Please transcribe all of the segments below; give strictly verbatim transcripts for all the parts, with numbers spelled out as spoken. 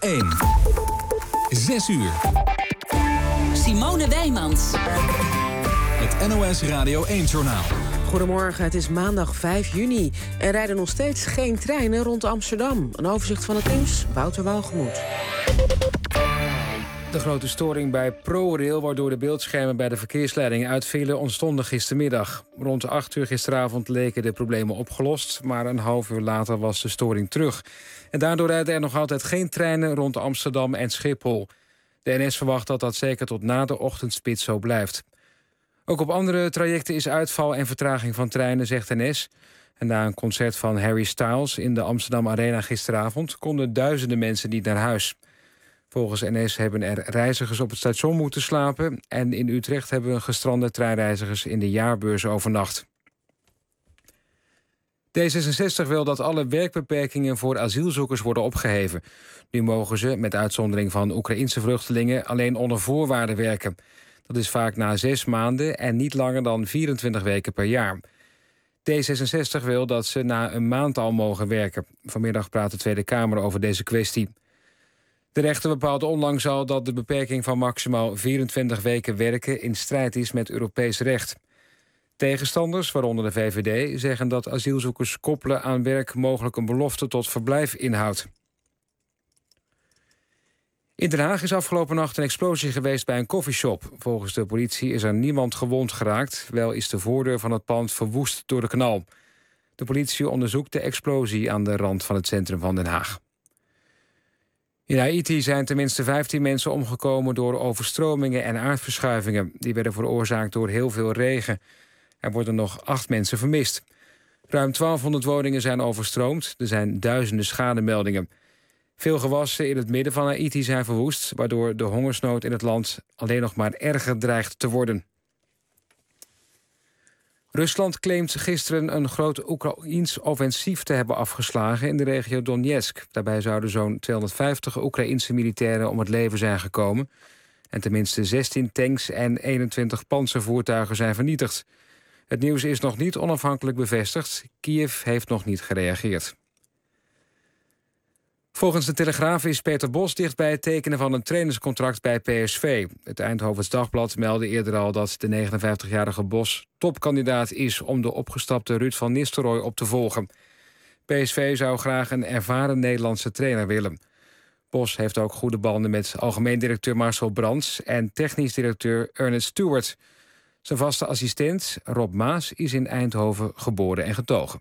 één. Zes uur. Simone Wijmans. Het N O S Radio één-journaal. Goedemorgen, het is maandag vijf juni. Er rijden nog steeds geen treinen rond Amsterdam. Een overzicht van het nieuws, Wouter Walgemoed. De grote storing bij ProRail, waardoor de beeldschermen bij de verkeersleiding uitvielen, ontstonden gistermiddag. Rond acht uur gisteravond leken de problemen opgelost, maar een half uur later was de storing terug. En daardoor rijden er nog altijd geen treinen rond Amsterdam en Schiphol. De N S verwacht dat dat zeker tot na de ochtendspits zo blijft. Ook op andere trajecten is uitval en vertraging van treinen, zegt N S. En na een concert van Harry Styles in de Amsterdam Arena gisteravond konden duizenden mensen niet naar huis. Volgens N S hebben er reizigers op het station moeten slapen, en in Utrecht hebben gestrande treinreizigers in de jaarbeurs overnacht. D zesenzestig wil dat alle werkbeperkingen voor asielzoekers worden opgeheven. Nu mogen ze, met uitzondering van Oekraïense vluchtelingen, alleen onder voorwaarden werken. Dat is vaak na zes maanden en niet langer dan vierentwintig weken per jaar. D zesenzestig wil dat ze na een maand al mogen werken. Vanmiddag praat de Tweede Kamer over deze kwestie. De rechter bepaalde onlangs al dat de beperking van maximaal vierentwintig weken werken in strijd is met Europees recht. Tegenstanders, waaronder de V V D, zeggen dat asielzoekers koppelen aan werk mogelijk een belofte tot verblijf inhoudt. In Den Haag is afgelopen nacht een explosie geweest bij een koffieshop. Volgens de politie is er niemand gewond geraakt. Wel is de voordeur van het pand verwoest door de knal. De politie onderzoekt de explosie aan de rand van het centrum van Den Haag. In Haiti zijn tenminste vijftien mensen omgekomen door overstromingen en aardverschuivingen. Die werden veroorzaakt door heel veel regen. Er worden nog acht mensen vermist. Ruim twaalfhonderd woningen zijn overstroomd. Er zijn duizenden schademeldingen. Veel gewassen in het midden van Haiti zijn verwoest, waardoor de hongersnood in het land alleen nog maar erger dreigt te worden. Rusland claimt gisteren een groot Oekraïens offensief te hebben afgeslagen in de regio Donetsk. Daarbij zouden zo'n tweehonderdvijftig Oekraïense militairen om het leven zijn gekomen. En tenminste zestien tanks en eenentwintig pantservoertuigen zijn vernietigd. Het nieuws is nog niet onafhankelijk bevestigd. Kiev heeft nog niet gereageerd. Volgens de Telegraaf is Peter Bos dicht bij het tekenen van een trainerscontract bij P S V. Het Eindhovens Dagblad meldde eerder al dat de negenenvijftigjarige Bos topkandidaat is om de opgestapte Ruud van Nistelrooy op te volgen. P S V zou graag een ervaren Nederlandse trainer willen. Bos heeft ook goede banden met algemeen directeur Marcel Brands en technisch directeur Ernest Stewart. Zijn vaste assistent Rob Maas is in Eindhoven geboren en getogen.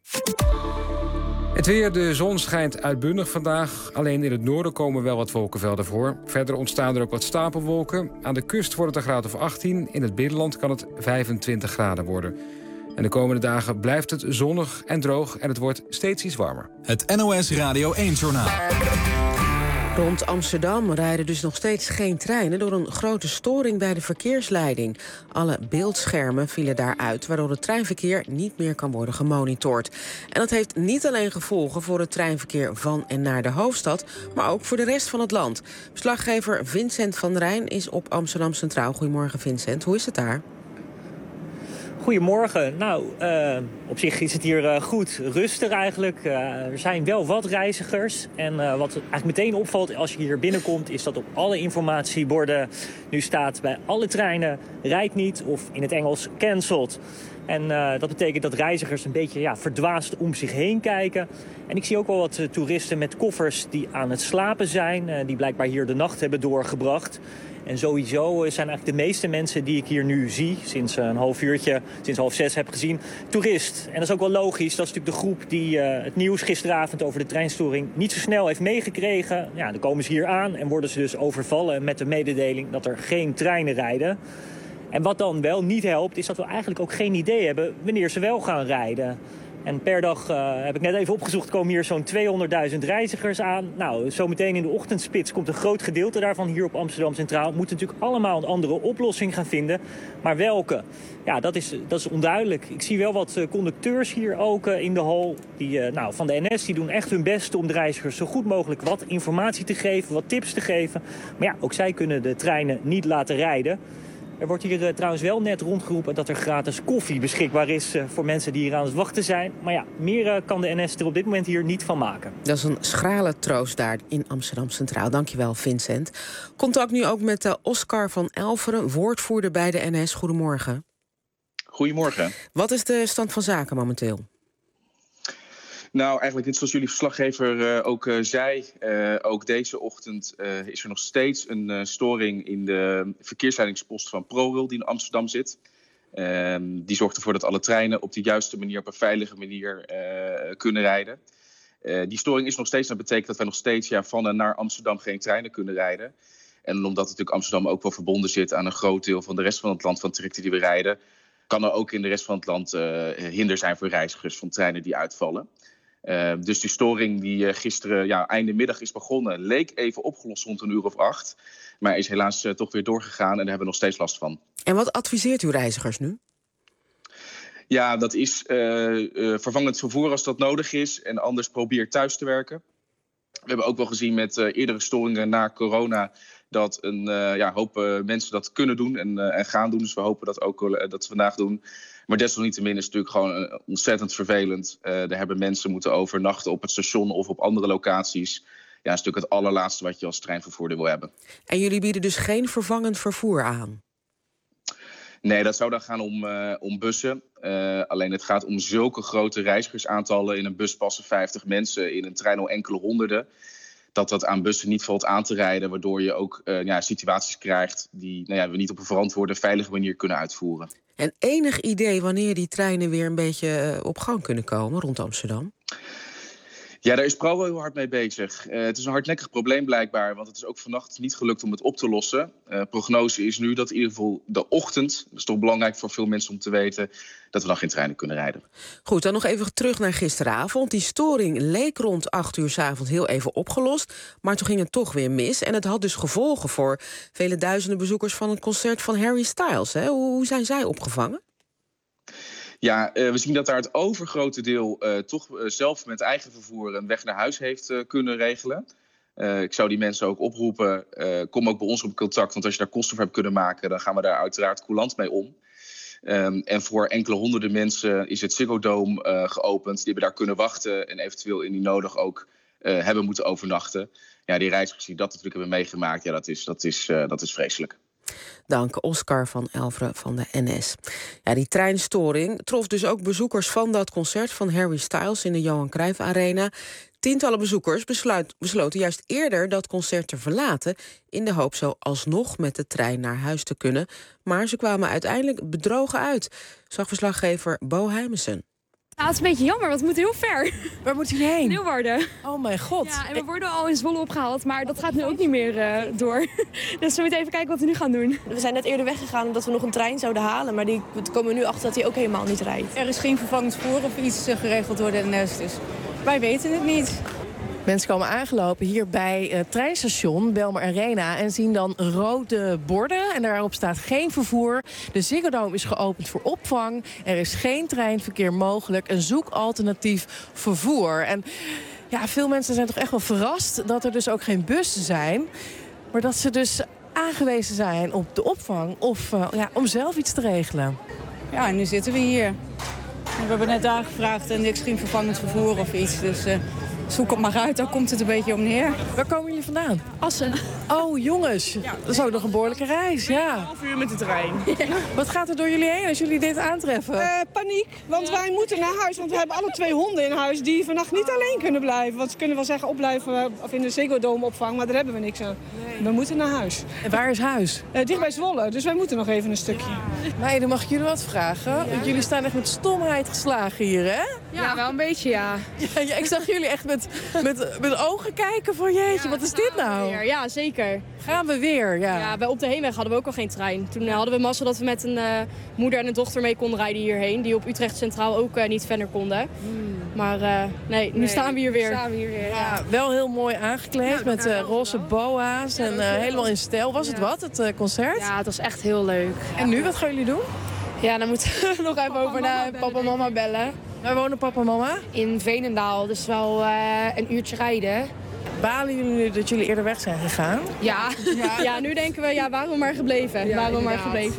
Het weer, de zon schijnt uitbundig vandaag. Alleen in het noorden komen wel wat wolkenvelden voor. Verder ontstaan er ook wat stapelwolken. Aan de kust wordt het een graad of achttien. In het binnenland kan het vijfentwintig graden worden. En de komende dagen blijft het zonnig en droog en het wordt steeds iets warmer. Het N O S Radio één-journaal. Rond Amsterdam rijden dus nog steeds geen treinen door een grote storing bij de verkeersleiding. Alle beeldschermen vielen daaruit, waardoor het treinverkeer niet meer kan worden gemonitord. En dat heeft niet alleen gevolgen voor het treinverkeer van en naar de hoofdstad, maar ook voor de rest van het land. Verslaggever Vincent van Rijn is op Amsterdam Centraal. Goedemorgen Vincent, hoe is het daar? Goedemorgen. Nou, uh, op zich is het hier uh, goed rustig eigenlijk. Uh, er zijn wel wat reizigers. En uh, wat eigenlijk meteen opvalt als je hier binnenkomt, is dat op alle informatieborden nu staat bij alle treinen rijdt niet of in het Engels cancelled. En uh, dat betekent dat reizigers een beetje ja, verdwaasd om zich heen kijken. En ik zie ook wel wat uh, toeristen met koffers die aan het slapen zijn. Uh, die blijkbaar hier de nacht hebben doorgebracht. En sowieso zijn eigenlijk de meeste mensen die ik hier nu zie, sinds een half uurtje, sinds half zes heb gezien, toerist. En dat is ook wel logisch. Dat is natuurlijk de groep die uh, het nieuws gisteravond over de treinstoring niet zo snel heeft meegekregen. Ja, dan komen ze hier aan en worden ze dus overvallen met de mededeling dat er geen treinen rijden. En wat dan wel niet helpt, is dat we eigenlijk ook geen idee hebben wanneer ze wel gaan rijden. En per dag, uh, heb ik net even opgezocht, komen hier zo'n tweehonderdduizend reizigers aan. Nou, zometeen in de ochtendspits komt een groot gedeelte daarvan hier op Amsterdam Centraal. We moeten natuurlijk allemaal een andere oplossing gaan vinden. Maar welke? Ja, dat is, dat is onduidelijk. Ik zie wel wat uh, conducteurs hier ook uh, in de hal. Die, uh, nou, van de N S, die doen echt hun best om de reizigers zo goed mogelijk wat informatie te geven, wat tips te geven. Maar ja, ook zij kunnen de treinen niet laten rijden. Er wordt hier uh, trouwens wel net rondgeroepen dat er gratis koffie beschikbaar is uh, voor mensen die hier aan het wachten zijn. Maar ja, meer uh, kan de N S er op dit moment hier niet van maken. Dat is een schrale troost daar in Amsterdam Centraal. Dankjewel, Vincent. Contact nu ook met uh, Oscar van Elveren, woordvoerder bij de N S. Goedemorgen. Goedemorgen. Wat is de stand van zaken momenteel? Nou, eigenlijk net zoals jullie verslaggever uh, ook uh, zei, uh, ook deze ochtend uh, is er nog steeds een uh, storing in de verkeersleidingspost van ProRail die in Amsterdam zit. Uh, die zorgt ervoor dat alle treinen op de juiste manier, op een veilige manier uh, kunnen rijden. Uh, die storing is nog steeds, dat betekent dat wij nog steeds ja, van en naar Amsterdam geen treinen kunnen rijden. En omdat natuurlijk Amsterdam ook wel verbonden zit aan een groot deel van de rest van het land van trajecten die we rijden, kan er ook in de rest van het land uh, hinder zijn voor reizigers van treinen die uitvallen. Uh, dus die storing die uh, gisteren ja, einde middag is begonnen, leek even opgelost rond een uur of acht. Maar is helaas uh, toch weer doorgegaan en daar hebben we nog steeds last van. En wat adviseert u reizigers nu? Ja, dat is uh, uh, vervangend vervoer als dat nodig is. En anders probeer thuis te werken. We hebben ook wel gezien met uh, eerdere storingen na corona dat een uh, ja, hoop uh, mensen dat kunnen doen en, uh, en gaan doen. Dus we hopen dat ook uh, dat ze vandaag doen. Maar desalniettemin is het natuurlijk gewoon uh, ontzettend vervelend. Uh, er hebben mensen moeten overnachten op het station of op andere locaties. Ja, dat is natuurlijk het allerlaatste wat je als treinvervoerder wil hebben. En jullie bieden dus geen vervangend vervoer aan? Nee, dat zou dan gaan om, uh, om bussen. Uh, alleen het gaat om zulke grote reizigersaantallen. In een bus passen vijftig mensen, in een trein al enkele honderden. Dat dat aan bussen niet valt aan te rijden, waardoor je ook uh, ja, situaties krijgt die nou ja, we niet op een verantwoorde, veilige manier kunnen uitvoeren. En enig idee wanneer die treinen weer een beetje op gang kunnen komen rond Amsterdam? Ja, daar is ProRail heel hard mee bezig. Uh, het is een hardnekkig probleem blijkbaar, want het is ook vannacht niet gelukt om het op te lossen. Uh, prognose is nu dat in ieder geval de ochtend, dat is toch belangrijk voor veel mensen om te weten, dat we dan geen treinen kunnen rijden. Goed, dan nog even terug naar gisteravond. Die storing leek rond acht uur 's avonds heel even opgelost, maar toen ging het toch weer mis. En het had dus gevolgen voor vele duizenden bezoekers van het concert van Harry Styles. Hè? Hoe zijn zij opgevangen? Ja, uh, we zien dat daar het overgrote deel uh, toch uh, zelf met eigen vervoer een weg naar huis heeft uh, kunnen regelen. Uh, ik zou die mensen ook oproepen, uh, kom ook bij ons op contact. Want als je daar kosten voor hebt kunnen maken, dan gaan we daar uiteraard coulant mee om. Um, en voor enkele honderden mensen is het Ziggo Dome uh, geopend. Die hebben daar kunnen wachten en eventueel indien nodig ook uh, hebben moeten overnachten. Ja, die reizigers die dat natuurlijk hebben meegemaakt, ja, dat is, dat is, uh, dat is vreselijk. Dank, Oscar van Elveren van de N S. Ja, die treinstoring trof dus ook bezoekers van dat concert van Harry Styles in de Johan Cruijff Arena. Tientallen bezoekers besluit, besloten juist eerder dat concert te verlaten, in de hoop zo alsnog met de trein naar huis te kunnen. Maar ze kwamen uiteindelijk bedrogen uit, zag verslaggever Bo Heimensen. Nou, het is een beetje jammer, want we moeten heel ver. Waar moet u heen? Leeuwarden. Oh mijn god. Ja, en we worden al in Zwolle opgehaald, maar dat gaat nu ook niet meer uh, door. Dus we moeten even kijken wat we nu gaan doen. We zijn net eerder weggegaan omdat we nog een trein zouden halen, maar die komen we nu achter dat hij ook helemaal niet rijdt. Er is geen vervangend vervoer of iets geregeld door de N S, dus wij weten het niet. Mensen komen aangelopen hier bij het treinstation Belmer Arena en zien dan rode borden. En daarop staat geen vervoer. De Ziggo Dome is geopend voor opvang. Er is geen treinverkeer mogelijk. Een zoek alternatief vervoer. En ja, veel mensen zijn toch echt wel verrast dat er dus ook geen bussen zijn. Maar dat ze dus aangewezen zijn op de opvang of uh, ja, om zelf iets te regelen. Ja, en nu zitten we hier. We hebben net aangevraagd en niks geen vervangend vervoer of iets. Dus uh, zoek het maar uit, daar komt het een beetje om neer. Waar komen jullie vandaan? Assen. Oh, jongens. Ja. Dat is ook nog een behoorlijke reis, ja. Een half uur met de trein. Ja. Wat gaat er door jullie heen als jullie dit aantreffen? Uh, paniek, want wij moeten naar huis. Want we hebben alle twee honden in huis die vannacht niet alleen kunnen blijven. Want ze kunnen wel zeggen opblijven of in de Ziggo Dome opvang, maar daar hebben we niks aan. Nee. We moeten naar huis. En waar is huis? Uh, dicht bij Zwolle, dus wij moeten nog even een stukje. Ja. Meiden, mag ik jullie wat vragen? Ja. Jullie staan echt met stomheid geslagen hier, hè? Ja, wel een beetje, ja. Ja, ja, ik zag jullie echt met, met, met ogen kijken van jeetje, ja, wat is dit nou? Weer. Ja, zeker. Gaan we weer, ja. Ja, bij op de heenweg hadden we ook al geen trein. Toen uh, hadden we mazzel dat we met een uh, moeder en een dochter mee konden rijden hierheen. Die op Utrecht Centraal ook uh, niet verder konden. Hmm. Maar uh, nee, nu nee, staan we hier weer. Staan we hier weer ja. Ja, wel heel mooi aangekleed ja, met uh, roze boa's en uh, helemaal in stijl. Was ja. het wat, het uh, concert? Ja, het was echt heel leuk. En nu, wat gaan jullie doen? Ja, dan moeten we nog even over naar papa en mama bellen. Waar wonen papa en mama? In Veenendaal, dus wel uh, een uurtje rijden. Balen jullie dat jullie eerder weg zijn gegaan? Ja, ja. ja nu denken we, ja, waarom maar gebleven? Ja, waarom maar inderdaad. gebleven?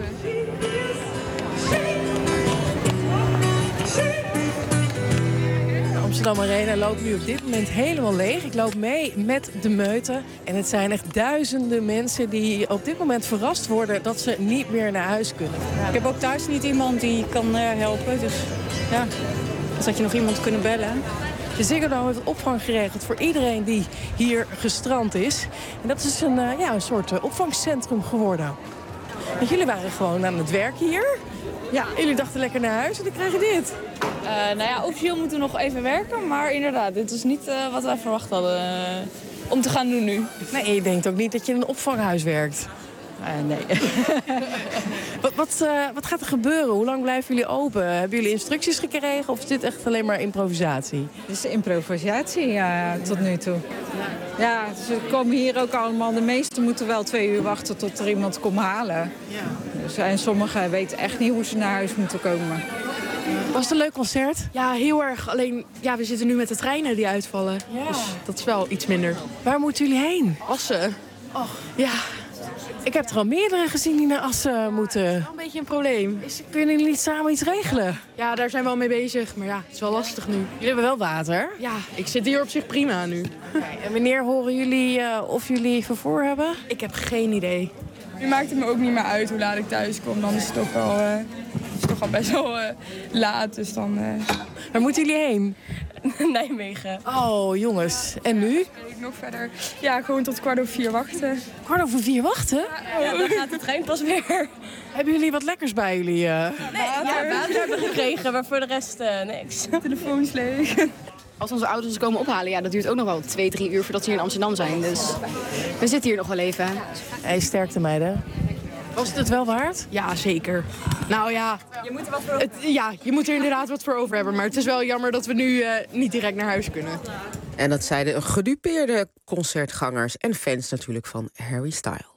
De Amsterdam Arena loopt nu op dit moment helemaal leeg. Ik loop mee met de meute. En het zijn echt duizenden mensen die op dit moment verrast worden dat ze niet meer naar huis kunnen. Ik heb ook thuis niet iemand die kan uh, helpen. Dus ja, dus had je nog iemand kunnen bellen. De Ziggo Dome heeft opvang geregeld voor iedereen die hier gestrand is. En dat is een, uh, ja, een soort uh, opvangcentrum geworden. Want jullie waren gewoon aan het werk hier. Ja. Jullie dachten lekker naar huis en dan krijg je dit. Uh, nou ja, officieel moeten we nog even werken. Maar inderdaad, dit is niet uh, wat wij verwacht hadden uh, om te gaan doen nu. Nee, en je denkt ook niet dat je in een opvanghuis werkt. Uh, nee. wat, wat, uh, wat gaat er gebeuren? Hoe lang blijven jullie open? Hebben jullie instructies gekregen of is dit echt alleen maar improvisatie? Het is improvisatie ja, tot nu toe. Ja, ze komen hier ook allemaal. De meesten moeten wel twee uur wachten tot er iemand komt halen. Ja. Dus, en sommigen weten echt niet hoe ze naar huis moeten komen. Was het een leuk concert? Ja, heel erg. Alleen, ja, we zitten nu met de treinen die uitvallen. Ja. Dus dat is wel iets minder. Waar moeten jullie heen? Assen. Oh. Ja. Ik heb er al meerdere gezien die naar Assen moeten. Wel een beetje een probleem. Is, kunnen jullie niet samen iets regelen? Ja, daar zijn we al mee bezig. Maar ja, het is wel lastig nu. Jullie hebben wel water? Ja, ik zit hier op zich prima nu. Okay, en wanneer horen jullie uh, of jullie vervoer hebben? Ik heb geen idee. Nu maakt het me ook niet meer uit hoe laat ik thuis kom. Dan is het toch wel, uh, is het toch al best wel uh, laat. Dus dan, uh... Waar moeten jullie heen? Nijmegen. Oh, jongens. En nu? Ik nog verder. Ja, gewoon tot kwart over vier wachten. Kwart over vier wachten? Ja, dan gaat de trein pas weer. Hebben jullie wat lekkers bij jullie? Uh? Nee, ja, water hebben we gekregen, maar voor de rest uh, niks. Telefoon is leeg. Als onze ouders ons komen ophalen, ja, dat duurt ook nog wel twee, drie uur voordat ze hier in Amsterdam zijn. Dus we zitten hier nog wel even. Hey, sterkte meiden. Was het het wel waard? Ja, zeker. Nou ja, je moet er wat voor het, ja, je moet er inderdaad wat voor over hebben. Maar het is wel jammer dat we nu uh, niet direct naar huis kunnen. En dat zeiden gedupeerde concertgangers en fans natuurlijk van Harry Styles.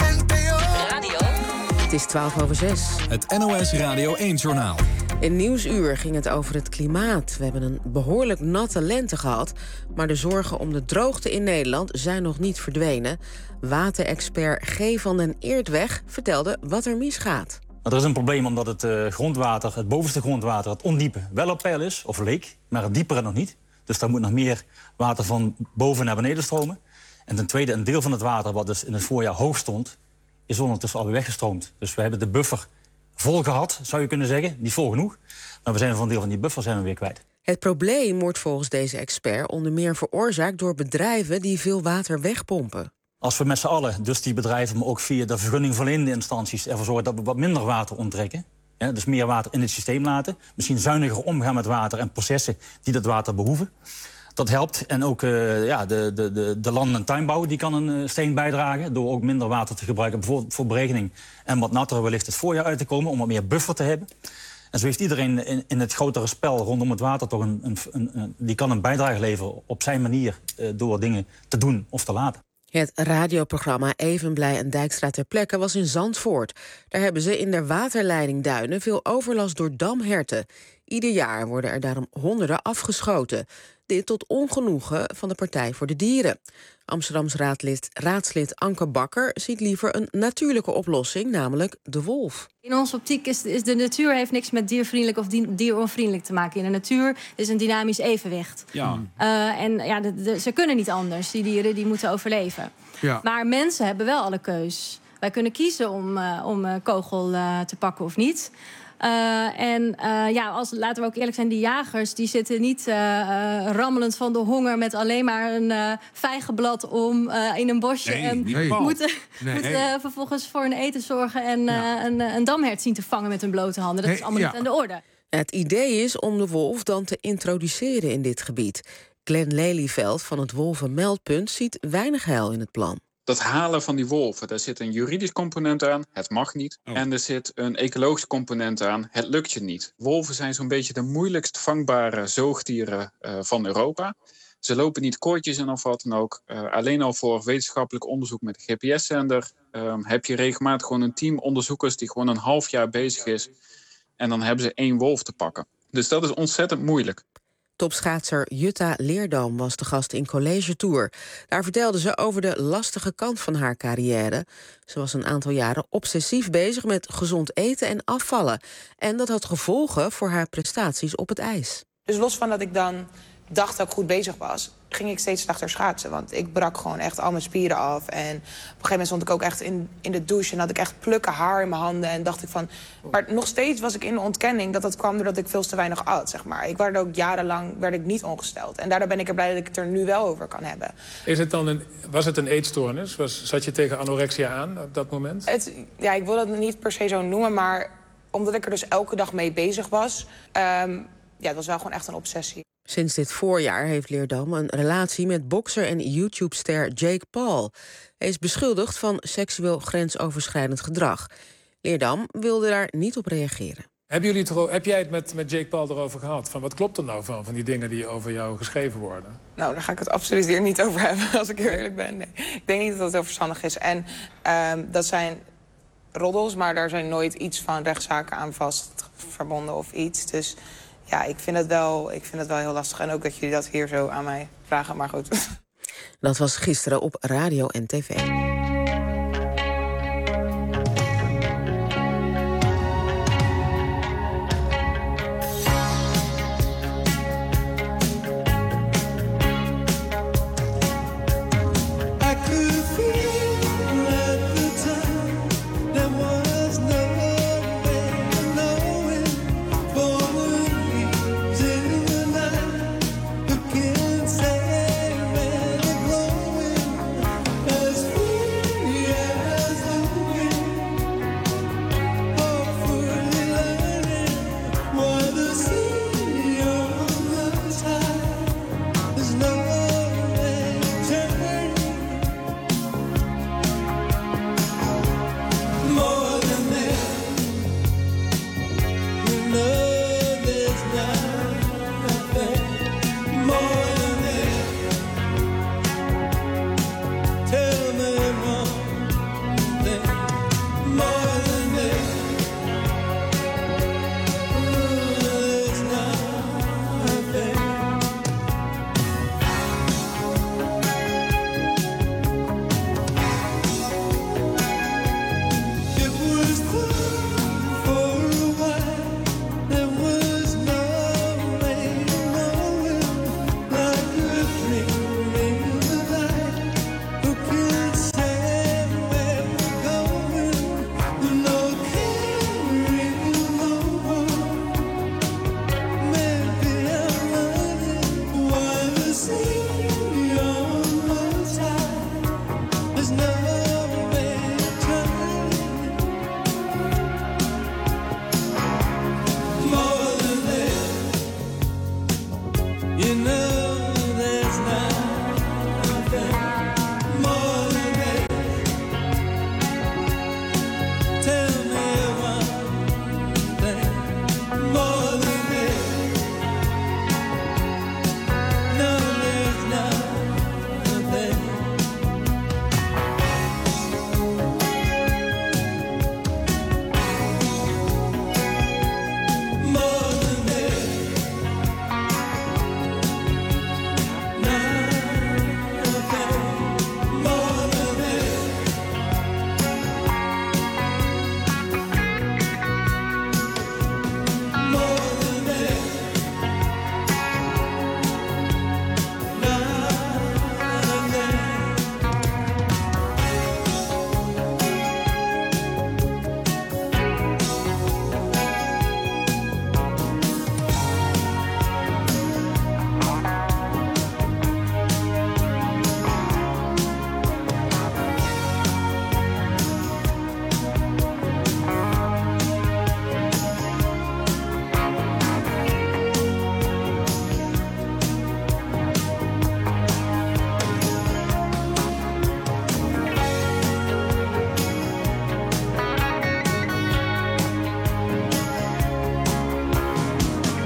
Radio. Het is twaalf over zes. Het N O S Radio één-journaal. In Nieuwsuur ging het over het klimaat. We hebben een behoorlijk natte lente gehad. Maar de zorgen om de droogte in Nederland zijn nog niet verdwenen. Waterexpert G. van den Eertweg vertelde wat er misgaat. Er is een probleem omdat het uh, grondwater, het bovenste grondwater, het ondiepe, wel op peil is, of leek, maar het diepere nog niet. Dus daar moet nog meer water van boven naar beneden stromen. En ten tweede, een deel van het water wat dus in het voorjaar hoog stond, is ondertussen alweer weggestroomd. Dus we hebben de buffer vol gehad, zou je kunnen zeggen. Niet vol genoeg. Maar we zijn van een deel van die buffer zijn we weer kwijt. Het probleem wordt volgens deze expert onder meer veroorzaakt door bedrijven die veel water wegpompen. Als we met z'n allen, dus die bedrijven, maar ook via de vergunningverlenende instanties, ervoor zorgen dat we wat minder water onttrekken. Ja, dus meer water in het systeem laten. Misschien zuiniger omgaan met water en processen die dat water behoeven. Dat helpt. En ook uh, ja, de, de, de, de land- en tuinbouw die kan een uh, steen bijdragen. Door ook minder water te gebruiken, bijvoorbeeld voor berekening. En wat natter wellicht het voorjaar uit te komen, om wat meer buffer te hebben. En zo heeft iedereen in, in het grotere spel rondom het water toch een, een, een, een die kan een bijdrage leveren op zijn manier uh, door dingen te doen of te laten. Het radioprogramma Even Blij en Dijkstra ter plekke was in Zandvoort. Daar hebben ze in de waterleiding Duinen veel overlast door damherten. Ieder jaar worden er daarom honderden afgeschoten. Dit tot ongenoegen van de Partij voor de Dieren. Amsterdams raadlid, raadslid Anke Bakker ziet liever een natuurlijke oplossing, namelijk de wolf. In onze optiek is, is de natuur heeft niks met diervriendelijk of dieronvriendelijk te maken. In de natuur is een dynamisch evenwicht. Ja. Uh, en ja, de, de, ze kunnen niet anders. Die dieren die moeten overleven. Ja. Maar mensen hebben wel alle keus. Wij kunnen kiezen om, uh, om uh, kogel uh, te pakken of niet. Uh, en uh, ja, als, laten we ook eerlijk zijn, die jagers die zitten niet uh, uh, rammelend van de honger met alleen maar een uh, vijgenblad om uh, in een bosje. Nee, en nee. moeten, Nee. moeten uh, vervolgens voor een eten zorgen en uh, Ja. een, een damhert zien te vangen met hun blote handen. Dat Hey, is allemaal ja. niet aan de orde. Het idee is om de wolf dan te introduceren in dit gebied. Glenn Lelyveld van het Wolvenmeldpunt ziet weinig heil in het plan. Dat halen van die wolven, daar zit een juridisch component aan, het mag niet. Oh. En er zit een ecologisch component aan, het lukt je niet. Wolven zijn zo'n beetje de moeilijkst vangbare zoogdieren uh, van Europa. Ze lopen niet kooitjes in of wat dan ook. Uh, alleen al voor wetenschappelijk onderzoek met een G P S-zender... Um, heb je regelmatig gewoon een team onderzoekers die gewoon een half jaar bezig is. En dan hebben ze één wolf te pakken. Dus dat is ontzettend moeilijk. Topschaatser Jutta Leerdam was de gast in College Tour. Daar vertelde ze over de lastige kant van haar carrière. Ze was een aantal jaren obsessief bezig met gezond eten en afvallen. En dat had gevolgen voor haar prestaties op het ijs. Dus los van dat ik dan dacht dat ik goed bezig was, ging ik steeds slechter schaatsen. Want ik brak gewoon echt al mijn spieren af. En op een gegeven moment stond ik ook echt in, in de douche en had ik echt plukken haar in mijn handen. En dacht ik van... Maar nog steeds was ik in de ontkenning dat dat kwam doordat ik veel te weinig at, zeg maar. Ik werd ook jarenlang werd ik niet ongesteld. En daardoor ben ik er blij dat ik het er nu wel over kan hebben. Is het dan een, was het een eetstoornis? Was, zat je tegen anorexia aan op dat moment? Het, ja, ik wil dat niet per se zo noemen, maar omdat ik er dus elke dag mee bezig was... Um, ja, het was wel gewoon echt een obsessie. Sinds dit voorjaar heeft Leerdam een relatie met bokser en YouTube-ster Jake Paul. Hij is beschuldigd van seksueel grensoverschrijdend gedrag. Leerdam wilde daar niet op reageren. Hebben jullie het, heb jij het met, met Jake Paul erover gehad? Van wat klopt er nou van, van die dingen die over jou geschreven worden? Nou, daar ga ik het absoluut hier niet over hebben, als ik heel eerlijk ben. Nee. Ik denk niet dat dat heel verstandig is. En um, dat zijn roddels, maar daar zijn nooit iets van rechtszaken aan vast verbonden of iets. Dus ja, ik vind het wel, ik vind het wel heel lastig. En ook dat jullie dat hier zo aan mij vragen, maar goed. Dat was gisteren op radio en tv.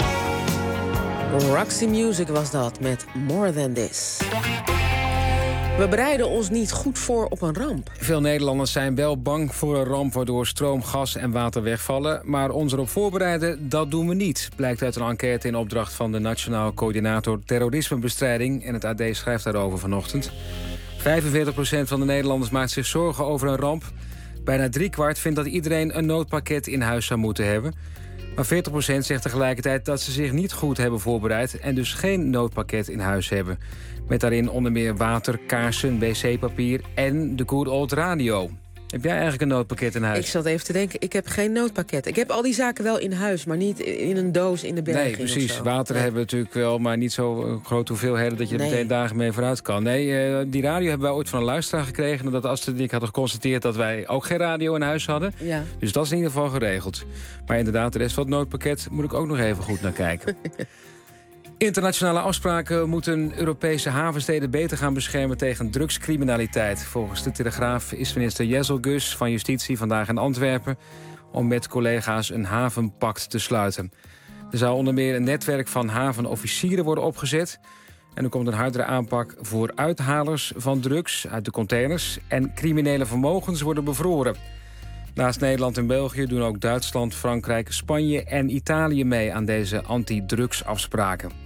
Roxy Music was dat met More Than This. We bereiden ons niet goed voor op een ramp. Veel Nederlanders zijn wel bang voor een ramp waardoor stroom, gas en water wegvallen. Maar ons erop voorbereiden, dat doen we niet. Blijkt uit een enquête in opdracht van de Nationaal Coördinator Terrorismebestrijding. En het A D schrijft daarover vanochtend. vijfenveertig procent van de Nederlanders maakt zich zorgen over een ramp. Bijna driekwart vindt dat iedereen een noodpakket in huis zou moeten hebben. Maar veertig procent zegt tegelijkertijd dat ze zich niet goed hebben voorbereid en dus geen noodpakket in huis hebben. Met daarin onder meer water, kaarsen, wc-papier en de good old radio. Heb jij eigenlijk een noodpakket in huis? Ik zat even te denken, ik heb geen noodpakket. Ik heb al die zaken wel in huis, maar niet in een doos in de berging. Nee, precies. Water nee. hebben we natuurlijk wel, maar niet zo grote hoeveelheden dat je er nee. meteen dagen mee vooruit kan. Nee, uh, die radio hebben wij ooit van een luisteraar gekregen. Nadat Astrid en ik hadden geconstateerd dat wij ook geen radio in huis hadden. Ja. Dus dat is in ieder geval geregeld. Maar inderdaad, de rest van het noodpakket moet ik ook nog even goed naar kijken. Internationale afspraken moeten Europese havensteden beter gaan beschermen tegen drugscriminaliteit. Volgens de Telegraaf is minister Jezelgus van Justitie vandaag in Antwerpen om met collega's een havenpact te sluiten. Er zou onder meer een netwerk van havenofficieren worden opgezet. En er komt een hardere aanpak voor uithalers van drugs uit de containers. En criminele vermogens worden bevroren. Naast Nederland en België doen ook Duitsland, Frankrijk, Spanje en Italië mee aan deze anti-drugsafspraken.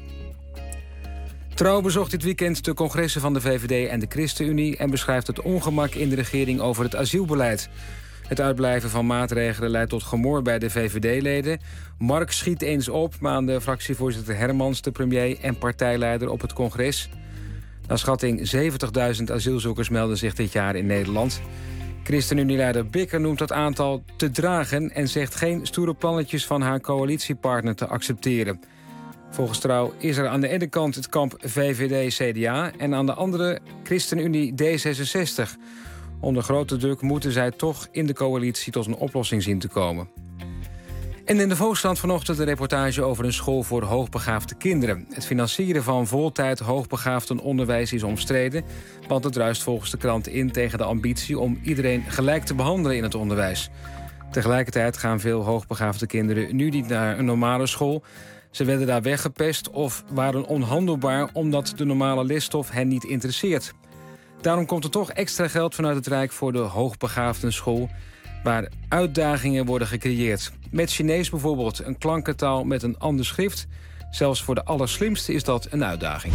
Trouw bezocht dit weekend de congressen van de V V D en de ChristenUnie en beschrijft het ongemak in de regering over het asielbeleid. Het uitblijven van maatregelen leidt tot gemor bij de V V D-leden. Mark schiet eens op, maande fractievoorzitter Hermans, de premier en partijleider op het congres. Naar schatting zeventigduizend asielzoekers melden zich dit jaar in Nederland. ChristenUnie-leider Bikker noemt dat aantal te dragen en zegt geen stoere plannetjes van haar coalitiepartner te accepteren. Volgens Trouw is er aan de ene kant het kamp V V D C D A en aan de andere ChristenUnie D zesenzestig. Onder grote druk moeten zij toch in de coalitie tot een oplossing zien te komen. En in de Volkskrant vanochtend een reportage over een school voor hoogbegaafde kinderen. Het financieren van voltijd hoogbegaafdenonderwijs is omstreden, want het druist volgens de krant in tegen de ambitie om iedereen gelijk te behandelen in het onderwijs. Tegelijkertijd gaan veel hoogbegaafde kinderen nu niet naar een normale school. Ze werden daar weggepest of waren onhandelbaar omdat de normale lesstof hen niet interesseert. Daarom komt er toch extra geld vanuit het Rijk voor de hoogbegaafdenschool, waar uitdagingen worden gecreëerd. Met Chinees bijvoorbeeld, een klankentaal met een ander schrift. Zelfs voor de allerslimste is dat een uitdaging.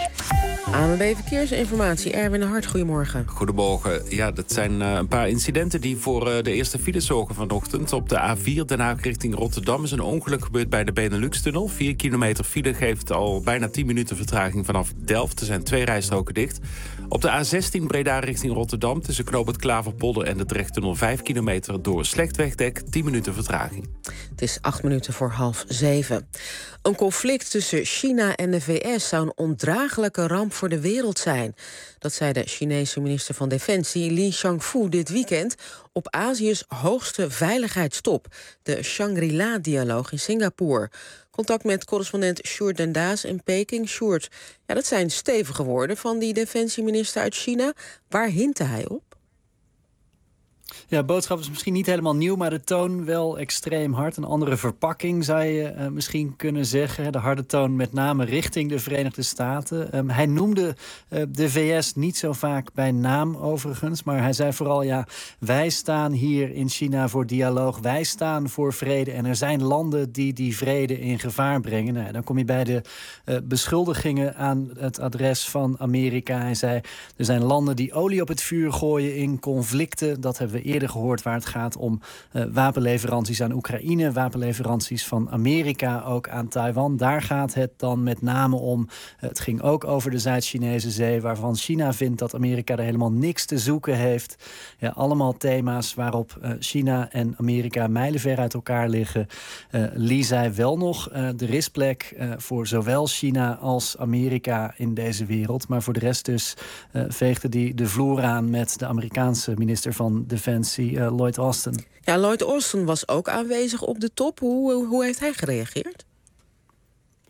A N W B Verkeersinformatie, Erwin Hart, goedemorgen. Goedemorgen. Ja, dat zijn uh, een paar incidenten die voor uh, de eerste files zorgen vanochtend. Op de A vier Den Haag richting Rotterdam is een ongeluk gebeurd bij de Benelux-tunnel. Vier kilometer file geeft al bijna tien minuten vertraging vanaf Delft. Er zijn twee rijstroken dicht. Op de A zestien Breda richting Rotterdam tussen Knoop het Klaverpolder en de Drechttunnel vijf kilometer door slecht wegdek, tien minuten vertraging. Het is acht minuten voor half zeven. Een conflict tussen China en de V S zou een ondraaglijke ramp voor de wereld zijn. Dat zei de Chinese minister van Defensie Li Shangfu dit weekend op Azië's hoogste veiligheidstop, de Shangri-La-dialoog in Singapore. Contact met correspondent Sjoerd Den Daas in Peking. Sjoerd, ja, dat zijn stevige woorden van die defensieminister uit China. Waar hintte hij op? Ja, de boodschap is misschien niet helemaal nieuw, maar de toon wel extreem hard. Een andere verpakking zou je uh, misschien kunnen zeggen. De harde toon met name richting de Verenigde Staten. Um, hij noemde uh, de V S niet zo vaak bij naam overigens. Maar hij zei vooral, ja, wij staan hier in China voor dialoog. Wij staan voor vrede. En er zijn landen die die vrede in gevaar brengen. Nou, dan kom je bij de uh, beschuldigingen aan het adres van Amerika. Hij zei, er zijn landen die olie op het vuur gooien in conflicten. Dat hebben we eerder gehoord waar het gaat om uh, wapenleveranties aan Oekraïne, wapenleveranties van Amerika ook aan Taiwan. Daar gaat het dan met name om. Uh, het ging ook over de Zuid-Chinese Zee, waarvan China vindt dat Amerika er helemaal niks te zoeken heeft. Ja, allemaal thema's waarop uh, China en Amerika mijlenver uit elkaar liggen. Uh, Li zei wel nog, uh, er is plek uh, voor zowel China als Amerika in deze wereld. Maar voor de rest dus uh, veegde die de vloer aan met de Amerikaanse minister van Defensie, Uh, Lloyd Austin. Ja, Lloyd Austin was ook aanwezig op de top. Hoe, hoe heeft hij gereageerd?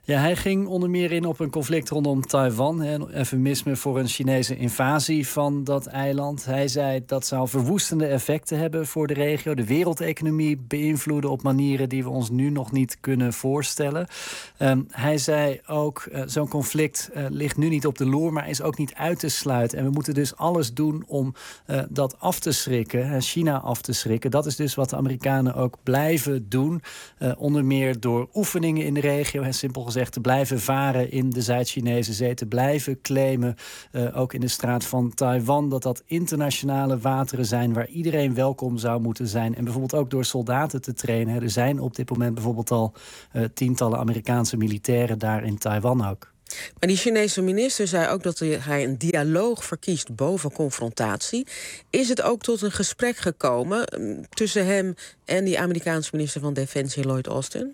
Ja, hij ging onder meer in op een conflict rondom Taiwan. Een eufemisme voor een Chinese invasie van dat eiland. Hij zei dat zou verwoestende effecten hebben voor de regio. De wereldeconomie beïnvloeden op manieren die we ons nu nog niet kunnen voorstellen. Um, hij zei ook, uh, zo'n conflict uh, ligt nu niet op de loer, maar is ook niet uit te sluiten. En we moeten dus alles doen om uh, dat af te schrikken, China af te schrikken. Dat is dus wat de Amerikanen ook blijven doen. Uh, onder meer door oefeningen in de regio, en simpel gezegd te blijven varen in de Zuid-Chinese zee, te blijven claimen, uh, ook in de straat van Taiwan, dat dat internationale wateren zijn waar iedereen welkom zou moeten zijn. En bijvoorbeeld ook door soldaten te trainen. Er zijn op dit moment bijvoorbeeld al uh, tientallen Amerikaanse militairen daar in Taiwan ook. Maar die Chinese minister zei ook dat hij een dialoog verkiest boven confrontatie. Is het ook tot een gesprek gekomen tussen hem en die Amerikaanse minister van Defensie Lloyd Austin?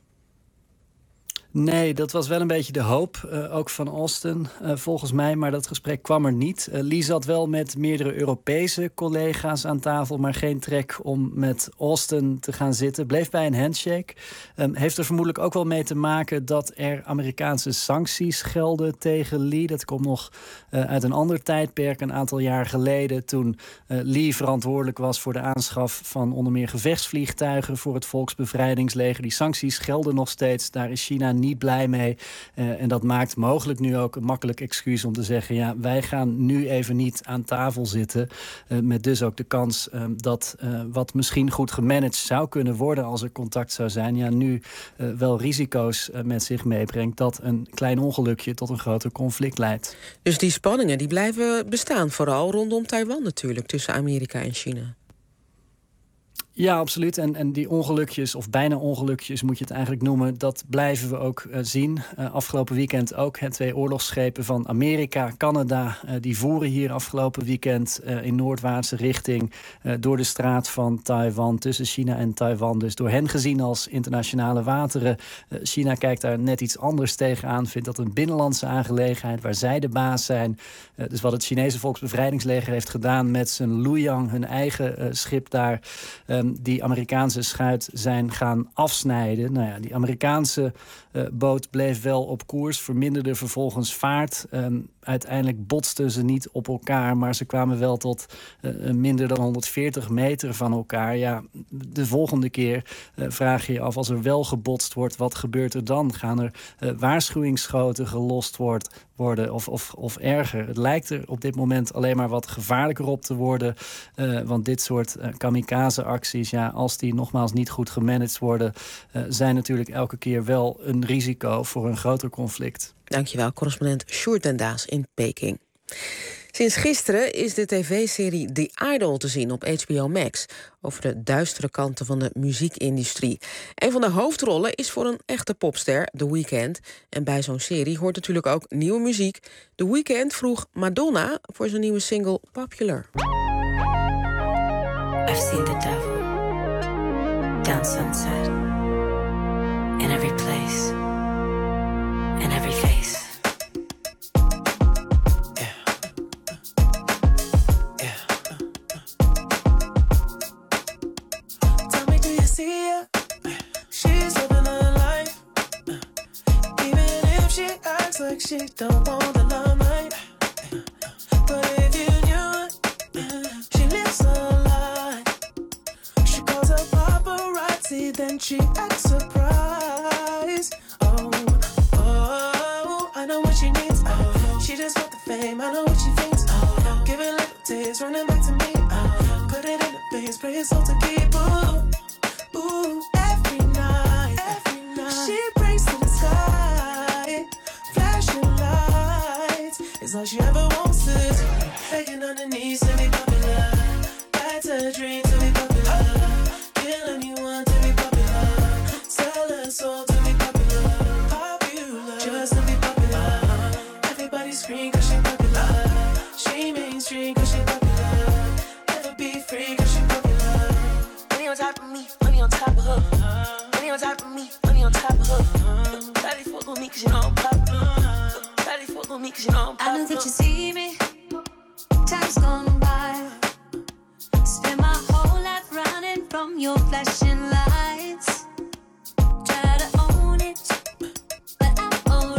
Nee, dat was wel een beetje de hoop, uh, ook van Austin, uh, volgens mij. Maar dat gesprek kwam er niet. Uh, Lee zat wel met meerdere Europese collega's aan tafel, maar geen trek om met Austin te gaan zitten. Bleef bij een handshake. Um, heeft er vermoedelijk ook wel mee te maken dat er Amerikaanse sancties gelden tegen Lee. Dat komt nog uh, uit een ander tijdperk, een aantal jaar geleden, toen uh, Lee verantwoordelijk was voor de aanschaf van onder meer gevechtsvliegtuigen voor het Volksbevrijdingsleger. Die sancties gelden nog steeds. Daar is China niet niet blij mee. Uh, en dat maakt mogelijk nu ook een makkelijk excuus om te zeggen, ja, wij gaan nu even niet aan tafel zitten. Uh, met dus ook de kans uh, dat uh, wat misschien goed gemanaged zou kunnen worden als er contact zou zijn, ja, nu uh, wel risico's uh, met zich meebrengt dat een klein ongelukje tot een groter conflict leidt. Dus die spanningen die blijven bestaan, vooral rondom Taiwan natuurlijk, tussen Amerika en China. Ja, absoluut. En, en die ongelukjes, of bijna ongelukjes moet je het eigenlijk noemen, dat blijven we ook uh, zien. Uh, afgelopen weekend ook. Hè, twee oorlogsschepen van Amerika, Canada, uh, die voeren hier afgelopen weekend uh, in noordwaartse richting uh, door de straat van Taiwan, tussen China en Taiwan. Dus door hen gezien als internationale wateren. Uh, China kijkt daar net iets anders tegenaan, vindt dat een binnenlandse aangelegenheid waar zij de baas zijn. Uh, dus wat het Chinese Volksbevrijdingsleger heeft gedaan met zijn Luoyang, hun eigen uh, schip daar, uh, die Amerikaanse schuit zijn gaan afsnijden. Nou ja, die Amerikaanse uh, boot bleef wel op koers, verminderde vervolgens vaart. Um, uiteindelijk botsten ze niet op elkaar, maar ze kwamen wel tot uh, minder dan honderdveertig meter van elkaar. Ja, de volgende keer uh, vraag je je af, als er wel gebotst wordt, wat gebeurt er dan? Gaan er uh, waarschuwingsschoten gelost wordt, worden of, of, of erger? Het lijkt er op dit moment alleen maar wat gevaarlijker op te worden, uh, want dit soort uh, kamikaze-acties, ja, als die nogmaals niet goed gemanaged worden, uh, zijn natuurlijk elke keer wel een risico voor een groter conflict. Dankjewel, correspondent Sjoerd den Daas in Peking. Sinds gisteren is de tv-serie The Idol te zien op H B O Max, over de duistere kanten van de muziekindustrie. Een van de hoofdrollen is voor een echte popster, The Weeknd. En bij zo'n serie hoort natuurlijk ook nieuwe muziek. The Weeknd vroeg Madonna voor zijn nieuwe single Popular. I've seen the devil down Sunset, in every place, in every face. See her, she's living her life. Even if she acts like she don't want the limelight. But if you knew it, she lives a lie. She calls her paparazzi, then she acts surprised. Oh, oh, I know what she needs. Oh, she just want the fame, I know what she thinks. Oh, give it little taste, running back to me. Oh, put it in the face, pray it's all to keep. Ooh. Ooh, every night, every night, she prays to the sky, flashing lights. It's all she ever wants is begging on her knees to be popular. That's her dream, to be popular. Kill anyone to be popular. Sell her soul to be popular. Popular, just to be popular. Everybody scream 'cause she popular. She mainstream 'cause she popular. Never be free 'cause she popular. Money on top of me. On top of her, money on top of me, money on top of her. Daddy fuck on me 'cause you know I'm popular. Daddy fuck on me 'cause you know I'm popular. I know that you see me, time's gone by. Spend my whole life running from your flashing lights. Try to own it, but I'm old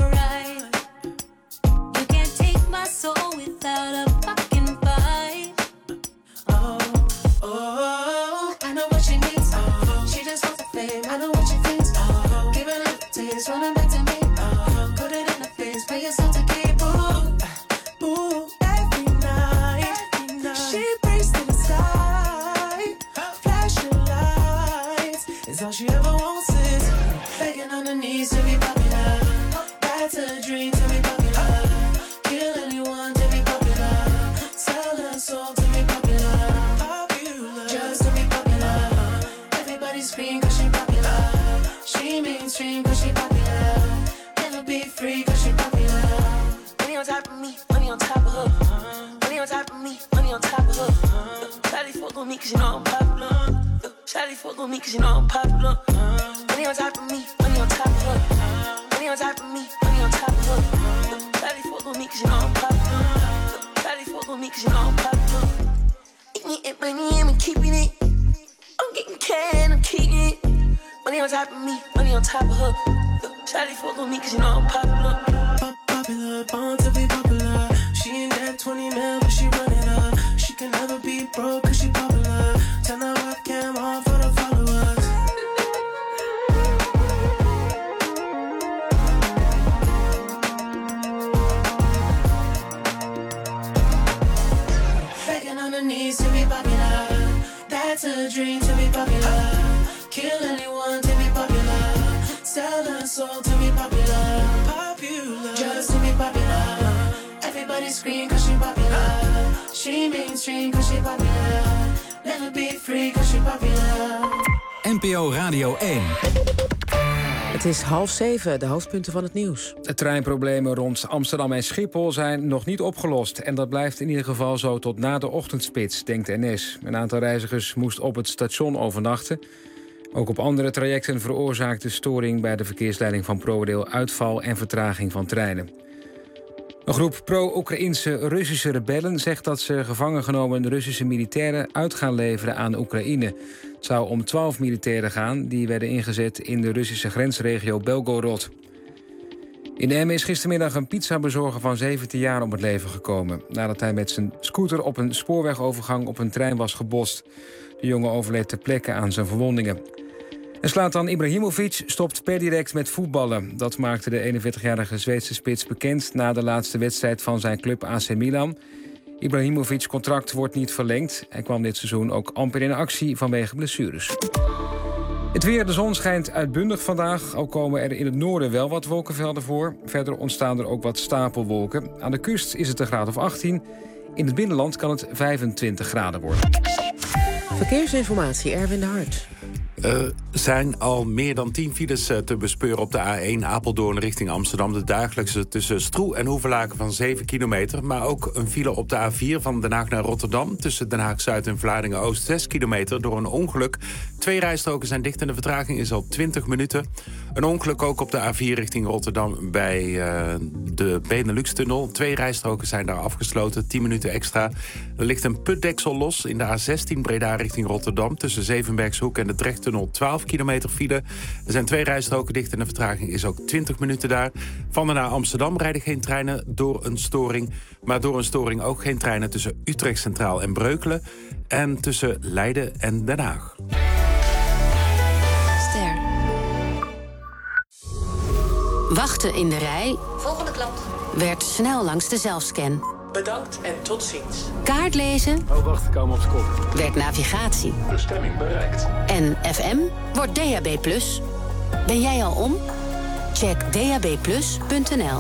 me cause you know I'm popular. Yo, shawty fuck on me cause you know I'm popular. Money on top of me, money on top of her. Money on top of me, money on top of her. Yo, shawty fuck on me cause you know I'm popular. Yo, shawty fuck on me cause you know I'm popular. Eating it, money, and I'm keeping it. I'm getting cash, I'm keeping it. Money on top of me, money on top of her. Yo, shawty fuck on me cause you know I'm popular. Pop popular, born to be popular. She ain't that twenty mil, but she run it up. She can never be broke cause she popular. Turn the webcam on for the followers. Begging on her knees to be popular. That's a dream to be popular. Kill anyone to be popular. Sell her soul to be popular. Popular, just to be popular. Everybody scream cause she popular. She mainstream cause she popular. Never be free cause she popular. N P O Radio één. Het is half zeven, de hoofdpunten van het nieuws. De treinproblemen rond Amsterdam en Schiphol zijn nog niet opgelost. En dat blijft in ieder geval zo tot na de ochtendspits, denkt N S. Een aantal reizigers moest op het station overnachten. Ook op andere trajecten veroorzaakte storing bij de verkeersleiding van ProRail uitval en vertraging van treinen. Een groep pro-Oekraïense Russische rebellen zegt dat ze gevangen genomen Russische militairen uit gaan leveren aan Oekraïne. Het zou om twaalf militairen gaan die werden ingezet in de Russische grensregio Belgorod. In Emmen is gistermiddag een pizzabezorger van zeventien jaar om het leven gekomen, nadat hij met zijn scooter op een spoorwegovergang op een trein was gebotst. De jongen overleed ter plekke aan zijn verwondingen. En Zlatan Ibrahimovic stopt per direct met voetballen. Dat maakte de eenenveertigjarige Zweedse spits bekend na de laatste wedstrijd van zijn club A C Milan. Ibrahimovic's contract wordt niet verlengd. Hij kwam dit seizoen ook amper in actie vanwege blessures. Het weer, de zon schijnt uitbundig vandaag. Ook komen er in het noorden wel wat wolkenvelden voor. Verder ontstaan er ook wat stapelwolken. Aan de kust is het een graad of achttien. In het binnenland kan het vijfentwintig graden worden. Verkeersinformatie, Erwin de Hart. Er zijn al meer dan tien files te bespeuren op de A één Apeldoorn richting Amsterdam. De dagelijkse tussen Stroe en Hoevelaken van zeven kilometer. Maar ook een file op de A vier van Den Haag naar Rotterdam. Tussen Den Haag-Zuid en Vlaardingen-Oost zes kilometer door een ongeluk. Twee rijstroken zijn dicht en de vertraging is al twintig minuten. Een ongeluk ook op de A vier richting Rotterdam bij uh, de Benelux-tunnel. Twee rijstroken zijn daar afgesloten, tien minuten extra. Er ligt een putdeksel los in de A zestien Breda richting Rotterdam. Tussen Zevenbergshoek en de Drechttunnel twaalf kilometer file. Er zijn twee rijstroken dicht en de vertraging is ook twintig minuten daar. Van en naar Amsterdam rijden geen treinen door een storing. Maar door een storing ook geen treinen tussen Utrecht Centraal en Breukelen. En tussen Leiden en Den Haag. Ster. Wachten in de rij. Volgende klant. Werd snel langs de zelfscan. Bedankt en tot ziens. Kaart lezen. Oh, wacht, ik kom op de kop. Werd navigatie. Bestemming bereikt. En F M wordt D A B plus. Ben jij al om? Check d a b plus punt n l.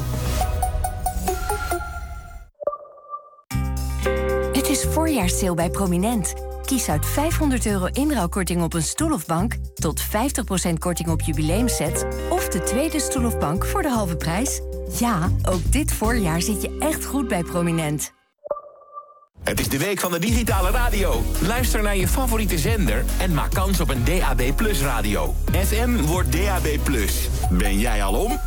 Het is voorjaarssale bij Prominent. Kies uit vijfhonderd euro inruilkorting op een stoel of bank, tot vijftig procent korting op jubileumsets of de tweede stoel of bank voor de halve prijs. Ja, ook dit voorjaar zit je echt goed bij Prominent. Het is de week van de digitale radio. Luister naar je favoriete zender en maak kans op een D A B Plus radio. F M wordt D A B Plus. Ben jij al om?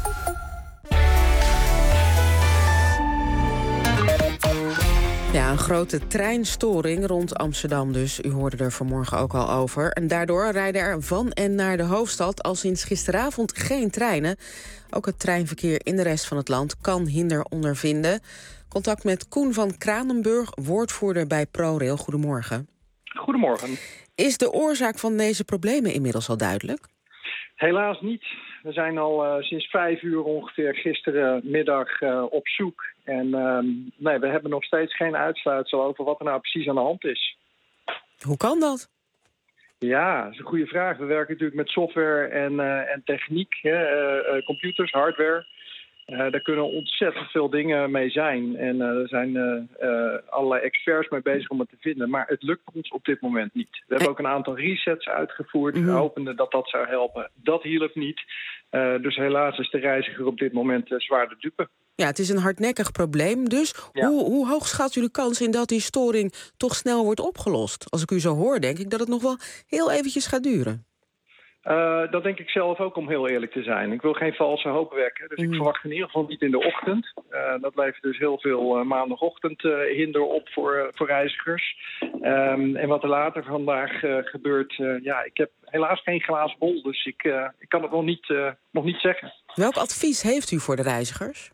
Ja, een grote treinstoring rond Amsterdam dus. U hoorde er vanmorgen ook al over. En daardoor rijden er van en naar de hoofdstad al sinds gisteravond geen treinen. Ook het treinverkeer in de rest van het land kan hinder ondervinden. Contact met Koen van Kranenburg, woordvoerder bij ProRail. Goedemorgen. Goedemorgen. Is de oorzaak van deze problemen inmiddels al duidelijk? Helaas niet. We zijn al uh, sinds vijf uur ongeveer gisterenmiddag uh, op zoek. En uh, nee, we hebben nog steeds geen uitsluitsel over wat er nou precies aan de hand is. Hoe kan dat? Ja, dat is een goede vraag. We werken natuurlijk met software en, uh, en techniek, hè, uh, uh, computers, hardware. Uh, daar kunnen ontzettend veel dingen mee zijn. En uh, er zijn uh, uh, allerlei experts mee bezig om het te vinden. Maar het lukt ons op dit moment niet. We hebben ook een aantal resets uitgevoerd. We hopenden dat dat zou helpen. Dat hielp niet. Uh, dus helaas is de reiziger op dit moment uh, zwaar de dupe. Ja, het is een hardnekkig probleem. Dus ja. hoe, hoe hoog schat u de kans in dat die storing toch snel wordt opgelost? Als ik u zo hoor, denk ik dat het nog wel heel eventjes gaat duren. Uh, dat denk ik zelf ook, om heel eerlijk te zijn. Ik wil geen valse hoop wekken, dus mm. ik verwacht in ieder geval niet in de ochtend. Uh, dat levert dus heel veel uh, maandagochtend uh, hinder op voor, uh, voor reizigers. Um, en wat er later vandaag uh, gebeurt, uh, ja, ik heb helaas geen glazen bol, dus ik, uh, ik kan het nog niet, uh, nog niet zeggen. Welk advies heeft u voor de reizigers?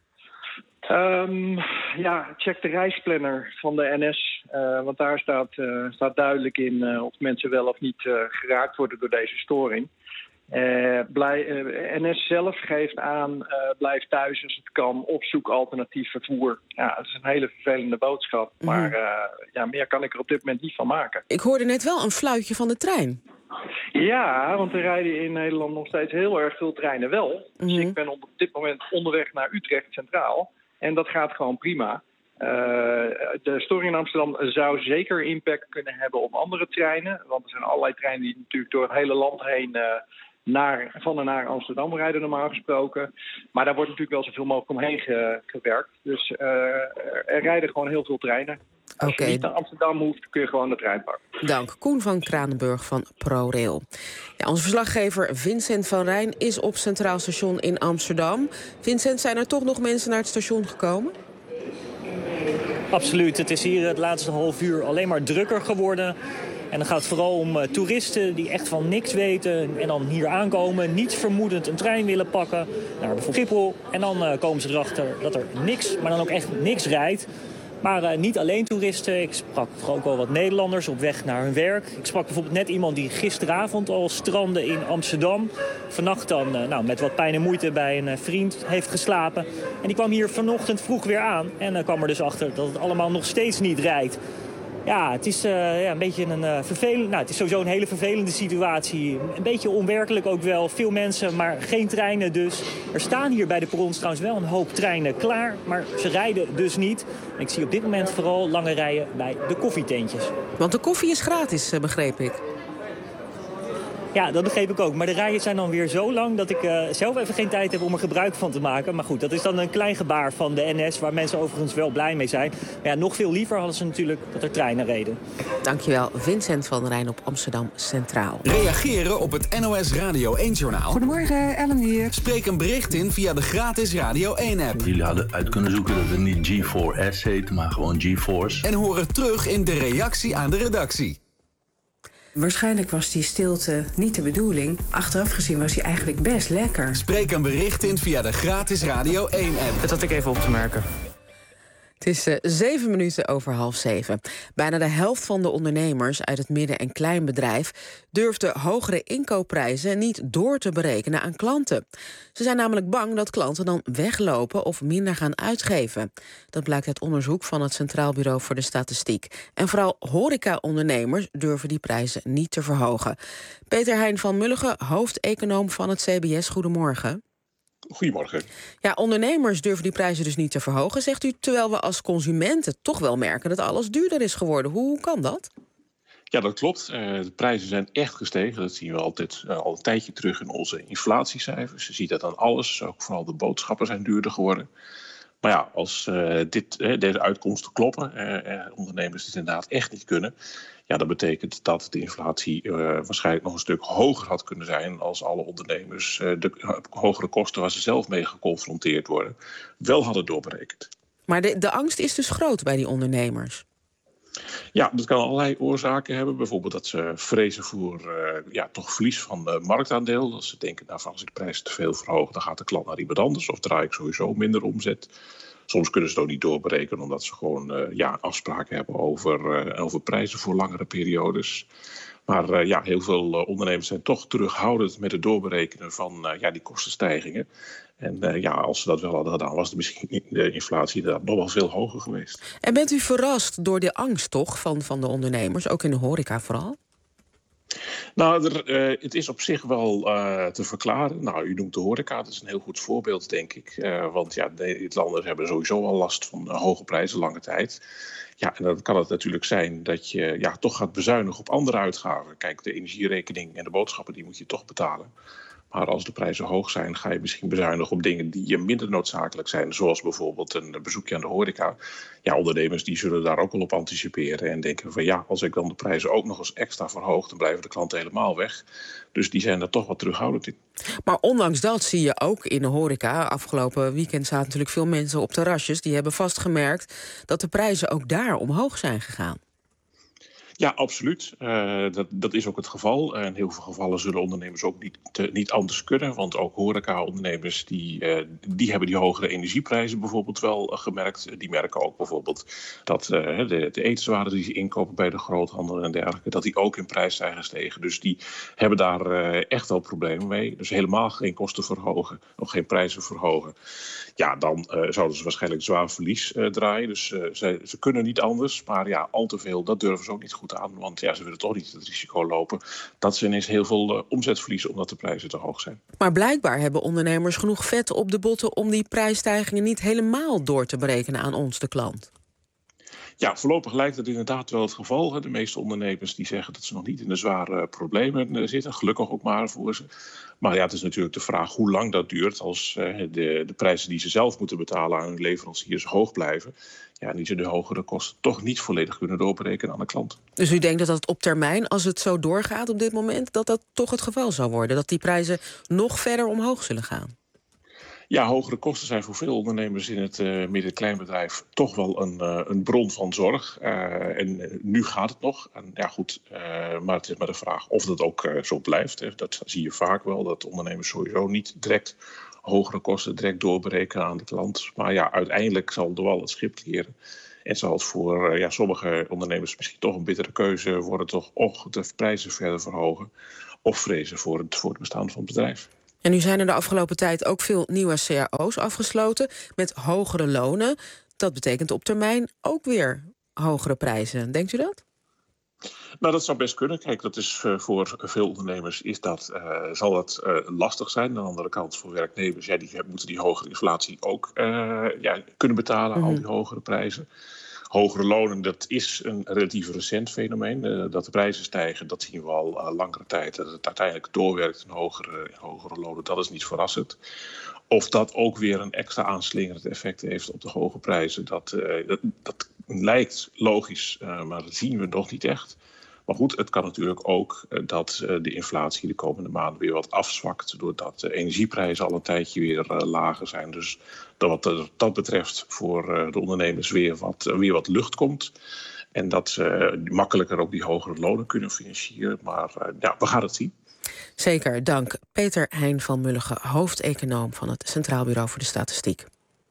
Um, ja, check de reisplanner van de N S. Uh, want daar staat, uh, staat duidelijk in uh, of mensen wel of niet uh, geraakt worden door deze storing. Uh, blij, uh, N S zelf geeft aan, uh, blijf thuis als het kan, of zoek alternatief vervoer. Ja, dat is een hele vervelende boodschap, mm. maar uh, ja, meer kan ik er op dit moment niet van maken. Ik hoorde net wel een fluitje van de trein. Ja, want er rijden in Nederland nog steeds heel erg veel treinen wel. Mm. Dus ik ben op dit moment onderweg naar Utrecht Centraal. En dat gaat gewoon prima. Uh, de storing in Amsterdam zou zeker impact kunnen hebben op andere treinen. Want er zijn allerlei treinen die natuurlijk door het hele land heen uh, naar, van en naar Amsterdam rijden normaal gesproken. Maar daar wordt natuurlijk wel zoveel mogelijk omheen ge, gewerkt. Dus uh, er rijden gewoon heel veel treinen. Als okay. je niet naar Amsterdam hoeft, kun je gewoon de trein pakken. Dank. Koen van Kranenburg van ProRail. Ja, onze verslaggever Vincent van Rijn is op Centraal Station in Amsterdam. Vincent, zijn er toch nog mensen naar het station gekomen? Absoluut. Het is hier het laatste half uur alleen maar drukker geworden. En dan gaat het vooral om uh, toeristen die echt van niks weten en dan hier aankomen, niets vermoedend een trein willen pakken naar bijvoorbeeld Schiphol. En dan uh, komen ze erachter dat er niks, maar dan ook echt niks rijdt. Maar uh, niet alleen toeristen. Ik sprak vooral ook wel wat Nederlanders op weg naar hun werk. Ik sprak bijvoorbeeld net iemand die gisteravond al strandde in Amsterdam. Vannacht dan uh, nou, met wat pijn en moeite bij een uh, vriend heeft geslapen. En die kwam hier vanochtend vroeg weer aan. En uh, kwam er dus achter dat het allemaal nog steeds niet rijdt. Ja, het is uh, ja, een beetje een uh, vervelend. Nou, het is sowieso een hele vervelende situatie. Een beetje onwerkelijk ook wel. Veel mensen, maar geen treinen dus. Er staan hier bij de perrons trouwens wel een hoop treinen klaar, maar ze rijden dus niet. En ik zie op dit moment vooral lange rijen bij de koffietentjes. Want de koffie is gratis, begreep ik. Ja, dat begreep ik ook. Maar de rijen zijn dan weer zo lang dat ik uh, zelf even geen tijd heb om er gebruik van te maken. Maar goed, dat is dan een klein gebaar van de N S, waar mensen overigens wel blij mee zijn. Maar ja, nog veel liever hadden ze natuurlijk dat er treinen reden. Dankjewel, Vincent van Rijn op Amsterdam Centraal. Reageren op het N O S Radio één-journaal. Goedemorgen, Ellen hier. Spreek een bericht in via de gratis Radio één-app. Jullie hadden uit kunnen zoeken dat het niet G vier S heet, maar gewoon GeForce. En hoor het terug in de reactie aan de redactie. Waarschijnlijk was die stilte niet de bedoeling. Achteraf gezien was hij eigenlijk best lekker. Spreek een bericht in via de gratis Radio één-app. Dat had ik even op te merken. Het is uh, zeven minuten over half zeven. Bijna de helft van de ondernemers uit het midden- en kleinbedrijf durfde hogere inkoopprijzen niet door te berekenen aan klanten. Ze zijn namelijk bang dat klanten dan weglopen of minder gaan uitgeven. Dat blijkt uit onderzoek van het Centraal Bureau voor de Statistiek. En vooral horeca-ondernemers durven die prijzen niet te verhogen. Peter Hein van Mulligen, hoofdeconoom van het C B S. Goedemorgen. Goedemorgen. Ja, ondernemers durven die prijzen dus niet te verhogen, zegt u, terwijl we als consumenten toch wel merken dat alles duurder is geworden. Hoe kan dat? Ja, dat klopt. Uh, de prijzen zijn echt gestegen. Dat zien we altijd uh, al een tijdje terug in onze inflatiecijfers. Je ziet dat aan alles. Ook vooral de boodschappen zijn duurder geworden. Maar ja, als uh, dit, uh, deze uitkomsten kloppen, uh, uh, ondernemers dit inderdaad echt niet kunnen, ja, dat betekent dat de inflatie uh, waarschijnlijk nog een stuk hoger had kunnen zijn als alle ondernemers uh, de uh, hogere kosten waar ze zelf mee geconfronteerd worden wel hadden doorberekend. Maar de, de angst is dus groot bij die ondernemers? Ja, dat kan allerlei oorzaken hebben. Bijvoorbeeld dat ze vrezen voor uh, ja, toch verlies van uh, marktaandeel. Dat ze denken, nou, als ik de prijs te veel verhoog, dan gaat de klant naar iemand anders. Of draai ik sowieso minder omzet. Soms kunnen ze het ook niet doorberekenen, omdat ze gewoon uh, ja, afspraken hebben over, uh, over prijzen voor langere periodes. Maar uh, ja, heel veel uh, ondernemers zijn toch terughoudend met het doorberekenen van uh, ja, die kostenstijgingen. En uh, ja, als ze dat wel hadden gedaan, was de, misschien de inflatie nog wel veel hoger geweest. En bent u verrast door de angst toch van, van de ondernemers, ook in de horeca vooral? Nou, er, uh, het is op zich wel uh, te verklaren. Nou, u noemt de horeca, dat is een heel goed voorbeeld, denk ik. Uh, want ja, de Nederlanders hebben sowieso al last van uh, hoge prijzen lange tijd. Ja, en dan kan het natuurlijk zijn dat je ja, toch gaat bezuinigen op andere uitgaven. Kijk, de energierekening en de boodschappen, die moet je toch betalen. Maar als de prijzen hoog zijn, ga je misschien bezuinigen op dingen die minder noodzakelijk zijn. Zoals bijvoorbeeld een bezoekje aan de horeca. Ja, ondernemers die zullen daar ook wel op anticiperen en denken van ja, als ik dan de prijzen ook nog eens extra verhoog, dan blijven de klanten helemaal weg. Dus die zijn er toch wat terughoudend in. Maar ondanks dat zie je ook in de horeca. Afgelopen weekend zaten natuurlijk veel mensen op terrasjes. Die hebben vastgemerkt dat de prijzen ook daar omhoog zijn gegaan. Ja, absoluut. Uh, dat, dat is ook het geval. En in heel veel gevallen zullen ondernemers ook niet, te, niet anders kunnen. Want ook horeca-ondernemers die, uh, die hebben die hogere energieprijzen bijvoorbeeld wel uh, gemerkt. Die merken ook bijvoorbeeld dat uh, de, de etenswaren die ze inkopen bij de groothandel en dergelijke, dat die ook in prijs zijn gestegen. Dus die hebben daar uh, echt wel problemen mee. Dus helemaal geen kosten verhogen, of geen prijzen verhogen. Ja, dan uh, zouden ze waarschijnlijk zwaar verlies uh, draaien. Dus uh, ze, ze kunnen niet anders. Maar ja, al te veel, dat durven ze ook niet goed aan. Want ja, ze willen toch niet het risico lopen dat ze ineens heel veel uh, omzet verliezen omdat de prijzen te hoog zijn. Maar blijkbaar hebben ondernemers genoeg vet op de botten om die prijsstijgingen niet helemaal door te berekenen aan ons, de klant. Ja, voorlopig lijkt het inderdaad wel het geval. De meeste ondernemers die zeggen dat ze nog niet in de zware problemen zitten. Gelukkig ook maar voor ze. Maar ja, het is natuurlijk de vraag hoe lang dat duurt als de, de prijzen die ze zelf moeten betalen aan hun leveranciers hoog blijven. Ja, en die ze de hogere kosten toch niet volledig kunnen doorberekenen aan de klant. Dus u denkt dat dat op termijn, als het zo doorgaat op dit moment, dat dat toch het geval zal worden? Dat die prijzen nog verder omhoog zullen gaan? Ja, hogere kosten zijn voor veel ondernemers in het uh, midden-kleinbedrijf toch wel een, uh, een bron van zorg. Uh, en uh, nu gaat het nog. En, ja, goed, uh, maar het is maar de vraag of dat ook uh, zo blijft. Hè. Dat zie je vaak wel, dat ondernemers sowieso niet direct hogere kosten direct doorberekenen aan de klant. Maar ja, uiteindelijk zal er wel het schip keren. En zal het voor uh, ja, sommige ondernemers misschien toch een bittere keuze worden, toch of de prijzen verder verhogen of vrezen voor het, voor het bestaan van het bedrijf. En nu zijn er de afgelopen tijd ook veel nieuwe C A O's afgesloten met hogere lonen. Dat betekent op termijn ook weer hogere prijzen. Denkt u dat? Nou, dat zou best kunnen. Kijk, dat is uh, voor veel ondernemers is dat, uh, zal dat uh, lastig zijn. Aan de andere kant voor werknemers, ja, die moeten die hogere inflatie ook uh, ja, kunnen betalen, mm-hmm. al die hogere prijzen. Hogere lonen, dat is een relatief recent fenomeen. Uh, dat de prijzen stijgen, dat zien we al uh, langere tijd. Dat het uiteindelijk doorwerkt in hogere, hogere lonen, dat is niet verrassend. Of dat ook weer een extra aanslingerend effect heeft op de hoge prijzen, dat, uh, dat, dat lijkt logisch, uh, maar dat zien we nog niet echt. Maar goed, het kan natuurlijk ook uh, dat uh, de inflatie de komende maanden weer wat afzwakt, doordat de energieprijzen al een tijdje weer uh, lager zijn. Dus dat wat uh, dat betreft voor uh, de ondernemers weer wat, uh, weer wat lucht komt. En dat ze uh, makkelijker ook die hogere lonen kunnen financieren. Maar uh, ja, we gaan het zien. Zeker, dank. Peter Hein van Mulligen, hoofdeconoom van het Centraal Bureau voor de Statistiek.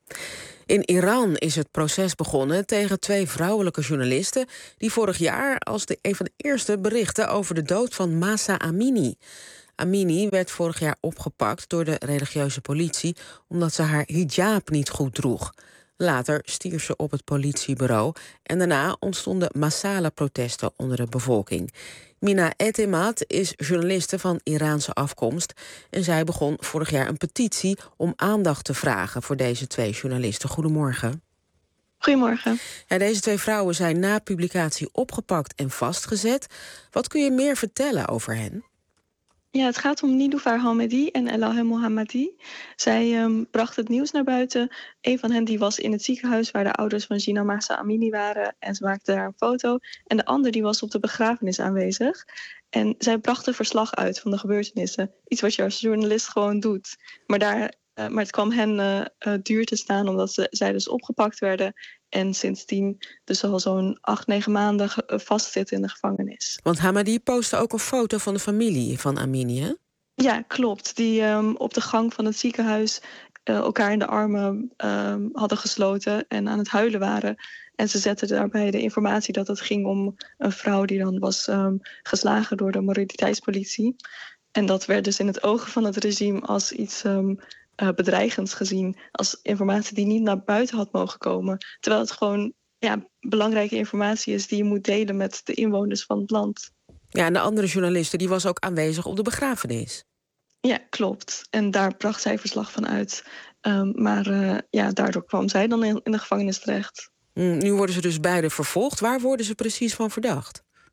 In Iran is het proces begonnen tegen twee vrouwelijke journalisten die vorig jaar als de, een van de eerste berichten over de dood van Mahsa Amini. Amini werd vorig jaar opgepakt door de religieuze politie omdat ze haar hijab niet goed droeg. Later stierf ze op het politiebureau en daarna ontstonden massale protesten onder de bevolking. Mina Etemad is journaliste van Iraanse afkomst en zij begon vorig jaar een petitie om aandacht te vragen voor deze twee journalisten. Goedemorgen. Goedemorgen. Ja, deze twee vrouwen zijn na publicatie opgepakt en vastgezet. Wat kun je meer vertellen over hen? Ja, het gaat om Niloufar Hamedi en Elahe Mohammadi. Zij um, bracht het nieuws naar buiten. Een van hen die was in het ziekenhuis waar de ouders van Gina Mahsa Amini waren. En ze maakte daar een foto. En de ander die was op de begrafenis aanwezig. En zij brachten verslag uit van de gebeurtenissen. Iets wat je als journalist gewoon doet. Maar, daar, uh, maar het kwam hen uh, uh, duur te staan omdat ze, zij dus opgepakt werden. En sindsdien dus al zo'n acht, negen maanden vastzitten in de gevangenis. Want Hamadi postte ook een foto van de familie van Amini, hè? Ja, klopt. Die um, op de gang van het ziekenhuis uh, elkaar in de armen um, hadden gesloten en aan het huilen waren. En ze zetten daarbij de informatie dat het ging om een vrouw die dan was um, geslagen door de moraliteitspolitie. En dat werd dus in het ogen van het regime als iets Um, Uh, bedreigends gezien, als informatie die niet naar buiten had mogen komen. Terwijl het gewoon ja, belangrijke informatie is die je moet delen met de inwoners van het land. Ja, en de andere journaliste die was ook aanwezig op de begrafenis. Ja, klopt. En daar bracht zij verslag van uit. Um, maar uh, ja, daardoor kwam zij dan in, in de gevangenis terecht. Mm, nu worden ze dus beide vervolgd. Waar worden ze precies van verdacht?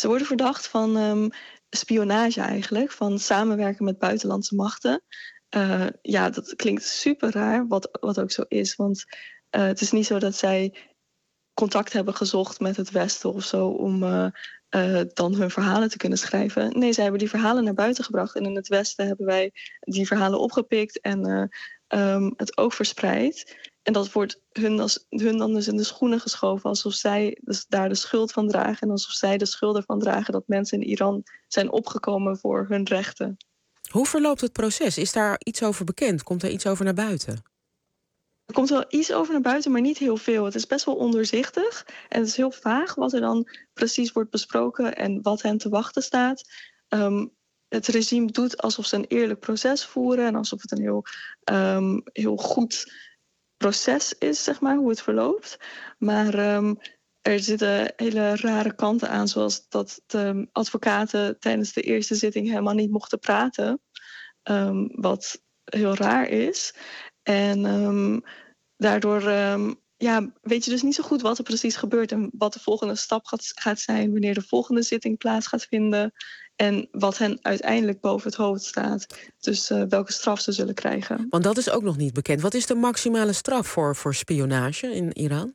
Ze worden verdacht van um, spionage eigenlijk, van samenwerken met buitenlandse machten. Uh, ja, dat klinkt super raar, wat, wat ook zo is. Want uh, het is niet zo dat zij contact hebben gezocht met het Westen of zo om uh, uh, dan hun verhalen te kunnen schrijven. Nee, zij hebben die verhalen naar buiten gebracht. En in het Westen hebben wij die verhalen opgepikt en uh, um, het ook verspreid. En dat wordt hun, als, hun dan dus in de schoenen geschoven, alsof zij dus daar de schuld van dragen. En alsof zij de schuld ervan dragen dat mensen in Iran zijn opgekomen voor hun rechten. Hoe verloopt het proces? Is daar iets over bekend? Komt er iets over naar buiten? Er komt wel iets over naar buiten, maar niet heel veel. Het is best wel ondoorzichtig en het is heel vaag wat er dan precies wordt besproken en wat hen te wachten staat. Um, het regime doet alsof ze een eerlijk proces voeren en alsof het een heel, um, heel goed proces is, zeg maar, hoe het verloopt. Maar um, er zitten hele rare kanten aan, zoals dat de advocaten tijdens de eerste zitting helemaal niet mochten praten. Um, wat heel raar is. En um, daardoor um, ja, weet je dus niet zo goed wat er precies gebeurt en wat de volgende stap gaat, gaat zijn, wanneer de volgende zitting plaats gaat vinden en wat hen uiteindelijk boven het hoofd staat. Dus uh, welke straf ze zullen krijgen. Want dat is ook nog niet bekend. Wat is de maximale straf voor, voor spionage in Iran?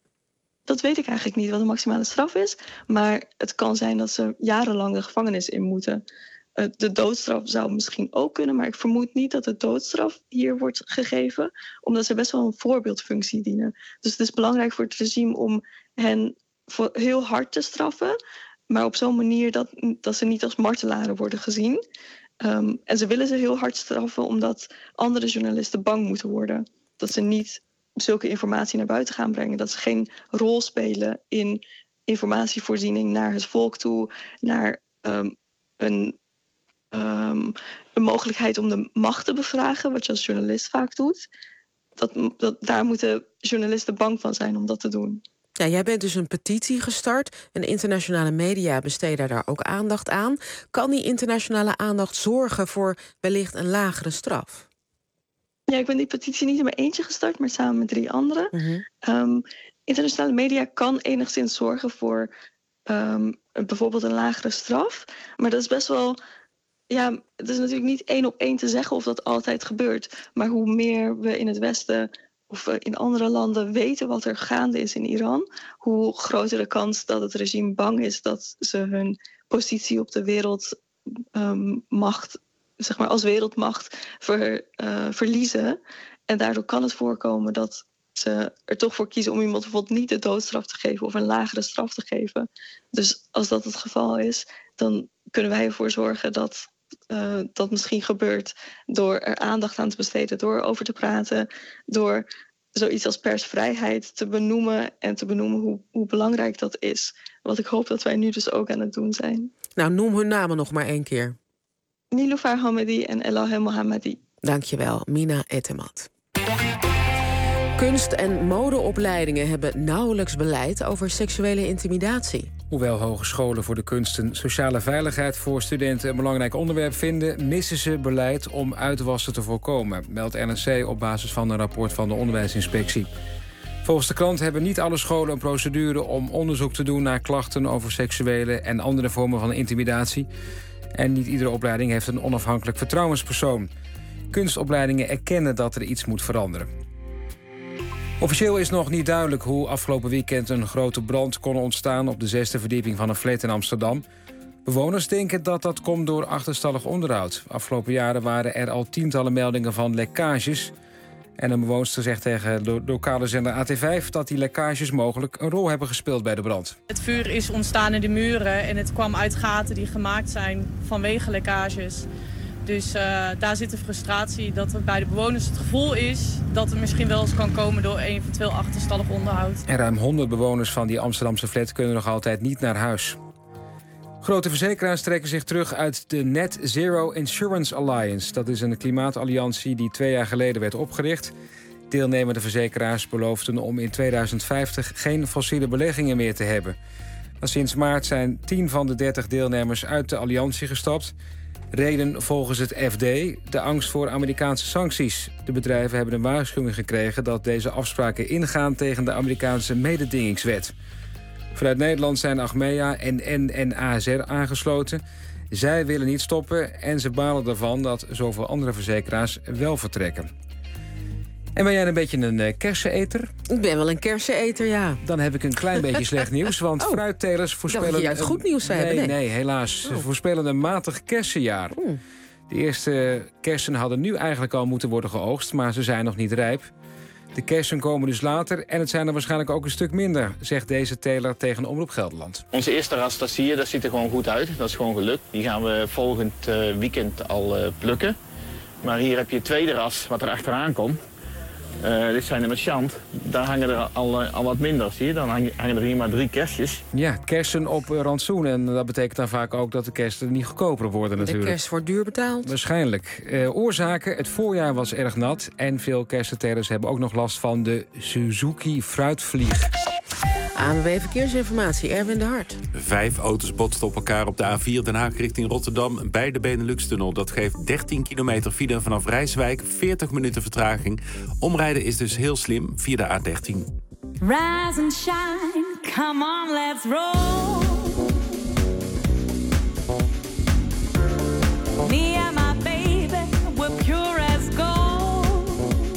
Dat weet ik eigenlijk niet wat de maximale straf is. Maar het kan zijn dat ze jarenlang de gevangenis in moeten. Uh, de doodstraf zou misschien ook kunnen, maar ik vermoed niet dat de doodstraf hier wordt gegeven, omdat ze best wel een voorbeeldfunctie dienen. Dus het is belangrijk voor het regime om hen voor heel hard te straffen, maar op zo'n manier dat, dat ze niet als martelaren worden gezien. Um, en ze willen ze heel hard straffen omdat andere journalisten bang moeten worden. Dat ze niet zulke informatie naar buiten gaan brengen. Dat ze geen rol spelen in informatievoorziening naar het volk toe, naar um, een, um, een mogelijkheid om de macht te bevragen, wat je als journalist vaak doet. Dat, dat, daar moeten journalisten bang van zijn om dat te doen. Ja, jij bent dus een petitie gestart en de internationale media besteden daar ook aandacht aan. Kan die internationale aandacht zorgen voor wellicht een lagere straf? Ja, ik ben die petitie niet in mijn eentje gestart, maar samen met drie anderen. Mm-hmm. Um, internationale media kan enigszins zorgen voor um, bijvoorbeeld een lagere straf. Maar dat is best wel... Ja, het is natuurlijk niet één op één te zeggen of dat altijd gebeurt. Maar hoe meer we in het Westen of in andere landen weten wat er gaande is in Iran, hoe groter de kans dat het regime bang is dat ze hun positie op de wereldmacht, um, zeg maar als wereldmacht, ver, uh, verliezen. En daardoor kan het voorkomen dat ze er toch voor kiezen om iemand bijvoorbeeld niet de doodstraf te geven of een lagere straf te geven. Dus als dat het geval is, dan kunnen wij ervoor zorgen dat uh, dat misschien gebeurt door er aandacht aan te besteden, door over te praten, door zoiets als persvrijheid te benoemen en te benoemen hoe, hoe belangrijk dat is. Wat ik hoop dat wij nu dus ook aan het doen zijn. Nou, noem hun namen nog maar één keer. Niloufar Hamedi en Elahe Mohammadi. Dankjewel, Mina Etemat. Kunst- en modeopleidingen hebben nauwelijks beleid over seksuele intimidatie. Hoewel hogescholen voor de kunsten sociale veiligheid voor studenten een belangrijk onderwerp vinden, missen ze beleid om uitwassen te voorkomen, meldt N R C op basis van een rapport van de onderwijsinspectie. Volgens de krant hebben niet alle scholen een procedure om onderzoek te doen naar klachten over seksuele en andere vormen van intimidatie. En niet iedere opleiding heeft een onafhankelijk vertrouwenspersoon. Kunstopleidingen erkennen dat er iets moet veranderen. Officieel is nog niet duidelijk hoe afgelopen weekend een grote brand kon ontstaan op de zesde verdieping van een flat in Amsterdam. Bewoners denken dat dat komt door achterstallig onderhoud. Afgelopen jaren waren er al tientallen meldingen van lekkages. En een bewoonster zegt tegen de lokale zender A T vijf dat die lekkages mogelijk een rol hebben gespeeld bij de brand. Het vuur is ontstaan in de muren en het kwam uit gaten die gemaakt zijn vanwege lekkages. Dus uh, daar zit de frustratie dat er bij de bewoners het gevoel is dat het misschien wel eens kan komen door eventueel achterstallig onderhoud. En ruim honderd bewoners van die Amsterdamse flat kunnen nog altijd niet naar huis. Grote verzekeraars trekken zich terug uit de Net Zero Insurance Alliance. Dat is een klimaatalliantie die twee jaar geleden werd opgericht. Deelnemende verzekeraars beloofden om in tweeduizend vijftig geen fossiele beleggingen meer te hebben. Maar sinds maart zijn tien van de dertig deelnemers uit de alliantie gestapt. Reden volgens het F D de angst voor Amerikaanse sancties. De bedrijven hebben een waarschuwing gekregen dat deze afspraken ingaan tegen de Amerikaanse mededingingswet. Vanuit Nederland zijn Achmea, N N en A S R aangesloten. Zij willen niet stoppen en ze balen ervan dat zoveel andere verzekeraars wel vertrekken. En ben jij een beetje een uh, kerseneter? Ik ben wel een kerseneter, ja. Dan heb ik een klein beetje slecht nieuws, want oh, fruittelers voorspellen... Dat je juist goed nieuws zou nee, hebben. Nee, nee, helaas. Oh. Ze voorspellen een matig kersenjaar. Hmm. De eerste kersen hadden nu eigenlijk al moeten worden geoogst, maar ze zijn nog niet rijp. De kersen komen dus later en het zijn er waarschijnlijk ook een stuk minder, zegt deze teler tegen Omroep Gelderland. Onze eerste ras, dat zie je, dat ziet er gewoon goed uit. Dat is gewoon gelukt. Die gaan we volgend uh, weekend al uh, plukken. Maar hier heb je het tweede ras wat er achteraan komt. Uh, dit zijn de Merchant. Daar hangen er al, uh, al wat minder, zie je. Dan hangen er hier maar drie kersjes. Ja, kersen op uh, rantsoen. En dat betekent dan vaak ook dat de kersen niet goedkoper worden natuurlijk. De kerst wordt duur betaald. Waarschijnlijk. Uh, oorzaken, het voorjaar was erg nat. En veel kersentelers hebben ook nog last van de Suzuki fruitvlieg. A N W B Verkeersinformatie, Erwin de Hart. Vijf auto's botsten op elkaar op de A vier Den Haag richting Rotterdam... bij de Benelux-tunnel. Dat geeft dertien kilometer file vanaf Rijswijk, veertig minuten vertraging. Omrijden is dus heel slim via de A dertien. Rise and shine, come on, let's roll. Me and my baby, we're pure as gold.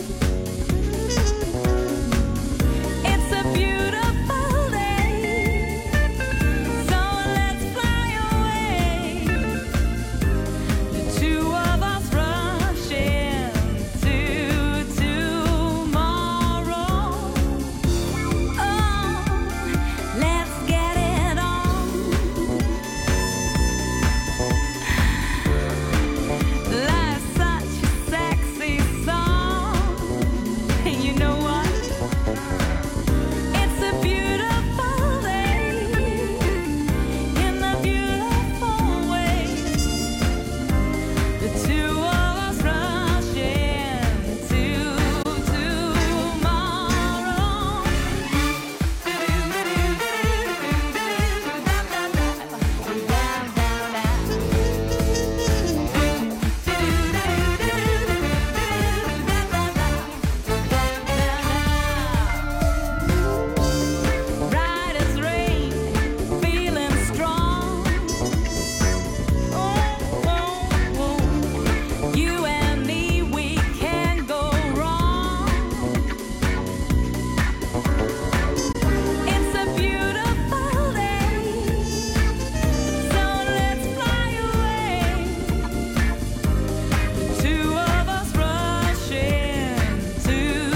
It's a beautiful day, so let's fly away. The two of us rushing to tomorrow. Oh, let's get it on. Life's such a sexy song, and you know what? It's a beautiful day in a beautiful way. The two of us rushing to tomorrow. Right as rain, feeling strong. Oh, oh, oh. You and me, we can't go wrong. It's a beautiful day, so let's fly away. The two of us rushing to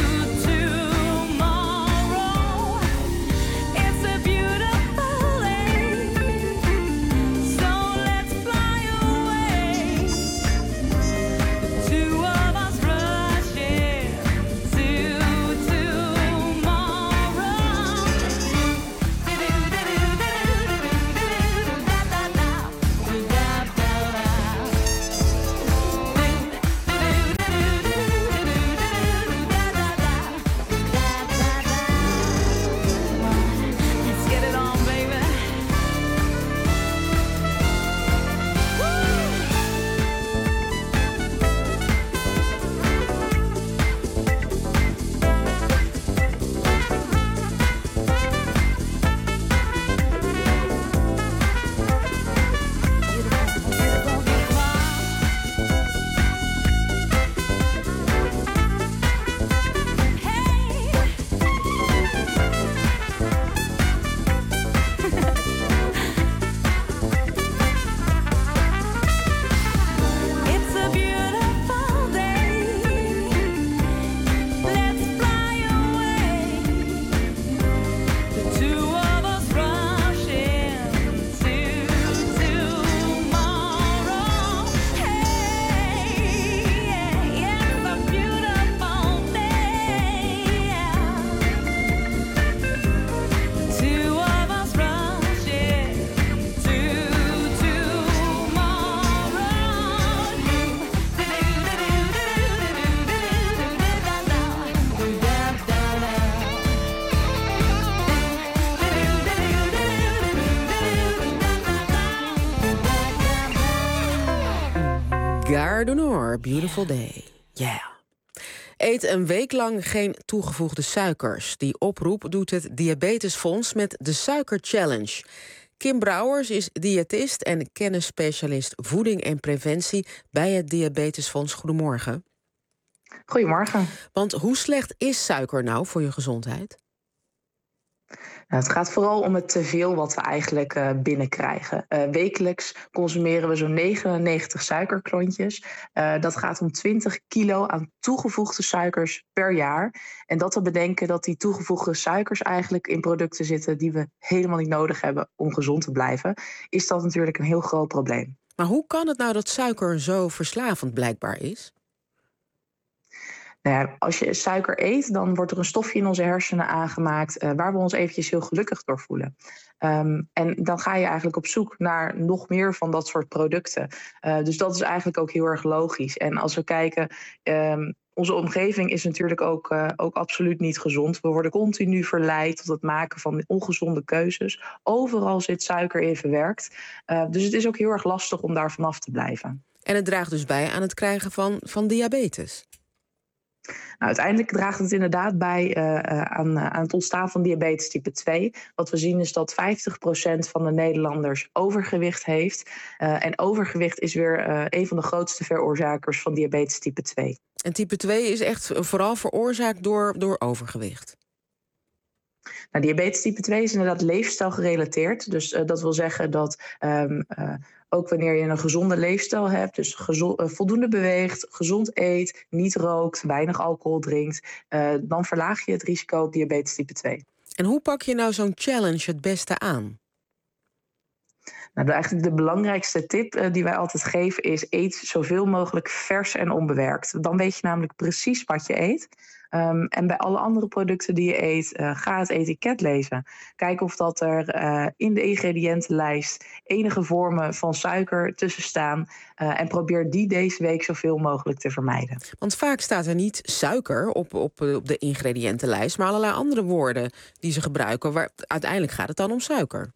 tomorrow. It's a beautiful day, so let's fly away. The two of us rushing to tomorrow. Let's get it on, baby. It's a beautiful day. Let's fly away. The two of us rushing to tomorrow. Hey, yeah, it's a beautiful day. Two of us rushing to Gare du Nord, beautiful day. Yeah. Eet een week lang geen toegevoegde suikers. Die oproep doet het Diabetesfonds met de Suiker Challenge. Kim Brouwers is diëtist en kennisspecialist voeding en preventie bij het Diabetesfonds. Goedemorgen. Goedemorgen. Want hoe slecht is suiker nou voor je gezondheid? Nou, het gaat vooral om het teveel wat we eigenlijk uh, binnenkrijgen. Uh, wekelijks consumeren we zo'n negenennegentig suikerklontjes. Uh, dat gaat om twintig kilo aan toegevoegde suikers per jaar. En dat te bedenken dat die toegevoegde suikers eigenlijk in producten zitten die we helemaal niet nodig hebben om gezond te blijven, is dat natuurlijk een heel groot probleem. Maar hoe kan het nou dat suiker zo verslavend blijkbaar is? Nou ja, als je suiker eet, dan wordt er een stofje in onze hersenen aangemaakt uh, waar we ons eventjes heel gelukkig door voelen. Um, en dan ga je eigenlijk op zoek naar nog meer van dat soort producten. Uh, dus dat is eigenlijk ook heel erg logisch. En als we kijken, um, onze omgeving is natuurlijk ook, uh, ook absoluut niet gezond. We worden continu verleid tot het maken van ongezonde keuzes. Overal zit suiker in verwerkt. Uh, dus het is ook heel erg lastig om daar vanaf te blijven. En het draagt dus bij aan het krijgen van, van diabetes? Nou, uiteindelijk draagt het inderdaad bij uh, aan, uh, aan het ontstaan van diabetes type twee. Wat we zien is dat vijftig procent van de Nederlanders overgewicht heeft. Uh, en overgewicht is weer uh, een van de grootste veroorzakers van diabetes type twee. En type twee is echt vooral veroorzaakt door, door overgewicht? Nou, diabetes type twee is inderdaad leefstijlgerelateerd. Dus uh, dat wil zeggen dat um, uh, ook wanneer je een gezonde leefstijl hebt, dus gezond, uh, voldoende beweegt, gezond eet, niet rookt, weinig alcohol drinkt, uh, dan verlaag je het risico op diabetes type twee. En hoe pak je nou zo'n challenge het beste aan? Nou, de, eigenlijk de belangrijkste tip uh, die wij altijd geven is: eet zoveel mogelijk vers en onbewerkt. Dan weet je namelijk precies wat je eet. Um, en bij alle andere producten die je eet, uh, ga het etiket lezen. Kijk of dat er uh, in de ingrediëntenlijst enige vormen van suiker tussen staan. Uh, en probeer die deze week zoveel mogelijk te vermijden. Want vaak staat er niet suiker op, op, op de ingrediëntenlijst, maar allerlei andere woorden die ze gebruiken. Waar, uiteindelijk gaat het dan om suiker.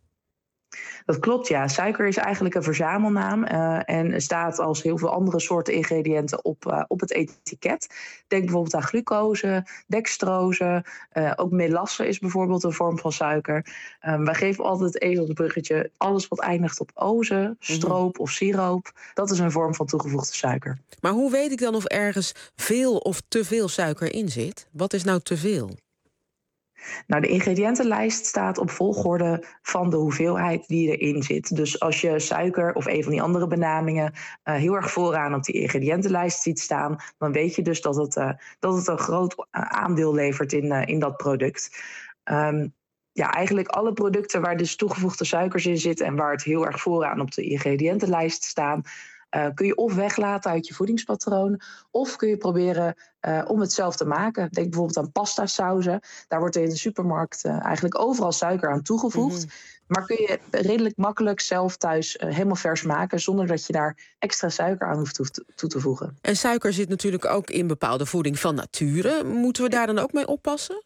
Dat klopt, ja. Suiker is eigenlijk een verzamelnaam uh, en staat als heel veel andere soorten ingrediënten op, uh, op het etiket. Denk bijvoorbeeld aan glucose, dextrose, uh, ook melasse is bijvoorbeeld een vorm van suiker. Um, wij geven altijd even op het bruggetje: alles wat eindigt op oze, stroop of siroop, dat is een vorm van toegevoegde suiker. Maar hoe weet ik dan of ergens veel of te veel suiker in zit? Wat is nou te veel? Nou, de ingrediëntenlijst staat op volgorde van de hoeveelheid die erin zit. Dus als je suiker of een van die andere benamingen uh, heel erg vooraan op die ingrediëntenlijst ziet staan, dan weet je dus dat het, uh, dat het een groot uh, aandeel levert in, uh, in dat product. Um, ja, eigenlijk alle producten waar dus toegevoegde suikers in zitten en waar het heel erg vooraan op de ingrediëntenlijst staan, Uh, kun je of weglaten uit je voedingspatroon, of kun je proberen uh, om het zelf te maken. Denk bijvoorbeeld aan pastasauzen. Daar wordt er in de supermarkt uh, eigenlijk overal suiker aan toegevoegd. Mm-hmm. Maar kun je redelijk makkelijk zelf thuis uh, helemaal vers maken, zonder dat je daar extra suiker aan hoeft toe te, toe te voegen. En suiker zit natuurlijk ook in bepaalde voeding van nature. Moeten we daar dan ook mee oppassen?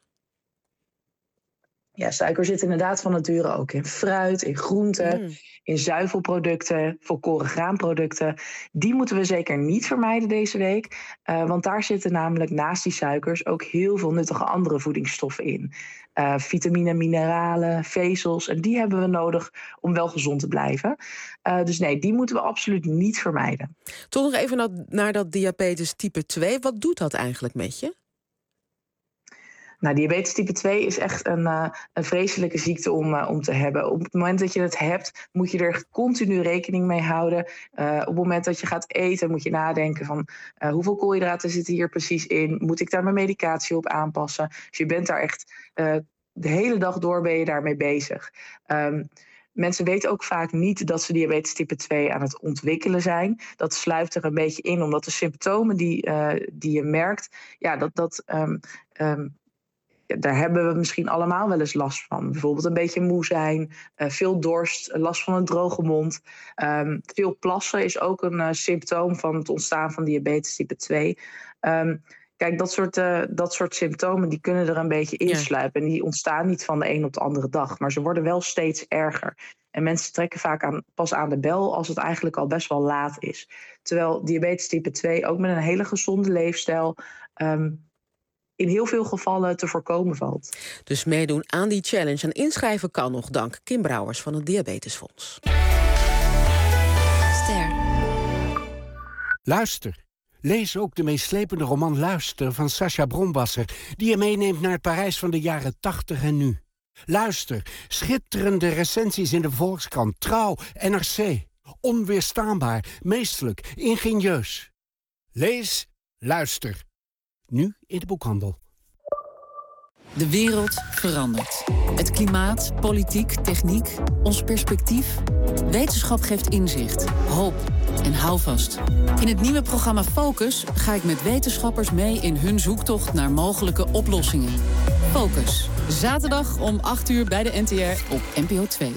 Ja, suiker zit inderdaad van nature ook in fruit, in groenten, mm. in zuivelproducten, volkoren graanproducten. Die moeten we zeker niet vermijden deze week. Uh, want daar zitten namelijk naast die suikers ook heel veel nuttige andere voedingsstoffen in. Uh, vitamine, mineralen, vezels. En die hebben we nodig om wel gezond te blijven. Uh, dus nee, die moeten we absoluut niet vermijden. Toch nog even naar, naar dat diabetes type twee. Wat doet dat eigenlijk met je? Nou, diabetes type twee is echt een, uh, een vreselijke ziekte om, uh, om te hebben. Op het moment dat je het hebt, moet je er continu rekening mee houden. Uh, op het moment dat je gaat eten, moet je nadenken van uh, hoeveel koolhydraten zitten hier precies in? Moet ik daar mijn medicatie op aanpassen? Dus je bent daar echt uh, de hele dag door ben je daarmee bezig. Um, Mensen weten ook vaak niet dat ze diabetes type twee aan het ontwikkelen zijn. Dat sluipt er een beetje in, omdat de symptomen die, uh, die je merkt, ja, dat dat um, um, daar hebben we misschien allemaal wel eens last van. Bijvoorbeeld een beetje moe zijn, uh, veel dorst, last van een droge mond. Um, veel plassen is ook een uh, symptoom van het ontstaan van diabetes type twee. Um, kijk, dat soort, uh, dat soort symptomen die kunnen er een beetje insluipen. Ja. En die ontstaan niet van de een op de andere dag. Maar ze worden wel steeds erger. En mensen trekken vaak aan, pas aan de bel als het eigenlijk al best wel laat is. Terwijl diabetes type twee ook met een hele gezonde leefstijl um, in heel veel gevallen te voorkomen valt. Dus meedoen aan die challenge en inschrijven kan nog, dank Kim Brouwers van het Diabetesfonds. Ster. Luister. Lees ook de meeslepende roman Luister van Sacha Bronwasser, die je meeneemt naar het Parijs van de jaren tachtig en nu. Luister. Schitterende recensies in de Volkskrant, Trouw, N R C. Onweerstaanbaar, meesterlijk, ingenieus. Lees, luister. Nu in de boekhandel. De wereld verandert. Het klimaat, politiek, techniek, ons perspectief. Wetenschap geeft inzicht, hoop en houvast. In het nieuwe programma Focus ga ik met wetenschappers mee in hun zoektocht naar mogelijke oplossingen. Focus. Zaterdag om acht uur bij de N T R op N P O twee.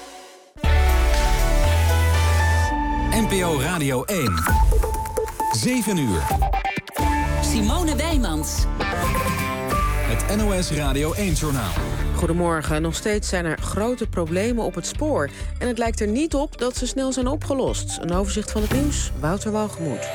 N P O Radio één. zeven uur. Simone Wijmans. Het N O S Radio één-journaal. Goedemorgen. Nog steeds zijn er grote problemen op het spoor. En het lijkt er niet op dat ze snel zijn opgelost. Een overzicht van het nieuws, Wouter Walgemoed.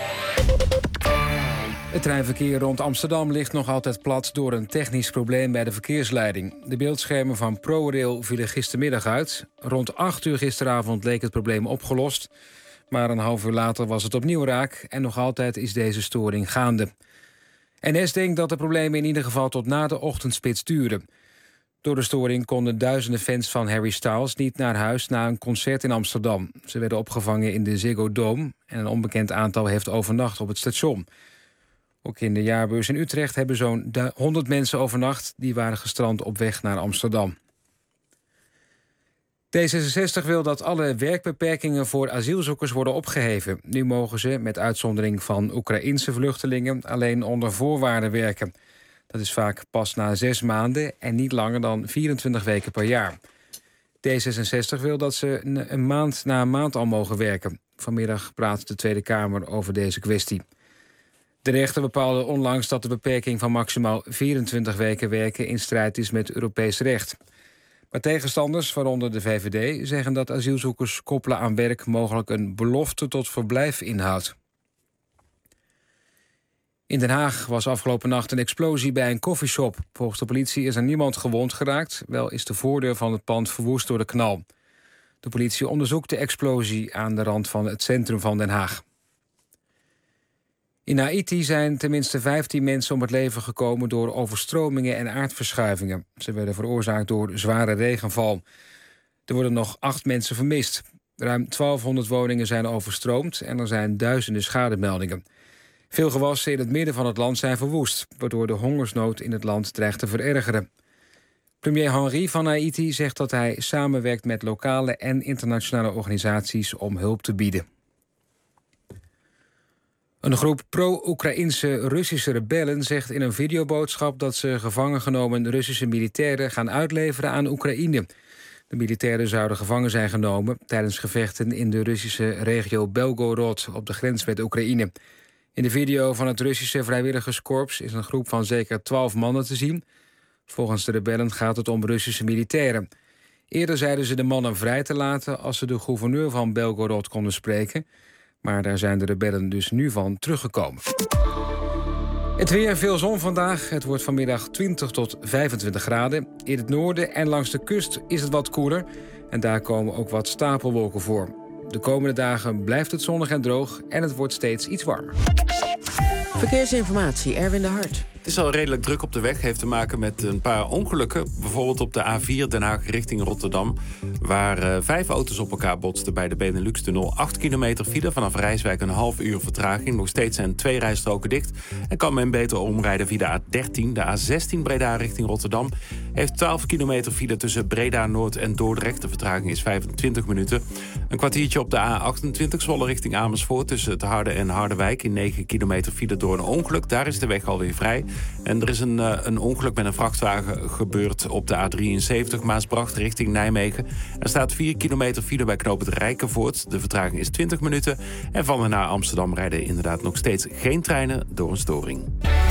Het treinverkeer rond Amsterdam ligt nog altijd plat door een technisch probleem bij de verkeersleiding. De beeldschermen van ProRail vielen gistermiddag uit. Rond acht uur gisteravond leek het probleem opgelost. Maar een half uur later was het opnieuw raak en nog altijd is deze storing gaande. N S denkt dat de problemen in ieder geval tot na de ochtendspits duren. Door de storing konden duizenden fans van Harry Styles niet naar huis na een concert in Amsterdam. Ze werden opgevangen in de Ziggo Dome en een onbekend aantal heeft overnacht op het station. Ook in de jaarbeurs in Utrecht hebben zo'n honderd mensen overnacht. Die waren gestrand op weg naar Amsterdam. D zesenzestig wil dat alle werkbeperkingen voor asielzoekers worden opgeheven. Nu mogen ze, met uitzondering van Oekraïense vluchtelingen, alleen onder voorwaarden werken. Dat is vaak pas na zes maanden en niet langer dan vierentwintig weken per jaar. D zesenzestig wil dat ze een maand na een maand al mogen werken. Vanmiddag praat de Tweede Kamer over deze kwestie. De rechter bepaalde onlangs dat de beperking van maximaal vierentwintig weken werken in strijd is met Europees recht. Maar tegenstanders, waaronder de V V D, zeggen dat asielzoekers koppelen aan werk mogelijk een belofte tot verblijf inhoudt. In Den Haag was afgelopen nacht een explosie bij een koffieshop. Volgens de politie is er niemand gewond geraakt. Wel is de voordeur van het pand verwoest door de knal. De politie onderzoekt de explosie aan de rand van het centrum van Den Haag. In Haiti zijn tenminste vijftien mensen om het leven gekomen door overstromingen en aardverschuivingen. Ze werden veroorzaakt door zware regenval. Er worden nog acht mensen vermist. Ruim twaalfhonderd woningen zijn overstroomd en er zijn duizenden schademeldingen. Veel gewassen in het midden van het land zijn verwoest, waardoor de hongersnood in het land dreigt te verergeren. Premier Henry van Haiti zegt dat hij samenwerkt met lokale en internationale organisaties om hulp te bieden. Een groep pro-Oekraïnse Russische rebellen zegt in een videoboodschap dat ze gevangen genomen Russische militairen gaan uitleveren aan Oekraïne. De militairen zouden gevangen zijn genomen tijdens gevechten in de Russische regio Belgorod op de grens met Oekraïne. In de video van het Russische vrijwilligerskorps is een groep van zeker twaalf mannen te zien. Volgens de rebellen gaat het om Russische militairen. Eerder zeiden ze de mannen vrij te laten als ze de gouverneur van Belgorod konden spreken. Maar daar zijn de rebellen dus nu van teruggekomen. Het weer, veel zon vandaag. Het wordt vanmiddag twintig tot vijfentwintig graden. In het noorden en langs de kust is het wat koeler. En daar komen ook wat stapelwolken voor. De komende dagen blijft het zonnig en droog en het wordt steeds iets warmer. Verkeersinformatie, Erwin de Hart. Het is al redelijk druk op de weg. Heeft te maken met een paar ongelukken. Bijvoorbeeld op de A vier Den Haag richting Rotterdam. Waar uh, vijf auto's op elkaar botsten bij de Benelux-tunnel. Acht kilometer file vanaf Rijswijk, een half uur vertraging. Nog steeds zijn twee rijstroken dicht. En kan men beter omrijden via de A dertien. De A zestien Breda richting Rotterdam heeft twaalf kilometer file tussen Breda Noord en Dordrecht. De vertraging is vijfentwintig minuten. Een kwartiertje op de A achtentwintig Zwolle richting Amersfoort. Tussen het Harde en Harderwijk in negen kilometer file door een ongeluk. Daar is de weg alweer vrij. En er is een, uh, een ongeluk met een vrachtwagen gebeurd op de A drieënzeventig Maasbracht richting Nijmegen. Er staat vier kilometer file bij knooppunt Rijkenvoort. De vertraging is twintig minuten. En van en naar Amsterdam rijden inderdaad nog steeds geen treinen door een storing.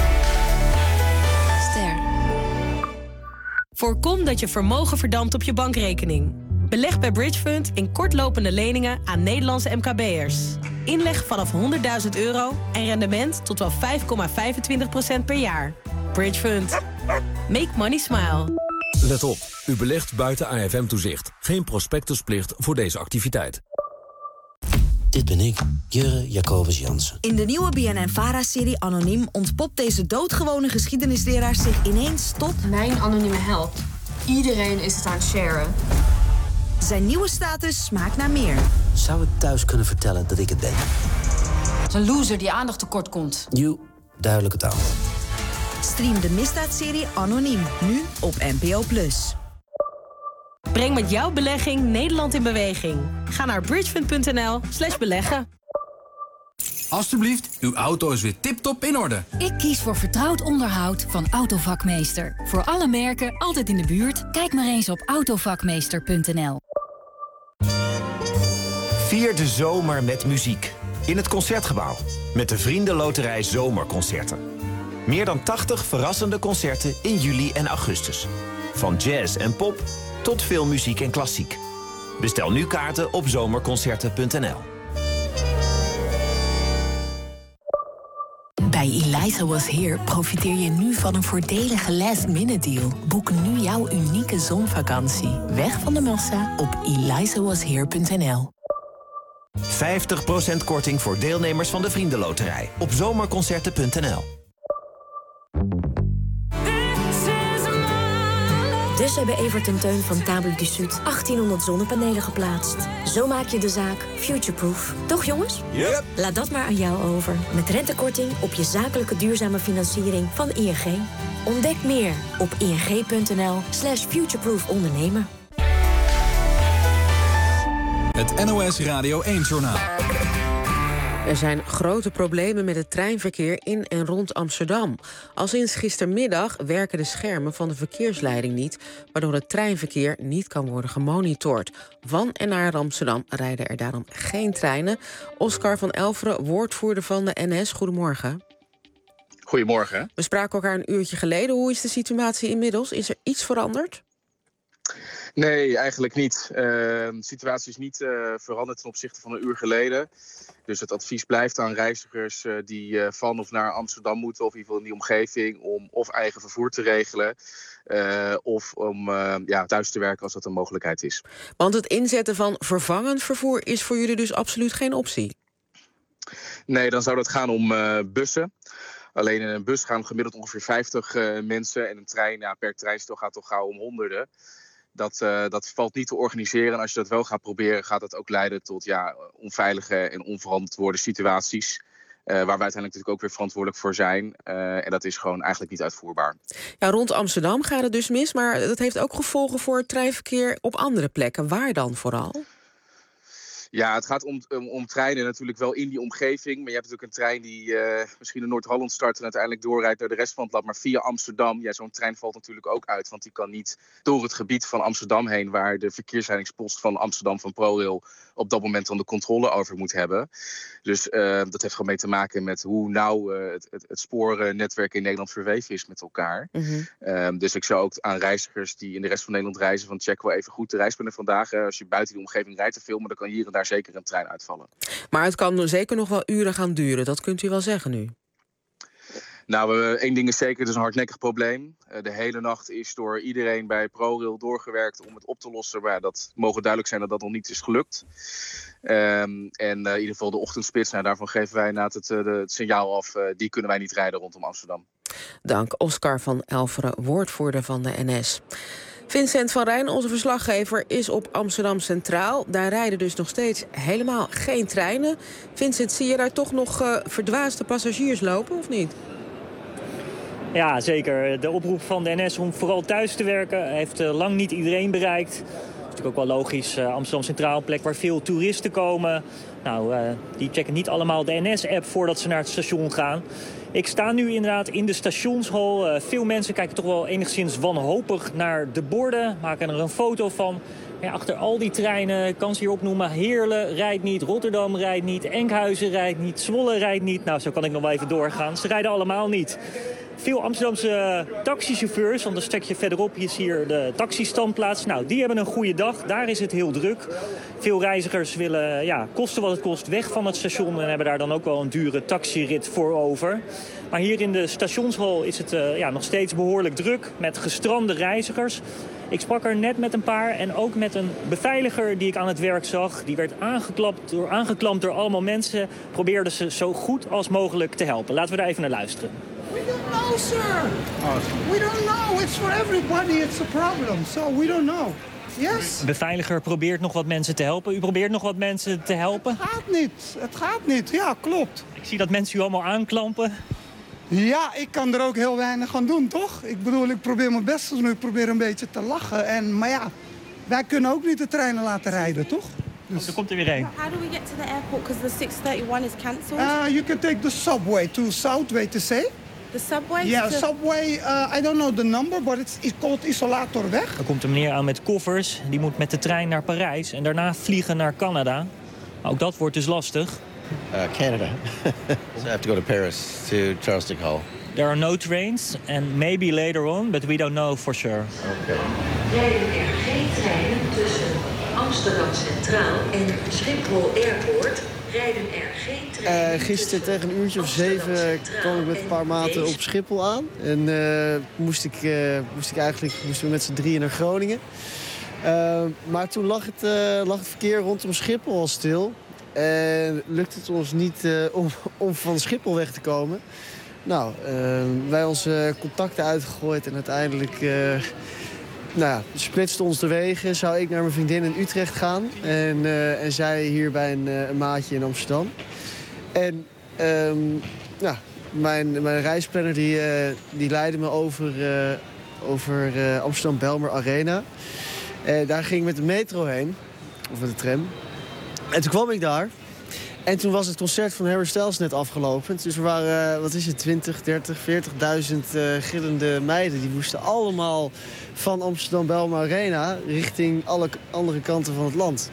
Ster. Voorkom dat je vermogen verdampt op je bankrekening. Beleg bij Bridgefund in kortlopende leningen aan Nederlandse M K B'ers. Inleg vanaf honderdduizend euro en rendement tot wel vijf komma vijfentwintig procent per jaar. Bridge Fund. Make money smile. Let op, u belegt buiten A F M-toezicht. Geen prospectusplicht voor deze activiteit. Dit ben ik, Jurre Jacobus Jansen. In de nieuwe B N N-Vara-serie Anoniem ontpopt deze doodgewone geschiedenisleraar zich ineens tot... Mijn anonieme held. Iedereen is het aan het sharen. Zijn nieuwe status smaakt naar meer. Zou ik thuis kunnen vertellen dat ik het ben? Zo'n loser die aandacht tekort komt. Joe, duidelijke taal. Stream de misdaadserie Anoniem, nu op N P O plus. Breng met jouw belegging Nederland in beweging. Ga naar bridgefund punt n l slash beleggen. Alsjeblieft, uw auto is weer tip-top in orde. Ik kies voor vertrouwd onderhoud van Autovakmeester. Voor alle merken, altijd in de buurt. Kijk maar eens op autovakmeester punt n l. Vier de zomer met muziek. In het Concertgebouw. Met de Vriendenloterij Zomerconcerten. Meer dan tachtig verrassende concerten in juli en augustus. Van jazz en pop tot filmmuziek en klassiek. Bestel nu kaarten op zomerconcerten punt n l. Bij Eliza Was Here profiteer je nu van een voordelige last-minute deal. Boek nu jouw unieke zonvakantie. Weg van de massa op eliza was here punt n l. vijftig procent korting voor deelnemers van de Vriendenloterij op zomerconcerten punt n l. Dus hebben Evert en Teun van Table du Sud achttienhonderd zonnepanelen geplaatst. Zo maak je de zaak futureproof. Toch jongens? Yep. Laat dat maar aan jou over. Met rentekorting op je zakelijke duurzame financiering van I N G. Ontdek meer op ing punt n l slash futureproof ondernemen. Het N O S Radio één-journaal. Er zijn grote problemen met het treinverkeer in en rond Amsterdam. Al sinds gistermiddag werken de schermen van de verkeersleiding niet, waardoor het treinverkeer niet kan worden gemonitord. Van en naar Amsterdam rijden er daarom geen treinen. Oscar van Elveren, woordvoerder van de N S, goedemorgen. Goedemorgen. We spraken elkaar een uurtje geleden. Hoe is de situatie inmiddels? Is er iets veranderd? Nee, eigenlijk niet. Uh, de situatie is niet uh, veranderd ten opzichte van een uur geleden. Dus het advies blijft aan reizigers uh, die uh, van of naar Amsterdam moeten, of in ieder geval in die omgeving, om of eigen vervoer te regelen, uh, of om uh, ja, thuis te werken als dat een mogelijkheid is. Want het inzetten van vervangend vervoer is voor jullie dus absoluut geen optie? Nee, dan zou dat gaan om uh, bussen. Alleen in een bus gaan gemiddeld ongeveer vijftig uh, mensen en een trein, ja, per treinstel gaat toch gauw om honderden. Dat, uh, dat valt niet te organiseren. En als je dat wel gaat proberen, gaat dat ook leiden tot ja, onveilige en onverantwoorde situaties. Uh, waar wij uiteindelijk natuurlijk ook weer verantwoordelijk voor zijn. Uh, en dat is gewoon eigenlijk niet uitvoerbaar. Ja, rond Amsterdam gaat het dus mis, maar dat heeft ook gevolgen voor het treinverkeer op andere plekken. Waar dan vooral? Ja, het gaat om, om, om treinen natuurlijk wel in die omgeving. Maar je hebt natuurlijk een trein die uh, misschien in Noord-Holland start en uiteindelijk doorrijdt naar de rest van het land. Maar via Amsterdam, ja, zo'n trein valt natuurlijk ook uit. Want die kan niet door het gebied van Amsterdam heen, waar de verkeersleidingspost van Amsterdam van ProRail op dat moment dan de controle over moet hebben. Dus uh, dat heeft gewoon mee te maken met hoe nauw uh, het, het, het spoornetwerk in Nederland verweven is met elkaar. Mm-hmm. Uh, dus ik zou ook aan reizigers die in de rest van Nederland reizen van check wel even goed de reisplanner vandaag. Uh, als je buiten die omgeving rijdt te veel, maar dan kan hier en daar zeker een trein uitvallen. Maar het kan zeker nog wel uren gaan duren, dat kunt u wel zeggen nu. Nou, uh, één ding is zeker, het is een hardnekkig probleem. Uh, de hele nacht is door iedereen bij ProRail doorgewerkt om het op te lossen. Maar dat mogen duidelijk zijn dat dat nog niet is gelukt. Um, en uh, in ieder geval de ochtendspits, nou, daarvan geven wij na het, uh, het signaal af. Uh, die kunnen wij niet rijden rondom Amsterdam. Dank, Oscar van Elveren, woordvoerder van de N S. Vincent van Rijn, onze verslaggever, is op Amsterdam Centraal. Daar rijden dus nog steeds helemaal geen treinen. Vincent, zie je daar toch nog uh, verdwaasde passagiers lopen, of niet? Ja, zeker. De oproep van de N S om vooral thuis te werken heeft uh, lang niet iedereen bereikt. Dat is natuurlijk ook wel logisch. Uh, Amsterdam Centraal, een plek waar veel toeristen komen. Nou, uh, die checken niet allemaal de N S-app voordat ze naar het station gaan. Ik sta nu inderdaad in de stationshal. Uh, veel mensen kijken toch wel enigszins wanhopig naar de borden. Maken er een foto van. Ja, achter al die treinen, ik kan ze hier opnoemen. Heerlen rijdt niet, Rotterdam rijdt niet, Enkhuizen rijdt niet, Zwolle rijdt niet. Nou, zo kan ik nog wel even doorgaan. Ze rijden allemaal niet. Veel Amsterdamse taxichauffeurs, want een stukje verderop is hier de taxistandplaats. Nou, die hebben een goede dag. Daar is het heel druk. Veel reizigers willen, ja, kosten wat het kost, weg van het station en hebben daar dan ook wel een dure taxirit voor over. Maar hier in de stationshal is het uh, ja, nog steeds behoorlijk druk met gestrande reizigers. Ik sprak er net met een paar en ook met een beveiliger die ik aan het werk zag. Die werd aangeklapt door, aangeklampt door allemaal mensen. Probeerden ze zo goed als mogelijk te helpen. Laten we daar even naar luisteren. We don't know, sir. We don't know. It's for everybody. It's a problem. So we don't know. Yes? Een beveiliger probeert nog wat mensen te helpen. U probeert nog wat mensen te helpen? Het gaat niet. Het gaat niet. Ja, klopt. Ik zie dat mensen u allemaal aanklampen. Ja, ik kan er ook heel weinig aan doen, toch? Ik bedoel, ik probeer mijn best te doen. Ik probeer een beetje te lachen. En, maar ja, wij kunnen ook niet de treinen laten rijden, toch? Dus... Er komt er weer een. How do we get to the airport because the six thirty-one is cancelled? Uh, you can take the subway to Southway to say. The subway? Yeah, to... subway, uh, I don't know the number, but it's, it's called Isolatorweg. Er komt een meneer aan met koffers. Die moet met de trein naar Parijs en daarna vliegen naar Canada. Ook dat wordt dus lastig. Uh, Canada. So I have to go to Paris, to Charles de Gaulle. There are no trains and maybe later on, but we don't know for sure. Okay. Rijden er geen treinen tussen Amsterdam Centraal en Schiphol Airport? Rijden er geen treinen? Uh, gisteren tegen een uurtje of zeven kwam ik met een paar maten op Schiphol aan. En uh, moest, ik, uh, moest ik eigenlijk moesten we met z'n drieën naar Groningen. Uh, maar toen lag het, uh, lag het verkeer rondom Schiphol al stil. En lukte het ons niet uh, om, om van Schiphol weg te komen. Nou, uh, wij onze contacten uitgegooid en uiteindelijk uh, nou, splitsten ons de wegen. Zou ik naar mijn vriendin in Utrecht gaan en, uh, en zij hier bij een, uh, een maatje in Amsterdam. En um, nou, mijn, mijn reisplanner die, uh, die leidde me over, uh, over uh, Amsterdam-Belmer Arena. Uh, daar ging ik met de metro heen, of met de tram. En toen kwam ik daar. En toen was het concert van Harry Styles net afgelopen. Dus er waren, uh, wat is het, twintig, dertig, veertigduizend uh, gillende meiden. Die moesten allemaal van Amsterdam-Belmer Arena richting alle andere kanten van het land.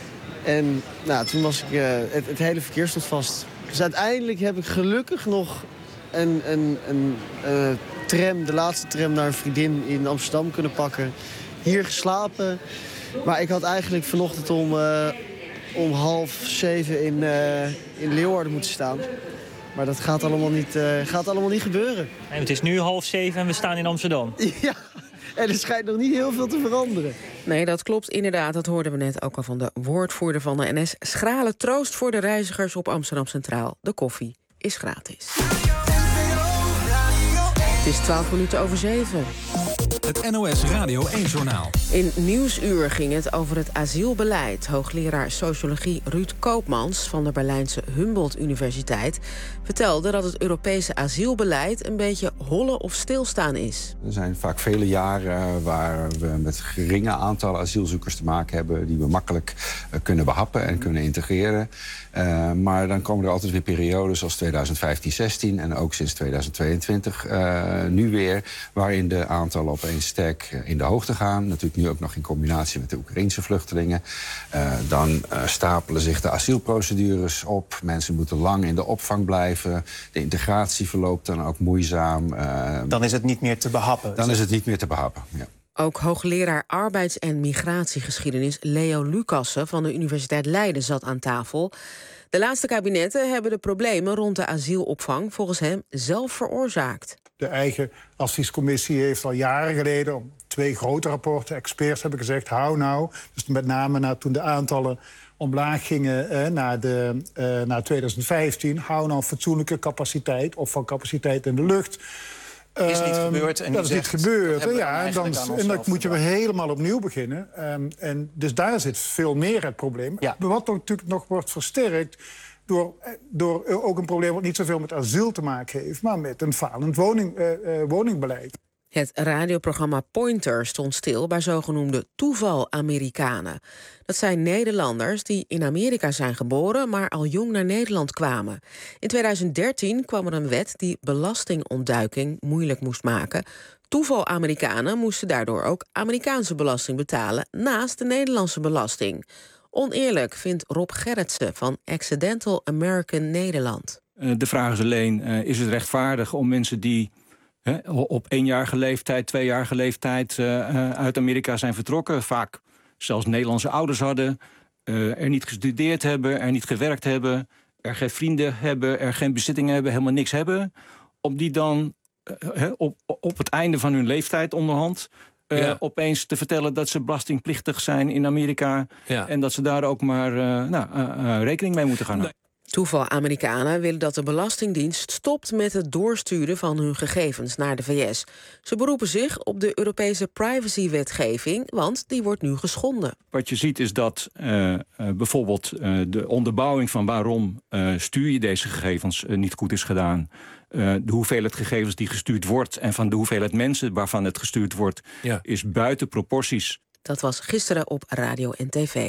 En nou, toen was ik, uh, het, het hele verkeer stond vast. Dus uiteindelijk heb ik gelukkig nog een, een, een uh, tram, de laatste tram naar een vriendin in Amsterdam kunnen pakken. Hier geslapen. Maar ik had eigenlijk vanochtend om... Uh, om half zeven in, uh, in Leeuwarden moeten staan. Maar dat gaat allemaal niet, uh, gaat allemaal niet gebeuren. En het is nu half zeven en we staan in Amsterdam. Ja, en er schijnt nog niet heel veel te veranderen. Nee, dat klopt inderdaad. Dat hoorden we net ook al van de woordvoerder van de N S. Schrale troost voor de reizigers op Amsterdam Centraal. De koffie is gratis. Het is twaalf minuten over zeven. Het N O S Radio één-journaal. In Nieuwsuur ging het over het asielbeleid. Hoogleraar sociologie Ruud Koopmans van de Berlijnse Humboldt Universiteit vertelde dat het Europese asielbeleid een beetje hollen of stilstaan is. Er zijn vaak vele jaren waar we met geringe aantallen asielzoekers te maken hebben die we makkelijk uh, kunnen behappen en kunnen integreren. Uh, maar dan komen er altijd weer periodes als tweeduizend vijftien zestien en ook sinds tweeduizend tweeëntwintig uh, nu weer, waarin de aantallen opeens sterk in de hoogte gaan. Natuurlijk nu ook nog in combinatie met de Oekraïense vluchtelingen. Uh, dan uh, stapelen zich de asielprocedures op. Mensen moeten lang in de opvang blijven. De integratie verloopt dan ook moeizaam. Uh, dan is het niet meer te behappen. Dan is het niet meer te behappen, ja. Ook hoogleraar arbeids- en migratiegeschiedenis Leo Lucassen van de Universiteit Leiden zat aan tafel. De laatste kabinetten hebben de problemen rond de asielopvang volgens hem zelf veroorzaakt. De eigen adviescommissie heeft al jaren geleden twee grote rapporten, experts hebben gezegd, hou nou. Dus met name na, toen de aantallen omlaag gingen eh, naar, de, eh, naar tweeduizend vijftien, hou nou fatsoenlijke capaciteit, opvangcapaciteit in de lucht. Is niet gebeurd. En dat is niet gebeurd. Ja, en dan, en dan moet je weer gedaan. helemaal opnieuw beginnen. Um, en dus daar zit veel meer het probleem. Ja. Wat natuurlijk nog wordt versterkt door, door ook een probleem wat niet zoveel met asiel te maken heeft, maar met een falend woning, uh, uh, woningbeleid. Het radioprogramma Pointer stond stil bij zogenoemde toeval-Amerikanen. Dat zijn Nederlanders die in Amerika zijn geboren, maar al jong naar Nederland kwamen. In tweeduizend dertien kwam er een wet die belastingontduiking moeilijk moest maken. Toeval-Amerikanen moesten daardoor ook Amerikaanse belasting betalen naast de Nederlandse belasting. Oneerlijk, vindt Rob Gerritsen van Accidental American Nederland. De vraag is alleen, is het rechtvaardig om mensen die hè, op eenjarige leeftijd, tweejarige leeftijd uh, uh, uit Amerika zijn vertrokken. Vaak zelfs Nederlandse ouders hadden, uh, er niet gestudeerd hebben, er niet gewerkt hebben, er geen vrienden hebben, er geen bezittingen hebben, helemaal niks hebben. Om die dan uh, op, op het einde van hun leeftijd onderhand Uh, ja. opeens te vertellen dat ze belastingplichtig zijn in Amerika. Ja. En dat ze daar ook maar uh, nou, uh, uh, rekening mee moeten gaan houden. Toeval Amerikanen willen dat de Belastingdienst stopt met het doorsturen van hun gegevens naar de V S. Ze beroepen zich op de Europese privacywetgeving, want die wordt nu geschonden. Wat je ziet is dat uh, uh, bijvoorbeeld uh, de onderbouwing van waarom uh, stuur je deze gegevens uh, niet goed is gedaan. Uh, de hoeveelheid gegevens die gestuurd wordt en van de hoeveelheid mensen waarvan het gestuurd wordt, ja. is buiten proporties. Dat was gisteren op radio en tv.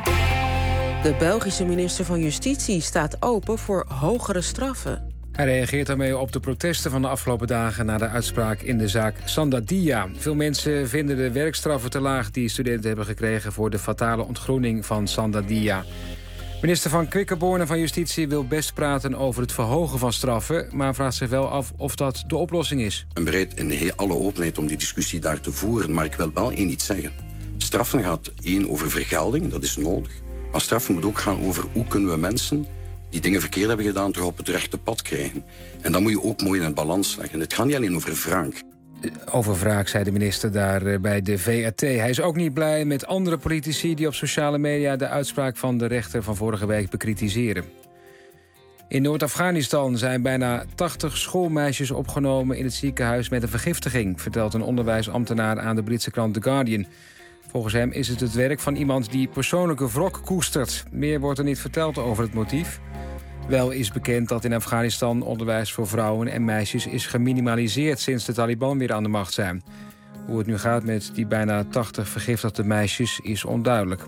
De Belgische minister van Justitie staat open voor hogere straffen. Hij reageert daarmee op de protesten van de afgelopen dagen na de uitspraak in de zaak Sandadia. Veel mensen vinden de werkstraffen te laag die studenten hebben gekregen voor de fatale ontgroening van Sandadia. Minister van Quickenborne van Justitie wil best praten over het verhogen van straffen, maar vraagt zich wel af of dat de oplossing is. Ik ben bereid in alle openheid om die discussie daar te voeren, maar ik wil wel één iets zeggen. Straffen gaat één over vergelding, dat is nodig. Maar straffen moet ook gaan over hoe kunnen we mensen die dingen verkeerd hebben gedaan toch op het rechte pad krijgen. En dan moet je ook mooi in het balans leggen. Het gaat niet alleen over wraak. Over wraak, zei de minister daar bij de V R T. Hij is ook niet blij met andere politici die op sociale media de uitspraak van de rechter van vorige week bekritiseren. In Noord-Afghanistan zijn bijna tachtig schoolmeisjes opgenomen in het ziekenhuis met een vergiftiging, vertelt een onderwijsambtenaar aan de Britse krant The Guardian. Volgens hem is het het werk van iemand die persoonlijke wrok koestert. Meer wordt er niet verteld over het motief. Wel is bekend dat in Afghanistan onderwijs voor vrouwen en meisjes is geminimaliseerd sinds de Taliban weer aan de macht zijn. Hoe het nu gaat met die bijna tachtig vergiftigde meisjes is onduidelijk.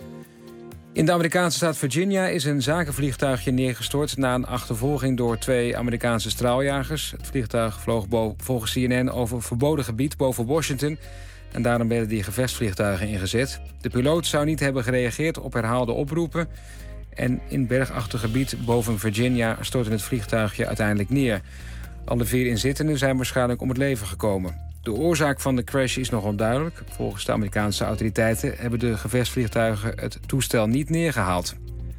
In de Amerikaanse staat Virginia is een zakenvliegtuigje neergestort na een achtervolging door twee Amerikaanse straaljagers. Het vliegtuig vloog volgens C N N over een verboden gebied boven Washington en daarom werden die gevechtsvliegtuigen ingezet. De piloot zou niet hebben gereageerd op herhaalde oproepen en in bergachtig gebied boven Virginia stortte het vliegtuigje uiteindelijk neer. Alle vier inzittenden zijn waarschijnlijk om het leven gekomen. De oorzaak van de crash is nog onduidelijk. Volgens de Amerikaanse autoriteiten hebben de gevechtsvliegtuigen het toestel niet neergehaald.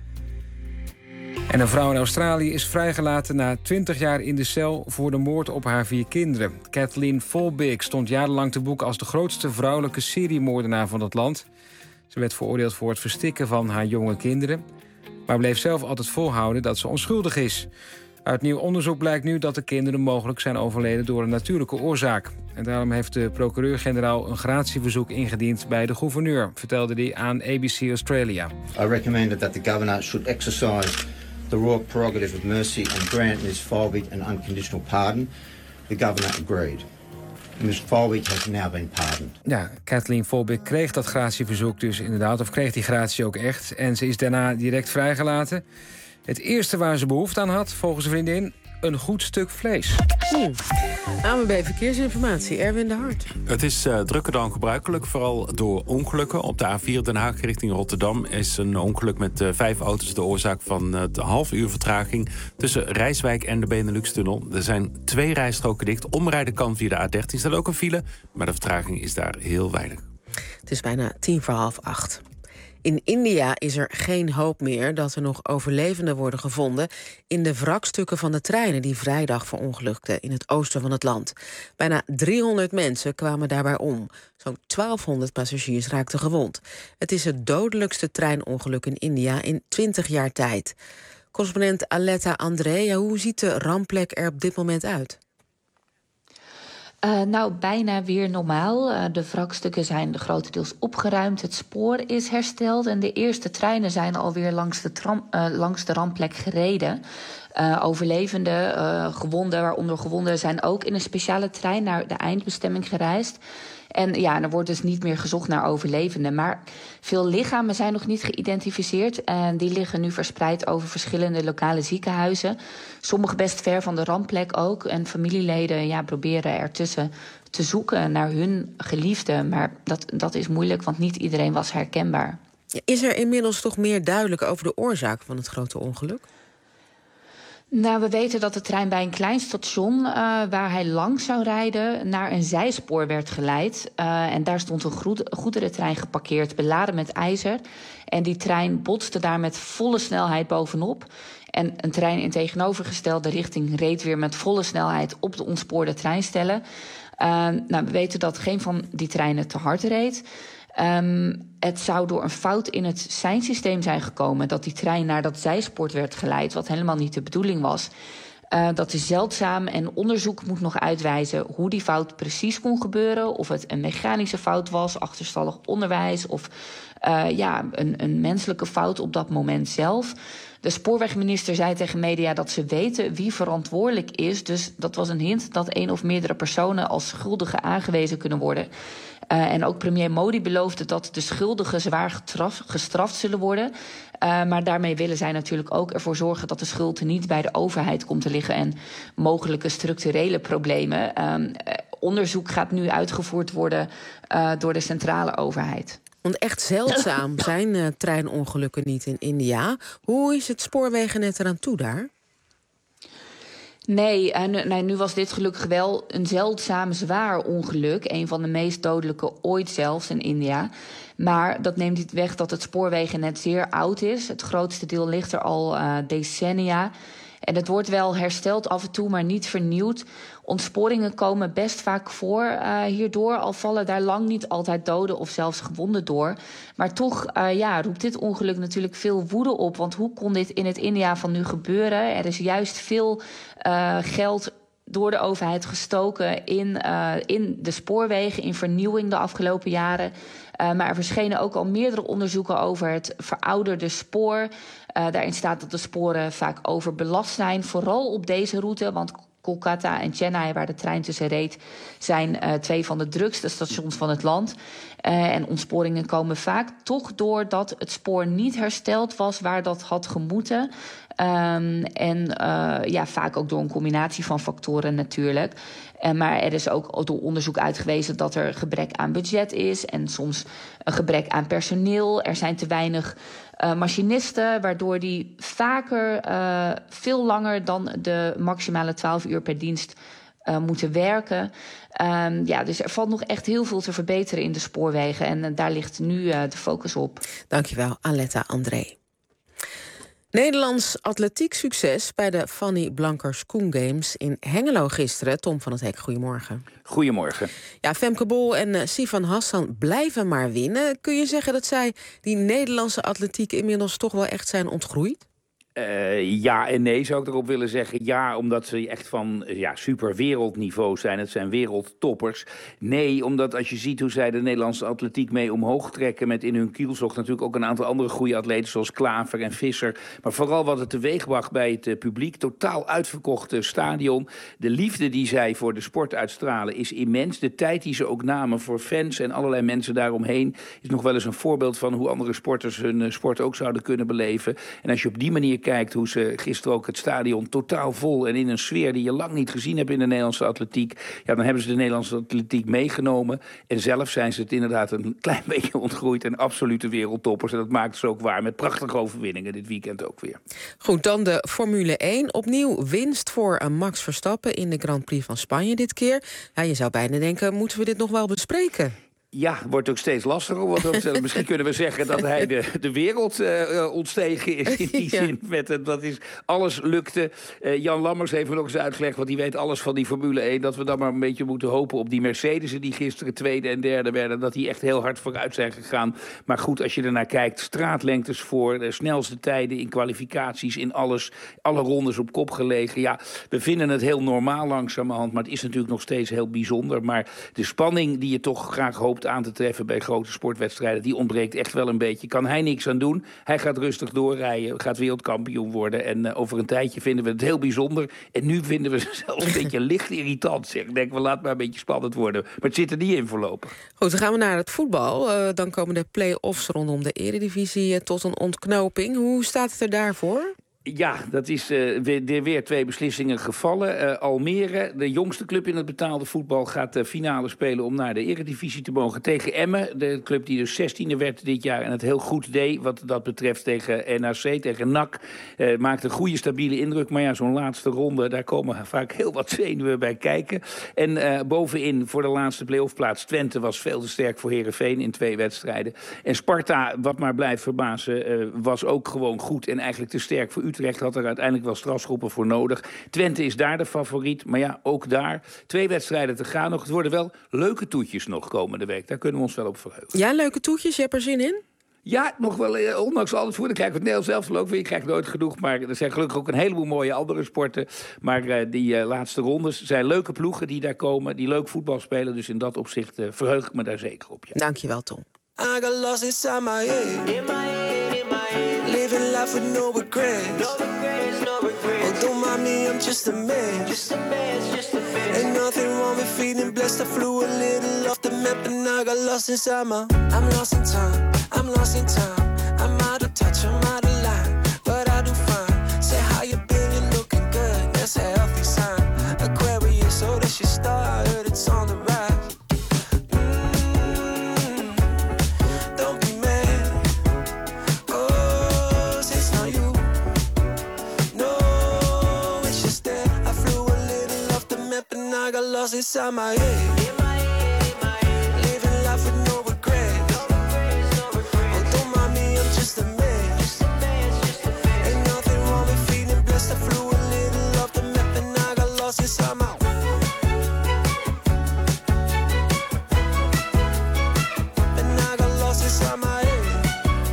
En een vrouw in Australië is vrijgelaten na twintig jaar in de cel voor de moord op haar vier kinderen. Kathleen Folbig stond jarenlang te boek als de grootste vrouwelijke seriemoordenaar van het land. Ze werd veroordeeld voor het verstikken van haar jonge kinderen, maar bleef zelf altijd volhouden dat ze onschuldig is. Uit nieuw onderzoek blijkt nu dat de kinderen mogelijk zijn overleden door een natuurlijke oorzaak. En daarom heeft de procureur-generaal een gratieverzoek ingediend bij de gouverneur, vertelde hij aan A B C Australia. I recommended that the governor should exercise the royal prerogative of mercy and grant Miz Folbig an unconditional pardon. The governor agreed. Miz Folbig has now been pardoned. Ja, Kathleen Folbig kreeg dat gratieverzoek dus inderdaad, of kreeg die gratie ook echt. En ze is daarna direct vrijgelaten. Het eerste waar ze behoefte aan had, volgens een vriendin, een goed stuk vlees. Hmm. A M B Verkeersinformatie, Erwin de Hart. Het is uh, drukker dan gebruikelijk, vooral door ongelukken. Op de A vier Den Haag richting Rotterdam is een ongeluk met uh, vijf auto's de oorzaak van uh, de half uur vertraging tussen Rijswijk en de Benelux-tunnel. Er zijn twee rijstroken dicht. Omrijden kan via de A dertien, staat ook een file, maar de vertraging is daar heel weinig. Het is bijna tien voor half acht. In India is er geen hoop meer dat er nog overlevenden worden gevonden in de wrakstukken van de treinen die vrijdag verongelukten in het oosten van het land. Bijna driehonderd mensen kwamen daarbij om. Zo'n twaalfhonderd passagiers raakten gewond. Het is het dodelijkste treinongeluk in India in twintig jaar tijd. Correspondent Aletta Andrea, hoe ziet de rampplek er op dit moment uit? Uh, nou, bijna weer normaal. Uh, de wrakstukken zijn grotendeels opgeruimd. Het spoor is hersteld en de eerste treinen zijn alweer langs de, tram, uh, langs de rampplek gereden. Uh, overlevenden, uh, gewonden, waaronder gewonden, zijn ook in een speciale trein naar de eindbestemming gereisd. En ja, er wordt dus niet meer gezocht naar overlevenden. Maar veel lichamen zijn nog niet geïdentificeerd. En die liggen nu verspreid over verschillende lokale ziekenhuizen. Sommige best ver van de rampplek ook. En familieleden ja, proberen ertussen te zoeken naar hun geliefden. Maar dat, dat is moeilijk, want niet iedereen was herkenbaar. Is er inmiddels toch meer duidelijk over de oorzaak van het grote ongeluk? Nou, we weten dat de trein bij een klein station uh, waar hij langs zou rijden naar een zijspoor werd geleid. Uh, en daar stond een goederentrein geparkeerd, beladen met ijzer. En die trein botste daar met volle snelheid bovenop. En een trein in tegenovergestelde richting reed weer met volle snelheid op de ontspoorde treinstellen. Uh, nou, we weten dat geen van die treinen te hard reed. Um, het zou door een fout in het seinsysteem zijn gekomen dat die trein naar dat zijspoor werd geleid, wat helemaal niet de bedoeling was. Uh, dat is zeldzaam en onderzoek moet nog uitwijzen hoe die fout precies kon gebeuren. Of het een mechanische fout was, achterstallig onderwijs of uh, ja, een, een menselijke fout op dat moment zelf. De spoorwegminister zei tegen media dat ze weten wie verantwoordelijk is. Dus dat was een hint dat één of meerdere personen als schuldigen aangewezen kunnen worden. Uh, en ook premier Modi beloofde dat de schuldigen zwaar getraf, gestraft zullen worden. Uh, maar daarmee willen zij natuurlijk ook ervoor zorgen dat de schuld niet bij de overheid komt te liggen en mogelijke structurele problemen. Uh, onderzoek gaat nu uitgevoerd worden uh, door de centrale overheid. Want echt zeldzaam zijn uh, treinongelukken niet in India. Hoe is het spoorwegennet eraan toe daar? Nee, uh, nu, nee, nu was dit gelukkig wel een zeldzaam zwaar ongeluk. Een van de meest dodelijke ooit zelfs in India. Maar dat neemt niet weg dat het spoorwegennet zeer oud is. Het grootste deel ligt er al uh, decennia. En het wordt wel hersteld af en toe, maar niet vernieuwd. Ontsporingen komen best vaak voor uh, hierdoor. Al vallen daar lang niet altijd doden of zelfs gewonden door. Maar toch uh, ja, roept dit ongeluk natuurlijk veel woede op. Want hoe kon dit in het India van nu gebeuren? Er is juist veel uh, geld door de overheid gestoken in, uh, in de spoorwegen, in vernieuwing de afgelopen jaren. Uh, maar er verschenen ook al meerdere onderzoeken over het verouderde spoor. Uh, daarin staat dat de sporen vaak overbelast zijn, vooral op deze route, want Kolkata en Chennai, waar de trein tussen reed, zijn uh, twee van de drukste stations van het land. Uh, en ontsporingen komen vaak toch doordat het spoor niet hersteld was waar dat had gemoeten. Um, en uh, ja, vaak ook door een combinatie van factoren natuurlijk. Uh, maar er is ook door onderzoek uitgewezen dat er gebrek aan budget is en soms een gebrek aan personeel. Er zijn te weinig uh, machinisten, waardoor die vaker uh, veel langer dan de maximale twaalf uur per dienst Uh, moeten werken. Um, ja, dus er valt nog echt heel veel te verbeteren in de spoorwegen. En uh, daar ligt nu uh, de focus op. Dankjewel, Aletta André. Nederlands atletiek succes bij de Fanny Blankers Koen Games in Hengelo gisteren. Tom van het Hek, goedemorgen. Goedemorgen. Ja, Femke Bol en uh, Sifan Hassan blijven maar winnen. Kun je zeggen dat zij die Nederlandse atletiek inmiddels toch wel echt zijn ontgroeid? Uh, ja en nee zou ik erop willen zeggen. Ja, omdat ze echt van ja, super wereldniveau zijn. Het zijn wereldtoppers. Nee, omdat als je ziet hoe zij de Nederlandse atletiek mee omhoog trekken, met in hun kielzog natuurlijk ook een aantal andere goede atleten zoals Klaver en Visser. Maar vooral wat het teweegbracht bij het uh, publiek. Totaal uitverkochte stadion. De liefde die zij voor de sport uitstralen is immens. De tijd die ze ook namen voor fans en allerlei mensen daaromheen is nog wel eens een voorbeeld van hoe andere sporters hun uh, sport ook zouden kunnen beleven. En als je op die manier kijkt hoe ze gisteren ook het stadion totaal vol en in een sfeer die je lang niet gezien hebt in de Nederlandse atletiek, ja, dan hebben ze de Nederlandse atletiek meegenomen. En zelf zijn ze het inderdaad een klein beetje ontgroeid en absolute wereldtoppers. En dat maakt ze ook waar met prachtige overwinningen dit weekend ook weer. Goed, dan de Formule één. Opnieuw winst voor Max Verstappen in de Grand Prix van Spanje dit keer. Ja, je zou bijna denken, moeten we dit nog wel bespreken? Ja, het wordt ook steeds lastiger. Want misschien kunnen we zeggen dat hij de, de wereld uh, ontstegen is. In die ja. zin. Met het, dat is, alles lukte. Uh, Jan Lammers heeft me nog eens uitgelegd, want die weet alles van die Formule één. Dat we dan maar een beetje moeten hopen op die Mercedes'en die gisteren tweede en derde werden. Dat die echt heel hard vooruit zijn gegaan. Maar goed, als je ernaar kijkt, straatlengtes voor, de snelste tijden in kwalificaties, in alles. Alle rondes op kop gelegen. Ja, we vinden het heel normaal langzamerhand. Maar het is natuurlijk nog steeds heel bijzonder. Maar de spanning die je toch graag hoopt aan te treffen bij grote sportwedstrijden, die ontbreekt echt wel een beetje. Kan hij niks aan doen. Hij gaat rustig doorrijden, gaat wereldkampioen worden. En uh, over een tijdje vinden we het heel bijzonder. En nu vinden we het zelfs een beetje licht irritant. Zeg. Ik denk, we laten maar een beetje spannend worden. Maar het zit er niet in voorlopig. Goed, dan gaan we naar het voetbal. Uh, dan komen de play-offs rondom de Eredivisie uh, tot een ontknoping. Hoe staat het er daarvoor? Ja, dat is uh, weer, weer twee beslissingen gevallen. Uh, Almere, de jongste club in het betaalde voetbal, gaat de finale spelen om naar de Eredivisie te mogen tegen Emmen. De club die dus zestiende werd dit jaar en het heel goed deed wat dat betreft tegen N A C, tegen N A C. Uh, maakt een goede, stabiele indruk. Maar ja, zo'n laatste ronde, daar komen vaak heel wat zenuwen bij kijken. En uh, bovenin voor de laatste play-offplaats Twente was veel te sterk voor Heerenveen in twee wedstrijden. En Sparta, wat maar blijft verbazen, uh, was ook gewoon goed en eigenlijk te sterk voor Utrecht. Had er uiteindelijk wel strafschoppen voor nodig. Twente is daar de favoriet, maar ja, ook daar. Twee wedstrijden te gaan nog. Het worden wel leuke toetjes nog komende week. Daar kunnen we ons wel op verheugen. Ja, leuke toetjes. Je hebt er zin in? Ja, nog wel, eh, ondanks al het voer. Dan krijg ik het Nederlands zelf ook weer. Je krijgt nooit genoeg. Maar er zijn gelukkig ook een heleboel mooie andere sporten. Maar uh, die uh, laatste rondes zijn leuke ploegen die daar komen. Die leuk voetbal spelen. Dus in dat opzicht uh, verheug ik me daar zeker op. Ja. Dankjewel, Tom. I got lost inside my head. In my head, in my head. Living life with no regrets. No regrets, no regrets. Oh, don't mind me, I'm just a man. Just a man, just a man. Ain't nothing wrong with feeling blessed. I flew a little off the map and I got lost inside my. I'm lost in time. I'm lost in time. I'm out of touch. I'm out of line. But I do fine. Say how you been? You're looking good. That's a healthy sign. Aquarius, so that's your star. I heard it's on the rise. I got lost inside my head. In my head, in my head. Living life with no regrets. No regrets, no regrets. Oh, don't mind me, I'm just a man. Just a man, just a man. Ain't nothing wrong with feeling blessed. I flew a little off the map and I got lost inside my. And I got lost inside my head.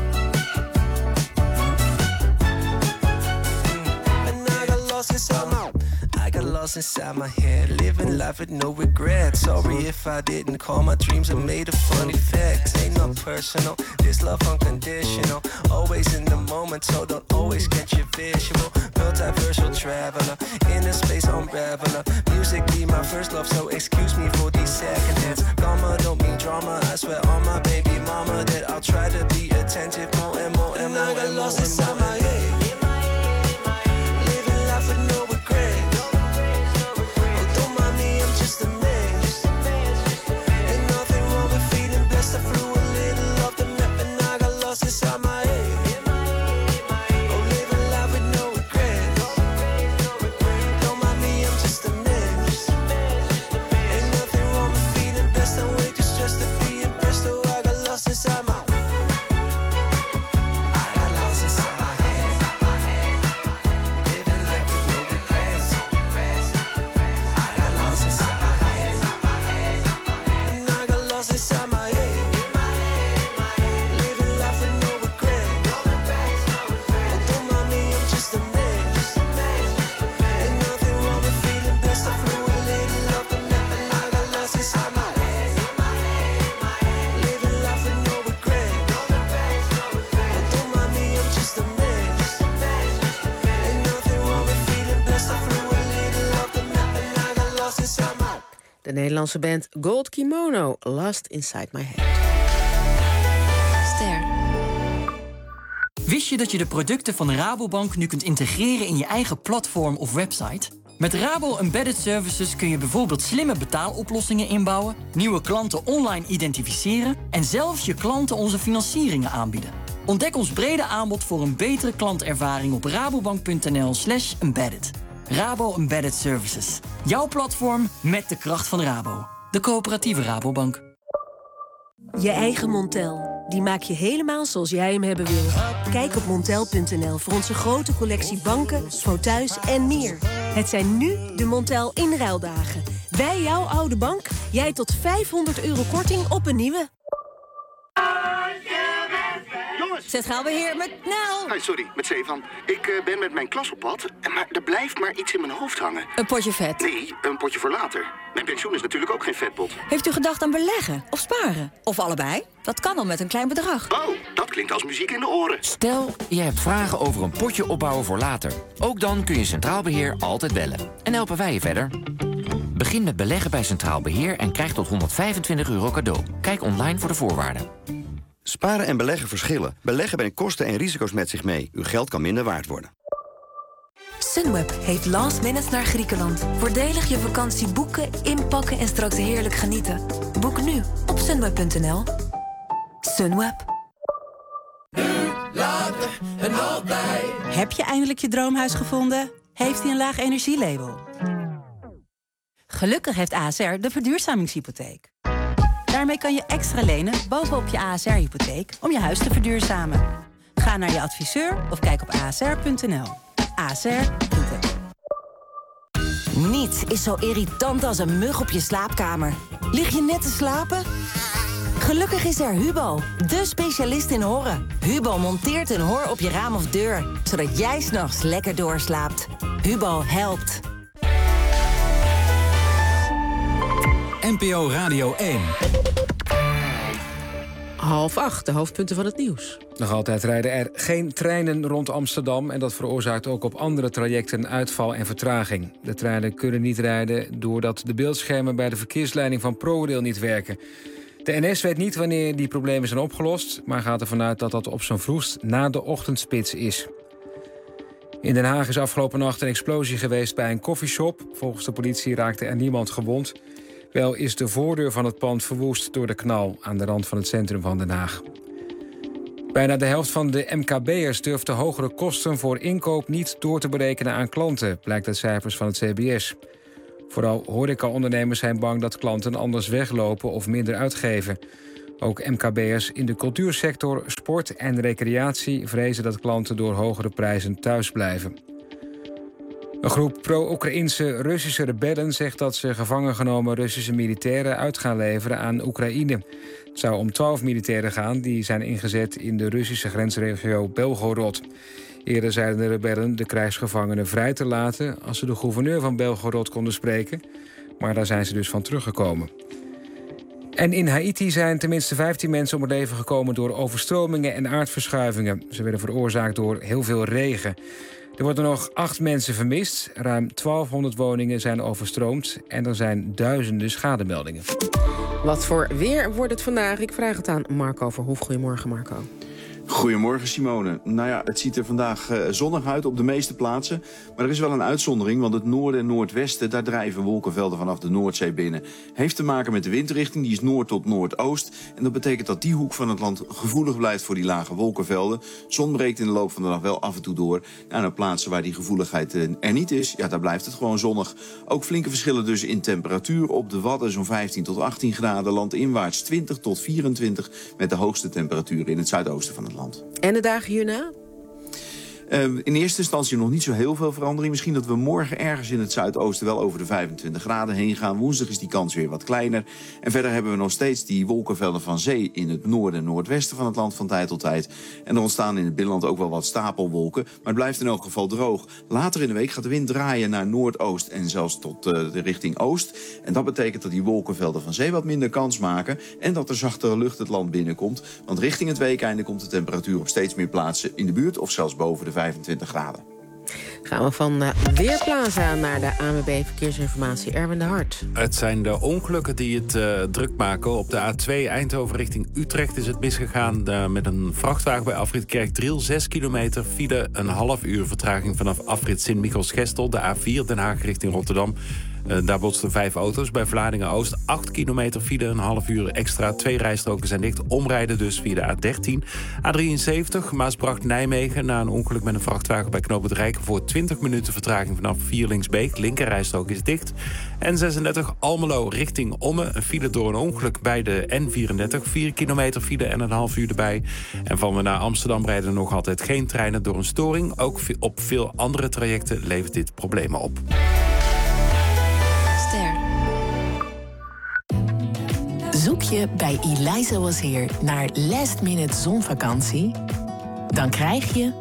And I got lost inside my. I got lost inside my head, living life with no regrets. Sorry if I didn't call my dreams are made of funny facts. Ain't no personal, this love unconditional. Always in the moment, so don't always get your visual. Multiversal traveler, inner space unraveler. Music be my first love, so excuse me for these second hands. Karma don't mean drama, I swear on my baby mama that I'll try to be attentive more and more and more. And I got lost inside my head. Living life with no regrets. Just a man. Just a man, just a man. Ain't nothing wrong with feeling blessed. I flew a little off the map and I got lost inside my head. In my head, in my head. Oh, living life with no regrets. No regrets, no regrets. Don't mind me, I'm just a man. Just a man, just a man. Ain't nothing wrong with feeling blessed. I'm way too stressed to be impressed. Oh, I got lost inside my. I got lost inside my head. Living life with no regrets. I got lost inside. Lost inside my head. In my head, in my head. Living life with no regrets. No regrets, no regrets. Oh, don't mind me, I'm just a man. Just a man, just a man. Ain't nothing wrong with feeling blessed. I flew a little off the map and I got lost inside my head. In my head, in my head. Living life with no regrets. No regrets, no regrets. Oh, don't mind me, I'm just a man. Just a man, just a man. Ain't nothing wrong with feeling blessed. I flew a little off the map and I got lost inside my. De Nederlandse band Gold Kimono, Lost Inside My Head. Ster. Wist je dat je de producten van Rabobank nu kunt integreren in je eigen platform of website? Met Rabo Embedded Services kun je bijvoorbeeld slimme betaaloplossingen inbouwen, nieuwe klanten online identificeren en zelfs je klanten onze financieringen aanbieden. Ontdek ons brede aanbod voor een betere klantervaring op rabobank.nl slash embedded. Rabo Embedded Services. Jouw platform met de kracht van Rabo. De coöperatieve Rabobank. Je eigen Montel. Die maak je helemaal zoals jij hem hebben wil. Kijk op montel punt n l voor onze grote collectie banken, fauteuils en meer. Het zijn nu de Montel inruildagen. Bij jouw oude bank, jij tot vijfhonderd euro korting op een nieuwe. Centraalbeheer met Nel. Hey, sorry, met Stefan. Ik uh, ben met mijn klas op pad, maar er blijft maar iets in mijn hoofd hangen. Een potje vet? Nee, een potje voor later. Mijn pensioen is natuurlijk ook geen vetpot. Heeft u gedacht aan beleggen of sparen? Of allebei? Dat kan al met een klein bedrag. Oh, dat klinkt als muziek in de oren. Stel, je hebt vragen over een potje opbouwen voor later. Ook dan kun je Centraal Beheer altijd bellen. En helpen wij je verder. Begin met beleggen bij Centraal Beheer en krijg tot honderdvijfentwintig euro cadeau. Kijk online voor de voorwaarden. Sparen en beleggen verschillen. Beleggen brengt kosten en risico's met zich mee. Uw geld kan minder waard worden. Sunweb heeft last minutes naar Griekenland. Voordelig je vakantie boeken, inpakken en straks heerlijk genieten. Boek nu op sunweb punt n l. Sunweb. Later en altijd. Heb je eindelijk je droomhuis gevonden? Heeft hij een laag energielabel? Gelukkig heeft A S R de verduurzamingshypotheek. Daarmee kan je extra lenen bovenop je A S R-hypotheek om je huis te verduurzamen. Ga naar je adviseur of kijk op a s r punt n l. A S R doet het. Niets is zo irritant als een mug op je slaapkamer. Lig je net te slapen? Gelukkig is er Hubo, de specialist in horen. Hubo monteert een hoor op je raam of deur, zodat jij 's nachts lekker doorslaapt. Hubo helpt. N P O Radio één. Half acht, de hoofdpunten van het nieuws. Nog altijd rijden er geen treinen rond Amsterdam en dat veroorzaakt ook op andere trajecten uitval en vertraging. De treinen kunnen niet rijden doordat de beeldschermen bij de verkeersleiding van ProRail niet werken. De N S weet niet wanneer die problemen zijn opgelost, maar gaat ervan uit dat dat op zijn vroegst na de ochtendspits is. In Den Haag is afgelopen nacht een explosie geweest bij een koffieshop. Volgens de politie raakte er niemand gewond. Wel is de voordeur van het pand verwoest door de knal aan de rand van het centrum van Den Haag. Bijna de helft van de M K B'ers durft de hogere kosten voor inkoop niet door te berekenen aan klanten, blijkt uit cijfers van het C B S. Vooral horecaondernemers zijn bang dat klanten anders weglopen of minder uitgeven. Ook M K B'ers in de cultuursector, sport en recreatie vrezen dat klanten door hogere prijzen thuis blijven. Een groep pro-Oekraïnse Russische rebellen zegt dat ze gevangen genomen Russische militairen uit gaan leveren aan Oekraïne. Het zou om twaalf militairen gaan die zijn ingezet in de Russische grensregio Belgorod. Eerder zeiden de rebellen de krijgsgevangenen vrij te laten als ze de gouverneur van Belgorod konden spreken, maar daar zijn ze dus van teruggekomen. En in Haiti zijn tenminste vijftien mensen om het leven gekomen door overstromingen en aardverschuivingen. Ze werden veroorzaakt door heel veel regen. Er worden nog acht mensen vermist. Ruim twaalfhonderd woningen zijn overstroomd. En er zijn duizenden schademeldingen. Wat voor weer wordt het vandaag? Ik vraag het aan Marco Verhoef. Goedemorgen, Marco. Goedemorgen, Simone. Nou ja, het ziet er vandaag uh, zonnig uit op de meeste plaatsen. Maar er is wel een uitzondering, want het noorden en noordwesten, daar drijven wolkenvelden vanaf de Noordzee binnen. Heeft te maken met de windrichting, die is noord tot noordoost. En dat betekent dat die hoek van het land gevoelig blijft voor die lage wolkenvelden. Zon breekt in de loop van de dag wel af en toe door. Nou, op plaatsen waar die gevoeligheid uh, er niet is, ja, daar blijft het gewoon zonnig. Ook flinke verschillen dus in temperatuur. Op de Wadden zo'n vijftien tot achttien graden, landinwaarts twintig tot vierentwintig... met de hoogste temperaturen in het zuidoosten van het land. En de dagen hierna? Uh, in eerste instantie nog niet zo heel veel verandering. Misschien dat we morgen ergens in het zuidoosten wel over de vijfentwintig graden heen gaan. Woensdag is die kans weer wat kleiner. En verder hebben we nog steeds die wolkenvelden van zee in het noorden en noordwesten van het land van tijd tot tijd. En er ontstaan in het binnenland ook wel wat stapelwolken. Maar het blijft in elk geval droog. Later in de week gaat de wind draaien naar noordoost en zelfs tot uh, de richting oost. En dat betekent dat die wolkenvelden van zee wat minder kans maken. En dat er zachtere lucht het land binnenkomt. Want richting het weekeinde komt de temperatuur op steeds meer plaatsen in de buurt of zelfs boven de vijfentwintig graden. Gaan we van uh, Weerplaza naar de A N W B Verkeersinformatie. Erwin de Hart. Het zijn de ongelukken die het uh, druk maken. Op de A twee Eindhoven richting Utrecht is het misgegaan uh, met een vrachtwagen bij afrit Kerkdriel. Zes kilometer file, een half uur vertraging vanaf afrit Sint-Michels-Gestel. De A vier Den Haag richting Rotterdam. Uh, daar botsten vijf auto's bij Vlaardingen-Oost. Acht kilometer file, een half uur extra. Twee rijstroken zijn dicht. Omrijden dus via de A dertien. A drieënzeventig Maasbracht-Nijmegen. Na een ongeluk met een vrachtwagen bij Knoop het Rijken voor twintig minuten vertraging vanaf Vierlingsbeek. Linkerrijstrook is dicht. N zesendertig Almelo richting Ommen. Een file door een ongeluk bij de N vierendertig. Vier kilometer file en een half uur erbij. En van we naar Amsterdam rijden nog altijd geen treinen door een storing. Ook op veel andere trajecten levert dit problemen op. Zoek je bij Eliza Was Here naar last minute zonvakantie? Dan krijg je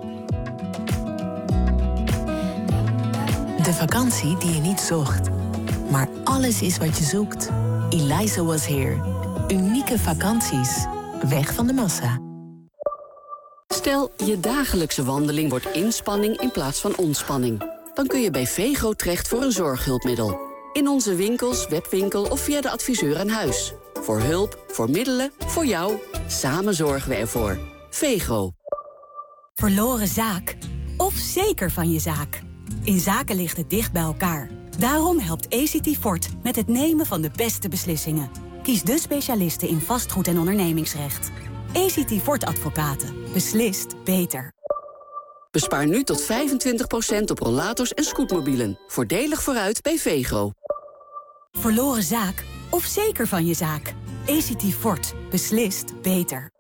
de vakantie die je niet zocht. Maar alles is wat je zoekt. Eliza Was Here. Unieke vakanties. Weg van de massa. Stel, je dagelijkse wandeling wordt inspanning in plaats van ontspanning. Dan kun je bij Vego terecht voor een zorghulpmiddel. In onze winkels, webwinkel of via de adviseur aan huis. Voor hulp, voor middelen, voor jou. Samen zorgen we ervoor. Vego. Verloren zaak? Of zeker van je zaak? In zaken ligt het dicht bij elkaar. Daarom helpt A C T Fort met het nemen van de beste beslissingen. Kies de specialisten in vastgoed en ondernemingsrecht. A C T Fort Advocaten. Beslist beter. Bespaar nu tot vijfentwintig procent op rollators en scootmobielen. Voordelig vooruit bij Vegro. Verloren zaak of zeker van je zaak. A C T Fort. Beslist beter.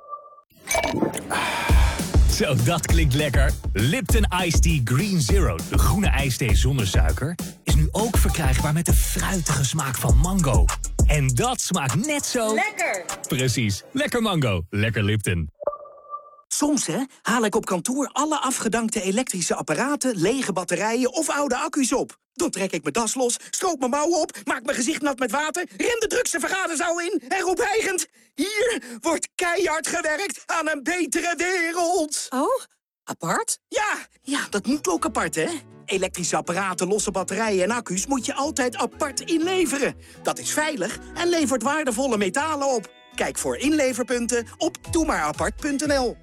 Zo, dat klinkt lekker. Lipton Iced Tea Green Zero, de groene ijsthee zonder suiker, is nu ook verkrijgbaar met de fruitige smaak van mango. En dat smaakt net zo... Lekker! Precies, lekker mango, lekker Lipton. Soms hè, haal ik op kantoor alle afgedankte elektrische apparaten, lege batterijen of oude accu's op. Dan trek ik mijn das los, stroop mijn mouwen op, maak mijn gezicht nat met water, rem de drukste vergaderzaal in en roep hijgend: hier wordt keihard gewerkt aan een betere wereld. Oh, apart? Ja, ja, dat moet ook apart, hè? Elektrische apparaten, losse batterijen en accu's moet je altijd apart inleveren. Dat is veilig en levert waardevolle metalen op. Kijk voor inleverpunten op doe maar apart punt n l.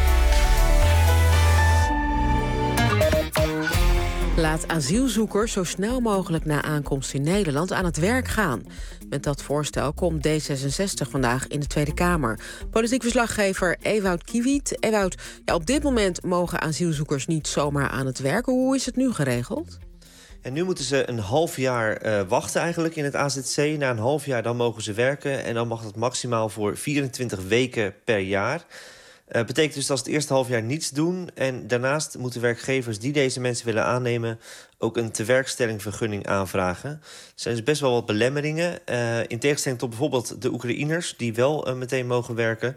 Laat asielzoekers zo snel mogelijk na aankomst in Nederland aan het werk gaan. Met dat voorstel komt D zesenzestig vandaag in de Tweede Kamer. Politiek verslaggever Ewout Kiewiet. Ewout, ja, op dit moment mogen asielzoekers niet zomaar aan het werk. Hoe is het nu geregeld? En nu moeten ze een half jaar uh, wachten eigenlijk in het A Z C. Na een half jaar dan mogen ze werken en dan mag dat maximaal voor vierentwintig weken per jaar. Uh, betekent dus dat ze het eerste half jaar niets doen. En daarnaast moeten werkgevers die deze mensen willen aannemen ook een tewerkstellingvergunning aanvragen. Er zijn dus best wel wat belemmeringen. Uh, in tegenstelling tot bijvoorbeeld de Oekraïners die wel uh, meteen mogen werken.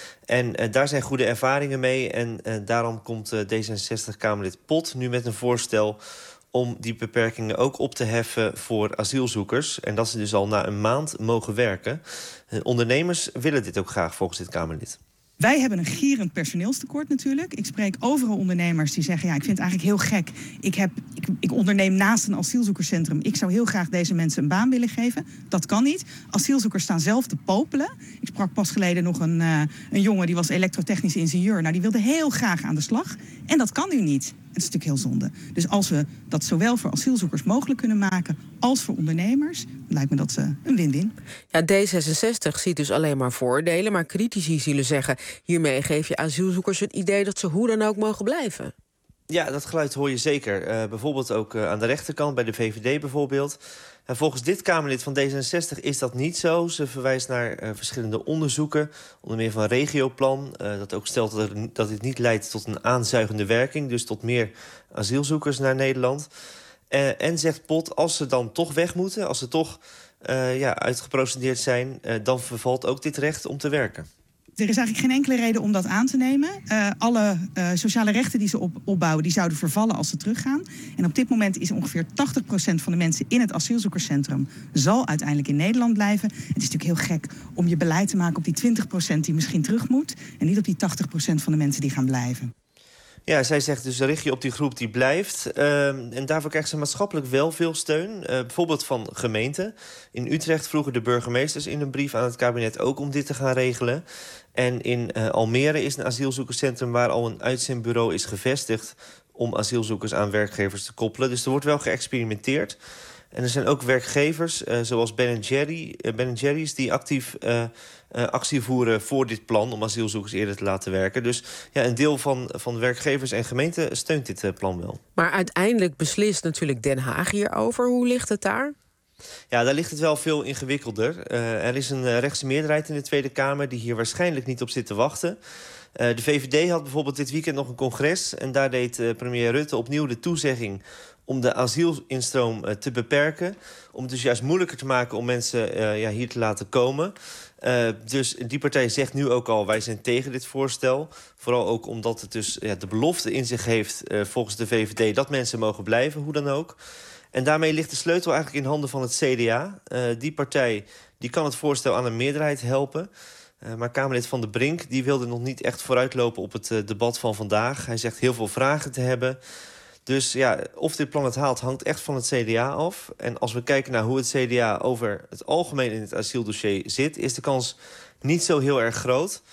En uh, daar zijn goede ervaringen mee. En uh, daarom komt uh, D zesenzestig-Kamerlid Pot nu met een voorstel om die beperkingen ook op te heffen voor asielzoekers. En dat ze dus al na een maand mogen werken. Uh, ondernemers willen dit ook graag volgens dit Kamerlid. Wij hebben een gierend personeelstekort natuurlijk. Ik spreek overal ondernemers die zeggen: ja, ik vind het eigenlijk heel gek. Ik, heb, ik, ik onderneem naast een asielzoekerscentrum. Ik zou heel graag deze mensen een baan willen geven. Dat kan niet. Asielzoekers staan zelf te popelen. Ik sprak pas geleden nog een, uh, een jongen die was elektrotechnisch ingenieur. Nou, die wilde heel graag aan de slag. En dat kan nu niet. Het is natuurlijk heel zonde. Dus als we dat zowel voor asielzoekers mogelijk kunnen maken als voor ondernemers, lijkt me dat uh, een win-win. Ja, D zesenzestig ziet dus alleen maar voordelen, maar critici zullen zeggen: hiermee geef je asielzoekers het idee dat ze hoe dan ook mogen blijven. Ja, dat geluid hoor je zeker. Uh, bijvoorbeeld ook uh, aan de rechterkant, bij de V V D bijvoorbeeld. En volgens dit Kamerlid van D zesenzestig is dat niet zo. Ze verwijst naar uh, verschillende onderzoeken, onder meer van Regioplan. Uh, dat ook stelt dat, er, dat dit niet leidt tot een aanzuigende werking, dus tot meer asielzoekers naar Nederland. Uh, en zegt Pot, als ze dan toch weg moeten, als ze toch uh, ja, uitgeprocedeerd zijn, uh, dan vervalt ook dit recht om te werken. Er is eigenlijk geen enkele reden om dat aan te nemen. Uh, alle uh, sociale rechten die ze op, opbouwen, die zouden vervallen als ze teruggaan. En op dit moment is ongeveer tachtig procent van de mensen in het asielzoekerscentrum zal uiteindelijk in Nederland blijven. Het is natuurlijk heel gek om je beleid te maken op die twintig procent die misschien terug moet en niet op die tachtig procent van de mensen die gaan blijven. Ja, zij zegt dus richt je op die groep die blijft. Uh, en daarvoor krijgt ze maatschappelijk wel veel steun. Uh, bijvoorbeeld van gemeenten. In Utrecht vroegen de burgemeesters in een brief aan het kabinet ook om dit te gaan regelen. En in uh, Almere is een asielzoekerscentrum waar al een uitzendbureau is gevestigd om asielzoekers aan werkgevers te koppelen. Dus er wordt wel geëxperimenteerd. En er zijn ook werkgevers, uh, zoals Ben en Jerry, uh, Ben en Jerry's, die actief uh, uh, actie voeren voor dit plan om asielzoekers eerder te laten werken. Dus ja, een deel van, van werkgevers en gemeenten steunt dit uh, plan wel. Maar uiteindelijk beslist natuurlijk Den Haag hierover. Hoe ligt het daar? Ja, daar ligt het wel veel ingewikkelder. Uh, er is een uh, rechtse meerderheid in de Tweede Kamer die hier waarschijnlijk niet op zit te wachten. Uh, de V V D had bijvoorbeeld dit weekend nog een congres en daar deed uh, premier Rutte opnieuw de toezegging om de asielinstroom uh, te beperken. Om het dus juist moeilijker te maken om mensen uh, ja, hier te laten komen. Uh, dus die partij zegt nu ook al, wij zijn tegen dit voorstel. Vooral ook omdat het dus ja, de belofte in zich heeft, uh, volgens de V V D, dat mensen mogen blijven, hoe dan ook. En daarmee ligt de sleutel eigenlijk in handen van het C D A. Uh, die partij die kan het voorstel aan een meerderheid helpen. Uh, maar Kamerlid Van de Brink die wilde nog niet echt vooruitlopen op het uh, debat van vandaag. Hij zegt heel veel vragen te hebben. Dus ja, of dit plan het haalt, hangt echt van het C D A af. En als we kijken naar hoe het C D A over het algemeen in het asieldossier zit, is de kans niet zo heel erg groot.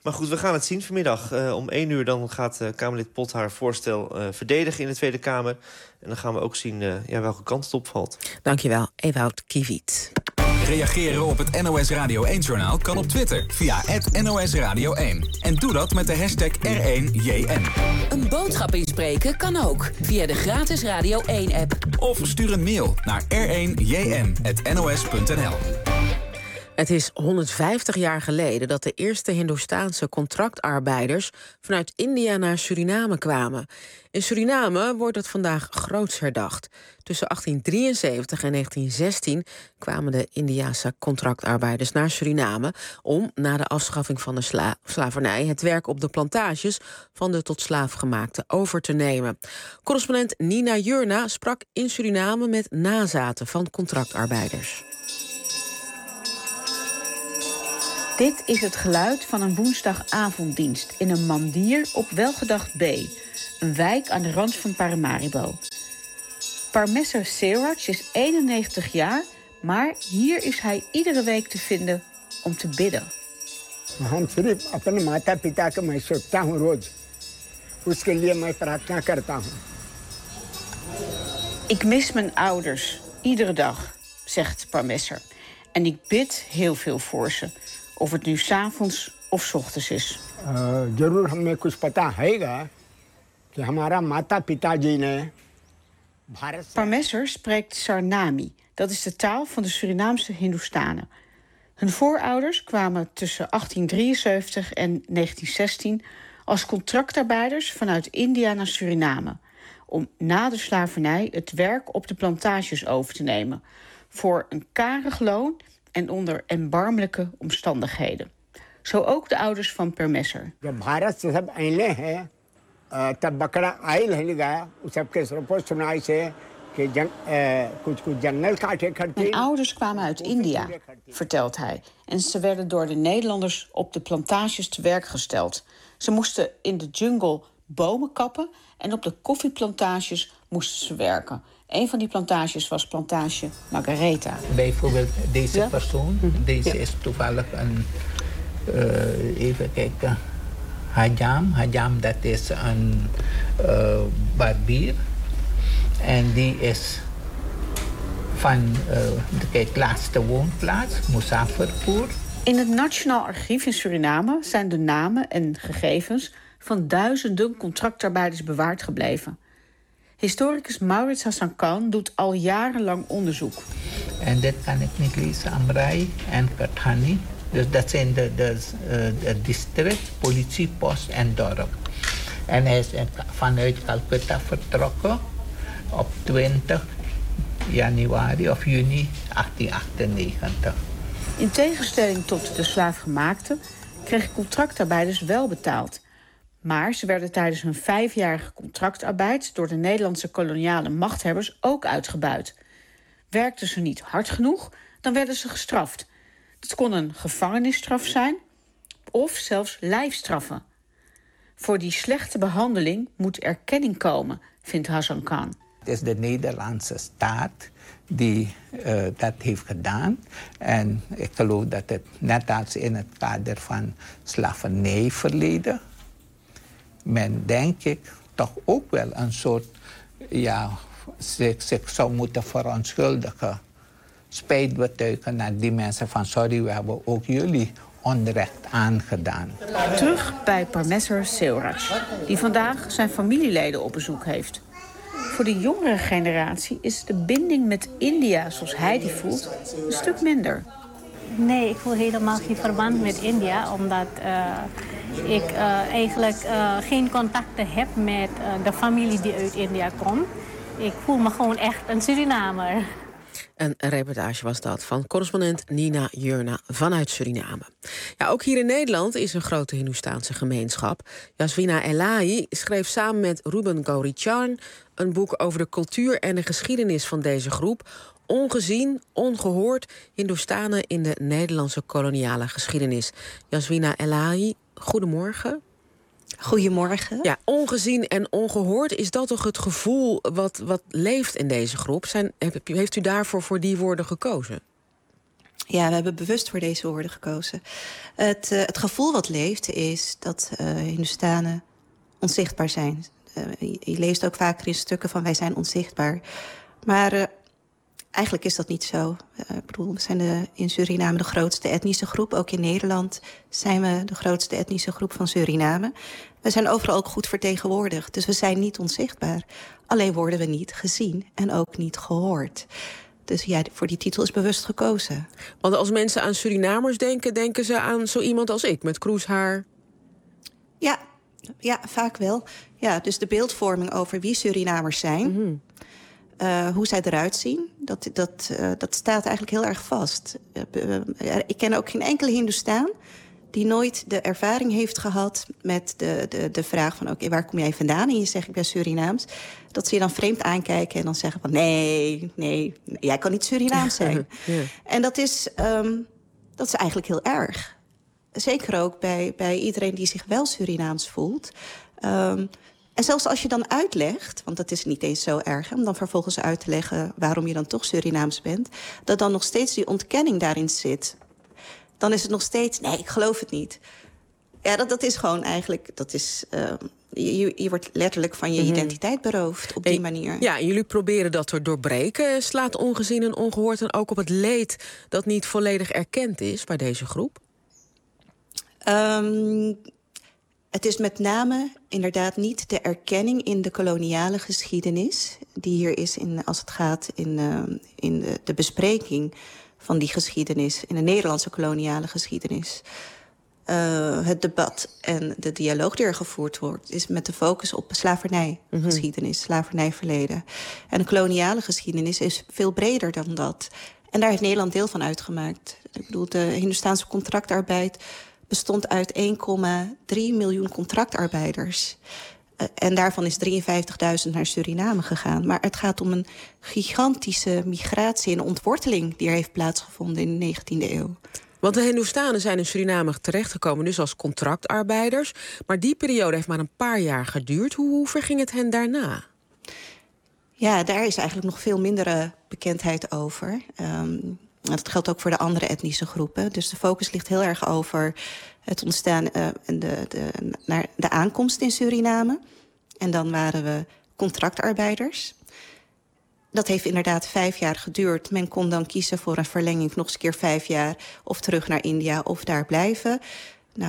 Maar goed, we gaan het zien vanmiddag. Uh, om één uur dan gaat uh, Kamerlid Pot haar voorstel uh, verdedigen in de Tweede Kamer. En dan gaan we ook zien uh, ja, welke kant het opvalt. Dankjewel, Ewout Kiewiet. Reageren op het N O S Radio één-journaal kan op Twitter via at N O S Radio één. En doe dat met de hashtag R één J N. Een boodschap inspreken kan ook via de gratis Radio één-app. Of stuur een mail naar r één j n at n o s punt n l. Het is honderdvijftig jaar geleden dat de eerste Hindoestaanse contractarbeiders vanuit India naar Suriname kwamen. In Suriname wordt het vandaag groots herdacht. Tussen achttien drieënzeventig en negentien zestien kwamen de Indiase contractarbeiders naar Suriname om na de afschaffing van de sla- slavernij het werk op de plantages van de tot slaafgemaakten over te nemen. Correspondent Nina Jurna sprak in Suriname met nazaten van contractarbeiders. Dit is het geluid van een woensdagavonddienst in een mandir op Welgedacht B, een wijk aan de rand van Paramaribo. Parmeser Seraj is eenennegentig jaar, maar hier is hij iedere week te vinden om te bidden. Ik mis mijn ouders, iedere dag, zegt Parmeser. En ik bid heel veel voor ze. Of het nu 's avonds of 's ochtends is. Parmeser spreekt Sarnami. Dat is de taal van de Surinaamse Hindoestanen. Hun voorouders kwamen tussen achttien drieënzeventig en negentien zestien... als contractarbeiders vanuit India naar Suriname, om na de slavernij het werk op de plantages over te nemen, voor een karig loon en onder erbarmelijke omstandigheden. Zo ook de ouders van Parmeser. Mijn ouders kwamen uit India, vertelt hij. En ze werden door de Nederlanders op de plantages te werk gesteld. Ze moesten in de jungle bomen kappen en op de koffieplantages moesten ze werken. Een van die plantages was plantage Margaretha. Bijvoorbeeld deze ja? persoon, deze ja. is toevallig een, uh, even kijken, Hajam. Hajam, dat is een uh, barbier. En die is van uh, de kijk, laatste woonplaats, Musafirpur. In het Nationaal Archief in Suriname zijn de namen en gegevens van duizenden contractarbeiders bewaard gebleven. Historicus Maurits Hassan Khan doet al jarenlang onderzoek. En dit kan ik niet lezen, Amrai en Kathani. Dus dat zijn de, de, de district, politiepost en dorp. En hij is vanuit Calcutta vertrokken op twintig januari of juni achttien achtennegentig. In tegenstelling tot de slaafgemaakten kregen contractarbeiders wel betaald. Maar ze werden tijdens hun vijfjarige contractarbeid door de Nederlandse koloniale machthebbers ook uitgebuit. Werkten ze niet hard genoeg, dan werden ze gestraft. Dat kon een gevangenisstraf zijn of zelfs lijfstraffen. Voor die slechte behandeling moet erkenning komen, vindt Hassan Khan. Het is de Nederlandse staat die uh, dat heeft gedaan. En ik geloof dat het net als in het kader van slavernijverleden, men denk ik toch ook wel een soort, ja, zich, zich zou moeten verontschuldigen. Spijt betuigen naar die mensen van sorry, we hebben ook jullie onrecht aangedaan. Terug bij Parmeser Seraj, die vandaag zijn familieleden op bezoek heeft. Voor de jongere generatie is de binding met India, zoals hij die voelt, een stuk minder. Nee, ik voel helemaal geen verband met India, omdat uh, ik uh, eigenlijk uh, geen contacten heb met uh, de familie die uit India komt. Ik voel me gewoon echt een Surinamer. Een reportage was dat van correspondent Nina Jurna vanuit Suriname. Ja, ook hier in Nederland is een grote Hindoestaanse gemeenschap. Yasvina Elahi schreef samen met Ruben Gaurichan een boek over de cultuur en de geschiedenis van deze groep. Ongezien, ongehoord, Hindoestanen in de Nederlandse koloniale geschiedenis. Yasvina Elahi, goedemorgen. Goedemorgen. Ja, ongezien en ongehoord, is dat toch het gevoel wat, wat leeft in deze groep? Zijn, heeft u daarvoor voor die woorden gekozen? Ja, we hebben bewust voor deze woorden gekozen. Het, uh, het gevoel wat leeft is dat uh, Hindustanen onzichtbaar zijn. Uh, je, je leest ook vaker in stukken van wij zijn onzichtbaar. Maar uh, eigenlijk is dat niet zo. Uh, ik bedoel, we zijn de, in Suriname de grootste etnische groep. Ook in Nederland zijn we de grootste etnische groep van Suriname. We zijn overal ook goed vertegenwoordigd. Dus we zijn niet onzichtbaar. Alleen worden we niet gezien en ook niet gehoord. Dus ja, voor die titel is bewust gekozen. Want als mensen aan Surinamers denken, denken ze aan zo iemand als ik met kroeshaar? Ja, ja, vaak wel. Ja, dus de beeldvorming over wie Surinamers zijn, mm-hmm. uh, hoe zij eruit zien, dat, dat, uh, dat staat eigenlijk heel erg vast. Uh, uh, ik ken ook geen enkele Hindustaan die nooit de ervaring heeft gehad met de, de, de vraag van oké, okay, waar kom jij vandaan? En je zegt ik ben Surinaams. Dat ze je dan vreemd aankijken en dan zeggen van nee, nee, jij kan niet Surinaams zijn. Ja. En dat is, um, dat is eigenlijk heel erg. Zeker ook bij, bij iedereen die zich wel Surinaams voelt. Um, en zelfs als je dan uitlegt, want dat is niet eens zo erg, om dan vervolgens uit te leggen waarom je dan toch Surinaams bent, dat dan nog steeds die ontkenning daarin zit. Dan is het nog steeds, nee, ik geloof het niet. Ja, dat, dat is gewoon eigenlijk, dat is, uh, je, je wordt letterlijk van je mm-hmm. identiteit beroofd op die en, manier. Ja, jullie proberen dat te doorbreken. Slaat ongezien en ongehoord en ook op het leed dat niet volledig erkend is bij deze groep? Um, het is met name inderdaad niet de erkenning in de koloniale geschiedenis die hier is in, als het gaat in, uh, in de, de bespreking van die geschiedenis, in de Nederlandse koloniale geschiedenis. Uh, het debat en de dialoog die er gevoerd wordt is met de focus op slavernijgeschiedenis, mm-hmm. slavernijverleden. En de koloniale geschiedenis is veel breder dan dat. En daar heeft Nederland deel van uitgemaakt. Ik bedoel, de Hindustaanse contractarbeid bestond uit één komma drie miljoen contractarbeiders. Uh, en daarvan is drieënvijftigduizend naar Suriname gegaan. Maar het gaat om een gigantische migratie en ontworteling die er heeft plaatsgevonden in de negentiende eeuw. Want de Hindustanen zijn in Suriname terechtgekomen dus als contractarbeiders. Maar die periode heeft maar een paar jaar geduurd. Hoe, hoe verging het hen daarna? Ja, daar is eigenlijk nog veel mindere bekendheid over. Um, dat geldt ook voor de andere etnische groepen. Dus de focus ligt heel erg over het ontstaan uh, en de, de, naar de aankomst in Suriname. En dan waren we contractarbeiders. Dat heeft inderdaad vijf jaar geduurd. Men kon dan kiezen voor een verlenging nog eens een keer vijf jaar, of terug naar India of daar blijven. Nou,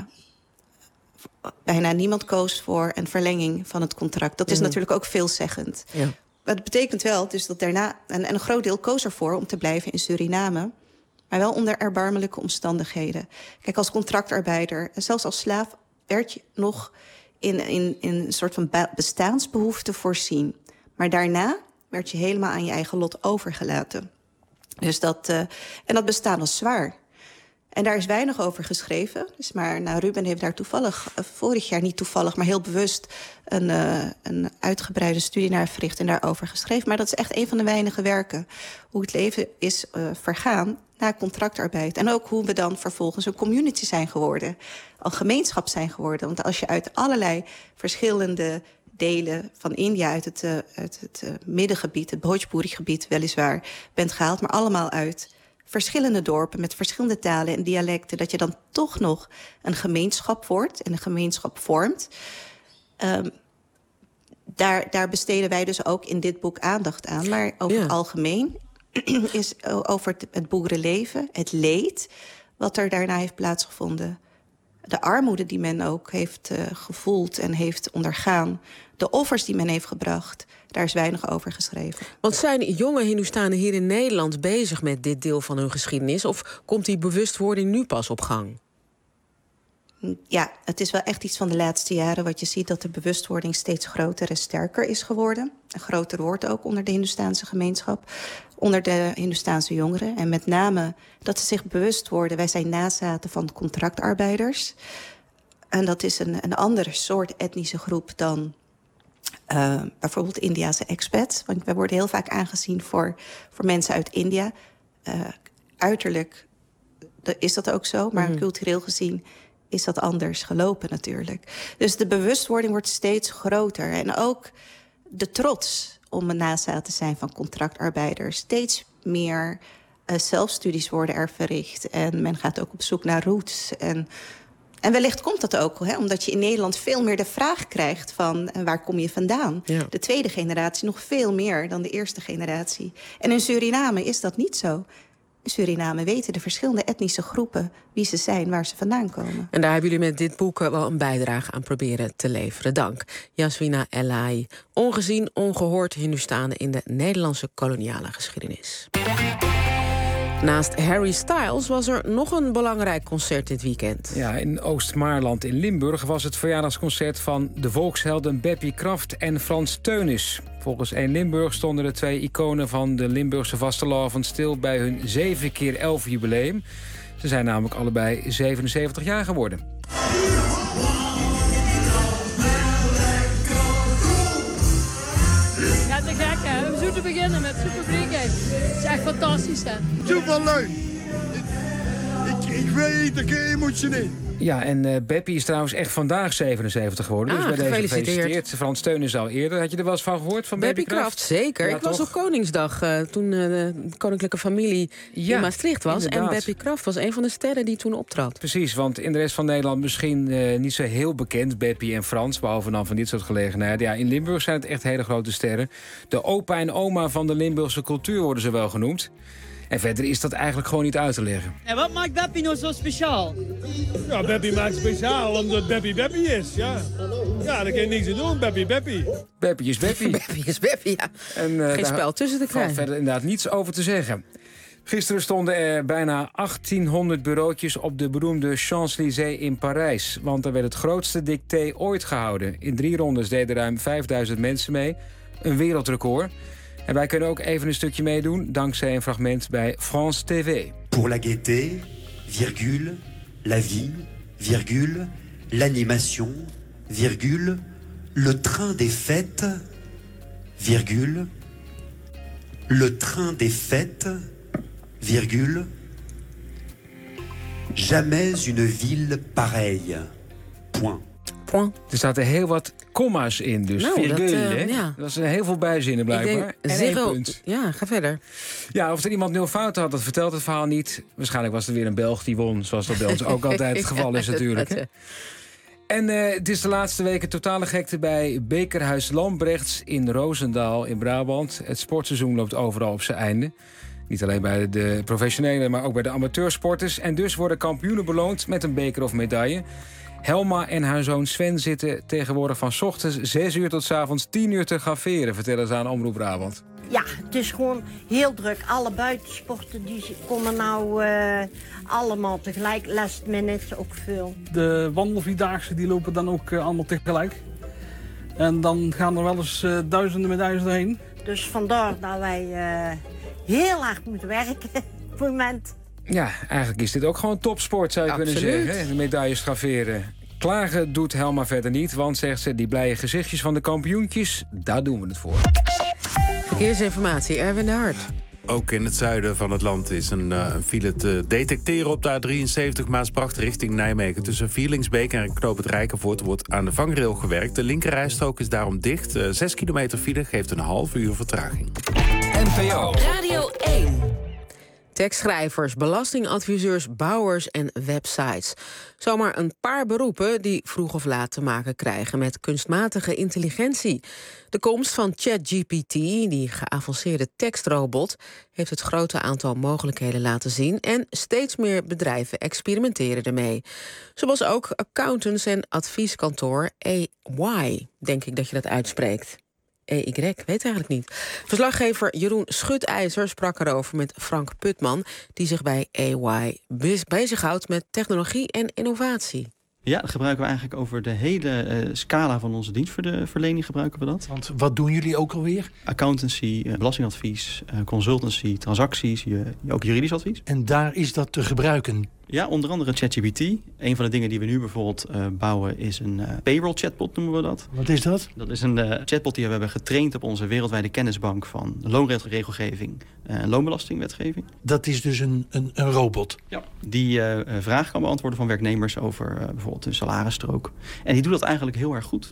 bijna niemand koos voor een verlenging van het contract. Dat is mm-hmm. natuurlijk ook veelzeggend. Ja. Maar dat betekent wel dus dat daarna, en, en een groot deel koos ervoor om te blijven in Suriname, maar wel onder erbarmelijke omstandigheden. Kijk, als contractarbeider en zelfs als slaaf werd je nog in, in, in een soort van bestaansbehoefte voorzien. Maar daarna werd je helemaal aan je eigen lot overgelaten. Dus dat, uh, en dat bestaan was zwaar. En daar is weinig over geschreven. Dus maar nou, Ruben heeft daar toevallig, uh, vorig jaar niet toevallig, maar heel bewust een, uh, een uitgebreide studie naar verricht en daarover geschreven. Maar dat is echt een van de weinige werken. Hoe het leven is uh, vergaan na contractarbeid. En ook hoe we dan vervolgens een community zijn geworden. Een gemeenschap zijn geworden. Want als je uit allerlei verschillende delen van India, uit het, uh, uit het uh, middengebied, het Bhojpuri-gebied weliswaar, bent gehaald, maar allemaal uit verschillende dorpen met verschillende talen en dialecten, dat je dan toch nog een gemeenschap wordt en een gemeenschap vormt. Um, daar, daar besteden wij dus ook in dit boek aandacht aan. Maar over ja. het algemeen is over het, het boerenleven, het leed, wat er daarna heeft plaatsgevonden, de armoede die men ook heeft uh, gevoeld en heeft ondergaan, de offers die men heeft gebracht, daar is weinig over geschreven. Want zijn jonge Hindustanen hier in Nederland bezig met dit deel van hun geschiedenis, of komt die bewustwording nu pas op gang? Ja, het is wel echt iets van de laatste jaren wat je ziet, dat de bewustwording steeds groter en sterker is geworden. Een groter woord ook onder de Hindustaanse gemeenschap, onder de Hindustaanse jongeren. En met name dat ze zich bewust worden, wij zijn nazaten van contractarbeiders. En dat is een, een andere soort etnische groep dan uh, bijvoorbeeld Indiase expats. Want wij worden heel vaak aangezien voor, voor mensen uit India. Uh, uiterlijk is dat ook zo, maar mm. cultureel gezien is dat anders gelopen natuurlijk. Dus de bewustwording wordt steeds groter. En ook de trots om een nazaat te zijn van contractarbeiders steeds meer Uh, zelfstudies worden er verricht. En men gaat ook op zoek naar roots. En, en wellicht komt dat ook, hè, omdat je in Nederland veel meer de vraag krijgt van uh, waar kom je vandaan? Ja. De tweede generatie nog veel meer dan de eerste generatie. En in Suriname is dat niet zo. In Suriname weten de verschillende etnische groepen wie ze zijn, waar ze vandaan komen. En daar hebben jullie met dit boek wel een bijdrage aan proberen te leveren. Dank. Yasmina Elahi. Ongezien, ongehoord Hindustanen in de Nederlandse koloniale geschiedenis. Naast Harry Styles was er nog een belangrijk concert dit weekend. Ja, in Oost-Maarland in Limburg was het verjaardagsconcert van de volkshelden Beppie Kraft en Frans Teunis. Volgens één Limburg stonden de twee iconen van de Limburgse vastelavond stil bij hun zeven keer elf jubileum. Ze zijn namelijk allebei zevenenzeventig jaar geworden. Ja, te gek hè. We moeten beginnen met Super Freaky. Het is echt fantastisch hè. Super leuk. Ik, ik weet, ik emotioneel. Ja, en uh, Beppie is trouwens echt vandaag zevenenzeventig geworden. Ah, dus bij deze gefeliciteerd. gefeliciteerd. Frans Teunis al eerder. Had je er wel eens van gehoord? Van Beppie Beppie Kraft, zeker. Ja, ik was toch? op Koningsdag uh, toen uh, de koninklijke familie Ja, in Maastricht was. inderdaad. En Beppie Kraft was een van de sterren die toen optrad. Precies, want in de rest van Nederland misschien uh, niet zo heel bekend, Beppie en Frans, behalve dan van dit soort gelegenheden. Ja, in Limburg zijn het echt hele grote sterren. De opa en oma van de Limburgse cultuur worden ze wel genoemd. En verder is dat eigenlijk gewoon niet uit te leggen. En wat maakt Beppie nou zo speciaal? Ja, Beppie maakt speciaal omdat Beppie Beppie is, ja. Ja, daar kan je niks aan doen, Beppie Beppie. Beppie is Beppie. Beppie is Beppie, ja. En, uh, Geen spel tussen te valt krijgen. verder inderdaad niets over te zeggen. Gisteren stonden er bijna achttienhonderd bureautjes op de beroemde Champs-Élysées in Parijs. Want er werd het grootste dicté ooit gehouden. In drie rondes deden ruim vijfduizend mensen mee. Een wereldrecord. En wij kunnen ook even een stukje meedoen, dankzij een fragment bij France T V. Pour la gaieté, virgule, la vie, virgule, l'animation, virgule, le train des fêtes, virgule, le train des fêtes, virgule, jamais une ville pareille. Point. Point. Er zaten heel wat komma's in, dus Nou, virgule. dat, uh, hè? ja. Dat zijn heel veel bijzinnen blijkbaar. Ik denk, en één zero, punt. ja, ga verder. Ja, of er iemand nul fouten had, dat vertelt het verhaal niet. Waarschijnlijk was er weer een Belg die won, zoals dat bij ons ook altijd het geval is natuurlijk. Hè? En uh, het is de laatste weken totale gekte bij Bekerhuis Lambrechts in Roosendaal in Brabant. Het sportseizoen loopt overal op zijn einde. Niet alleen bij de professionele, maar ook bij de amateursporters. En dus worden kampioenen beloond met een beker of medaille. Helma en haar zoon Sven zitten tegenwoordig van 's ochtends zes uur tot 's avonds tien uur te graveren, vertellen ze aan Omroep Brabant. Ja, het is gewoon heel druk. Alle buitensporten die komen nou uh, allemaal tegelijk. Last minute ook veel. De wandelvierdaagse die lopen dan ook uh, allemaal tegelijk. En dan gaan er wel eens uh, duizenden medailles doorheen. Dus vandaar dat wij uh, heel hard moeten werken op het moment. Ja, eigenlijk is dit ook gewoon topsport, zou je Absoluut. kunnen zeggen. Hè? De medailles graveren. Klagen doet Helma verder niet, want, zegt ze, die blije gezichtjes van de kampioentjes, daar doen we het voor. Verkeersinformatie, Erwin de Hart. Ook in het zuiden van het land is een, uh, een file te detecteren op de A drieënzeventig Maasbracht richting Nijmegen. Tussen Vierlingsbeek en Knoop het Rijkenvoort wordt aan de vangrail gewerkt. De linkerrijstrook is daarom dicht. Uh, zes kilometer file geeft een half uur vertraging. N P O Radio één. Tekstschrijvers, belastingadviseurs, bouwers en websites. Zomaar een paar beroepen die vroeg of laat te maken krijgen met kunstmatige intelligentie. De komst van ChatGPT, die geavanceerde tekstrobot, heeft het grote aantal mogelijkheden laten zien en steeds meer bedrijven experimenteren ermee. Zoals ook accountants en advieskantoor A Y, denk ik dat je dat uitspreekt. E Y, weet eigenlijk niet. Verslaggever Jeroen Schutijzer sprak erover met Frank Putman, die zich bij A Y bez- bezighoudt met technologie en innovatie. Ja, dat gebruiken we eigenlijk over de hele uh, scala van onze dienstverlening gebruiken we dat. Want wat doen jullie ook alweer? Accountancy, uh, belastingadvies, uh, consultancy, transacties, je, ook juridisch advies. En daar is dat te gebruiken? Ja, onder andere ChatGPT. Een van de dingen die we nu bijvoorbeeld uh, bouwen is een uh, payroll chatbot, noemen we dat. Wat is dat? Dat is een uh, chatbot die we hebben getraind op onze wereldwijde kennisbank van loonregelgeving en loonbelastingwetgeving. Dat is dus een, een, een robot? Ja. Die uh, vragen kan beantwoorden van werknemers over uh, bijvoorbeeld hun salarisstrook. En die doet dat eigenlijk heel erg goed.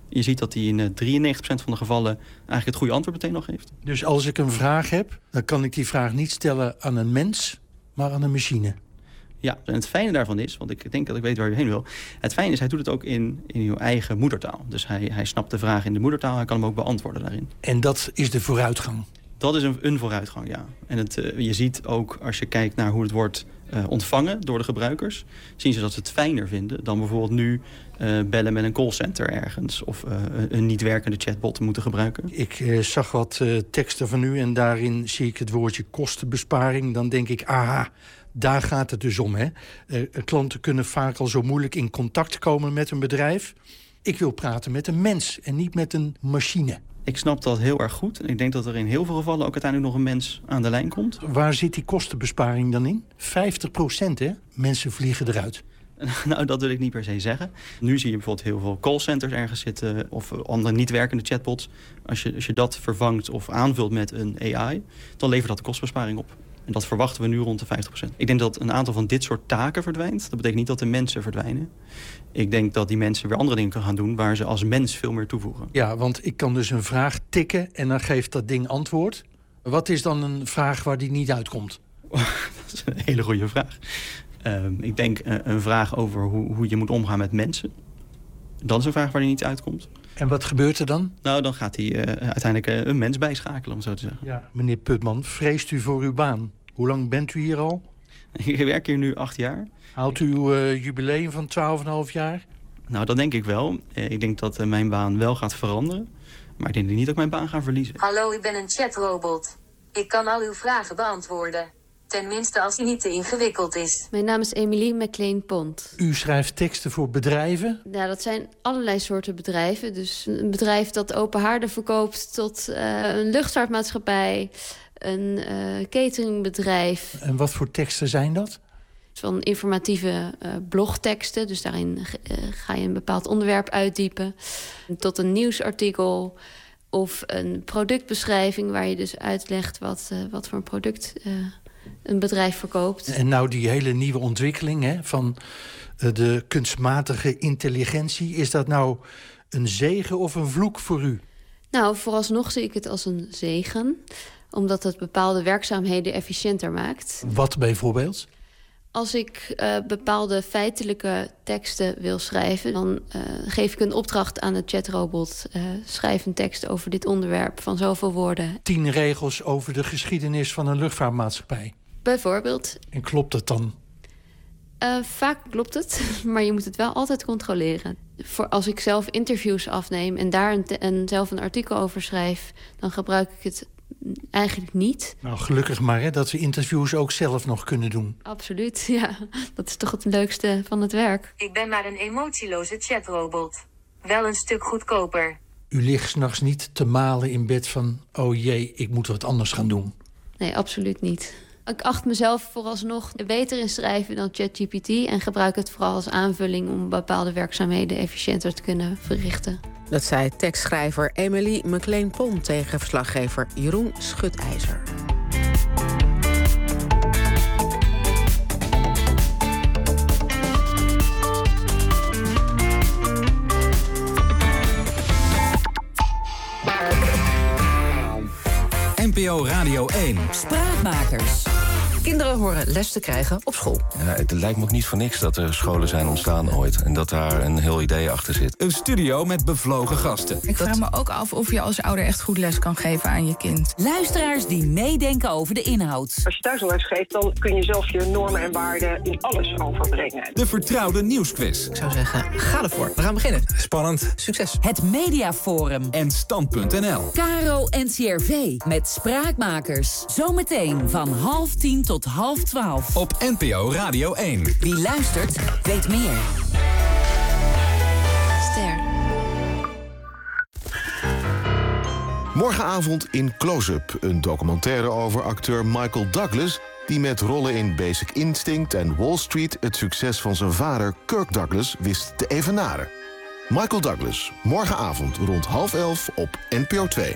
Je ziet dat hij in drieënnegentig procent van de gevallen eigenlijk het goede antwoord meteen al geeft. Dus als ik een vraag heb, dan kan ik die vraag niet stellen aan een mens, maar aan een machine. Ja, en het fijne daarvan is, want ik denk dat ik weet waar u heen wil. Het fijne is, hij doet het ook in, in uw eigen moedertaal. Dus hij, hij snapt de vraag in de moedertaal, hij kan hem ook beantwoorden daarin. En dat is de vooruitgang? Dat is een, een vooruitgang, ja. En het, uh, je ziet ook, als je kijkt naar hoe het wordt uh, ontvangen door de gebruikers, zien ze dat ze het fijner vinden dan bijvoorbeeld nu uh, bellen met een callcenter ergens of uh, een niet werkende chatbot moeten gebruiken. Ik uh, zag wat uh, teksten van u en daarin zie ik het woordje kostenbesparing. Dan denk ik, aha, daar gaat het dus om. Hè? Uh, klanten kunnen vaak al zo moeilijk in contact komen met een bedrijf. Ik wil praten met een mens en niet met een machine. Ik snap dat heel erg goed. En ik denk dat er in heel veel gevallen ook uiteindelijk nog een mens aan de lijn komt. Waar zit die kostenbesparing dan in? vijftig procent, hè? Mensen vliegen eruit. Nou, dat wil ik niet per se zeggen. Nu zie je bijvoorbeeld heel veel callcenters ergens zitten of andere niet werkende chatbots. Als je, als je dat vervangt of aanvult met een A I, dan levert dat de kostenbesparing op. En dat verwachten we nu rond de vijftig procent. Ik denk dat een aantal van dit soort taken verdwijnt. Dat betekent niet dat de mensen verdwijnen. Ik denk dat die mensen weer andere dingen kunnen gaan doen waar ze als mens veel meer toevoegen. Ja, want ik kan dus een vraag tikken en dan geeft dat ding antwoord. Wat is dan een vraag waar die niet uitkomt? Dat is een hele goede vraag. Uh, ik denk uh, een vraag over hoe, hoe je moet omgaan met mensen. Dat is een vraag waar die niet uitkomt. En wat gebeurt er dan? Nou, dan gaat hij uh, uiteindelijk uh, een mens bijschakelen, om zo te zeggen. Ja, meneer Putman, vreest u voor uw baan? Hoe lang bent u hier al? Ik werk hier nu acht jaar. Haalt u uw uh, jubileum van twaalf komma vijf jaar? Nou, dat denk ik wel. Uh, ik denk dat uh, mijn baan wel gaat veranderen. Maar ik denk niet dat ik mijn baan ga verliezen. Hallo, ik ben een chatrobot. Ik kan al uw vragen beantwoorden. Tenminste als hij niet te ingewikkeld is. Mijn naam is Emilie McLean-Pont. U schrijft teksten voor bedrijven? Ja, dat zijn allerlei soorten bedrijven. Dus een bedrijf dat open haarden verkoopt tot uh, een luchtvaartmaatschappij, een uh, cateringbedrijf. En wat voor teksten zijn dat? Van informatieve uh, blogteksten, dus daarin uh, ga je een bepaald onderwerp uitdiepen. Tot een nieuwsartikel of een productbeschrijving waar je dus uitlegt wat, uh, wat voor een product uh, een bedrijf verkoopt. En nou die hele nieuwe ontwikkeling hè, van uh, de kunstmatige intelligentie, is dat nou een zegen of een vloek voor u? Nou, vooralsnog zie ik het als een zegen, omdat het bepaalde werkzaamheden efficiënter maakt. Wat bijvoorbeeld? Als ik uh, bepaalde feitelijke teksten wil schrijven, dan uh, geef ik een opdracht aan de chatrobot. Uh, schrijf een tekst over dit onderwerp van zoveel woorden. Tien regels over de geschiedenis van een luchtvaartmaatschappij. Bijvoorbeeld. En klopt dat dan? Uh, vaak klopt het, maar je moet het wel altijd controleren. Voor als ik zelf interviews afneem en daar een, te- een, zelf een artikel over schrijf, dan gebruik ik het eigenlijk niet. Nou, gelukkig maar hè, dat we interviews ook zelf nog kunnen doen. Absoluut, ja. Dat is toch het leukste van het werk. Ik ben maar een emotieloze chatrobot. Wel een stuk goedkoper. U ligt 's nachts niet te malen in bed van, oh jee, ik moet wat anders gaan doen. Nee, absoluut niet. Ik acht mezelf vooralsnog beter in schrijven dan ChatGPT en gebruik het vooral als aanvulling om bepaalde werkzaamheden efficiënter te kunnen verrichten. Dat zei tekstschrijver Emilie McLean-Pont tegen verslaggever Jeroen Schutijzer. N P O Radio één. Spraakmakers. Kinderen horen les te krijgen op school. Ja, het lijkt me ook niet voor niks dat er scholen zijn ontstaan ooit. En dat daar een heel idee achter zit. Een studio met bevlogen gasten. Ik vraag me ook af of je als ouder echt goed les kan geven aan je kind. Luisteraars die meedenken over de inhoud. Als je thuis een les geeft, dan kun je zelf je normen en waarden in alles overbrengen. De vertrouwde nieuwsquiz. Ik zou zeggen, ga ervoor. We gaan beginnen. Spannend. Succes. Het Mediaforum. En stand punt n l. Caro N C R V met Spraakmakers. Zometeen van half tien tot half twaalf. Op N P O Radio één. Wie luistert, weet meer. Ster. Morgenavond in Close-Up. Een documentaire over acteur Michael Douglas, die met rollen in Basic Instinct en Wall Street het succes van zijn vader Kirk Douglas wist te evenaren. Michael Douglas, morgenavond rond half elf op N P O twee.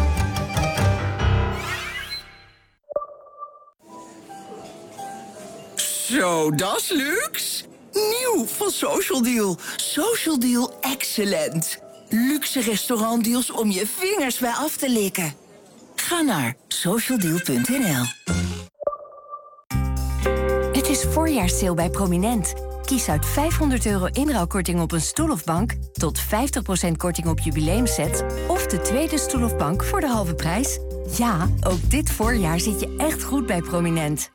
Zo, dat is luxe. Nieuw van Social Deal. Social Deal Excellent. Luxe restaurantdeals om je vingers bij af te likken. Ga naar socialdeal punt n l. Het is voorjaarssale bij Prominent. Kies uit vijfhonderd euro inruilkorting op een stoel of bank, tot vijftig procent korting op jubileumsets of de tweede stoel of bank voor de halve prijs. Ja, ook dit voorjaar zit je echt goed bij Prominent.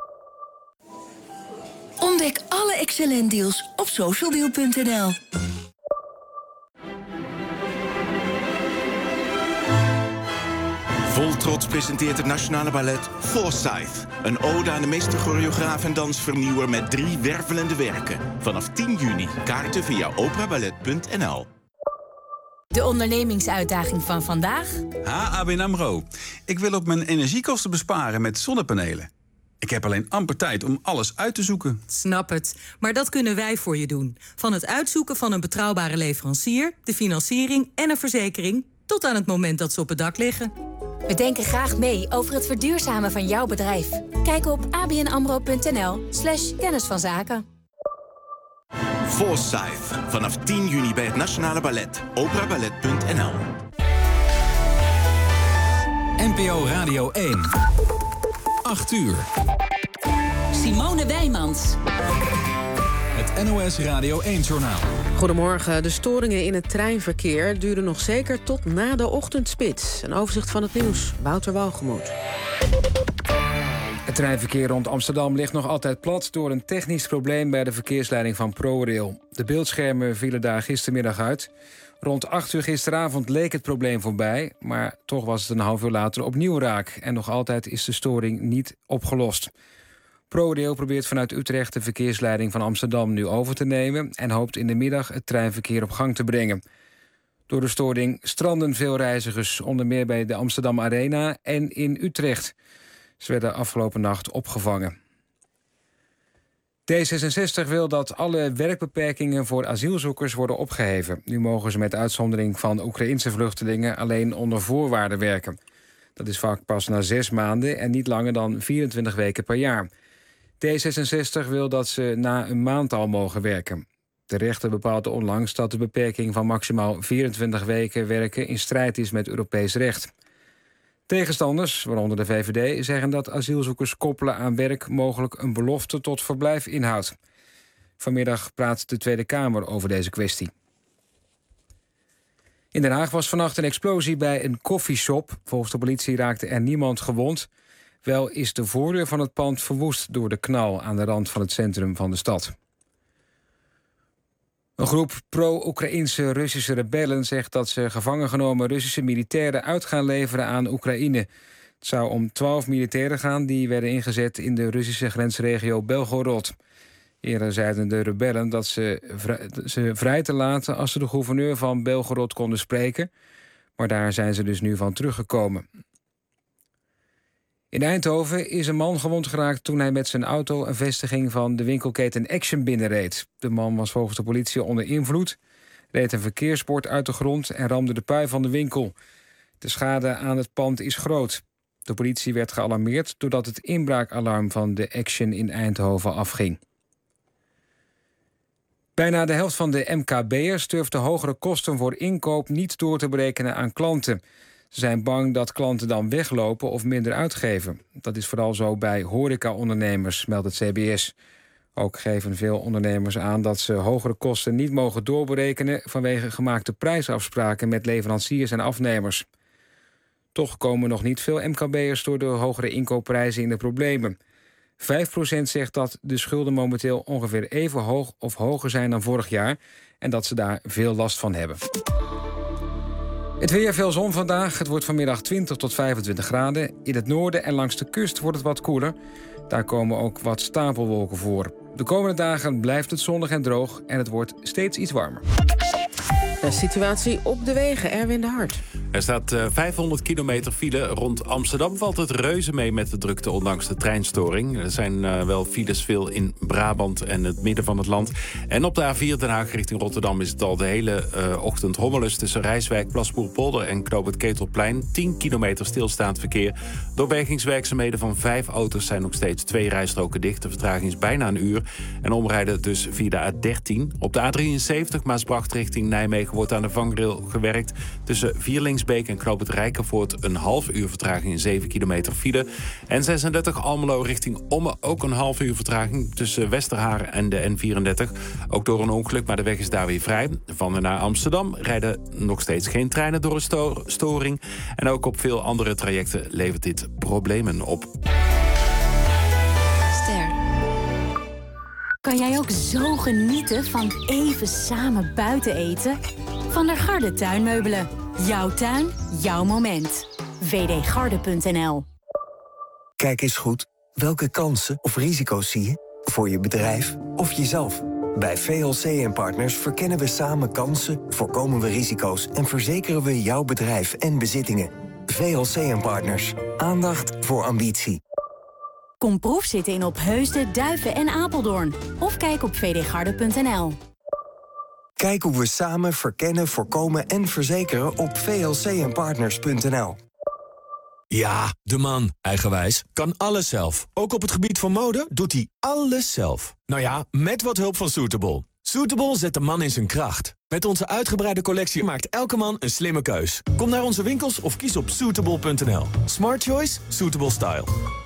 Ontdek alle excellent deals op socialdeal punt n l. Vol trots presenteert het Nationale Ballet Forsyth. Een ode aan de meesterchoreograaf en dansvernieuwer met drie wervelende werken. Vanaf tien juni. Kaarten via operaballet punt n l. De ondernemingsuitdaging van vandaag? Ha, A B N AMRO. Ik wil op mijn energiekosten besparen met zonnepanelen. Ik heb alleen amper tijd om alles uit te zoeken. Snap het. Maar dat kunnen wij voor je doen. Van het uitzoeken van een betrouwbare leverancier, de financiering en een verzekering, tot aan het moment dat ze op het dak liggen. We denken graag mee over het verduurzamen van jouw bedrijf. Kijk op a b n amro punt n l slash kennis van zaken. Forsyth. Vanaf tien juni bij het Nationale Ballet. operaballet punt n l. N P O Radio één. acht uur. Simone Wijmans. Het N O S Radio één-journaal. Goedemorgen. De storingen in het treinverkeer duren nog zeker tot na de ochtendspits. Een overzicht van het nieuws. Wouter Walgemoed. Het treinverkeer rond Amsterdam ligt nog altijd plat door een technisch probleem bij de verkeersleiding van ProRail. De beeldschermen vielen daar gistermiddag uit. Rond acht uur gisteravond leek het probleem voorbij, maar toch was het een half uur later opnieuw raak. En nog altijd is de storing niet opgelost. ProRail probeert vanuit Utrecht de verkeersleiding van Amsterdam nu over te nemen en hoopt in de middag het treinverkeer op gang te brengen. Door de storing stranden veel reizigers, onder meer bij de Amsterdam Arena en in Utrecht. Ze werden afgelopen nacht opgevangen. D zesenzestig wil dat alle werkbeperkingen voor asielzoekers worden opgeheven. Nu mogen ze met uitzondering van Oekraïense vluchtelingen alleen onder voorwaarden werken. Dat is vaak pas na zes maanden en niet langer dan vierentwintig weken per jaar. D zesenzestig wil dat ze na een maand al mogen werken. De rechter bepaalde onlangs dat de beperking van maximaal vierentwintig weken werken in strijd is met Europees recht. Tegenstanders, waaronder de V V D, zeggen dat asielzoekers koppelen aan werk mogelijk een belofte tot verblijf inhoudt. Vanmiddag praat de Tweede Kamer over deze kwestie. In Den Haag was vannacht een explosie bij een koffieshop. Volgens de politie raakte er niemand gewond. Wel is de voordeur van het pand verwoest door de knal aan de rand van het centrum van de stad. Een groep pro-Oekraïense Russische rebellen zegt dat ze gevangen genomen Russische militairen uit gaan leveren aan Oekraïne. Het zou om twaalf militairen gaan die werden ingezet in de Russische grensregio Belgorod. Eerder zeiden de rebellen dat ze, vrij, ze vrij te laten als ze de gouverneur van Belgorod konden spreken. Maar daar zijn ze dus nu van teruggekomen. In Eindhoven is een man gewond geraakt toen hij met zijn auto een vestiging van de winkelketen Action binnenreed. De man was volgens de politie onder invloed, reed een verkeersbord uit de grond en ramde de pui van de winkel. De schade aan het pand is groot. De politie werd gealarmeerd doordat het inbraakalarm van de Action in Eindhoven afging. Bijna de helft van de M K B'ers durft de hogere kosten voor inkoop niet door te berekenen aan klanten. Ze zijn bang dat klanten dan weglopen of minder uitgeven. Dat is vooral zo bij horecaondernemers, meldt het C B S. Ook geven veel ondernemers aan dat ze hogere kosten niet mogen doorberekenen vanwege gemaakte prijsafspraken met leveranciers en afnemers. Toch komen nog niet veel M K B'ers door de hogere inkoopprijzen in de problemen. vijf procent zegt dat de schulden momenteel ongeveer even hoog of hoger zijn dan vorig jaar en dat ze daar veel last van hebben. Het weer, veel zon vandaag. Het wordt vanmiddag twintig tot vijfentwintig graden. In het noorden en langs de kust wordt het wat koeler. Daar komen ook wat stapelwolken voor. De komende dagen blijft het zonnig en droog en het wordt steeds iets warmer. De situatie op de wegen, Erwin de Hart. Er staat uh, vijfhonderd kilometer file. Rond Amsterdam valt het reuze mee met de drukte, ondanks de treinstoring. Er zijn uh, wel files veel in Brabant en het midden van het land. En op de A vier Den Haag richting Rotterdam is het al de hele uh, ochtend rommelus tussen Rijswijk, Plasbourpolder en Knoop het Ketelplein. tien kilometer stilstaand verkeer. Door bergingswerkzaamheden van vijf auto's zijn nog steeds twee rijstroken dicht. De vertraging is bijna een uur. En omrijden dus via de A dertien. Op de A drieënzeventig Maasbracht richting Nijmegen wordt aan de vangrail gewerkt. Tussen Vierlingsbeek en Knoop het Rijkenvoort een half uur vertraging in zeven kilometer file. En zesendertig Almelo richting Ommen ook een half uur vertraging tussen Westerharen en de N vierendertig. Ook door een ongeluk, maar de weg is daar weer vrij. Van en naar Amsterdam rijden nog steeds geen treinen door een sto- storing. En ook op veel andere trajecten levert dit problemen op. Ster. Kan jij ook zo genieten van even samen buiten eten? Van der Garde tuinmeubelen. Jouw tuin, jouw moment. w d garde punt n l. Kijk eens goed. Welke kansen of risico's zie je? Voor je bedrijf of jezelf? Bij V L C en Partners verkennen we samen kansen, voorkomen we risico's en verzekeren we jouw bedrijf en bezittingen. V L C en Partners. Aandacht voor ambitie. Kom proefzitten in Opheusden, Duiven en Apeldoorn. Of kijk op v d garde punt n l. Kijk hoe we samen verkennen, voorkomen en verzekeren op v l c en partners punt n l. Ja, de man, eigenwijs, kan alles zelf. Ook op het gebied van mode doet hij alles zelf. Nou ja, met wat hulp van Suitable. Suitable zet de man in zijn kracht. Met onze uitgebreide collectie maakt elke man een slimme keus. Kom naar onze winkels of kies op suitable punt n l. Smart choice, suitable style.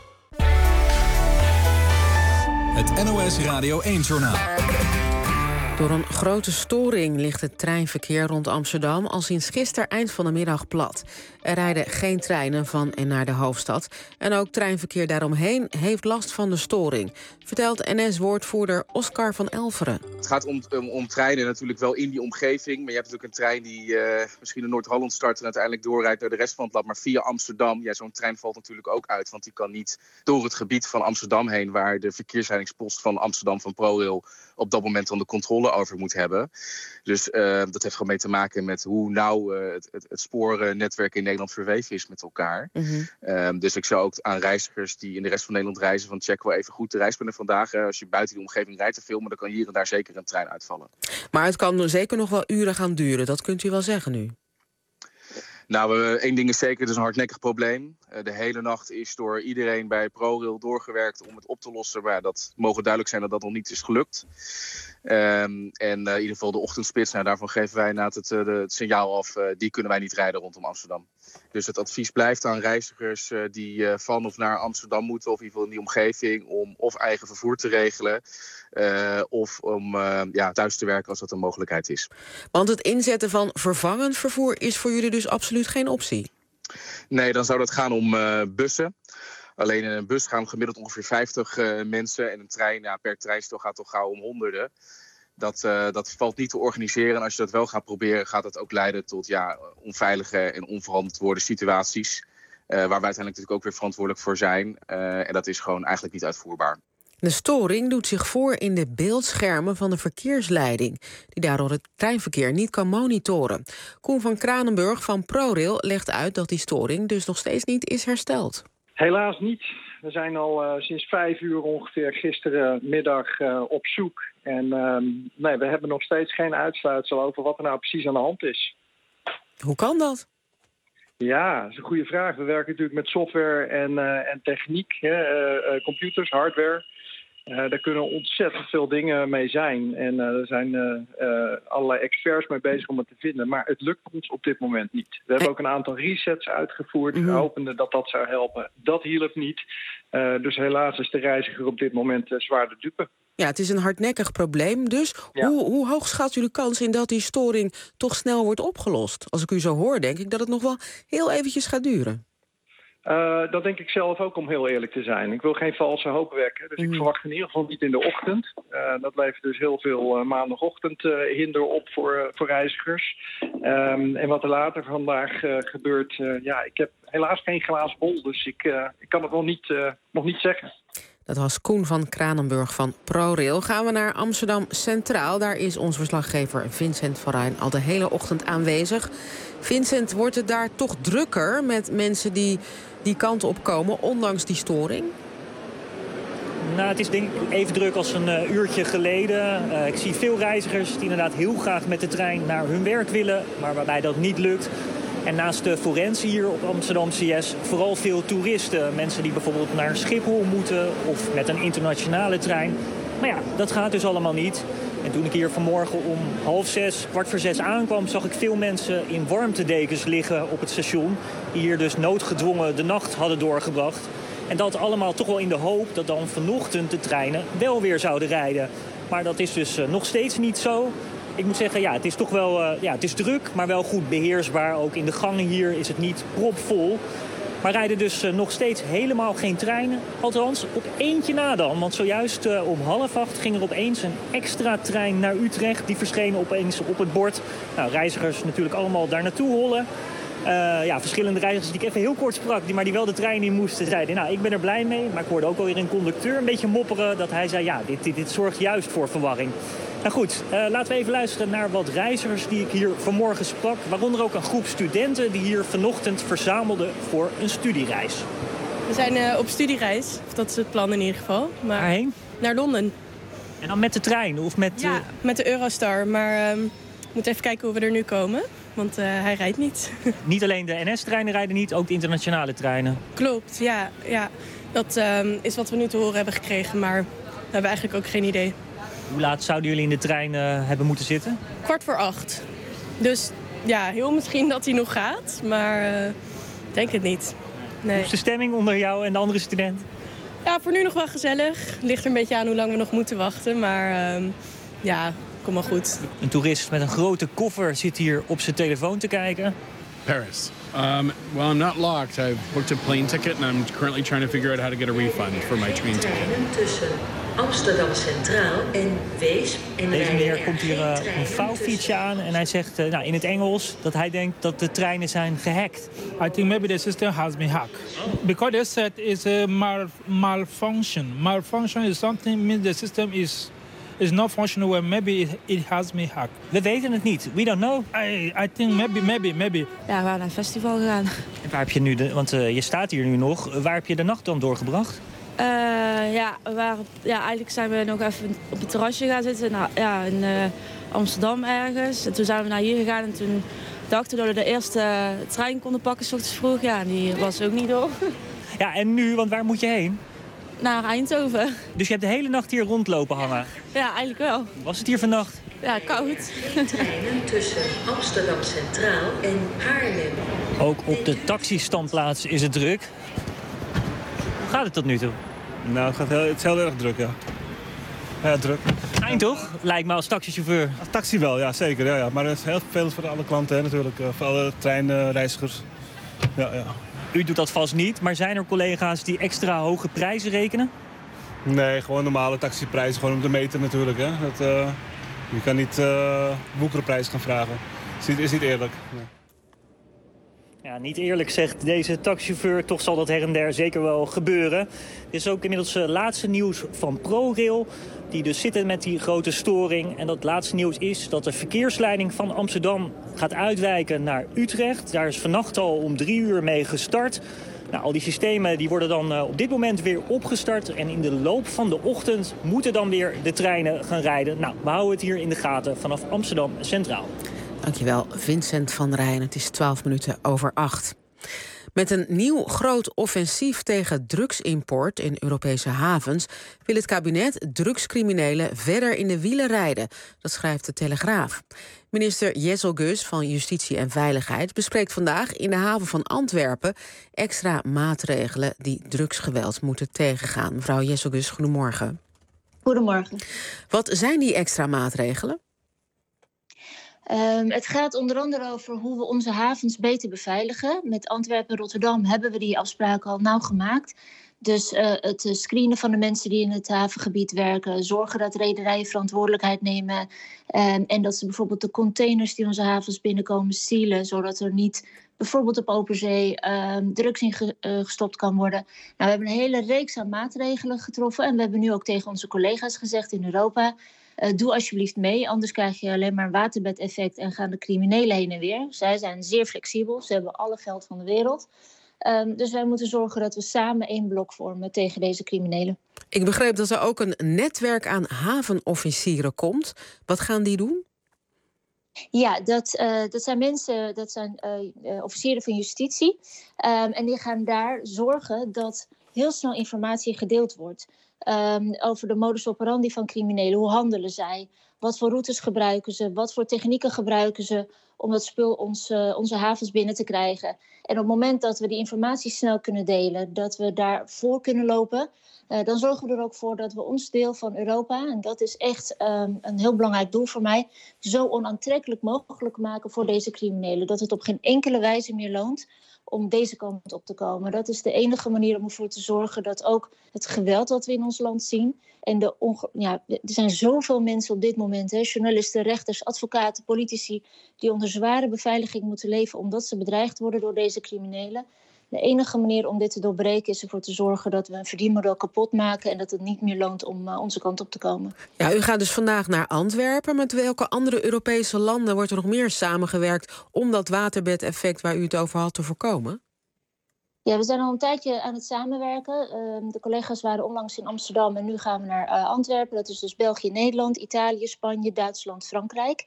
Het N O S Radio één-journaal. Door een grote storing ligt het treinverkeer rond Amsterdam al sinds gisteren eind van de middag plat. Er rijden geen treinen van en naar de hoofdstad. En ook treinverkeer daaromheen heeft last van de storing, vertelt N S-woordvoerder Oscar van Elveren. Het gaat om, om, om treinen natuurlijk wel in die omgeving. Maar je hebt natuurlijk een trein die uh, misschien in Noord-Holland start en uiteindelijk doorrijdt naar de rest van het land. Maar via Amsterdam, ja, zo'n trein valt natuurlijk ook uit. Want die kan niet door het gebied van Amsterdam heen, waar de verkeersleidingspost van Amsterdam van ProRail op dat moment dan de controle over moet hebben. Dus uh, dat heeft gewoon mee te maken met hoe nauw uh, het, het, het spoornetwerk in Nederland verweven is met elkaar. Mm-hmm. Um, dus ik zou ook aan reizigers die in de rest van Nederland reizen van check wel even goed de reisplanner vandaag. Uh, als je buiten die omgeving rijdt te veel, maar dan kan hier en daar zeker een trein uitvallen. Maar het kan zeker nog wel uren gaan duren, dat kunt u wel zeggen nu. Nou, uh, één ding is zeker, het is een hardnekkig probleem. Uh, de hele nacht is door iedereen bij ProRail doorgewerkt om het op te lossen. Maar dat mogen duidelijk zijn dat dat nog niet is gelukt. Um, en uh, in ieder geval de ochtendspits, nou, daarvan geven wij na het, uh, het signaal af, uh, die kunnen wij niet rijden rondom Amsterdam. Dus het advies blijft aan reizigers uh, die uh, van of naar Amsterdam moeten, of in ieder geval in die omgeving, om of eigen vervoer te regelen, uh, of om uh, ja, thuis te werken als dat een mogelijkheid is. Want het inzetten van vervangend vervoer is voor jullie dus absoluut geen optie? Nee, dan zou dat gaan om uh, bussen. Alleen in een bus gaan gemiddeld ongeveer vijftig uh, mensen. En een trein, ja, per treinstel gaat toch gauw om honderden. Dat, uh, dat valt niet te organiseren. En als je dat wel gaat proberen, gaat dat ook leiden tot ja, onveilige en onverantwoorde situaties. Uh, waar wij uiteindelijk natuurlijk ook weer verantwoordelijk voor zijn. Uh, en dat is gewoon eigenlijk niet uitvoerbaar. De storing doet zich voor in de beeldschermen van de verkeersleiding, die daardoor het treinverkeer niet kan monitoren. Koen van Kranenburg van ProRail legt uit dat die storing dus nog steeds niet is hersteld. Helaas niet. We zijn al uh, sinds vijf uur ongeveer gisterenmiddag uh, op zoek. En uh, nee, we hebben nog steeds geen uitsluitsel over wat er nou precies aan de hand is. Hoe kan dat? Ja, dat is een goede vraag. We werken natuurlijk met software en, uh, en techniek, hè, uh, uh, computers, hardware. Uh, daar kunnen ontzettend veel dingen mee zijn. En uh, er zijn uh, uh, allerlei experts mee bezig om het te vinden. Maar het lukt ons op dit moment niet. We hebben ook een aantal resets uitgevoerd. Mm-hmm. Hopende dat dat zou helpen. Dat hielp niet. Uh, dus helaas is de reiziger op dit moment uh, zwaar de dupe. Ja, het is een hardnekkig probleem. Dus ja. hoe, hoe hoog schat u de kans in dat die storing toch snel wordt opgelost? Als ik u zo hoor, denk ik dat het nog wel heel eventjes gaat duren. Uh, dat denk ik zelf ook, om heel eerlijk te zijn. Ik wil geen valse hoop wekken, dus mm. ik verwacht in ieder geval niet in de ochtend. Uh, dat levert dus heel veel uh, maandagochtend uh, hinder op voor, uh, voor reizigers. Um, en wat er later vandaag uh, gebeurt, uh, ja, ik heb helaas geen glazen bol, dus ik, uh, ik kan het nog niet, uh, nog niet zeggen. Dat was Koen van Kranenburg van ProRail. Gaan we naar Amsterdam Centraal. Daar is onze verslaggever Vincent van Rijn al de hele ochtend aanwezig. Vincent, wordt het daar toch drukker met mensen die die kant op komen, ondanks die storing? Nou, het is denk ik even druk als een uh, uurtje geleden. Uh, ik zie veel reizigers die inderdaad heel graag met de trein naar hun werk willen, maar waarbij dat niet lukt. En naast de forensen hier op Amsterdam C S vooral veel toeristen. Mensen die bijvoorbeeld naar Schiphol moeten of met een internationale trein. Maar ja, dat gaat dus allemaal niet. En toen ik hier vanmorgen om half zes, kwart voor zes aankwam, zag ik veel mensen in warmtedekens liggen op het station. Die hier dus noodgedwongen de nacht hadden doorgebracht. En dat allemaal toch wel in de hoop dat dan vanochtend de treinen wel weer zouden rijden. Maar dat is dus uh, nog steeds niet zo. Ik moet zeggen, ja, het is toch wel uh, ja, het is druk, maar wel goed beheersbaar. Ook in de gangen hier is het niet propvol. Maar rijden dus uh, nog steeds helemaal geen treinen. Althans, op eentje na dan. Want zojuist uh, om half acht ging er opeens een extra trein naar Utrecht. Die verscheen opeens op het bord. Nou, reizigers natuurlijk allemaal daar naartoe hollen. Uh, ja, verschillende reizigers die ik even heel kort sprak, die, maar die wel de trein in moesten, zeiden, nou, ik ben er blij mee. Maar ik hoorde ook alweer een conducteur een beetje mopperen dat hij zei, ja, dit, dit, dit zorgt juist voor verwarring. Nou goed, uh, laten we even luisteren naar wat reizigers die ik hier vanmorgen sprak. Waaronder ook een groep studenten die hier vanochtend verzamelden voor een studiereis. We zijn uh, op studiereis, of dat is het plan in ieder geval. Maar waarheen? Naar Londen. En dan met de trein of met... Ja, uh... met de Eurostar, maar um, we moeten even kijken hoe we er nu komen. Want uh, hij rijdt niet. Niet alleen de N S-treinen rijden niet, ook de internationale treinen. Klopt, ja. ja. Dat um, is wat we nu te horen hebben gekregen, maar we hebben eigenlijk ook geen idee. Hoe laat zouden jullie in de trein uh, hebben moeten zitten? Kwart voor acht. Dus ja, heel misschien dat hij nog gaat, maar ik uh, denk het niet. Nee. Hoe is de stemming onder jou en de andere student? Ja, voor nu nog wel gezellig. Ligt er een beetje aan hoe lang we nog moeten wachten, maar uh, ja... Kom maar goed. Een toerist met een grote koffer zit hier op zijn telefoon te kijken. Paris. Um, well, I'm not locked. I've booked a plane ticket and I'm currently trying to figure out how to get a refund for my train ticket. Tussen Amsterdam Centraal en Weesp en Deze meneer komt hier uh, een vouwfietsje aan en hij zegt uh, nou, in het Engels dat hij denkt dat de treinen zijn gehackt. I think maybe the system has been hacked. Because they said it's a mal malfunction. Malfunction is something means the system is is not functional well. Maybe it, it has been hacked. We weten het niet. We don't know. I, I think maybe, maybe, maybe. Ja, we waren naar een festival gegaan. En waar heb je nu de, want uh, je staat hier nu nog. Waar heb je de nacht dan doorgebracht? Uh, ja, we waren, ja, eigenlijk zijn we nog even op het terrasje gaan zitten. Nou, ja, in uh, Amsterdam ergens. En toen zijn we naar hier gegaan en toen dachten we dat we de eerste trein konden pakken 's ochtends vroeg. Ja, en die was ook niet door. Ja, en nu, want waar moet je heen? Naar Eindhoven. Dus je hebt de hele nacht hier rondlopen hangen? Ja, eigenlijk wel. Was het hier vannacht? Ja, koud. Treinen tussen Amsterdam Centraal en Haarlem. Ook op de taxistandplaats is het druk. Hoe gaat het tot nu toe? Nou, het, gaat heel, het is heel erg druk, ja. Ja, druk. Fijn toch? Lijkt me als taxichauffeur. Als taxi wel, ja, zeker. Ja, ja. Maar het is heel vervelend voor alle klanten, hè, natuurlijk. Voor alle treinreizigers. Ja, ja. U doet dat vast niet, maar zijn er collega's die extra hoge prijzen rekenen? Nee, gewoon normale taxiprijzen, gewoon om de meter natuurlijk. Hè. Dat, uh, je kan niet uh, boekerenprijs gaan vragen. Het is niet, is niet eerlijk. Nee. Ja, niet eerlijk zegt deze taxichauffeur. Toch zal dat her en der zeker wel gebeuren. Dit is ook inmiddels het uh, laatste nieuws van ProRail. Die dus zitten met die grote storing. En dat laatste nieuws is dat de verkeersleiding van Amsterdam gaat uitwijken naar Utrecht. Daar is vannacht al om drie uur mee gestart. Nou, al die systemen die worden dan uh, op dit moment weer opgestart. En in de loop van de ochtend moeten dan weer de treinen gaan rijden. Nou, we houden het hier in de gaten vanaf Amsterdam Centraal. Dankjewel, Vincent van Rijn. Het is twaalf minuten over acht. Met een nieuw groot offensief tegen drugsimport in Europese havens wil het kabinet drugscriminelen verder in de wielen rijden. Dat schrijft de Telegraaf. Minister Jesselgus van Justitie en Veiligheid bespreekt vandaag in de haven van Antwerpen extra maatregelen die drugsgeweld moeten tegengaan. Mevrouw Jesselgus, goedemorgen. Goedemorgen. Wat zijn die extra maatregelen? Um, het gaat onder andere over hoe we onze havens beter beveiligen. Met Antwerpen en Rotterdam hebben we die afspraken al nauw gemaakt. Dus uh, het screenen van de mensen die in het havengebied werken. Zorgen dat rederijen verantwoordelijkheid nemen. Um, en dat ze bijvoorbeeld de containers die onze havens binnenkomen sealen. Zodat er niet bijvoorbeeld op open zee um, drugs in ge, uh, gestopt kan worden. Nou, we hebben een hele reeks aan maatregelen getroffen. En we hebben nu ook tegen onze collega's gezegd in Europa... Uh, doe alsjeblieft mee, anders krijg je alleen maar een waterbedeffect... en gaan de criminelen heen en weer. Zij zijn zeer flexibel, ze hebben alle geld van de wereld... Um, dus wij moeten zorgen dat we samen één blok vormen tegen deze criminelen. Ik begreep dat er ook een netwerk aan havenofficieren komt. Wat gaan die doen? Ja, dat, uh, dat zijn mensen, dat zijn uh, uh, officieren van justitie. Um, en die gaan daar zorgen dat heel snel informatie gedeeld wordt. Um, over de modus operandi van criminelen. Hoe handelen zij? Wat voor routes gebruiken ze? Wat voor technieken gebruiken ze om dat spul ons, uh, onze havens binnen te krijgen? En op het moment dat we die informatie snel kunnen delen, dat we daarvoor kunnen lopen, uh, dan zorgen we er ook voor dat we ons deel van Europa, en dat is echt um, een heel belangrijk doel voor mij, zo onaantrekkelijk mogelijk maken voor deze criminelen. Dat het op geen enkele wijze meer loont om deze kant op te komen. Dat is de enige manier om ervoor te zorgen dat ook het geweld dat we in ons land zien, en de onge- ja, er zijn zoveel mensen op dit moment, hè, journalisten, rechters, advocaten, politici, die onder zware beveiliging moeten leven omdat ze bedreigd worden door deze criminelen. De enige manier om dit te doorbreken is ervoor te zorgen dat we een verdienmodel kapot maken en dat het niet meer loont om uh, onze kant op te komen. Ja, u gaat dus vandaag naar Antwerpen. Met welke andere Europese landen wordt er nog meer samengewerkt om dat waterbedeffect waar u het over had te voorkomen? Ja, we zijn al een tijdje aan het samenwerken. Uh, de collega's waren onlangs in Amsterdam en nu gaan we naar uh, Antwerpen. Dat is dus België, Nederland, Italië, Spanje, Duitsland, Frankrijk.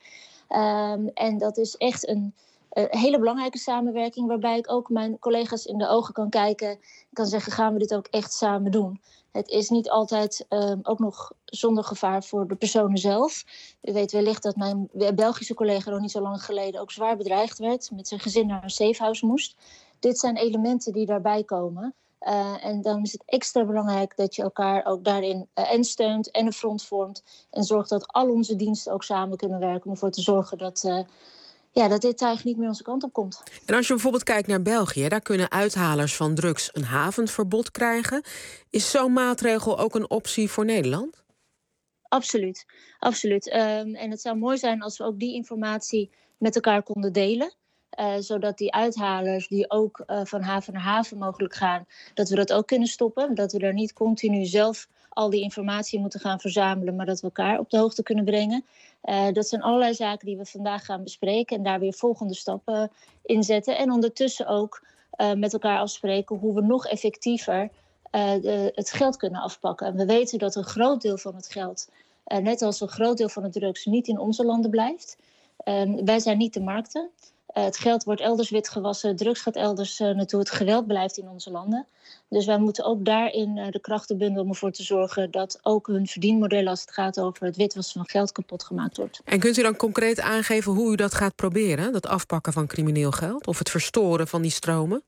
Um, en dat is echt een uh, hele belangrijke samenwerking, waarbij ik ook mijn collega's in de ogen kan kijken en kan zeggen, gaan we dit ook echt samen doen? Het is niet altijd uh, ook nog zonder gevaar voor de personen zelf. U weet wellicht dat mijn Belgische collega nog niet zo lang geleden ook zwaar bedreigd werd, met zijn gezin naar een safehouse moest. Dit zijn elementen die daarbij komen. Uh, en dan is het extra belangrijk dat je elkaar ook daarin uh, en steunt en een front vormt. En zorgt dat al onze diensten ook samen kunnen werken om ervoor te zorgen dat, uh, ja, dat dit tuig niet meer onze kant op komt. En als je bijvoorbeeld kijkt naar België, daar kunnen uithalers van drugs een havenverbod krijgen. Is zo'n maatregel ook een optie voor Nederland? Absoluut, absoluut. Um, en het zou mooi zijn als we ook die informatie met elkaar konden delen. Uh, zodat die uithalers die ook uh, van haven naar haven mogelijk gaan, dat we dat ook kunnen stoppen. Dat we er niet continu zelf al die informatie moeten gaan verzamelen, maar dat we elkaar op de hoogte kunnen brengen. Uh, dat zijn allerlei zaken die we vandaag gaan bespreken en daar weer volgende stappen in zetten. En ondertussen ook uh, met elkaar afspreken hoe we nog effectiever uh, de, het geld kunnen afpakken. En we weten dat een groot deel van het geld, uh, net als een groot deel van de drugs, niet in onze landen blijft. Uh, wij zijn niet de markten. Uh, het geld wordt elders witgewassen, drugs gaat elders uh, naartoe, het geweld blijft in onze landen. Dus wij moeten ook daarin uh, de krachten bundelen om ervoor te zorgen dat ook hun verdienmodel als het gaat over het witwassen van geld kapot gemaakt wordt. En kunt u dan concreet aangeven hoe u dat gaat proberen, dat afpakken van crimineel geld of het verstoren van die stromen?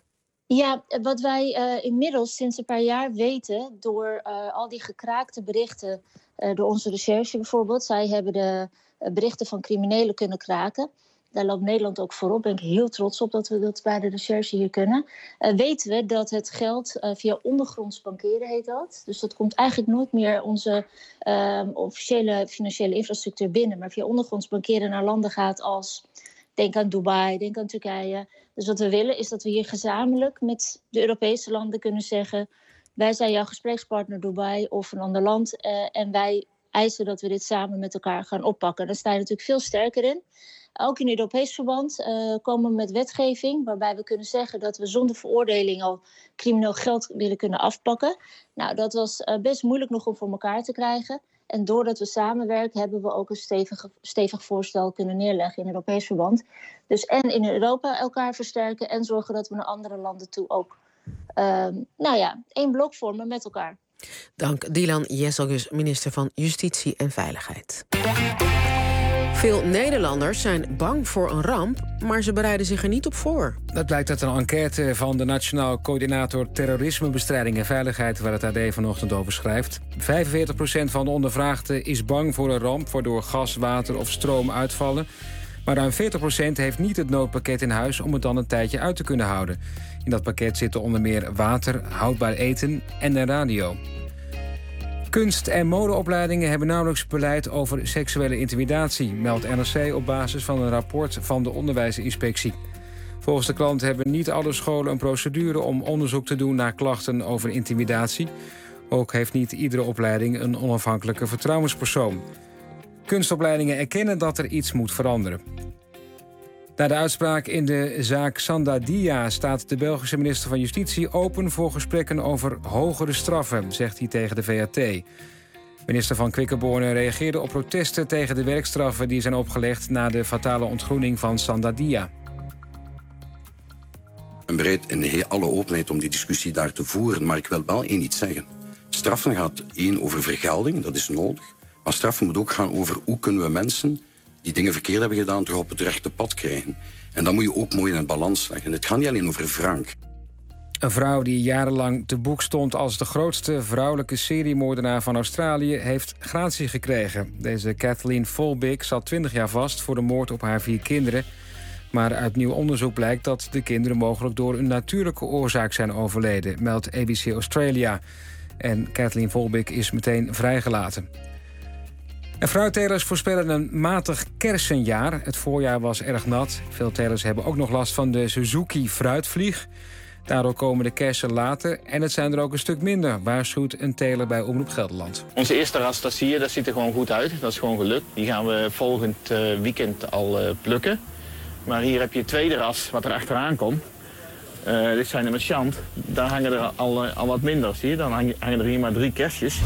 Ja, wat wij uh, inmiddels sinds een paar jaar weten door uh, al die gekraakte berichten, uh, door onze recherche bijvoorbeeld. Zij hebben de uh, berichten van criminelen kunnen kraken. Daar loopt Nederland ook voorop. Ben ik heel trots op dat we dat bij de recherche hier kunnen. Uh, weten we dat het geld uh, via ondergronds bankeren heet dat. Dus dat komt eigenlijk nooit meer onze uh, officiële financiële infrastructuur binnen. Maar via ondergronds bankeren naar landen gaat als, denk aan Dubai, denk aan Turkije. Dus wat we willen is dat we hier gezamenlijk met de Europese landen kunnen zeggen, wij zijn jouw gesprekspartner Dubai of een ander land. Uh, en wij eisen dat we dit samen met elkaar gaan oppakken. Daar sta je natuurlijk veel sterker in. Ook in Europees verband uh, komen we met wetgeving waarbij we kunnen zeggen dat we zonder veroordeling al crimineel geld willen kunnen afpakken. Nou, dat was uh, best moeilijk nog om voor elkaar te krijgen. En doordat we samenwerken hebben we ook een stevig, stevig voorstel kunnen neerleggen in Europees verband. Dus en in Europa elkaar versterken en zorgen dat we naar andere landen toe ook uh, nou ja, één blok vormen met elkaar. Dank Dylan Jesselgus, minister van Justitie en Veiligheid. Veel Nederlanders zijn bang voor een ramp, maar ze bereiden zich er niet op voor. Dat blijkt uit een enquête van de Nationaal Coördinator Terrorismebestrijding en Veiligheid, waar het A D vanochtend over schrijft. vijfenveertig procent van de ondervraagden is bang voor een ramp, waardoor gas, water of stroom uitvallen. Maar ruim veertig procent heeft niet het noodpakket in huis om het dan een tijdje uit te kunnen houden. In dat pakket zitten onder meer water, houdbaar eten en een radio. Kunst- en modeopleidingen hebben nauwelijks beleid over seksuele intimidatie, meldt N R C op basis van een rapport van de onderwijsinspectie. Volgens de klant hebben niet alle scholen een procedure om onderzoek te doen naar klachten over intimidatie. Ook heeft niet iedere opleiding een onafhankelijke vertrouwenspersoon. Kunstopleidingen erkennen dat er iets moet veranderen. Na de uitspraak in de zaak Sandadia staat de Belgische minister van Justitie open voor gesprekken over hogere straffen, zegt hij tegen de V R T. Minister van Quickenborne reageerde op protesten tegen de werkstraffen die zijn opgelegd na de fatale ontgroening van Sandadia. Ik ben bereid in alle openheid om die discussie daar te voeren, maar ik wil wel één iets zeggen. Straffen gaat één over vergelding, dat is nodig. Maar straffen moet ook gaan over hoe kunnen we mensen die dingen verkeerd hebben gedaan terug op het rechte pad krijgen. En dan moet je ook mooi in het balans leggen. Het gaat niet alleen over Frank. Een vrouw die jarenlang te boek stond als de grootste vrouwelijke seriemoordenaar van Australië heeft gratie gekregen. Deze Kathleen Folbig zat twintig jaar vast voor de moord op haar vier kinderen. Maar uit nieuw onderzoek blijkt dat de kinderen mogelijk door een natuurlijke oorzaak zijn overleden, meldt A B C Australia. En Kathleen Folbig is meteen vrijgelaten. En fruittelers voorspellen een matig kersenjaar. Het voorjaar was erg nat. Veel telers hebben ook nog last van de Suzuki fruitvlieg. Daardoor komen de kersen later en het zijn er ook een stuk minder, waarschuwt een teler bij Omroep Gelderland. Onze eerste ras, dat zie je, dat ziet er gewoon goed uit. Dat is gewoon gelukt. Die gaan we volgend uh, weekend al uh, plukken. Maar hier heb je het tweede ras wat er achteraan komt. Uh, dit zijn er met chant. Daar hangen er al, uh, al wat minder, zie je. Dan hangen er hier maar drie kersjes.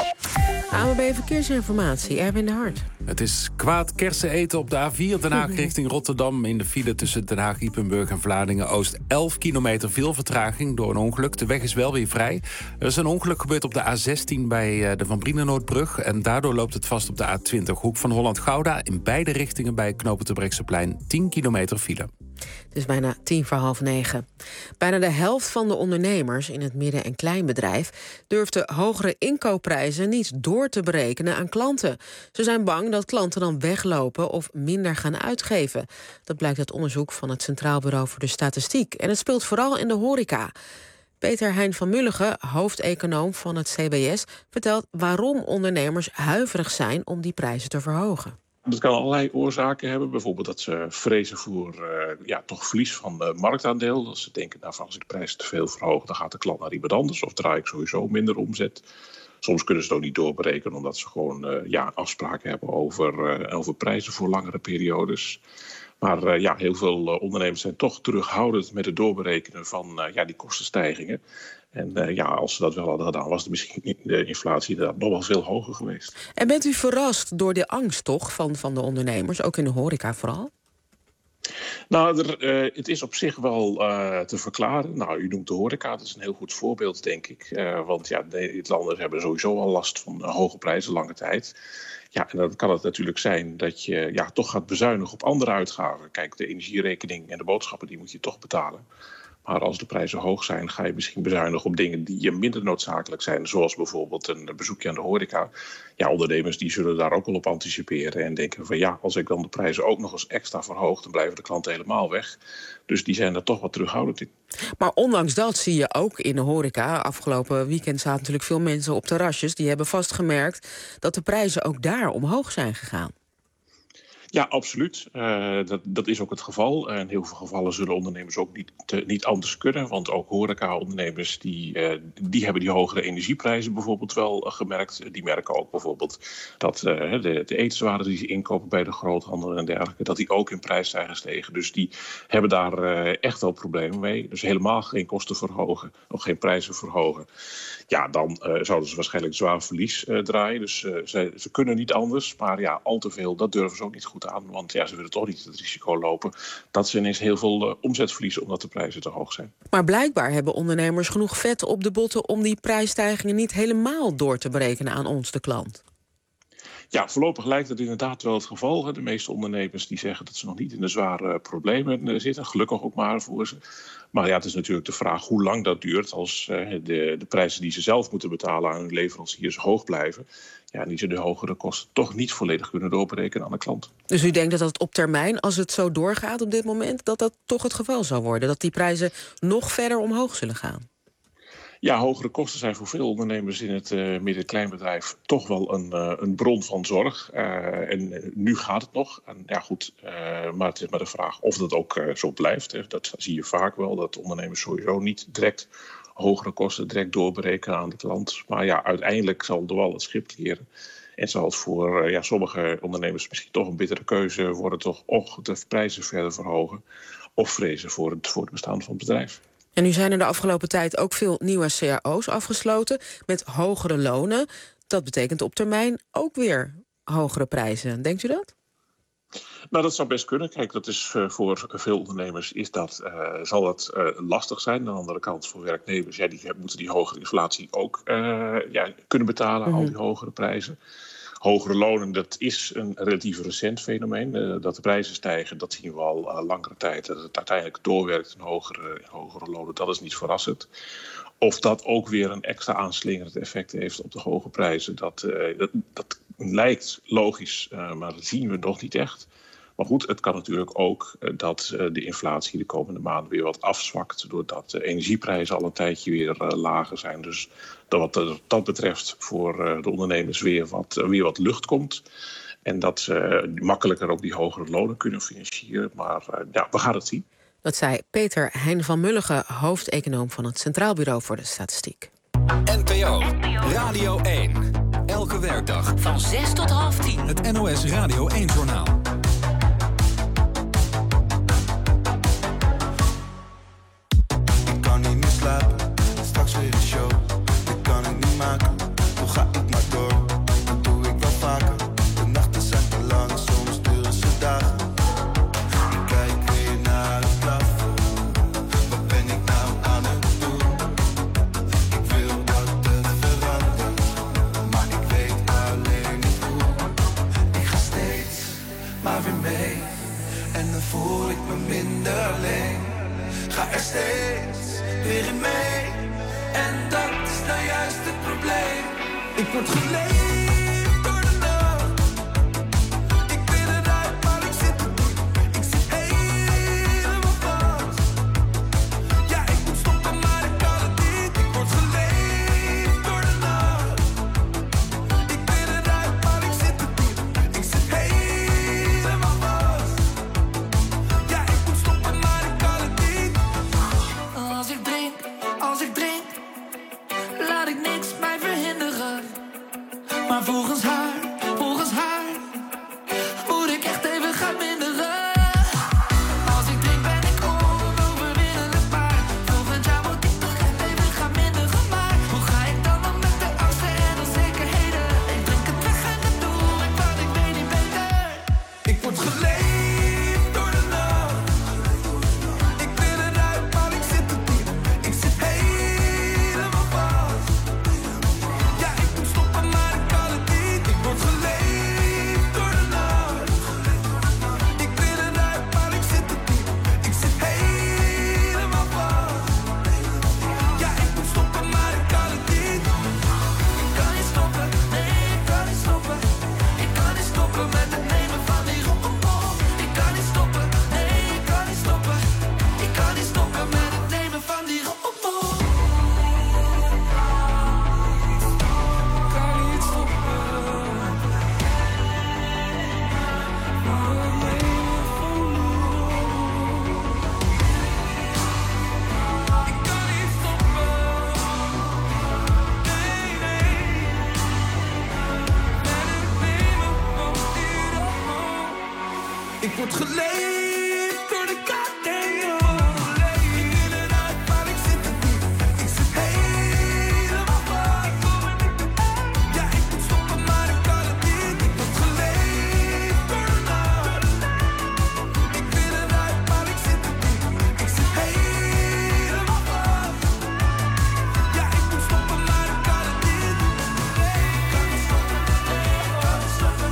A M B Verkeersinformatie, Erwin de Hart. Het is kwaad kersen eten op de A vier Den Haag richting Rotterdam. In de file tussen Den Haag, Ypenburg en Vlaardingen-Oost. elf kilometer veel vertraging door een ongeluk. De weg is wel weer vrij. Er is een ongeluk gebeurd op de A zestien bij de Van Brienenoordbrug. En daardoor loopt het vast op de A twintig. Hoek van Holland-Gouda. In beide richtingen bij knooppunt Terbrechtseplein. tien kilometer file. Het is bijna tien voor half negen. Bijna de helft van de ondernemers in het midden- en kleinbedrijf durft de hogere inkoopprijzen niet door te berekenen aan klanten. Ze zijn bang dat klanten dan weglopen of minder gaan uitgeven. Dat blijkt uit onderzoek van het Centraal Bureau voor de Statistiek. En het speelt vooral in de horeca. Peter Hein van Mulligen, hoofdeconoom van het C B S, vertelt waarom ondernemers huiverig zijn om die prijzen te verhogen. Dat kan allerlei oorzaken hebben. Bijvoorbeeld dat ze vrezen voor uh, ja, toch verlies van uh, marktaandeel. Dat ze denken, nou, als ik de prijs te veel verhoog, dan gaat de klant naar iemand anders. Of draai ik sowieso minder omzet. Soms kunnen ze het ook niet doorberekenen, omdat ze gewoon uh, ja, afspraken hebben over, uh, over prijzen voor langere periodes. Maar uh, ja, heel veel uh, ondernemers zijn toch terughoudend met het doorberekenen van uh, ja, die kostenstijgingen. En uh, ja, als ze dat wel hadden gedaan, was de, misschien de inflatie nog wel veel hoger geweest. En bent u verrast door de angst toch van, van de ondernemers, ook in de horeca vooral? Nou, er, uh, het is op zich wel uh, te verklaren. Nou, u noemt de horeca, dat is een heel goed voorbeeld, denk ik. Uh, want ja, de Nederlanders hebben sowieso al last van uh, hoge prijzen lange tijd. Ja, en dan kan het natuurlijk zijn dat je ja, toch gaat bezuinigen op andere uitgaven. Kijk, de energierekening en de boodschappen, die moet je toch betalen. Maar als de prijzen hoog zijn, ga je misschien bezuinigen op dingen die minder noodzakelijk zijn. Zoals bijvoorbeeld een bezoekje aan de horeca. Ja, ondernemers die zullen daar ook wel op anticiperen en denken van ja, als ik dan de prijzen ook nog eens extra verhoog, dan blijven de klanten helemaal weg. Dus die zijn er toch wat terughoudend in. Maar ondanks dat zie je ook in de horeca. Afgelopen weekend zaten natuurlijk veel mensen op terrasjes. Die hebben vastgemerkt dat de prijzen ook daar omhoog zijn gegaan. Ja, absoluut. Uh, dat, dat is ook het geval. En in heel veel gevallen zullen ondernemers ook niet, te, niet anders kunnen. Want ook horeca-ondernemers die, uh, die hebben die hogere energieprijzen bijvoorbeeld wel uh, gemerkt. Die merken ook bijvoorbeeld dat uh, de, de etenswaren die ze inkopen bij de groothandel en dergelijke, dat die ook in prijs zijn gestegen. Dus die hebben daar uh, echt wel problemen mee. Dus helemaal geen kosten verhogen of geen prijzen verhogen. Ja, dan uh, zouden ze waarschijnlijk zwaar verlies uh, draaien. Dus uh, ze, ze kunnen niet anders. Maar ja, al te veel, dat durven ze ook niet goed aan. Want ja, ze willen toch niet het risico lopen dat ze ineens heel veel uh, omzet verliezen omdat de prijzen te hoog zijn. Maar blijkbaar hebben ondernemers genoeg vet op de botten om die prijsstijgingen niet helemaal door te berekenen aan ons, de klant. Ja, voorlopig lijkt het inderdaad wel het geval. De meeste ondernemers die zeggen dat ze nog niet in de zware problemen zitten. Gelukkig ook maar voor ze. Maar ja, het is natuurlijk de vraag hoe lang dat duurt als de, de prijzen die ze zelf moeten betalen aan hun leveranciers hoog blijven. Ja, en die ze de hogere kosten toch niet volledig kunnen doorberekenen aan de klant. Dus u denkt dat dat op termijn, als het zo doorgaat op dit moment, dat dat toch het geval zal worden? Dat die prijzen nog verder omhoog zullen gaan? Ja, hogere kosten zijn voor veel ondernemers in het uh, midden- en kleinbedrijf toch wel een, uh, een bron van zorg. Uh, en uh, nu gaat het nog. En, ja, goed, uh, maar het is maar de vraag of dat ook uh, zo blijft. Hè. Dat zie je vaak wel, dat ondernemers sowieso niet direct hogere kosten direct doorberekenen aan de klant. Maar ja, uiteindelijk zal er wel het schip keren. En zal het voor uh, ja, sommige ondernemers misschien toch een bittere keuze worden, toch och de prijzen verder verhogen of vrezen voor het, voor het bestaan van het bedrijf. En nu zijn er de afgelopen tijd ook veel nieuwe C A O's afgesloten met hogere lonen. Dat betekent op termijn ook weer hogere prijzen. Denkt u dat? Nou, dat zou best kunnen. Kijk, dat is uh, voor veel ondernemers is dat, uh, zal dat uh, lastig zijn. Aan de andere kant voor werknemers, ja, die moeten die hogere inflatie ook uh, ja, kunnen betalen, mm-hmm. al die hogere prijzen. Hogere lonen, dat is een relatief recent fenomeen. Uh, dat de prijzen stijgen, dat zien we al uh, langere tijd. Dat het uiteindelijk doorwerkt in hogere, hogere lonen, dat is niet verrassend. Of dat ook weer een extra aanslingerend effect heeft op de hoge prijzen, dat, uh, dat, dat lijkt logisch, uh, maar dat zien we nog niet echt. Maar goed, het kan natuurlijk ook uh, dat uh, de inflatie de komende maanden weer wat afzwakt, doordat de energieprijzen al een tijdje weer uh, lager zijn. Dus dat wat uh, dat betreft voor uh, de ondernemers weer wat, uh, weer wat lucht komt. En dat ze uh, makkelijker ook die hogere lonen kunnen financieren. Maar uh, ja, we gaan het zien. Dat zei Peter Hein van Mulligen, hoofdeconoom van het Centraal Bureau voor de Statistiek. N P O Radio één. Elke werkdag van zes tot half tien. Het N O S Radio één-journaal. Ik kan niet meer slapen, straks weer een show. Dit kan ik niet maken, hoe ga ik maar door? Dat doe ik wel vaker, de nachten zijn te lang, soms duren ze dagen. Ik kijk weer naar het plafond, wat ben ik nou aan het doen? Ik wil dat het verandert, maar ik weet alleen niet hoe. Ik ga steeds maar weer mee, en dan voel ik me minder alleen. Ga er steeds weer in mee, en dat is nou juist het probleem. Ik word geleefd door de nacht. Ik wil eruit, maar ik zit er niet. Ik zit helemaal vast. Ja, ik moet stoppen, maar ik kan het niet. Ik word geleefd door de nacht. Ik wil eruit, maar ik zit er niet. Ik zit helemaal vast. Ja, ik moet stoppen, maar ik kan het niet. Als ik drink, als ik drink, laat ik niks mij verhinderen. Maar volgens haar, volgens haar, moet ik echt even gaan minderen. Als ik drink ben ik onoverwinnelijk, maar volgend jaar moet ik toch echt even gaan minderen. Maar hoe ga ik dan om met de angsten en onzekerheden? Ik drink het weg en het doe ik wat ik weet niet beter. Ik word geleefd door de nacht. Ik wil eruit, maar ik zit er niet. Ik zit helemaal vast. Ja, ik moet stoppen, maar ik kan het niet. Ik word geleefd door de nacht. Ik wil eruit, maar ik zit er niet. Ik zit helemaal vast. Ja, ik moet stoppen, maar ik kan het niet. Ik kan niet stoppen, nee, ik kan niet stoppen. Ik kan niet stoppen met het nemen van die rock'n'roll. Ik kan niet stoppen, nee, ik kan niet stoppen. Ik kan niet stoppen met het nemen van die rock'n'roll. Ik kan niet stoppen. Ik word geleefd door de kat en joh. Ik wil eruit, maar ik zit er niet. Ik zit helemaal vast. Ja, ik moet stoppen, maar ik kan het niet. Ik word geleefd door de nacht. Ik wil eruit, maar ik zit er niet. Ik zit helemaal vast. Ja, ik moet stoppen, maar ik kan het niet. Ik kan niet stoppen, nee, ik kan niet stoppen.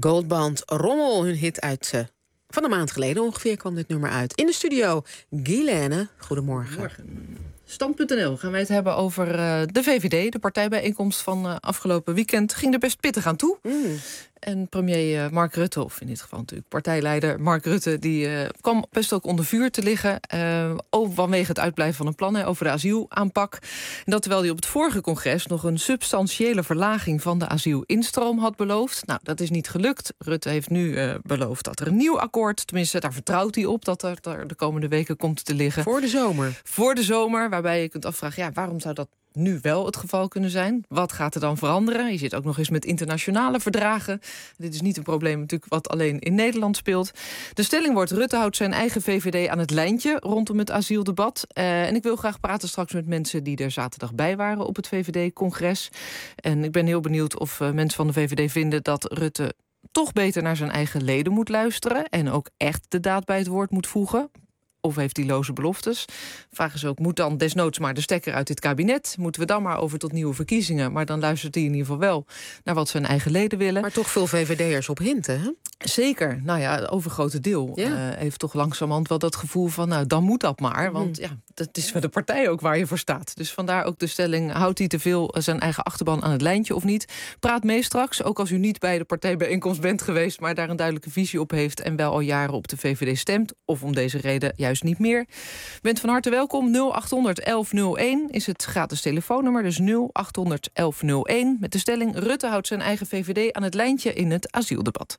Goldband Rommel, hun hit uit uh, van een maand geleden ongeveer kwam dit nummer uit. In de studio, Guilaine, goedemorgen. Goedemorgen. Stand punt n l gaan wij het hebben over uh, de V V D. De partijbijeenkomst van uh, afgelopen weekend ging er best pittig aan toe. Mm. En premier uh, Mark Rutte, of in dit geval natuurlijk partijleider Mark Rutte... die uh, kwam best ook onder vuur te liggen... Uh, over, vanwege het uitblijven van een plan hè, over de asielaanpak. En dat terwijl hij op het vorige congres... nog een substantiële verlaging van de asielinstroom had beloofd. Nou, dat is niet gelukt. Rutte heeft nu uh, beloofd dat er een nieuw akkoord... tenminste, daar vertrouwt hij op dat er, er de komende weken komt te liggen. Voor de zomer. Voor de zomer, waarbij je kunt afvragen... ja, waarom zou dat nu wel het geval kunnen zijn? Wat gaat er dan veranderen? Je zit ook nog eens met internationale verdragen. Dit is niet een probleem natuurlijk wat alleen in Nederland speelt. De stelling wordt: Rutte houdt zijn eigen V V D aan het lijntje rondom het asieldebat. Uh, en ik wil graag praten straks met mensen die er zaterdag bij waren op het V V D-congres. En ik ben heel benieuwd of uh, mensen van de V V D vinden dat Rutte toch beter naar zijn eigen leden moet luisteren en ook echt de daad bij het woord moet voegen. Of heeft hij loze beloftes? Vraag is ook, moet dan desnoods maar de stekker uit dit kabinet? Moeten we dan maar over tot nieuwe verkiezingen? Maar dan luistert hij in ieder geval wel naar wat zijn eigen leden willen. Maar toch veel V V D'ers op hinten, hè? Zeker. Nou ja, het overgrote deel ja. uh, heeft toch langzamerhand wel dat gevoel van... nou, dan moet dat maar, want ja, dat is voor de partij ook waar je voor staat. Dus vandaar ook de stelling, houdt hij te veel zijn eigen achterban aan het lijntje of niet? Praat mee straks, ook als u niet bij de partijbijeenkomst bent geweest... maar daar een duidelijke visie op heeft en wel al jaren op de V V D stemt... of om deze reden juist niet meer. Bent van harte welkom. nul achthonderd elf nul één is het gratis telefoonnummer. Dus nul achthonderd elf nul één met de stelling: Rutte houdt zijn eigen V V D aan het lijntje in het asieldebat.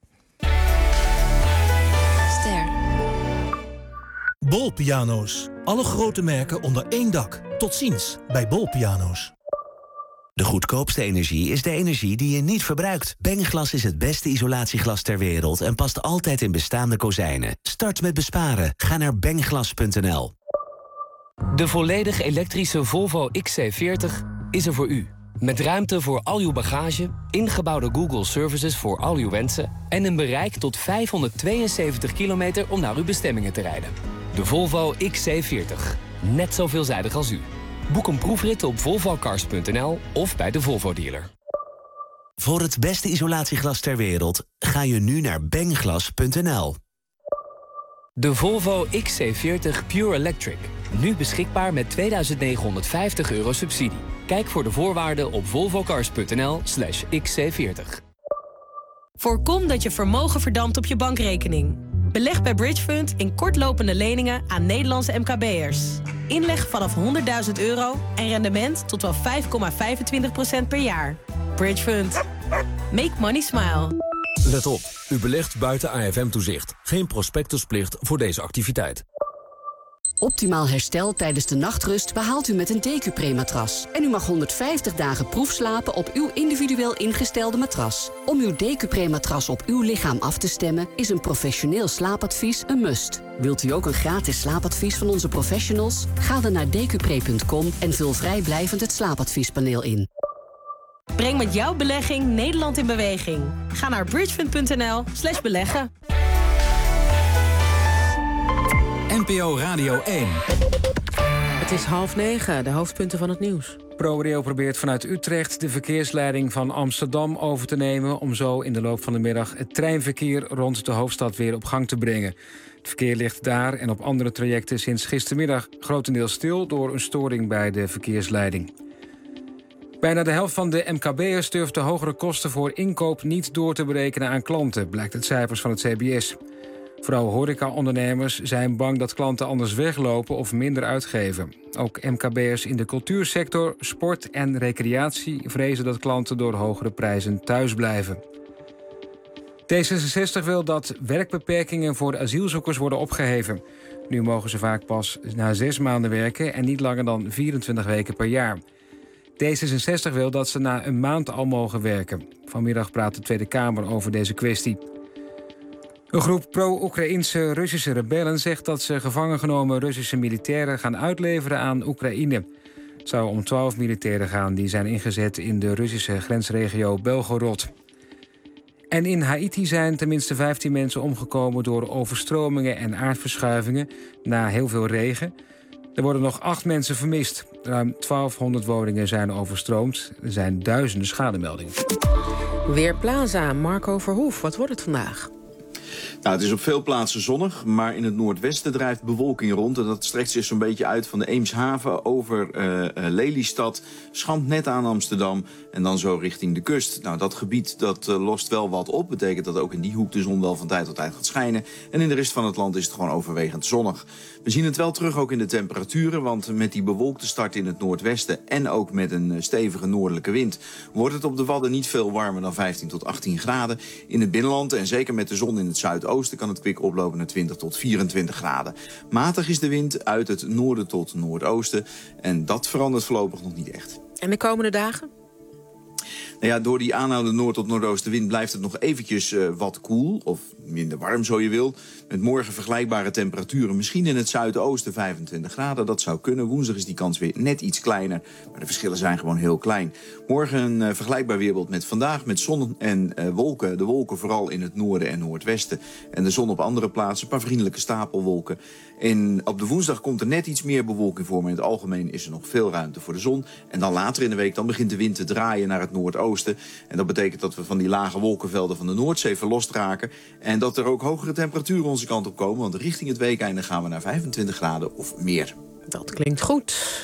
Ster. Bol Piano's. Alle grote merken onder één dak. Tot ziens bij Bol Piano's. De goedkoopste energie is de energie die je niet verbruikt. Bengglas is het beste isolatieglas ter wereld en past altijd in bestaande kozijnen. Start met besparen. Ga naar bengglas punt n l. De volledig elektrische Volvo X C veertig is er voor u. Met ruimte voor al uw bagage, ingebouwde Google Services voor al uw wensen... en een bereik tot vijfhonderdtweeënzeventig kilometer om naar uw bestemmingen te rijden. De Volvo X C veertig. Net zo veelzijdig als u. Boek een proefrit op volvo cars punt n l of bij de Volvo-dealer. Voor het beste isolatieglas ter wereld ga je nu naar bengglas punt n l. De Volvo X C veertig Pure Electric. Nu beschikbaar met tweeduizend negenhonderdvijftig euro subsidie. Kijk voor de voorwaarden op volvo cars punt n l slash X C veertig. Voorkom dat je vermogen verdampt op je bankrekening. Beleg bij Bridgefund in kortlopende leningen aan Nederlandse M K B'ers. Inleg vanaf honderdduizend euro en rendement tot wel vijf komma vijfentwintig procent per jaar. Bridgefund. Make money smile. Let op, u belegt buiten A F M-toezicht. Geen prospectusplicht voor deze activiteit. Optimaal herstel tijdens de nachtrust behaalt u met een Decupre-matras. En u mag honderdvijftig dagen proefslapen op uw individueel ingestelde matras. Om uw Decupre-matras op uw lichaam af te stemmen... is een professioneel slaapadvies een must. Wilt u ook een gratis slaapadvies van onze professionals? Ga dan naar decupre punt com en vul vrijblijvend het slaapadviespaneel in. Breng met jouw belegging Nederland in beweging. Ga naar bridgefund punt n l slash beleggen. N P O Radio één. Het is half negen, de hoofdpunten van het nieuws. ProRail probeert vanuit Utrecht de verkeersleiding van Amsterdam over te nemen... om zo in de loop van de middag het treinverkeer rond de hoofdstad weer op gang te brengen. Het verkeer ligt daar en op andere trajecten sinds gistermiddag grotendeels stil... door een storing bij de verkeersleiding. Bijna de helft van de M K B'ers durft de hogere kosten voor inkoop niet door te berekenen aan klanten... blijkt uit cijfers van het C B S. Vooral horeca-ondernemers zijn bang dat klanten anders weglopen of minder uitgeven. Ook M K B'ers in de cultuursector, sport en recreatie vrezen dat klanten door hogere prijzen thuis blijven. D zesenzestig wil dat werkbeperkingen voor asielzoekers worden opgeheven. Nu mogen ze vaak pas na zes maanden werken en niet langer dan vierentwintig weken per jaar. D zesenzestig wil dat ze na een maand al mogen werken. Vanmiddag praat de Tweede Kamer over deze kwestie. Een groep pro-Oekraïnse Russische rebellen zegt dat ze gevangen genomen Russische militairen gaan uitleveren aan Oekraïne. Het zou om twaalf militairen gaan die zijn ingezet in de Russische grensregio Belgorod. En in Haiti zijn tenminste vijftien mensen omgekomen door overstromingen en aardverschuivingen na heel veel regen. Er worden nog acht mensen vermist. Ruim twaalfhonderd woningen zijn overstroomd. Er zijn duizenden schademeldingen. Weerplaza, Marco Verhoef. Wat wordt het vandaag? Nou, het is op veel plaatsen zonnig, maar in het noordwesten drijft bewolking rond. En dat strekt zich zo'n beetje uit van de Eemshaven over uh, uh, Lelystad, Schampt net aan Amsterdam en dan zo richting de kust. Nou, dat gebied dat uh, lost wel wat op. Betekent dat ook in die hoek de zon wel van tijd tot tijd gaat schijnen. En in de rest van het land is het gewoon overwegend zonnig. We zien het wel terug ook in de temperaturen, want met die bewolkte start in het noordwesten en ook met een stevige noordelijke wind wordt het op de Wadden niet veel warmer dan vijftien tot achttien graden. In het binnenland en zeker met de zon in het zuidoosten kan het kwik oplopen naar twintig tot vierentwintig graden. Matig is de wind uit het noorden tot noordoosten en dat verandert voorlopig nog niet echt. En de komende dagen? Nou ja, door die aanhoudende noord- tot noordoostenwind blijft het nog eventjes uh, wat koel, of minder warm zo je wil. Met morgen vergelijkbare temperaturen, misschien in het zuidoosten vijfentwintig graden. Dat zou kunnen. Woensdag is die kans weer net iets kleiner, maar de verschillen zijn gewoon heel klein. Morgen een uh, vergelijkbaar weerbeeld met vandaag, met zon en uh, wolken. De wolken vooral in het noorden en noordwesten. En de zon op andere plaatsen, een paar vriendelijke stapelwolken. En op de woensdag komt er net iets meer bewolking voor, maar in het algemeen is er nog veel ruimte voor de zon. En dan later in de week dan begint de wind te draaien naar het noordoosten. En dat betekent dat we van die lage wolkenvelden van de Noordzee verlost raken. En dat er ook hogere temperaturen onze kant op komen. Want richting het weekeinde gaan we naar vijfentwintig graden of meer. Dat klinkt goed.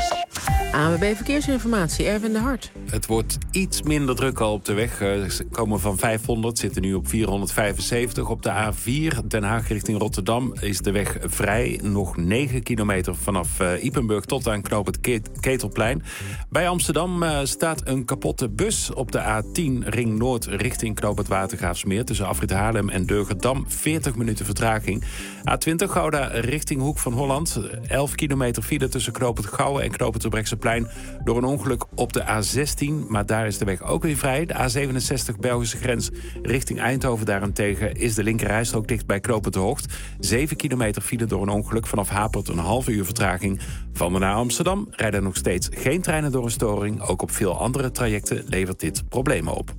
A N W B Verkeersinformatie, Erwin de Hart. Het wordt iets minder druk al op de weg. Ze komen van vijfhonderd, zitten nu op vierhonderdvijfenzeventig. Op de A vier, Den Haag richting Rotterdam, is de weg vrij. Nog negen kilometer vanaf uh, Ypenburg tot aan knoop het Ketelplein. Bij Amsterdam uh, staat een kapotte bus op de A tien, Ring Noord richting knoop het Watergraafsmeer. Tussen Afrit Haarlem en Durgerdam, veertig minuten vertraging. A twintig, Gouda richting Hoek van Holland. elf kilometer file tussen knoop het Gouwen en knoop het Terbrechtseplein. Door een ongeluk op de A zestien, maar daar is de weg ook weer vrij. De A zevenenzestig, Belgische grens richting Eindhoven daarentegen is de linkerrijstrook dicht bij knooppunt De Hocht. zeven kilometer file door een ongeluk, vanaf Hapert een halve uur vertraging. Van de naar Amsterdam rijden nog steeds geen treinen door een storing. Ook op veel andere trajecten levert dit problemen op.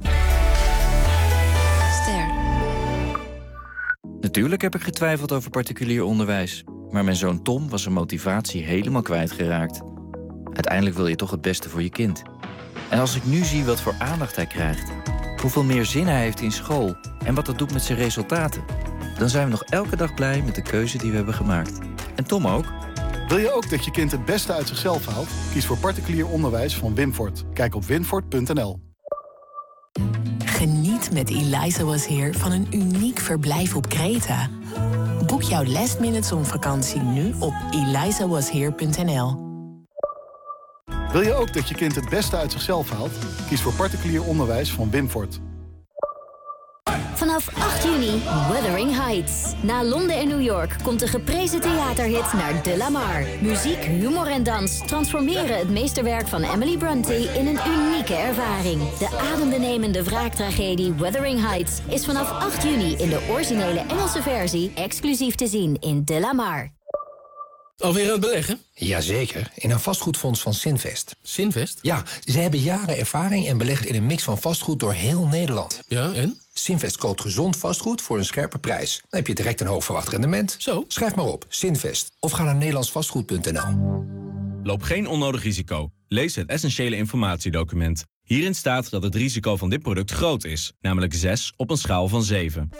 Ster. Natuurlijk heb ik getwijfeld over particulier onderwijs. Maar mijn zoon Tom was zijn motivatie helemaal kwijtgeraakt. Uiteindelijk wil je toch het beste voor je kind. En als ik nu zie wat voor aandacht hij krijgt, hoeveel meer zin hij heeft in school en wat dat doet met zijn resultaten, dan zijn we nog elke dag blij met de keuze die we hebben gemaakt. En Tom ook. Wil je ook dat je kind het beste uit zichzelf haalt? Kies voor particulier onderwijs van Wimfort. Kijk op wimfort punt n l. Geniet met Eliza Was Here van een uniek verblijf op Kreta. Boek jouw last minute zonvakantie nu op eliza was here punt n l. Wil je ook dat je kind het beste uit zichzelf haalt? Kies voor particulier onderwijs van Wimfort. Vanaf acht juni, Wuthering Heights. Na Londen en New York komt de geprezen theaterhit naar De La Mar. Muziek, humor en dans transformeren het meesterwerk van Emily Bronte in een unieke ervaring. De adembenemende wraaktragedie Wuthering Heights is vanaf acht juni in de originele Engelse versie exclusief te zien in De La Mar. Alweer aan het beleggen? Jazeker, in een vastgoedfonds van Sinvest. Sinvest? Ja, ze hebben jaren ervaring en beleggen in een mix van vastgoed door heel Nederland. Ja, en? Sinvest koopt gezond vastgoed voor een scherpe prijs. Dan heb je direct een hoog verwacht rendement. Zo? Schrijf maar op, Sinvest. Of ga naar nederlands vastgoed punt n l. Loop geen onnodig risico. Lees het essentiële informatiedocument. Hierin staat dat het risico van dit product groot is, namelijk zes op een schaal van zeven.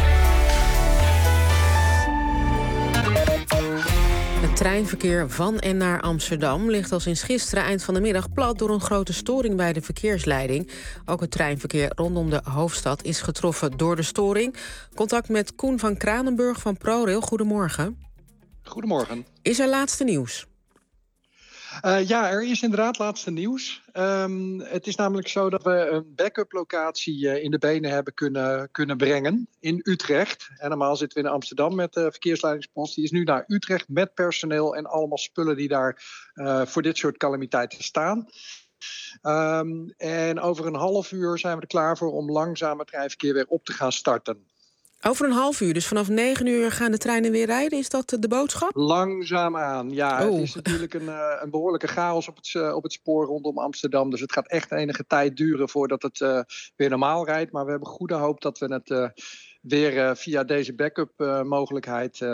Het treinverkeer van en naar Amsterdam ligt al sinds gisteren eind van de middag plat door een grote storing bij de verkeersleiding. Ook het treinverkeer rondom de hoofdstad is getroffen door de storing. Contact met Koen van Kranenburg van ProRail. Goedemorgen. Goedemorgen. Is er laatste nieuws? Uh, ja, er is inderdaad laatste nieuws. Um, het is namelijk zo dat we een backup locatie uh, in de benen hebben kunnen, kunnen brengen in Utrecht. En normaal zitten we in Amsterdam met de verkeersleidingspost. Die is nu naar Utrecht met personeel en allemaal spullen die daar uh, voor dit soort calamiteiten staan. Um, en over een half uur zijn we er klaar voor om langzaam het treinverkeer weer op te gaan starten. Over een half uur, dus vanaf negen uur gaan de treinen weer rijden. Is dat de boodschap? Langzaam aan, ja. Oh. Het is natuurlijk een, uh, een behoorlijke chaos op het, uh, op het spoor rondom Amsterdam. Dus het gaat echt enige tijd duren voordat het uh, weer normaal rijdt. Maar we hebben goede hoop dat we het uh, weer uh, via deze backup uh, mogelijkheid uh,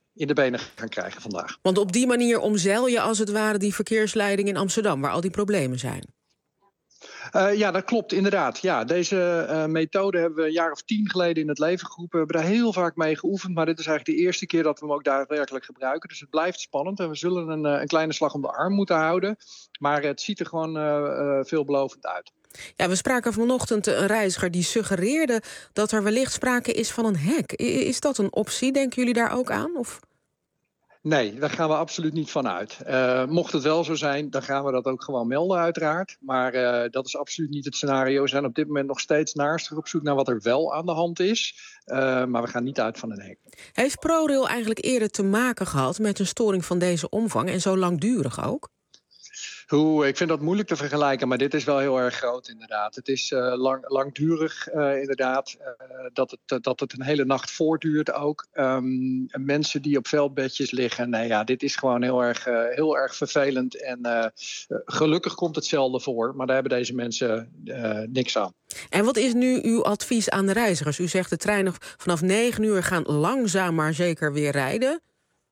in de benen gaan krijgen vandaag. Want op die manier omzeil je als het ware die verkeersleiding in Amsterdam, waar al die problemen zijn. Uh, ja, dat klopt, inderdaad. Ja, deze uh, methode hebben we een jaar of tien geleden in het leven geroepen. We hebben daar heel vaak mee geoefend, maar dit is eigenlijk de eerste keer dat we hem ook daadwerkelijk gebruiken. Dus het blijft spannend en we zullen een, een kleine slag om de arm moeten houden. Maar het ziet er gewoon uh, uh, veelbelovend uit. Ja, we spraken vanochtend een reiziger die suggereerde dat er wellicht sprake is van een hack. Is dat een optie? Denken jullie daar ook aan? Of? Nee, daar gaan we absoluut niet van uit. Uh, mocht het wel zo zijn, dan gaan we dat ook gewoon melden uiteraard. Maar uh, dat is absoluut niet het scenario. We zijn op dit moment nog steeds naastig op zoek naar wat er wel aan de hand is. Uh, maar we gaan niet uit van een hack. Heeft ProRail eigenlijk eerder te maken gehad met een storing van deze omvang en zo langdurig ook? Hoe, ik vind dat moeilijk te vergelijken, maar dit is wel heel erg groot inderdaad. Het is uh, lang, langdurig uh, inderdaad, uh, dat, het, dat het een hele nacht voortduurt ook. Um, mensen die op veldbedjes liggen, nee ja, dit is gewoon heel erg, uh, heel erg vervelend. En uh, gelukkig komt het zelden voor, maar daar hebben deze mensen uh, niks aan. En wat is nu uw advies aan de reizigers? U zegt de treinen vanaf negen uur gaan langzaam maar zeker weer rijden.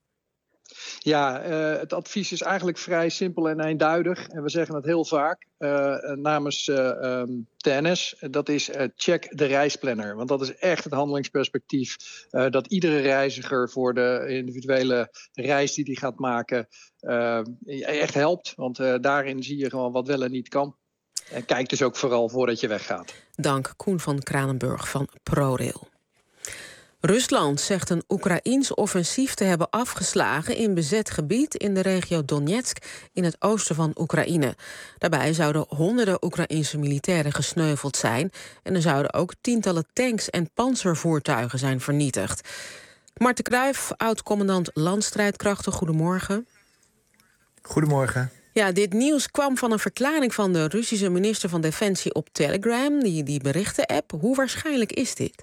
Ja, uh, het advies is eigenlijk vrij simpel en eenduidig. En we zeggen het heel vaak uh, namens uh, um, T N S. Dat is uh, check de reisplanner. Want dat is echt het handelingsperspectief. Uh, dat iedere reiziger voor de individuele reis die hij gaat maken uh, echt helpt. Want uh, daarin zie je gewoon wat wel en niet kan. En kijk dus ook vooral voordat je weggaat. Dank Koen van Kranenburg van ProRail. Rusland zegt een Oekraïens offensief te hebben afgeslagen in bezet gebied in de regio Donetsk in het oosten van Oekraïne. Daarbij zouden honderden Oekraïense militairen gesneuveld zijn en er zouden ook tientallen tanks en pantservoertuigen zijn vernietigd. Marten Kruijf, oud-commandant landstrijdkrachten, goedemorgen. Goedemorgen. Ja, dit nieuws kwam van een verklaring van de Russische minister van Defensie op Telegram, die, die berichten-app. Hoe waarschijnlijk is dit?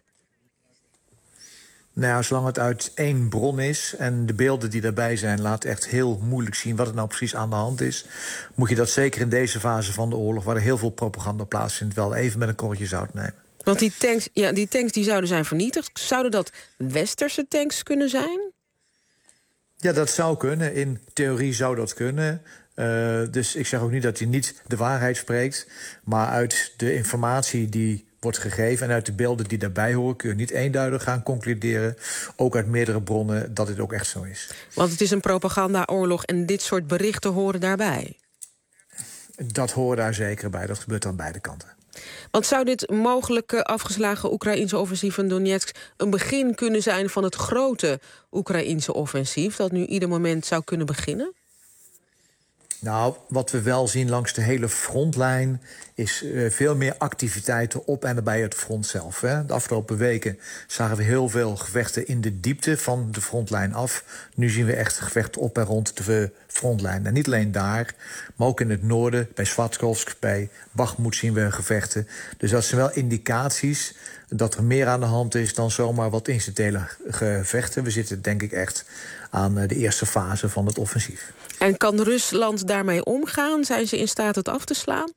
Nou ja, zolang het uit één bron is en de beelden die daarbij zijn laten echt heel moeilijk zien wat er nou precies aan de hand is, moet je dat zeker in deze fase van de oorlog, waar er heel veel propaganda plaatsvindt, wel even met een korreltje zout nemen. Want die tanks, ja, die tanks die zouden zijn vernietigd. Zouden dat westerse tanks kunnen zijn? Ja, dat zou kunnen. In theorie zou dat kunnen. Uh, dus ik zeg ook niet dat hij niet de waarheid spreekt, maar uit de informatie die wordt gegeven en uit de beelden die daarbij horen kun je niet eenduidig gaan concluderen, ook uit meerdere bronnen, dat dit ook echt zo is. Want het is een propagandaoorlog en dit soort berichten horen daarbij? Dat hoort daar zeker bij. Dat gebeurt aan beide kanten. Want zou dit mogelijke afgeslagen Oekraïense offensief in Donetsk een begin kunnen zijn van het grote Oekraïense offensief dat nu ieder moment zou kunnen beginnen? Nou, wat we wel zien langs de hele frontlijn is uh, veel meer activiteiten op en bij het front zelf. Hè. De afgelopen weken zagen we heel veel gevechten in de diepte van de frontlijn af. Nu zien we echt gevechten op en rond de frontlijn. En niet alleen daar, maar ook in het noorden, bij Svatkovsk, bij Bakhmut zien we gevechten. Dus dat zijn wel indicaties dat er meer aan de hand is dan zomaar wat incidentele gevechten. We zitten denk ik echt aan de eerste fase van het offensief. En kan Rusland daarmee omgaan? Zijn ze in staat het af te slaan?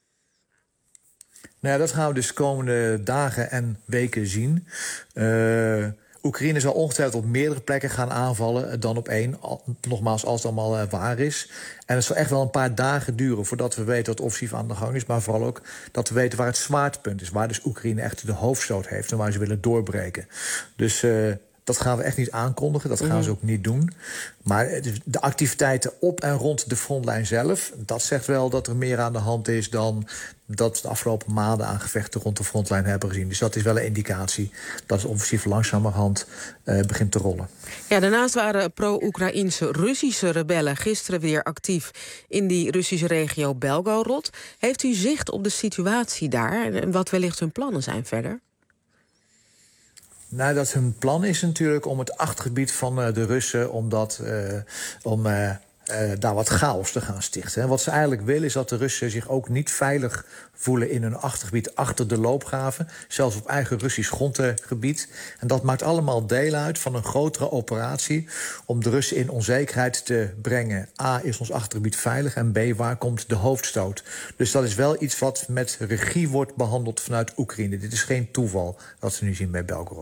Nou ja, dat gaan we dus de komende dagen en weken zien. Uh, Oekraïne zal ongetwijfeld op meerdere plekken gaan aanvallen dan op één. Nogmaals, als het allemaal uh, waar is. En het zal echt wel een paar dagen duren voordat we weten dat het offensief aan de gang is. Maar vooral ook dat we weten waar het zwaartepunt is. Waar dus Oekraïne echt de hoofdstoot heeft en waar ze willen doorbreken. Dus Uh, dat gaan we echt niet aankondigen, dat gaan ze ook niet doen. Maar de activiteiten op en rond de frontlijn zelf, dat zegt wel dat er meer aan de hand is dan dat we de afgelopen maanden aan gevechten rond de frontlijn hebben gezien. Dus dat is wel een indicatie dat het offensief langzamerhand uh, begint te rollen. Ja, daarnaast waren pro-Oekraïense Russische rebellen gisteren weer actief in die Russische regio Belgorod. Heeft u zicht op de situatie daar en wat wellicht hun plannen zijn verder? Nou, dat hun plan is natuurlijk om het achtergebied van uh, de Russen om, dat, uh, om uh, uh, daar wat chaos te gaan stichten. En wat ze eigenlijk willen is dat de Russen zich ook niet veilig voelen in hun achtergebied achter de loopgraven, zelfs op eigen Russisch grondgebied. En dat maakt allemaal deel uit van een grotere operatie om de Russen in onzekerheid te brengen. A, is ons achtergebied veilig en B, waar komt de hoofdstoot? Dus dat is wel iets wat met regie wordt behandeld vanuit Oekraïne. Dit is geen toeval wat we nu zien bij Belgorod.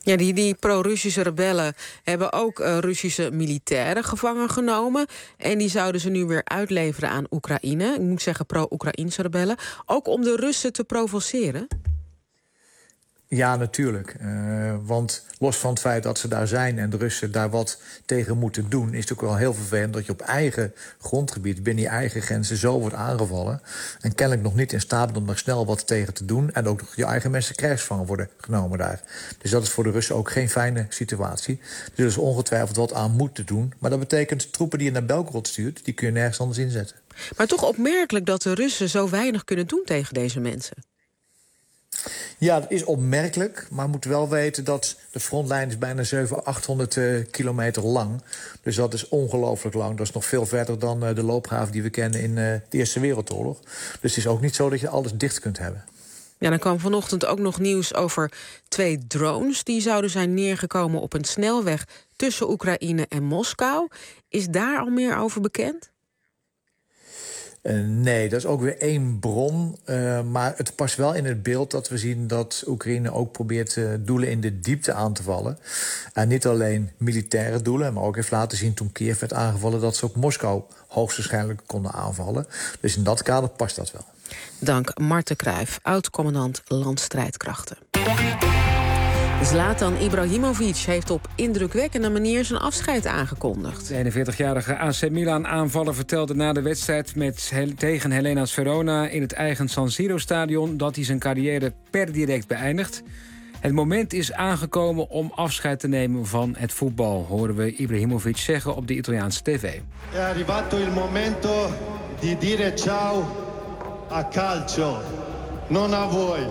Ja, die, die pro-Russische rebellen hebben ook uh, Russische militairen gevangen genomen. En die zouden ze nu weer uitleveren aan Oekraïne. Ik moet zeggen pro-Oekraïnse rebellen. Ook om de Russen te provoceren. Ja, natuurlijk. Uh, want los van het feit dat ze daar zijn en de Russen daar wat tegen moeten doen, is het ook wel heel vervelend dat je op eigen grondgebied, binnen je eigen grenzen, zo wordt aangevallen. En kennelijk nog niet in staat bent om daar snel wat tegen te doen. En ook nog je eigen mensen krijgsgevangen worden genomen daar. Dus dat is voor de Russen ook geen fijne situatie. Er zullen ze ongetwijfeld wat aan moeten doen. Maar dat betekent troepen die je naar Belgorod stuurt, die kun je nergens anders inzetten. Maar toch opmerkelijk dat de Russen zo weinig kunnen doen tegen deze mensen. Ja, dat is opmerkelijk, maar we moeten wel weten dat de frontlijn is bijna zevenhonderd, achthonderd uh, kilometer lang. Dus dat is ongelooflijk lang. Dat is nog veel verder dan uh, de loopgraven die we kennen in uh, de Eerste Wereldoorlog. Dus het is ook niet zo dat je alles dicht kunt hebben. Ja, dan kwam vanochtend ook nog nieuws over twee drones die zouden zijn neergekomen op een snelweg tussen Oekraïne en Moskou. Is daar al meer over bekend? Uh, nee, dat is ook weer één bron. Uh, maar het past wel in het beeld dat we zien dat Oekraïne ook probeert uh, doelen in de diepte aan te vallen. En niet alleen militaire doelen, maar ook heeft laten zien toen Kiev werd aangevallen dat ze ook Moskou hoogstwaarschijnlijk konden aanvallen. Dus in dat kader past dat wel. Dank Marten Cruijff, oud-commandant landstrijdkrachten. Zlatan Ibrahimovic heeft op indrukwekkende manier zijn afscheid aangekondigd. De eenenveertigjarige A C Milan-aanvaller vertelde na de wedstrijd met, tegen Helena Verona in het eigen San Siro-stadion dat hij zijn carrière per direct beëindigt. Het moment is aangekomen om afscheid te nemen van het voetbal, horen we Ibrahimovic zeggen op de Italiaanse tv. È arrivato il momento di dire ciao a calcio, non a voi.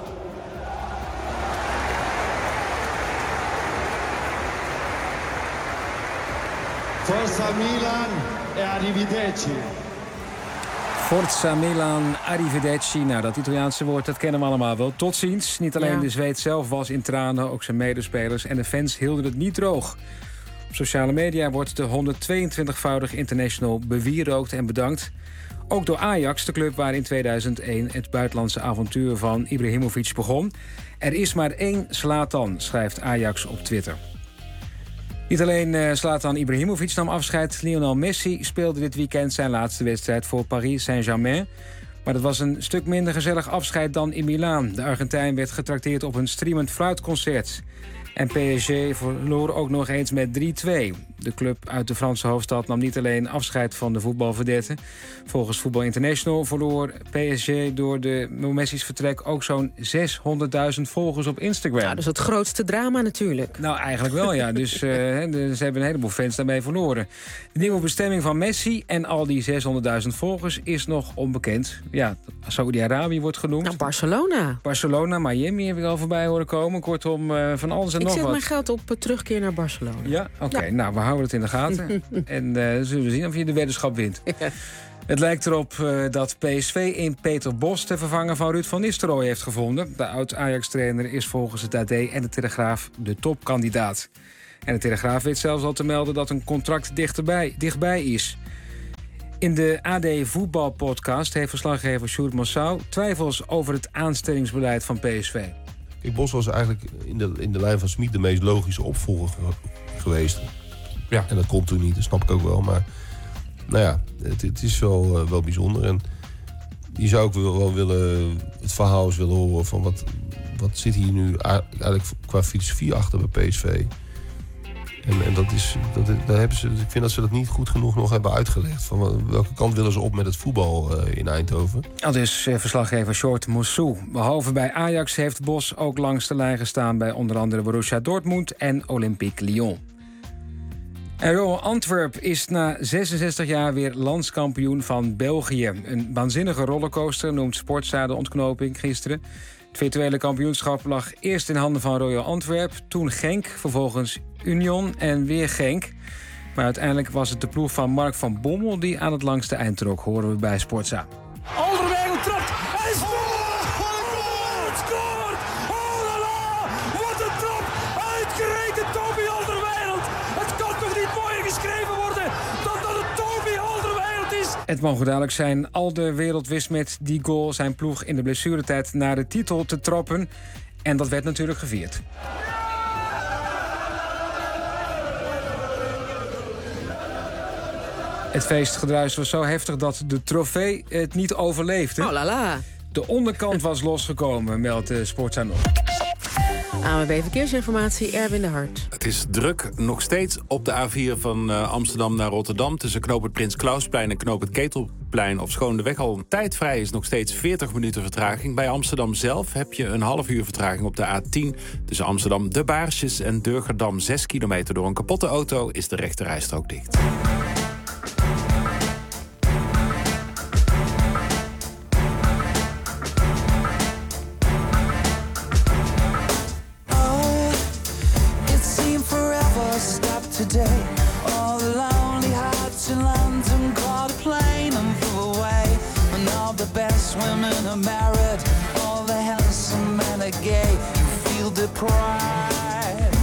Forza Milan e arrivederci. Forza Milan, arrivederci. Nou, dat Italiaanse woord, dat kennen we allemaal wel. Tot ziens. Niet alleen ja. de Zweed zelf was in tranen, ook zijn medespelers en de fans hielden het niet droog. Op sociale media wordt de honderdtweeëntwintigvoudig international bewierookt en bedankt. Ook door Ajax, de club waar in tweeduizend één het buitenlandse avontuur van Ibrahimovic begon. Er is maar één Zlatan, schrijft Ajax op Twitter. Niet alleen uh, Zlatan Ibrahimovic nam afscheid. Lionel Messi speelde dit weekend zijn laatste wedstrijd voor Paris Saint-Germain. Maar dat was een stuk minder gezellig afscheid dan in Milaan. De Argentijn werd getrakteerd op een streamend fluitconcert. En P S G verloor ook nog eens met drie twee. De club uit de Franse hoofdstad nam niet alleen afscheid van de voetbalverdette. Volgens Voetbal International verloor P S G door de Messi's vertrek ook zo'n zeshonderdduizend volgers op Instagram. Ja, dus het grootste drama natuurlijk. Nou, eigenlijk wel, ja. Dus uh, ze hebben een heleboel fans daarmee verloren. De nieuwe bestemming van Messi en al die zeshonderdduizend volgers is nog onbekend. Ja, Saudi-Arabië wordt genoemd. Nou, Barcelona. Barcelona, Miami heb ik al voorbij horen komen. Kortom, uh, van alles en ik nog wat. Ik zet mijn geld op uh, terugkeer naar Barcelona. Ja, oké. Okay. Ja. Nou, we houden het in de gaten. En uh, zullen we zien of je de weddenschap wint. Ja. Het lijkt erop uh, dat P S V in Peter Bos de vervanger van Ruud van Nistelrooy heeft gevonden. De oud-Ajax-trainer is volgens het A D en de Telegraaf de topkandidaat. En de Telegraaf weet zelfs al te melden dat een contract dichterbij, dichtbij is. In de A D Voetbalpodcast heeft verslaggever Sjoerd Massou twijfels over het aanstellingsbeleid van P S V. Kijk, Bos was eigenlijk in de, in de lijn van Smit de meest logische opvolger geweest. Ja. En dat komt toen niet, dat snap ik ook wel. Maar nou ja, het, het is wel, uh, wel bijzonder. En je zou ook wel, wel willen, het verhaal eens willen horen van wat, wat zit hier nu eigenlijk qua filosofie achter bij P S V. En, en dat is, dat, daar hebben ze, ik vind dat ze dat niet goed genoeg nog hebben uitgelegd. Van welke kant willen ze op met het voetbal uh, in Eindhoven? Al dus uh, verslaggever Sjoerd Moussou. Behalve bij Ajax heeft Bos ook langs de lijn gestaan bij onder andere Borussia Dortmund en Olympique Lyon. En Royal Antwerp is na zesenzestig jaar weer landskampioen van België. Een waanzinnige rollercoaster noemt Sportza de ontknoping gisteren. Het virtuele kampioenschap lag eerst in handen van Royal Antwerp, toen Genk, vervolgens Union en weer Genk. Maar uiteindelijk was het de ploeg van Mark van Bommel die aan het langste eind trok, horen we bij Sportza. Alderweireld trapt, hij scoort! Oh, het scoort! Oh la la, wat een trap! Uitgerekend Toby Alderweireld! Het kan toch niet mooier geschreven worden dan dat het Toby Alderweireld is? Het mogen duidelijk zijn, Alderweireld wist met die goal zijn ploeg in de blessuretijd naar de titel te trappen. En dat werd natuurlijk gevierd. Het feestgedruis was zo heftig dat de trofee het niet overleefde. Oh la la. De onderkant was losgekomen, meldt de Sportza nog. A N W B Verkeersinformatie, Erwin de Hart. Het is druk nog steeds op de A vier van uh, Amsterdam naar Rotterdam. Tussen knoop het Prins Klausplein en knoop het Ketelplein. Ofschoon de weg al een tijd vrij is, nog steeds veertig minuten vertraging. Bij Amsterdam zelf heb je een half uur vertraging op de A tien. Tussen Amsterdam De Baarsjes en Durgerdam zes kilometer. Door een kapotte auto is de rechterrijstrook dicht. Today, all the lonely hearts in London caught a plane and flew away. And all the best women are married, all the handsome men are gay. You feel deprived.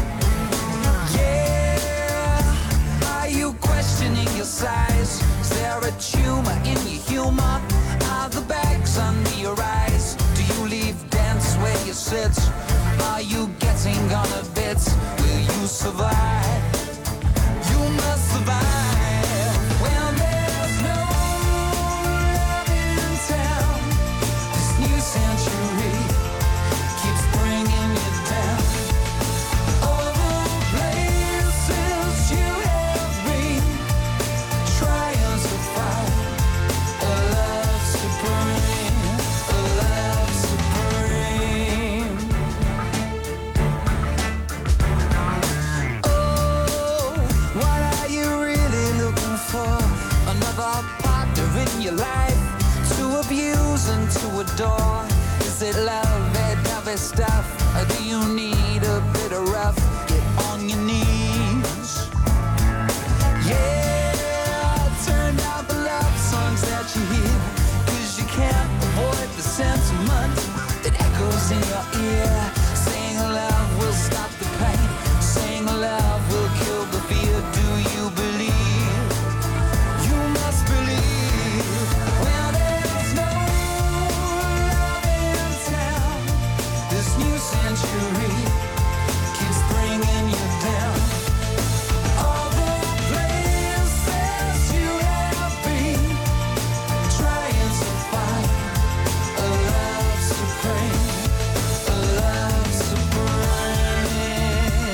Yeah, are you questioning your size? Is there a tumor in your humor? Are the bags under your eyes? Do you leave dance where you sit? Are you getting on a bit? Will you survive? You must survive when there's no love in town. This new century keeps bringing you down. All the places you have been, trying to find a love supreme, a love supreme. Another partner in your life to abuse and to adore. Is it love, that heavy stuff, or do you need a bit of rough? Get on your knees. Yeah, turn down the love songs that you hear, 'cause you can't avoid the sentiment that echoes in your ear. Saying love will stop the pain, saying love will kill the fear. Do you believe? Century keeps bringing you down. All the places you have been, trying to find a love supreme, a love supreme.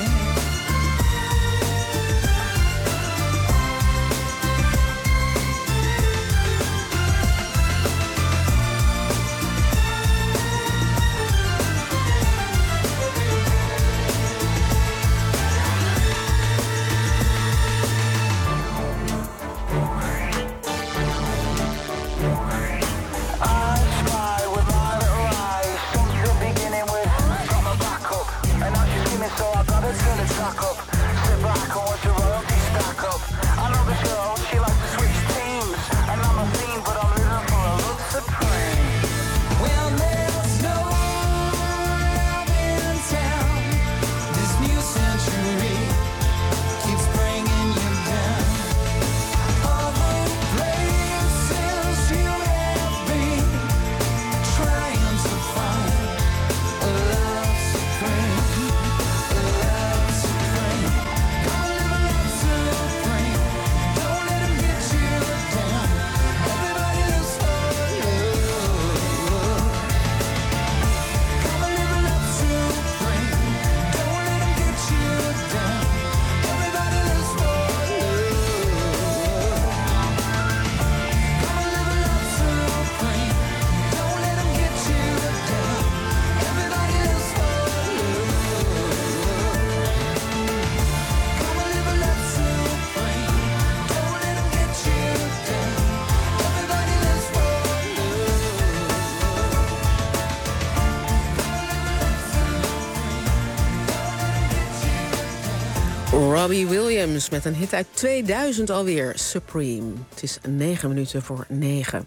Robbie Williams met een hit uit tweeduizend alweer, Supreme. Het is negen minuten voor negen.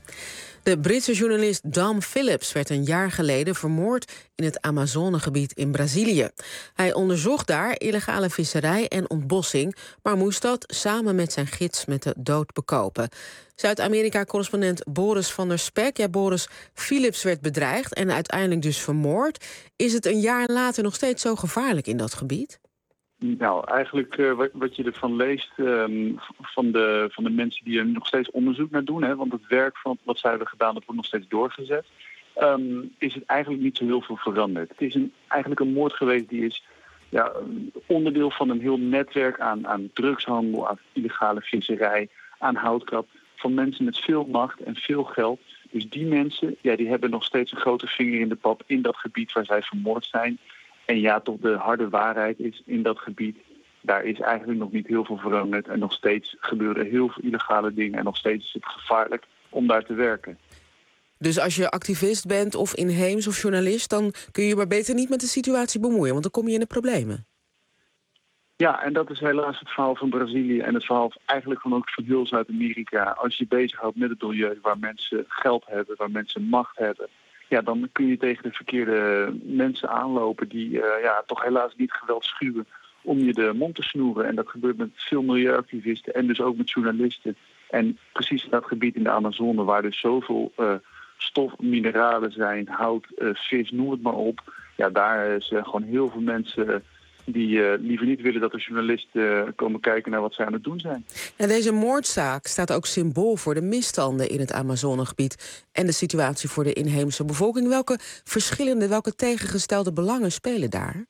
De Britse journalist Dom Phillips werd een jaar geleden vermoord in het Amazonegebied in Brazilië. Hij onderzocht daar illegale visserij en ontbossing, maar moest dat samen met zijn gids met de dood bekopen. Zuid-Amerika-correspondent Boris van der Spek. Ja, Boris, Phillips werd bedreigd en uiteindelijk dus vermoord. Is het een jaar later nog steeds zo gevaarlijk in dat gebied? Nou, eigenlijk uh, wat, wat je ervan leest um, van, de, van de mensen die er nog steeds onderzoek naar doen, hè, want het werk van wat zij hebben gedaan, dat wordt nog steeds doorgezet, um, is het eigenlijk niet zo heel veel veranderd. Het is een, eigenlijk een moord geweest die is ja, onderdeel van een heel netwerk aan, aan drugshandel, aan illegale visserij, aan houtkap, van mensen met veel macht en veel geld. Dus die mensen, ja, die hebben nog steeds een grote vinger in de pap in dat gebied waar zij vermoord zijn. En ja, toch de harde waarheid is, in dat gebied, daar is eigenlijk nog niet heel veel veranderd. En nog steeds gebeuren heel veel illegale dingen. En nog steeds is het gevaarlijk om daar te werken. Dus als je activist bent of inheems of journalist, dan kun je je maar beter niet met de situatie bemoeien, want dan kom je in de problemen. Ja, en dat is helaas het verhaal van Brazilië en het verhaal eigenlijk gewoon ook van heel Zuid-Amerika. Als je bezighoudt met het milieu waar mensen geld hebben, waar mensen macht hebben, ja, dan kun je tegen de verkeerde mensen aanlopen die uh, ja, toch helaas niet geweld schuwen om je de mond te snoeren. En dat gebeurt met veel milieuactivisten en dus ook met journalisten. En precies in dat gebied in de Amazone, waar dus zoveel uh, stof, mineralen zijn, hout, uh, vis, noem het maar op. Ja, daar zijn gewoon heel veel mensen die uh, liever niet willen dat de journalisten uh, komen kijken naar wat zij aan het doen zijn. En deze moordzaak staat ook symbool voor de misstanden in het Amazonegebied en de situatie voor de inheemse bevolking. Welke verschillende, welke tegengestelde belangen spelen daar?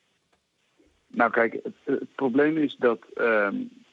Nou kijk, het, het probleem is dat uh,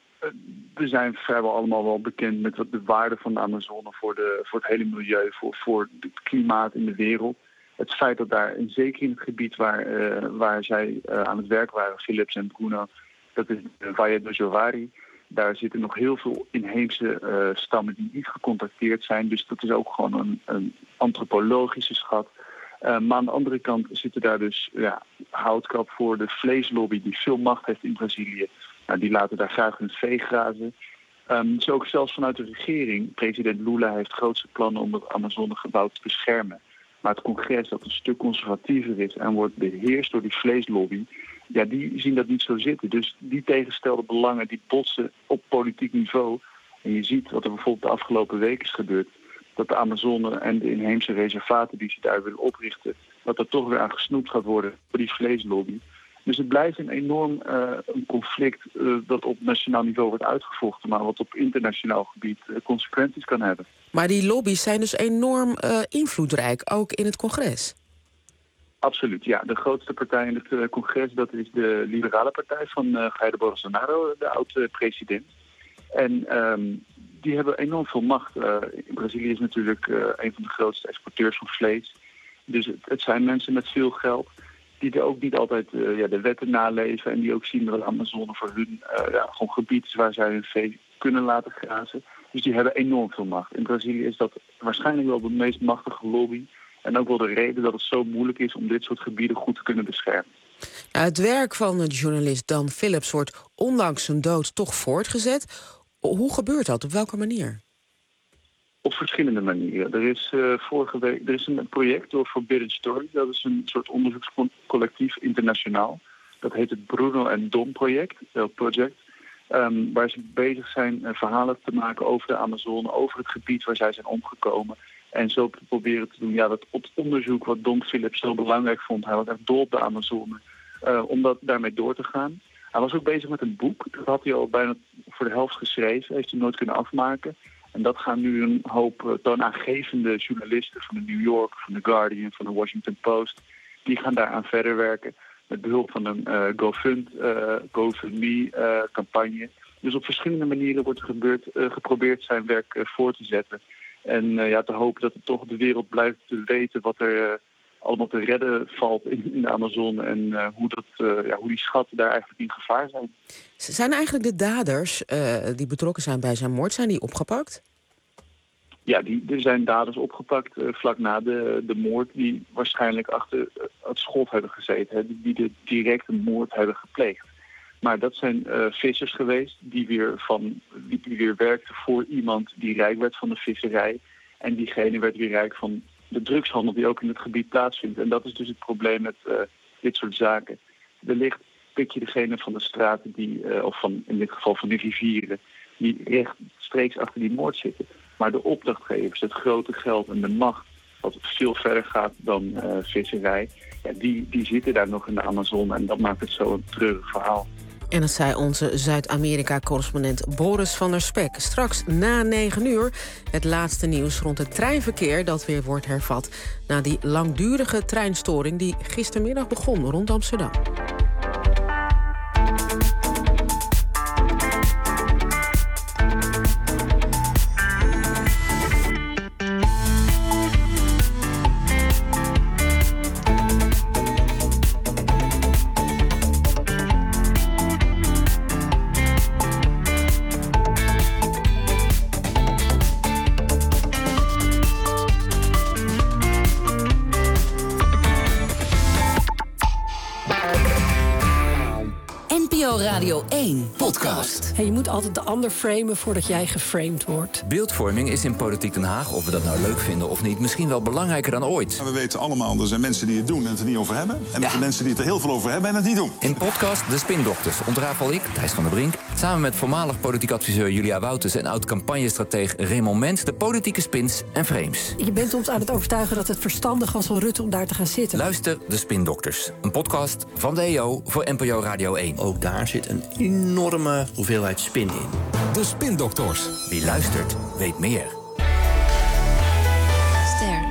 we zijn vrijwel allemaal wel bekend met wat de waarde van de Amazone voor, de, voor het hele milieu, voor, voor het klimaat in de wereld. Het feit dat daar, en zeker in het gebied waar, uh, waar zij uh, aan het werk waren, Philips en Bruno, dat is de Valle do Javari, daar zitten nog heel veel inheemse uh, stammen die niet gecontacteerd zijn. Dus dat is ook gewoon een, een antropologische schat. Uh, maar aan de andere kant zitten daar dus ja, houtkap voor de vleeslobby die veel macht heeft in Brazilië. Nou, die laten daar graag hun vee grazen. Um, dus ook zelfs vanuit de regering, president Lula heeft grootste plannen om het Amazonegebied te beschermen. Maar het congres, dat een stuk conservatiever is en wordt beheerst door die vleeslobby, ja, die zien dat niet zo zitten. Dus die tegenstelde belangen, die botsen op politiek niveau. En je ziet wat er bijvoorbeeld de afgelopen week is gebeurd, dat de Amazone en de inheemse reservaten die ze daar willen oprichten, dat er toch weer aan gesnoept gaat worden door die vleeslobby. Dus het blijft een enorm uh, een conflict uh, dat op nationaal niveau wordt uitgevochten, maar wat op internationaal gebied uh, consequenties kan hebben. Maar die lobby's zijn dus enorm uh, invloedrijk, ook in het congres? Absoluut, ja. De grootste partij in het uh, congres, dat is de liberale partij van uh, Jair Bolsonaro, de oud-president. En um, die hebben enorm veel macht. Uh, in Brazilië is natuurlijk uh, een van de grootste exporteurs van vlees. Dus het, het zijn mensen met veel geld die er ook niet altijd uh, ja, de wetten naleven en die ook zien dat de Amazone voor hun uh, ja, gewoon gebied is waar zij hun vee kunnen laten grazen. Dus die hebben enorm veel macht. In Brazilië is dat waarschijnlijk wel de meest machtige lobby en ook wel de reden dat het zo moeilijk is om dit soort gebieden goed te kunnen beschermen. Nou, het werk van de journalist Dan Philips wordt ondanks zijn dood toch voortgezet. Hoe gebeurt dat? Op welke manier? Op verschillende manieren. Er is uh, vorige week er is een project door Forbidden Story. Dat is een soort onderzoekscollectief internationaal. Dat heet het Bruno en Dom project, uh, project. Um, waar ze bezig zijn uh, verhalen te maken over de Amazone, over het gebied waar zij zijn omgekomen. En zo te proberen te doen, ja, dat op het onderzoek wat Don Philips zo belangrijk vond, hij was echt dol op de Amazone, uh, om dat daarmee door te gaan. Hij was ook bezig met een boek, dat had hij al bijna voor de helft geschreven, heeft hij nooit kunnen afmaken. En dat gaan nu een hoop uh, toonaangevende journalisten van de New York, van The Guardian, van de Washington Post, die gaan daaraan verder werken met behulp van een uh, GoFund, uh, GoFundMe-campagne. Uh, dus op verschillende manieren wordt er gebeurd, uh, geprobeerd zijn werk uh, voor te zetten. En uh, ja, te hopen dat het toch de wereld blijft te weten wat er uh, allemaal te redden valt in, in de Amazone. En uh, hoe, dat, uh, ja, hoe die schatten daar eigenlijk in gevaar zijn. Zijn eigenlijk de daders uh, die betrokken zijn bij zijn moord, zijn die opgepakt? Ja, die, er zijn daders opgepakt uh, vlak na de, de moord die waarschijnlijk achter uh, het schot hebben gezeten. Hè, die de directe moord hebben gepleegd. Maar dat zijn uh, vissers geweest die weer, van, die, die weer werkten voor iemand die rijk werd van de visserij. En diegene werd weer rijk van de drugshandel die ook in het gebied plaatsvindt. En dat is dus het probleem met uh, dit soort zaken. Wellicht pik je degene van de straten, die, uh, of van, in dit geval van de rivieren, die rechtstreeks achter die moord zitten. Maar de opdrachtgevers, het grote geld en de macht, wat veel verder gaat dan uh, visserij, ja, die, die zitten daar nog in de Amazone. En dat maakt het zo een treurig verhaal. En dat zei onze Zuid-Amerika-correspondent Boris van der Spek. Straks na negen uur het laatste nieuws rond het treinverkeer dat weer wordt hervat na die langdurige treinstoring die gistermiddag begon rond Amsterdam. Radio één podcast. Hey, je moet altijd de ander framen voordat jij geframed wordt. Beeldvorming is in Politiek Den Haag, of we dat nou leuk vinden of niet, misschien wel belangrijker dan ooit. We weten allemaal, er zijn mensen die het doen en het er niet over hebben. En er zijn mensen die het er heel veel over hebben en het niet doen. In podcast De Spindokters ontrafel ik, Thijs van der Brink, samen met voormalig politiek adviseur Julia Wouters en oud-campagnestratege Raymond Ment, de politieke spins en frames. Je bent ons aan het overtuigen dat het verstandig was van Rutte om daar te gaan zitten. Luister De Spindokters, een podcast van de E O voor N P O Radio één. Ook daar zit een enorme hoeveelheid spin in. De Spindokters. Wie luistert, weet meer. Ster.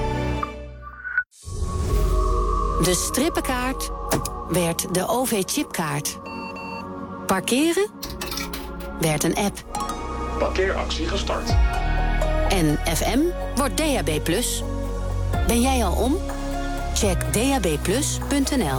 De strippenkaart werd de O V-chipkaart. Parkeren werd een app. Parkeeractie gestart. En F M wordt D A B plus. Ben jij al om? Check d a b plus punt n l.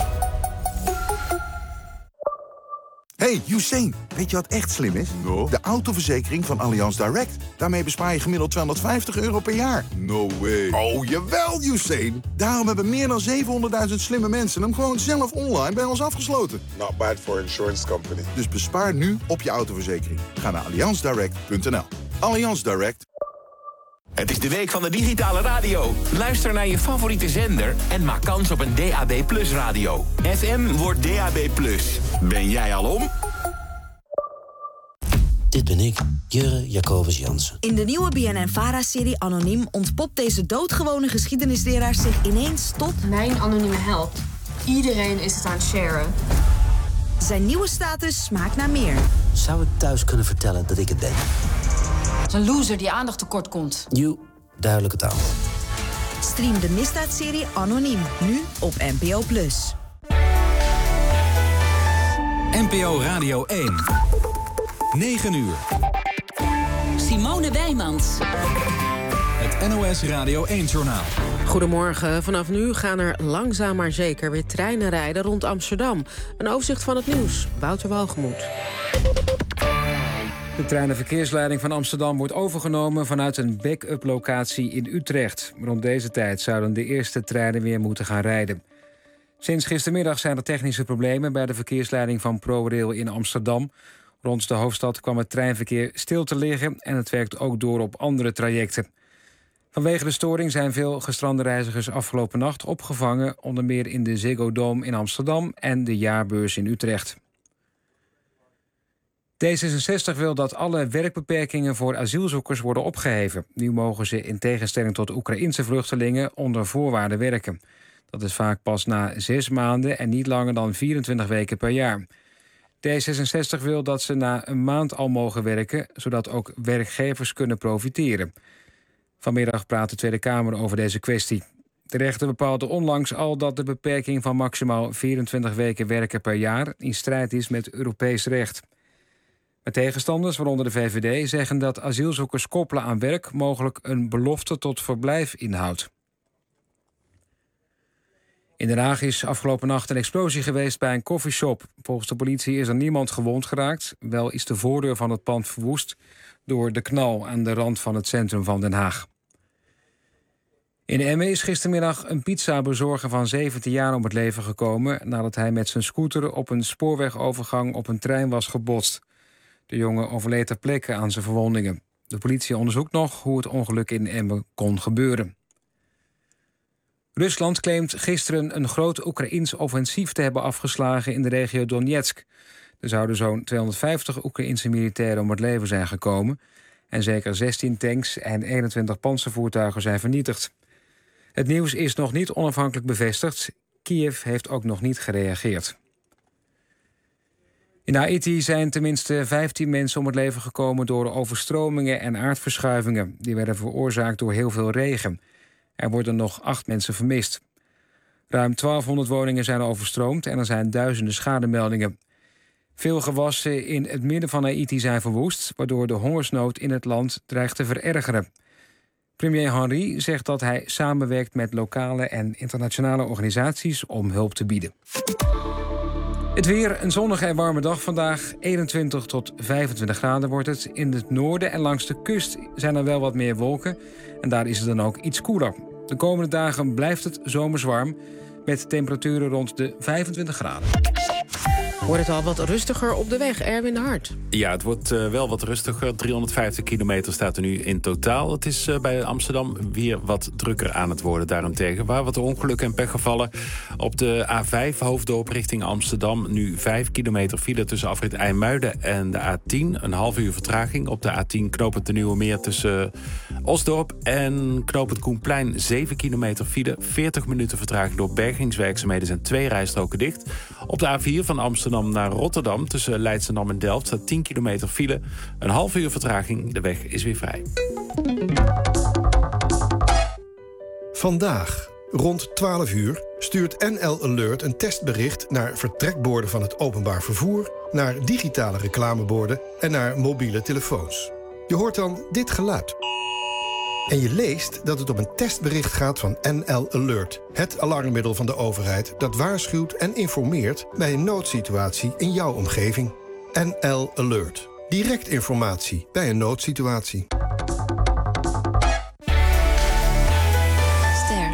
Hey, Usain, weet je wat echt slim is? No. De autoverzekering van Allianz Direct. Daarmee bespaar je gemiddeld tweehonderdvijftig euro per jaar. No way. Oh, jawel, Usain. Daarom hebben meer dan zevenhonderdduizend slimme mensen hem gewoon zelf online bij ons afgesloten. Not bad for insurance company. Dus bespaar nu op je autoverzekering. Ga naar allianz direct punt n l. Allianz Direct. Het is de week van de digitale radio. Luister naar je favoriete zender en maak kans op een D A B Plus radio. F M wordt D A B Plus. Ben jij al om? Dit ben ik, Jurre Jacobus Jansen. In de nieuwe B N N-Vara-serie Anoniem ontpopt deze doodgewone geschiedenisleraar zich ineens tot... Mijn anonieme held. Iedereen is het aan het sharen. Zijn nieuwe status smaakt naar meer. Zou ik thuis kunnen vertellen dat ik het ben? Een loser die aandacht tekort komt. You, duidelijke taal. Stream de misdaadserie Anoniem, nu op N P O plus. N P O Radio één. negen uur. Simone Wijmans. Het N O S Radio één-journaal. Goedemorgen. Vanaf nu gaan er langzaam maar zeker weer treinen rijden rond Amsterdam. Een overzicht van het nieuws. Wouter Walgemoed. De treinenverkeersleiding van Amsterdam wordt overgenomen vanuit een back-up locatie in Utrecht. Rond deze tijd zouden de eerste treinen weer moeten gaan rijden. Sinds gistermiddag zijn er technische problemen bij de verkeersleiding van ProRail in Amsterdam. Rond de hoofdstad kwam het treinverkeer stil te liggen en het werkt ook door op andere trajecten. Vanwege de storing zijn veel gestrande reizigers afgelopen nacht opgevangen, onder meer in de Ziggo Dome in Amsterdam en de Jaarbeurs in Utrecht. D zesenzestig wil dat alle werkbeperkingen voor asielzoekers worden opgeheven. Nu mogen ze in tegenstelling tot Oekraïense vluchtelingen onder voorwaarden werken. Dat is vaak pas na zes maanden en niet langer dan vierentwintig weken per jaar. D zesenzestig wil dat ze na een maand al mogen werken, zodat ook werkgevers kunnen profiteren. Vanmiddag praat de Tweede Kamer over deze kwestie. De rechter bepaalde onlangs al dat de beperking van maximaal vierentwintig weken werken per jaar in strijd is met Europees recht. Maar tegenstanders, waaronder de V V D, zeggen dat asielzoekers koppelen aan werk mogelijk een belofte tot verblijf inhoudt. In Den Haag is afgelopen nacht een explosie geweest bij een koffieshop. Volgens de politie is er niemand gewond geraakt. Wel is de voordeur van het pand verwoest door de knal aan de rand van het centrum van Den Haag. In Emmen is gistermiddag een pizzabezorger van zeventien jaar om het leven gekomen nadat hij met zijn scooter op een spoorwegovergang op een trein was gebotst. De jongen overleed ter plekke aan zijn verwondingen. De politie onderzoekt nog hoe het ongeluk in Emmen kon gebeuren. Rusland claimt gisteren een groot Oekraïens offensief te hebben afgeslagen in de regio Donetsk. Er zouden zo'n tweehonderdvijftig Oekraïense militairen om het leven zijn gekomen en zeker zestien tanks en eenentwintig pantservoertuigen zijn vernietigd. Het nieuws is nog niet onafhankelijk bevestigd. Kiev heeft ook nog niet gereageerd. In Haiti zijn tenminste vijftien mensen om het leven gekomen door overstromingen en aardverschuivingen. Die werden veroorzaakt door heel veel regen. Er worden nog acht mensen vermist. Ruim twaalfhonderd woningen zijn overstroomd en er zijn duizenden schademeldingen. Veel gewassen in het midden van Haiti zijn verwoest, waardoor de hongersnood in het land dreigt te verergeren. Premier Henry zegt dat hij samenwerkt met lokale en internationale organisaties om hulp te bieden. Het weer, een zonnige en warme dag vandaag. eenentwintig tot vijfentwintig graden wordt het. In het noorden en langs de kust zijn er wel wat meer wolken. En daar is het dan ook iets koeler. De komende dagen blijft het zomers warm, met temperaturen rond de vijfentwintig graden. Wordt het al wat rustiger op de weg, Erwin de Hart? Ja, het wordt uh, wel wat rustiger. driehonderdvijftig kilometer staat er nu in totaal. Het is uh, bij Amsterdam weer wat drukker aan het worden daarentegen. Waar wat ongelukken en pechgevallen. Op de A vijf Hoofddorp richting Amsterdam. Nu vijf kilometer file tussen afrit IJmuiden en de A tien. Een half uur vertraging. Op de A tien knooppunt de Nieuwe Meer tussen uh, Osdorp en knooppunt Koenplein. zeven kilometer file. veertig minuten vertraging door bergingswerkzaamheden. Zijn twee rijstroken dicht. Op de A vier van Amsterdam naar Rotterdam tussen Leidschendam en Delft staat tien kilometer file. Een half uur vertraging, de weg is weer vrij. Vandaag, rond twaalf uur, stuurt N L Alert een testbericht naar vertrekborden van het openbaar vervoer, naar digitale reclameborden en naar mobiele telefoons. Je hoort dan dit geluid. En je leest dat het om een testbericht gaat van N L Alert. Het alarmmiddel van de overheid dat waarschuwt en informeert bij een noodsituatie in jouw omgeving. N L Alert. Direct informatie bij een noodsituatie. Ster.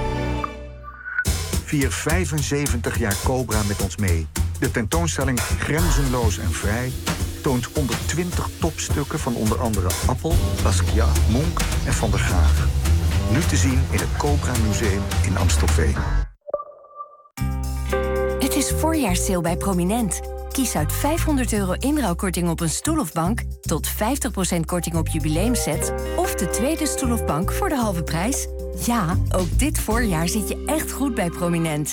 Vier vijfenzeventig jaar Cobra met ons mee. De tentoonstelling Grenzenloos en Vrij toont honderdtwintig topstukken van onder andere Appel, Basquiat, Munch en Van der Graaf. Nu te zien in het Cobra Museum in Amstelveen. Het is voorjaarssale bij Prominent. Kies uit vijfhonderd euro inruilkorting op een stoel of bank, tot vijftig procent korting op jubileumsets of de tweede stoel of bank voor de halve prijs. Ja, ook dit voorjaar zit je echt goed bij Prominent.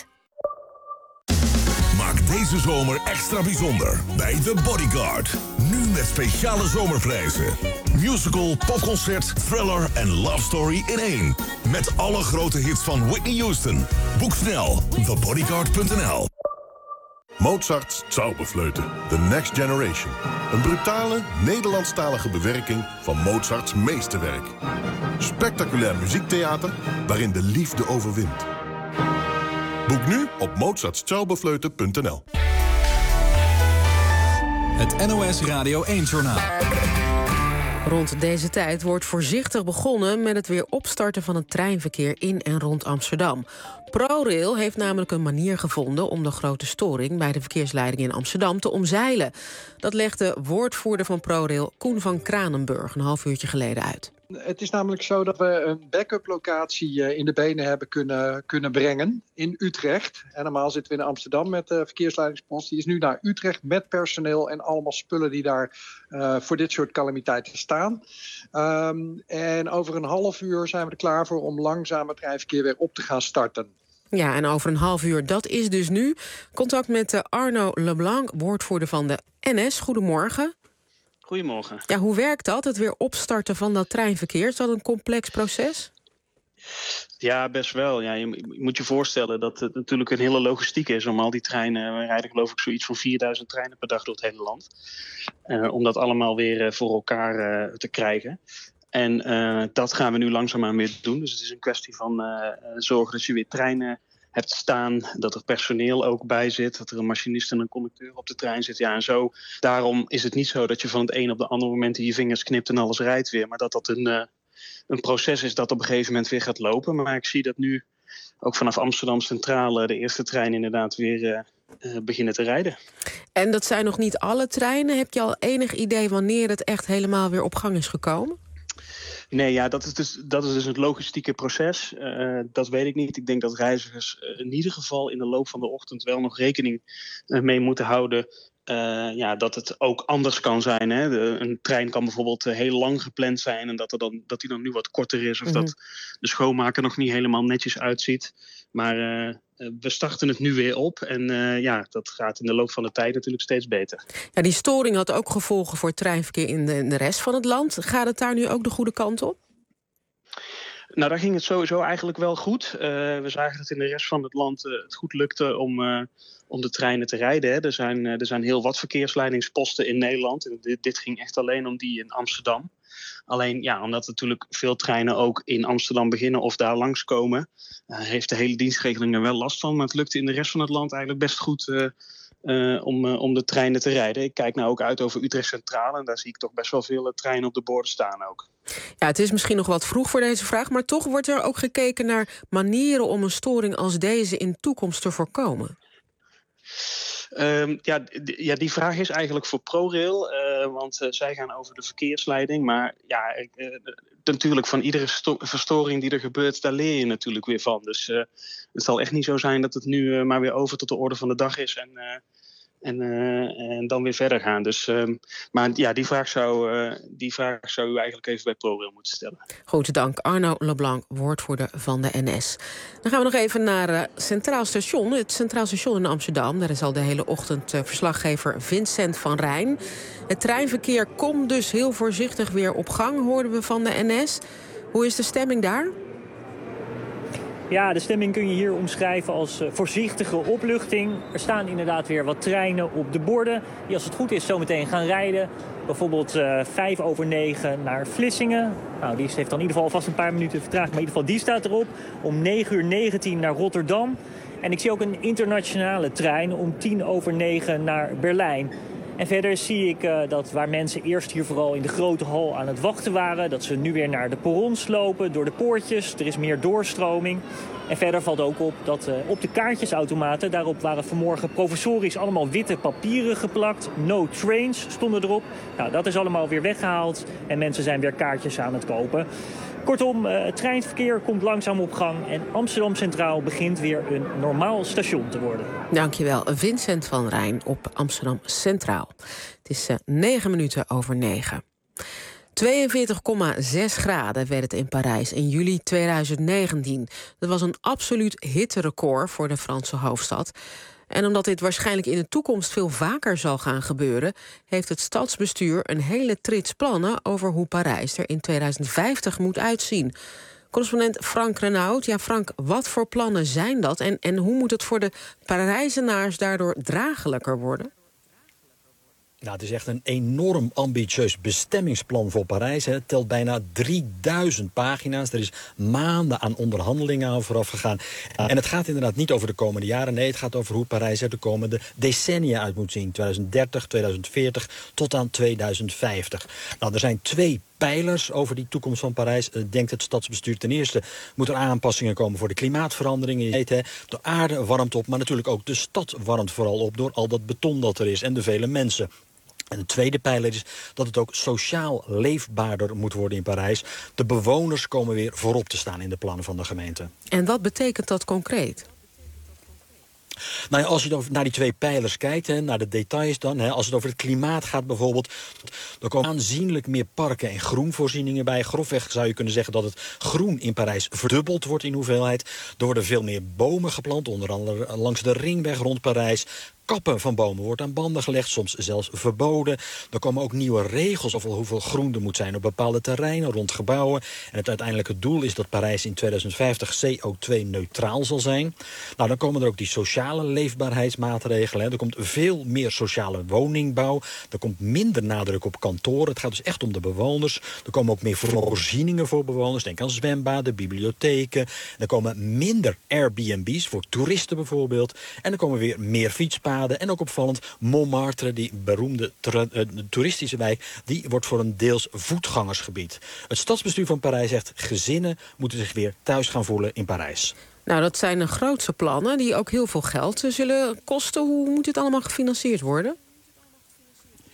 Maak deze zomer extra bijzonder bij The Bodyguard. Nu met speciale zomerprijzen. Musical, popconcert, thriller en love story in één. Met alle grote hits van Whitney Houston. Boek snel, the bodyguard punt n l. Mozart's Zauberflöte, The Next Generation. Een brutale, Nederlandstalige bewerking van Mozarts meesterwerk. Spectaculair muziektheater waarin de liefde overwint. Boek nu op mozarts zauberflöte punt n l. Het N O S Radio één-journaal. Rond deze tijd wordt voorzichtig begonnen met het weer opstarten van het treinverkeer in en rond Amsterdam. ProRail heeft namelijk een manier gevonden om de grote storing bij de verkeersleiding in Amsterdam te omzeilen. Dat legde woordvoerder van ProRail Koen van Kranenburg een half uurtje geleden uit. Het is namelijk zo dat we een backup locatie in de benen hebben kunnen, kunnen brengen in Utrecht. En normaal zitten we in Amsterdam met de verkeersleidingspost. Die is nu naar Utrecht met personeel en allemaal spullen die daar uh, voor dit soort calamiteiten staan. Um, en over een half uur zijn we er klaar voor om langzaam het treinverkeer weer op te gaan starten. Ja, en over een half uur, dat is dus nu. Contact met Arno Leblanc, woordvoerder van de N S. Goedemorgen. Goedemorgen. Ja, hoe werkt dat, het weer opstarten van dat treinverkeer? Is dat een complex proces? Ja, best wel. Ja, je moet je voorstellen dat het natuurlijk een hele logistiek is om al die treinen, we rijden geloof ik zoiets van vierduizend treinen per dag door het hele land. Uh, om dat allemaal weer uh, voor elkaar uh, te krijgen. En uh, dat gaan we nu langzaamaan weer doen. Dus het is een kwestie van uh, zorgen dat je weer treinen hebt staan, dat er personeel ook bij zit, dat er een machinist en een conducteur op de trein zit. Ja, en zo. Daarom is het niet zo dat je van het een op de andere moment in je vingers knipt en alles rijdt weer. Maar dat dat een, uh, een proces is dat op een gegeven moment weer gaat lopen. Maar ik zie dat nu ook vanaf Amsterdam Centraal de eerste treinen inderdaad weer uh, uh, beginnen te rijden. En dat zijn nog niet alle treinen. Heb je al enig idee wanneer het echt helemaal weer op gang is gekomen? Nee, ja, dat is dus, dat is dus het logistieke proces. Uh, dat weet ik niet. Ik denk dat reizigers uh, in ieder geval in de loop van de ochtend wel nog rekening uh, mee moeten houden Uh, ja, dat het ook anders kan zijn. Hè? De, een trein kan bijvoorbeeld uh, heel lang gepland zijn en dat, er dan, dat die dan nu wat korter is. Of mm-hmm. dat de schoonmaker nog niet helemaal netjes uitziet. Maar uh, we starten het nu weer op. En uh, ja, dat gaat in de loop van de tijd natuurlijk steeds beter. Ja, die storing had ook gevolgen voor het treinverkeer in de, in de rest van het land. Gaat het daar nu ook de goede kant op? Nou, daar ging het sowieso eigenlijk wel goed. Uh, we zagen dat in de rest van het land uh, het goed lukte om, uh, om de treinen te rijden. Hè. Er zijn, uh, er zijn heel wat verkeersleidingsposten in Nederland. En dit, dit ging echt alleen om die in Amsterdam. Alleen, ja, omdat natuurlijk veel treinen ook in Amsterdam beginnen of daar langskomen, uh, heeft de hele dienstregeling er wel last van. Maar het lukte in de rest van het land eigenlijk best goed uh, uh, om, uh, om de treinen te rijden. Ik kijk nou ook uit over Utrecht Centraal en daar zie ik toch best wel veel uh, treinen op de borden staan ook. Ja, het is misschien nog wat vroeg voor deze vraag, maar toch wordt er ook gekeken naar manieren om een storing als deze in toekomst te voorkomen. Um, ja, d- ja, die vraag is eigenlijk voor ProRail, uh, want uh, zij gaan over de verkeersleiding. Maar ja, uh, natuurlijk van iedere sto- verstoring die er gebeurt, daar leer je natuurlijk weer van. Dus uh, het zal echt niet zo zijn dat het nu uh, maar weer over tot de orde van de dag is en, uh, en, uh, en dan weer verder gaan. Dus, um, maar ja, die vraag, zou, uh, die vraag zou u eigenlijk even bij ProRail moeten stellen. Goed, dank. Arno Leblanc, woordvoerder van de N S. Dan gaan we nog even naar uh, Centraal Station. Het Centraal Station in Amsterdam. Daar is al de hele ochtend uh, verslaggever Vincent van Rijn. Het treinverkeer komt dus heel voorzichtig weer op gang, hoorden we van de N S. Hoe is de stemming daar? Ja, de stemming kun je hier omschrijven als uh, voorzichtige opluchting. Er staan inderdaad weer wat treinen op de borden die als het goed is zometeen gaan rijden. Bijvoorbeeld uh, vijf over negen naar Vlissingen. Nou, die heeft dan in ieder geval vast een paar minuten vertraging, maar in ieder geval die staat erop. Om negen uur negentien naar Rotterdam. En ik zie ook een internationale trein om tien over negen naar Berlijn. En verder zie ik uh, dat waar mensen eerst hier vooral in de grote hal aan het wachten waren, dat ze nu weer naar de perrons lopen, door de poortjes. Er is meer doorstroming. En verder valt ook op dat uh, op de kaartjesautomaten, daarop waren vanmorgen provisorisch allemaal witte papieren geplakt. No trains stonden erop. Nou, dat is allemaal weer weggehaald en mensen zijn weer kaartjes aan het kopen. Kortom, uh, het treinverkeer komt langzaam op gang en Amsterdam Centraal begint weer een normaal station te worden. Dankjewel, Vincent van Rijn op Amsterdam Centraal. Het is uh, negen minuten over negen. tweeënveertig komma zes graden werd het in Parijs in juli tweeduizend negentien. Dat was een absoluut hitterecord voor de Franse hoofdstad. En omdat dit waarschijnlijk in de toekomst veel vaker zal gaan gebeuren, heeft het stadsbestuur een hele trits plannen over hoe Parijs er in tweeduizend vijftig moet uitzien. Correspondent Frank Renaud. Ja, Frank, wat voor plannen zijn dat? En, en hoe moet het voor de Parijzenaars daardoor draaglijker worden? Nou, het is echt een enorm ambitieus bestemmingsplan voor Parijs. Hè. Het telt bijna drieduizend pagina's. Er is maanden aan onderhandelingen aan vooraf gegaan. En het gaat inderdaad niet over de komende jaren. Nee, het gaat over hoe Parijs er de komende decennia uit moet zien. tweeduizend dertig, tweeduizend veertig tot aan tweeduizend vijftig. Nou, er zijn twee pijlers over die toekomst van Parijs. Uh, denkt het stadsbestuur ten eerste moet er aanpassingen komen voor de klimaatverandering. Je weet, hè, de aarde warmt op, maar natuurlijk ook de stad warmt vooral op door al dat beton dat er is en de vele mensen. En de tweede pijler is dat het ook sociaal leefbaarder moet worden in Parijs. De bewoners komen weer voorop te staan in de plannen van de gemeente. En wat betekent dat concreet? Nou ja, als je dan naar die twee pijlers kijkt, hè, naar de details dan, hè, als het over het klimaat gaat bijvoorbeeld, er komen aanzienlijk meer parken en groenvoorzieningen bij. Grofweg zou je kunnen zeggen dat het groen in Parijs verdubbeld wordt in hoeveelheid. Er worden veel meer bomen geplant, onder andere langs de ringweg rond Parijs. Kappen van bomen wordt aan banden gelegd, soms zelfs verboden. Er komen ook nieuwe regels over hoeveel groen er moet zijn op bepaalde terreinen, rond gebouwen. En het uiteindelijke doel is dat Parijs in tweeduizend vijftig C O twee neutraal zal zijn. Nou, dan komen er ook die sociale leefbaarheidsmaatregelen. Hè. Er komt veel meer sociale woningbouw. Er komt minder nadruk op kantoren. Het gaat dus echt om de bewoners. Er komen ook meer voorzieningen voor bewoners. Denk aan zwembaden, bibliotheken. Er komen minder Airbnb's voor toeristen bijvoorbeeld. En er komen weer meer fietspaden. En ook opvallend, Montmartre, die beroemde tra- uh, toeristische wijk, die wordt voor een deels voetgangersgebied. Het stadsbestuur van Parijs zegt, gezinnen moeten zich weer thuis gaan voelen in Parijs. Nou, dat zijn de grootste plannen die ook heel veel geld zullen kosten. Hoe moet dit allemaal gefinancierd worden?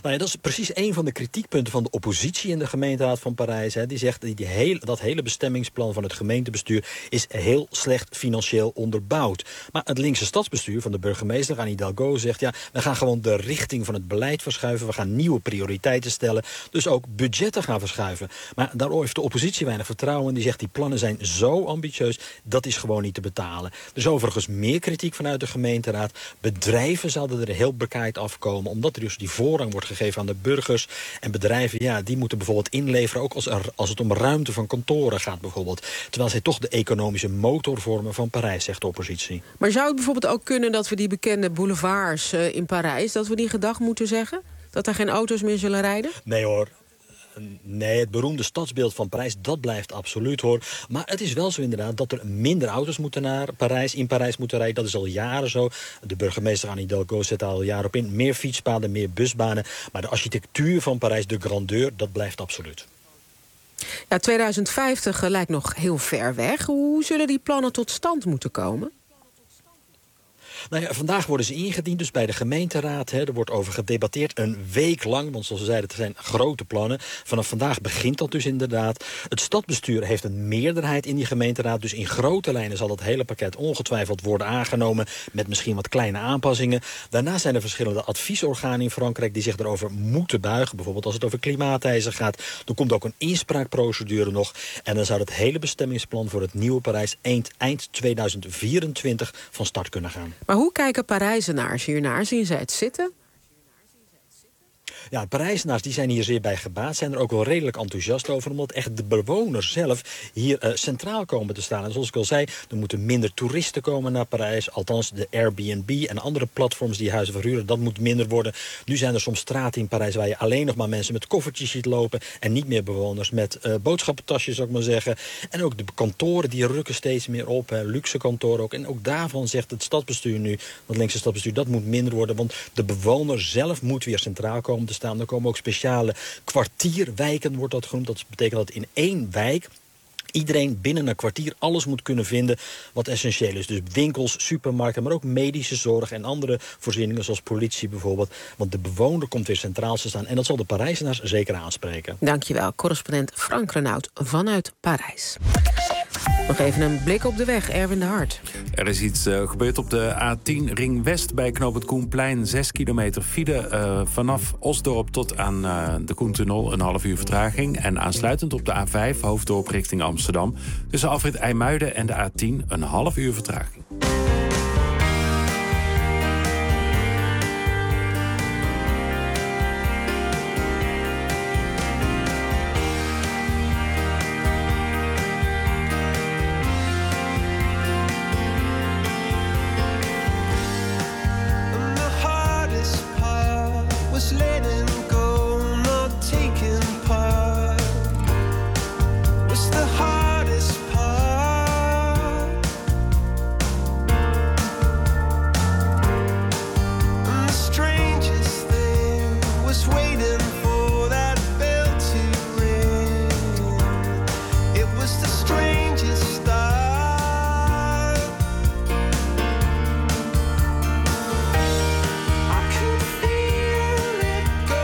Nou ja, dat is precies een van de kritiekpunten van de oppositie in de gemeenteraad van Parijs. Hè. Die zegt dat die hele, dat hele bestemmingsplan van het gemeentebestuur is heel slecht financieel onderbouwd. Maar het linkse stadsbestuur van de burgemeester, Anne Hidalgo, zegt ja, we gaan gewoon de richting van het beleid verschuiven. We gaan nieuwe prioriteiten stellen. Dus ook budgetten gaan verschuiven. Maar daar heeft de oppositie weinig vertrouwen in. Die zegt die plannen zijn zo ambitieus, dat is gewoon niet te betalen. Er is overigens meer kritiek vanuit de gemeenteraad. Bedrijven zouden er heel bekaaid afkomen, omdat er dus die voorrang wordt gegeven aan de burgers. En bedrijven, ja, die moeten bijvoorbeeld inleveren, ook als, er, als het om ruimte van kantoren gaat bijvoorbeeld. Terwijl zij toch de economische motor vormen van Parijs, zegt de oppositie. Maar zou het bijvoorbeeld ook kunnen dat we die bekende boulevards uh, in Parijs, dat we die gedag moeten zeggen? Dat er geen auto's meer zullen rijden? Nee hoor. Nee, het beroemde stadsbeeld van Parijs, dat blijft absoluut hoor. Maar het is wel zo inderdaad dat er minder auto's moeten naar Parijs, in Parijs moeten rijden. Dat is al jaren zo. De burgemeester Anne Hidalgo zet daar al jaren op in. Meer fietspaden, meer busbanen. Maar de architectuur van Parijs, de grandeur, dat blijft absoluut. Ja, tweeduizend vijftig lijkt nog heel ver weg. Hoe zullen die plannen tot stand moeten komen? Nou ja, vandaag worden ze ingediend, dus bij de gemeenteraad. Hè, er wordt over gedebatteerd een week lang. Want zoals we zeiden, het zijn grote plannen. Vanaf vandaag begint dat dus inderdaad. Het stadsbestuur heeft een meerderheid in die gemeenteraad. Dus in grote lijnen zal het hele pakket ongetwijfeld worden aangenomen. Met misschien wat kleine aanpassingen. Daarna zijn er verschillende adviesorganen in Frankrijk die zich erover moeten buigen. Bijvoorbeeld als het over klimaateisen gaat. Er komt ook een inspraakprocedure nog. En dan zou het hele bestemmingsplan voor het nieuwe Parijs eind, eind tweeduizend vierentwintig van start kunnen gaan. Maar hoe kijken Parijzenaars hiernaar? Zien zij het zitten? Ja, Parijzenaars die zijn hier zeer bij gebaat. Zijn er ook wel redelijk enthousiast over. Omdat echt de bewoners zelf hier uh, centraal komen te staan. En zoals ik al zei, er moeten minder toeristen komen naar Parijs. Althans, de Airbnb en andere platforms die huizen verhuren, dat moet minder worden. Nu zijn er soms straten in Parijs waar je alleen nog maar mensen met koffertjes ziet lopen. En niet meer bewoners met uh, boodschappentasjes, zou ik maar zeggen. En ook de kantoren die rukken steeds meer op. Hè, luxe kantoren ook. En ook daarvan zegt het stadsbestuur nu, het linkse stadsbestuur, dat moet minder worden. Want de bewoner zelf moet weer centraal komen te staan. Er komen ook speciale kwartierwijken, wordt dat genoemd. Dat betekent dat in één wijk iedereen binnen een kwartier alles moet kunnen vinden wat essentieel is. Dus winkels, supermarkten, maar ook medische zorg en andere voorzieningen zoals politie bijvoorbeeld. Want de bewoner komt weer centraal te staan en dat zal de Parijzenaars zeker aanspreken. Dankjewel, correspondent Frank Renaud vanuit Parijs. Nog even een blik op de weg, Erwin de Hart. Er is iets uh, gebeurd op de A tien Ring West bij knoop het Koenplein. Zes kilometer file uh, vanaf Osdorp tot aan uh, de Koentunnel. Een half uur vertraging. En aansluitend op de A vijf Hoofddorp richting Amsterdam. Tussen afrit IJmuiden en de A tien een half uur vertraging. Go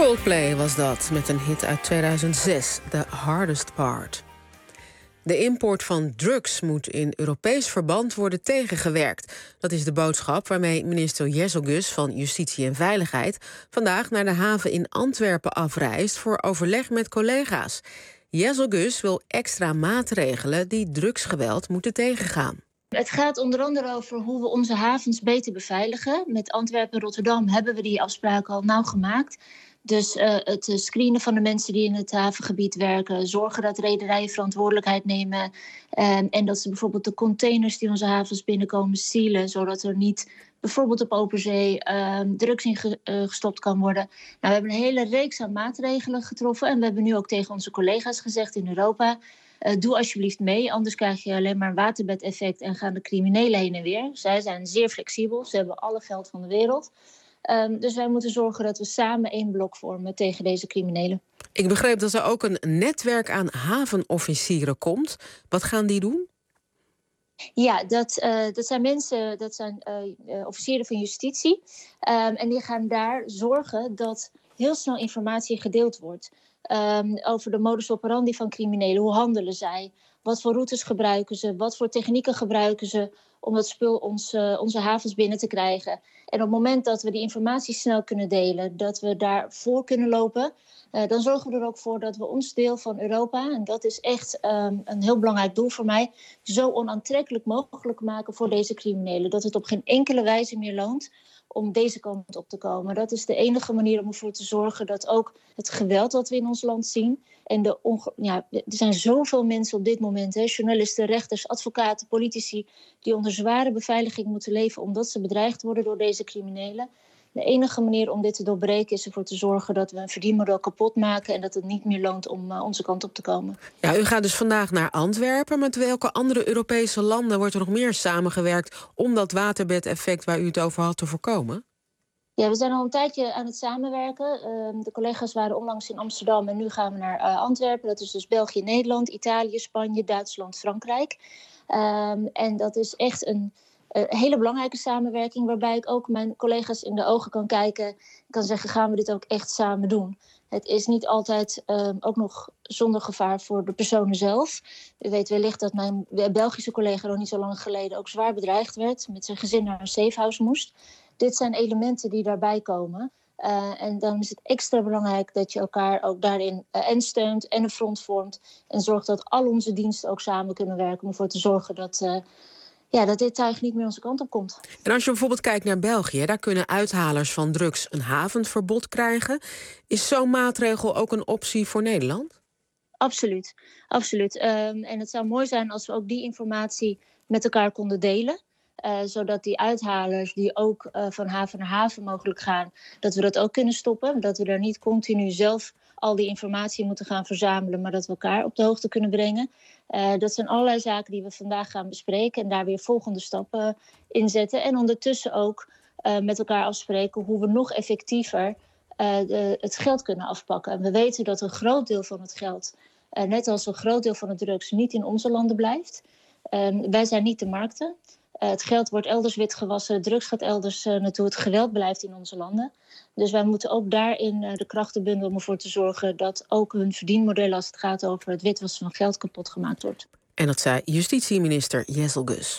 Coldplay was dat, met een hit uit tweeduizend zes, The Hardest Part. De import van drugs moet in Europees verband worden tegengewerkt. Dat is de boodschap waarmee minister Jezelgus van Justitie en Veiligheid vandaag naar de haven in Antwerpen afreist voor overleg met collega's. Jezelgus wil extra maatregelen die drugsgeweld moeten tegengaan. Het gaat onder andere over hoe we onze havens beter beveiligen. Met Antwerpen en Rotterdam hebben we die afspraken al nauw gemaakt. Dus uh, het screenen van de mensen die in het havengebied werken, zorgen dat rederijen verantwoordelijkheid nemen um, en dat ze bijvoorbeeld de containers die onze havens binnenkomen sealen, zodat er niet bijvoorbeeld op open zee um, drugs in ge, uh, gestopt kan worden. Nou, we hebben een hele reeks aan maatregelen getroffen en we hebben nu ook tegen onze collega's gezegd in Europa, Uh, doe alsjeblieft mee, anders krijg je alleen maar een waterbedeffect en gaan de criminelen heen en weer. Zij zijn zeer flexibel, ze hebben alle geld van de wereld. Um, dus wij moeten zorgen dat we samen één blok vormen tegen deze criminelen. Ik begreep dat er ook een netwerk aan havenofficieren komt. Wat gaan die doen? Ja, dat, uh, dat zijn mensen, dat zijn uh, uh, officieren van justitie. Um, en die gaan daar zorgen dat heel snel informatie gedeeld wordt. Um, over de modus operandi van criminelen. Hoe handelen zij? Wat voor routes gebruiken ze? Wat voor technieken gebruiken ze om dat spul ons, uh, onze havens binnen te krijgen? En op het moment dat we die informatie snel kunnen delen, dat we daarvoor kunnen lopen, uh, dan zorgen we er ook voor dat we ons deel van Europa, en dat is echt um, een heel belangrijk doel voor mij, zo onaantrekkelijk mogelijk maken voor deze criminelen. Dat het op geen enkele wijze meer loont om deze kant op te komen. Dat is de enige manier om ervoor te zorgen dat ook het geweld wat we in ons land zien, en de onge- ja, er zijn zoveel mensen op dit moment, hè, journalisten, rechters, advocaten, politici, die onder zware beveiliging moeten leven omdat ze bedreigd worden door deze criminelen. De enige manier om dit te doorbreken is ervoor te zorgen dat we een verdienmodel kapot maken en dat het niet meer loont om uh, onze kant op te komen. Ja, u gaat dus vandaag naar Antwerpen. Met welke andere Europese landen wordt er nog meer samengewerkt om dat waterbedeffect waar u het over had te voorkomen? Ja, we zijn al een tijdje aan het samenwerken. Uh, de collega's waren onlangs in Amsterdam en nu gaan we naar uh, Antwerpen. Dat is dus België, Nederland, Italië, Spanje, Duitsland, Frankrijk. Um, en dat is echt een Een hele belangrijke samenwerking, waarbij ik ook mijn collega's in de ogen kan kijken en kan zeggen, gaan we dit ook echt samen doen? Het is niet altijd um, ook nog zonder gevaar voor de personen zelf. U weet wellicht dat mijn Belgische collega nog niet zo lang geleden ook zwaar bedreigd werd, met zijn gezin naar een safehouse moest. Dit zijn elementen die daarbij komen. Uh, en dan is het extra belangrijk dat je elkaar ook daarin uh, en steunt en een front vormt en zorgt dat al onze diensten ook samen kunnen werken om ervoor te zorgen dat Uh, Ja, dat dit tuig niet meer onze kant op komt. En als je bijvoorbeeld kijkt naar België, daar kunnen uithalers van drugs een havenverbod krijgen. Is zo'n maatregel ook een optie voor Nederland? Absoluut, absoluut. Um, en het zou mooi zijn als we ook die informatie met elkaar konden delen. Uh, zodat die uithalers die ook uh, van haven naar haven mogelijk gaan, dat we dat ook kunnen stoppen. Dat we daar niet continu zelf al die informatie moeten gaan verzamelen, maar dat we elkaar op de hoogte kunnen brengen. Uh, dat zijn allerlei zaken die we vandaag gaan bespreken en daar weer volgende stappen in zetten. En ondertussen ook uh, met elkaar afspreken hoe we nog effectiever uh, de, het geld kunnen afpakken. En we weten dat een groot deel van het geld, uh, net als een groot deel van de drugs, niet in onze landen blijft. Uh, wij zijn niet de markten. Uh, het geld wordt elders witgewassen, drugs gaat elders uh, naartoe, het geweld blijft in onze landen. Dus wij moeten ook daarin uh, de krachten bundelen om ervoor te zorgen dat ook hun verdienmodel als het gaat over het witwassen van geld kapot gemaakt wordt. En dat zei justitieminister Jezelgus.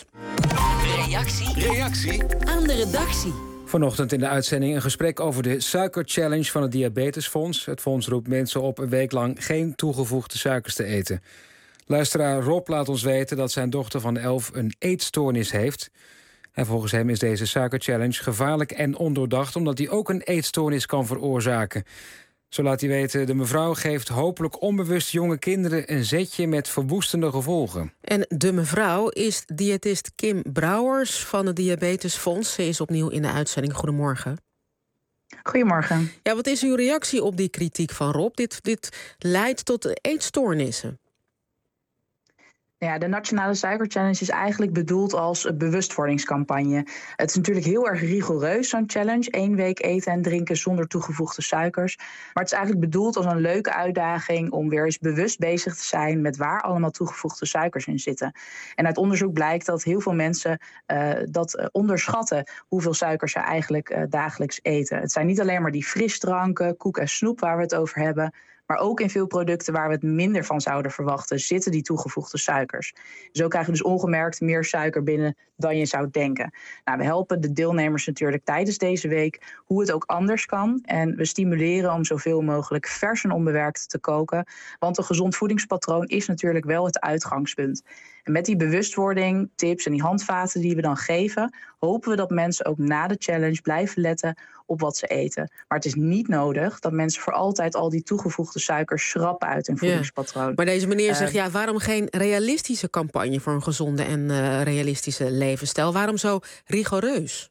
Reactie. Reactie aan de redactie. Vanochtend in de uitzending een gesprek over de suikerchallenge van het Diabetesfonds. Het fonds roept mensen op een week lang geen toegevoegde suikers te eten. Luisteraar Rob laat ons weten dat zijn dochter van elf een eetstoornis heeft. En volgens hem is deze suikerchallenge gevaarlijk en ondoordacht, omdat die ook een eetstoornis kan veroorzaken. Zo laat hij weten, de mevrouw geeft hopelijk onbewust jonge kinderen een zetje met verwoestende gevolgen. En de mevrouw is diëtist Kim Brouwers van het Diabetesfonds. Ze is opnieuw in de uitzending. Goedemorgen. Goedemorgen. Ja, wat is uw reactie op die kritiek van Rob? Dit, dit leidt tot eetstoornissen. Ja, de Nationale Suiker Challenge is eigenlijk bedoeld als bewustwordingscampagne. Het is natuurlijk heel erg rigoureus, zo'n challenge. Eén week eten en drinken zonder toegevoegde suikers. Maar het is eigenlijk bedoeld als een leuke uitdaging om weer eens bewust bezig te zijn met waar allemaal toegevoegde suikers in zitten. En uit onderzoek blijkt dat heel veel mensen uh, dat uh, onderschatten hoeveel suikers ze eigenlijk uh, dagelijks eten. Het zijn niet alleen maar die frisdranken, koek en snoep waar we het over hebben. Maar ook in veel producten waar we het minder van zouden verwachten, zitten die toegevoegde suikers. Zo krijg je dus ongemerkt meer suiker binnen dan je zou denken. Nou, we helpen de deelnemers natuurlijk tijdens deze week hoe het ook anders kan. En we stimuleren om zoveel mogelijk vers en onbewerkt te koken. Want een gezond voedingspatroon is natuurlijk wel het uitgangspunt. En met die bewustwording, tips en die handvaten die we dan geven, hopen we dat mensen ook na de challenge blijven letten op wat ze eten. Maar het is niet nodig dat mensen voor altijd al die toegevoegde suikers schrappen uit hun voedingspatroon. Ja, maar deze meneer uh, zegt, ja, waarom geen realistische campagne voor een gezonde en uh, realistische levensstijl? Waarom zo rigoureus?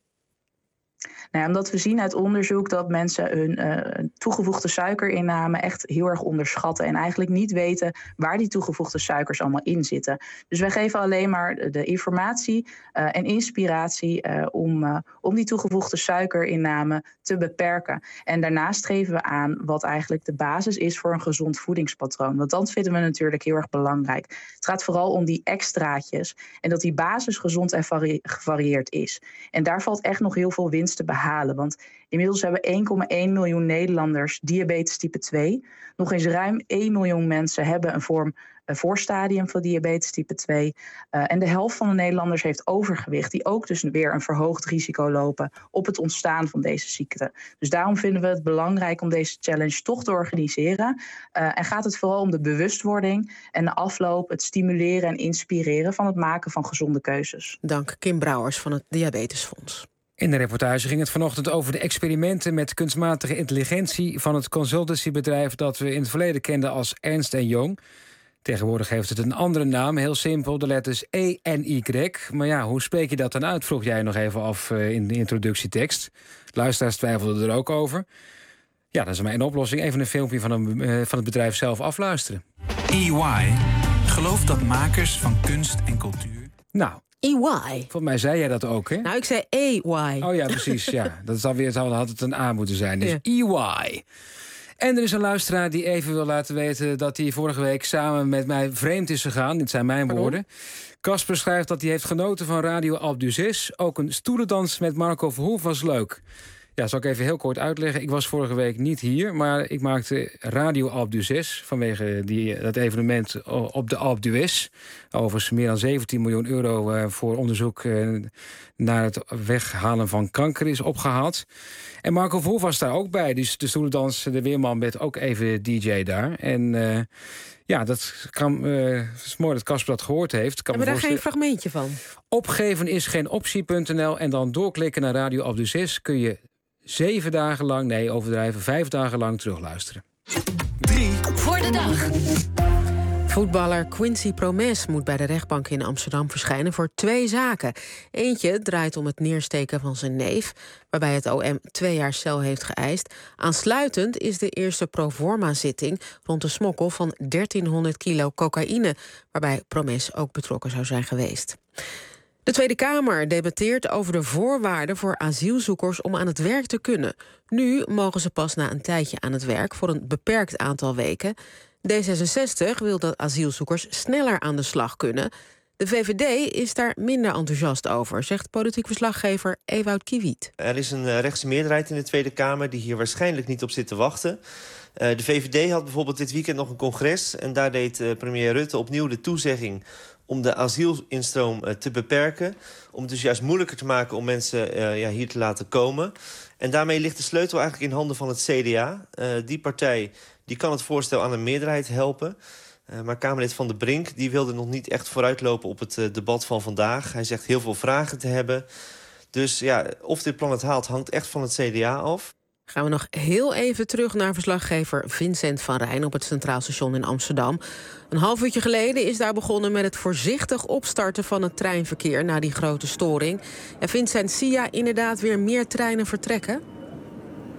Nou, omdat we zien uit onderzoek dat mensen hun uh, toegevoegde suikerinname echt heel erg onderschatten. En eigenlijk niet weten waar die toegevoegde suikers allemaal in zitten. Dus wij geven alleen maar de informatie uh, en inspiratie uh, om, uh, om die toegevoegde suikerinname te beperken. En daarnaast geven we aan wat eigenlijk de basis is voor een gezond voedingspatroon. Want dat vinden we natuurlijk heel erg belangrijk. Het gaat vooral om die extraatjes en dat die basis gezond en vari- gevarieerd is. En daar valt echt nog heel veel winst te behalen. Want inmiddels hebben één komma één miljoen Nederlanders diabetes type twee. Nog eens ruim één miljoen mensen hebben een vorm, een voorstadium van diabetes type twee. Uh, en de helft van de Nederlanders heeft overgewicht, die ook dus weer een verhoogd risico lopen op het ontstaan van deze ziekte. Dus daarom vinden we het belangrijk om deze challenge toch te organiseren. Uh, en gaat het vooral om de bewustwording en de afloop, het stimuleren en inspireren van het maken van gezonde keuzes. Dank Kim Brouwers van het Diabetesfonds. In de reportage ging het vanochtend over de experimenten met kunstmatige intelligentie van het consultancybedrijf dat we in het verleden kenden als Ernst en Young. Tegenwoordig heeft het een andere naam, heel simpel, de letters E en Y. Maar ja, hoe spreek je dat dan uit, vroeg jij nog even af in de introductietekst. Luisteraars twijfelden er ook over. Ja, dat is maar één oplossing. Even een filmpje van, een, van het bedrijf zelf afluisteren. E Y gelooft dat makers van kunst en cultuur... Nou, E Y. Volgens mij zei jij dat ook, hè? Nou, ik zei E Y. Oh ja, precies. Ja. Dat is alweer, had het een A moeten zijn. Dus ja. E Y. En er is een luisteraar die even wil laten weten dat hij vorige week samen met mij vreemd is gegaan. Dit zijn mijn Pardon? woorden. Casper schrijft dat hij heeft genoten van Radio Alpe d'Huez. Ook een stoelendans met Marco Verhoef was leuk. Ja, zal ik even heel kort uitleggen. Ik was vorige week niet hier, maar ik maakte Radio Alpe d'Huez vanwege die, dat evenement op de Alpe d'Huez. Overigens meer dan zeventien miljoen euro uh, voor onderzoek uh, naar het weghalen van kanker is opgehaald. En Marco Verhoef was daar ook bij. Dus de stoelendans, de weerman, werd ook even D J daar. En uh, ja, dat kan. Uh, het is mooi dat Casper dat gehoord heeft. Kan Hebben we daar geen fragmentje van? Opgeven is geen optie punt n l en dan doorklikken naar Radio Alpe d'Huez kun je zeven dagen lang, nee, overdrijven, vijf dagen lang terugluisteren. Drie voor de dag. Voetballer Quincy Promes moet bij de rechtbank in Amsterdam verschijnen voor twee zaken. Eentje draait om het neersteken van zijn neef, waarbij het O M twee jaar cel heeft geëist. Aansluitend is de eerste proforma-zitting rond de smokkel van dertienhonderd kilo cocaïne, waarbij Promes ook betrokken zou zijn geweest. De Tweede Kamer debatteert over de voorwaarden voor asielzoekers om aan het werk te kunnen. Nu mogen ze pas na een tijdje aan het werk voor een beperkt aantal weken. D zesenzestig wil dat asielzoekers sneller aan de slag kunnen. De V V D is daar minder enthousiast over, zegt politiek verslaggever Ewout Kiwiet. Er is een rechtse meerderheid in de Tweede Kamer die hier waarschijnlijk niet op zit te wachten. De V V D had bijvoorbeeld dit weekend nog een congres en daar deed premier Rutte opnieuw de toezegging om de asielinstroom te beperken. Om het dus juist moeilijker te maken om mensen uh, ja, hier te laten komen. En daarmee ligt de sleutel eigenlijk in handen van het C D A. Uh, die partij die kan het voorstel aan een meerderheid helpen. Uh, maar Kamerlid Van der Brink die wilde nog niet echt vooruitlopen op het uh, debat van vandaag. Hij zegt heel veel vragen te hebben. Dus ja, of dit plan het haalt hangt echt van het C D A af. Gaan we nog heel even terug naar verslaggever Vincent van Rijn op het Centraal Station in Amsterdam. Een half uurtje geleden is daar begonnen met het voorzichtig opstarten van het treinverkeer na die grote storing. En Vincent, zie je inderdaad weer meer treinen vertrekken?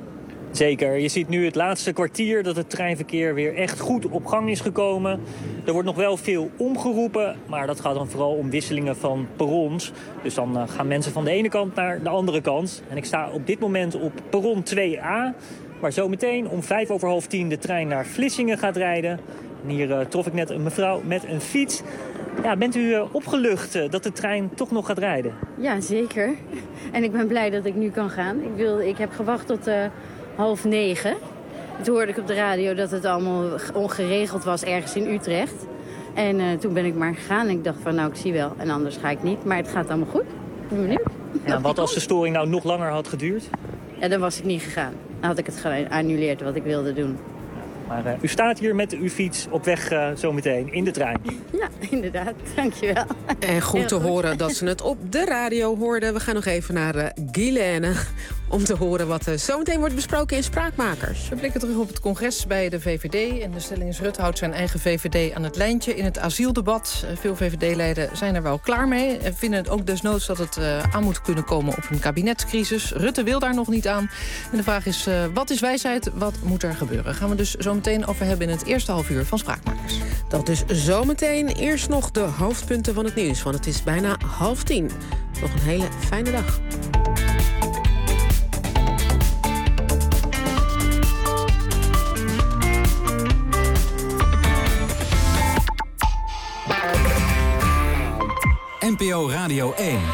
Zeker. Je ziet nu het laatste kwartier dat het treinverkeer weer echt goed op gang is gekomen. Er wordt nog wel veel omgeroepen, maar dat gaat dan vooral om wisselingen van perrons. Dus dan uh, gaan mensen van de ene kant naar de andere kant. En ik sta op dit moment op perron twee A, waar zometeen om vijf over half tien de trein naar Vlissingen gaat rijden. En hier uh, trof ik net een mevrouw met een fiets. Ja, bent u uh, opgelucht uh, dat de trein toch nog gaat rijden? Ja, zeker. En ik ben blij dat ik nu kan gaan. Ik, wil, ik heb gewacht tot... Uh... half negen. Toen hoorde ik op de radio dat het allemaal ongeregeld was ergens in Utrecht. En uh, toen ben ik maar gegaan en ik dacht van nou, ik zie wel. En anders ga ik niet. Maar het gaat allemaal goed. Ik ben benieuwd. Ja, wat als de storing nou nog langer had geduurd? Ja, dan was ik niet gegaan. Dan had ik het geannuleerd wat ik wilde doen. Maar uh, u staat hier met uw fiets op weg uh, zometeen in de trein. Ja, inderdaad. Dankjewel. En goed te horen dat ze het op de radio hoorden. We gaan nog even naar uh, Guilaine om te horen wat uh, zometeen wordt besproken in Spraakmakers. We blikken terug op het congres bij de V V D. En de stelling is: Rutte houdt zijn eigen V V D aan het lijntje in het asieldebat. Uh, veel V V D-leden zijn er wel klaar mee. En vinden het ook desnoods dat het uh, aan moet kunnen komen op een kabinetscrisis. Rutte wil daar nog niet aan. En de vraag is, uh, wat is wijsheid? Wat moet er gebeuren? Gaan we dus zo meteen over hebben in het eerste half uur van Spraakmakers. Dat is zometeen. Eerst nog de hoofdpunten van het nieuws, want het is bijna half tien. Nog een hele fijne dag. N P O Radio één.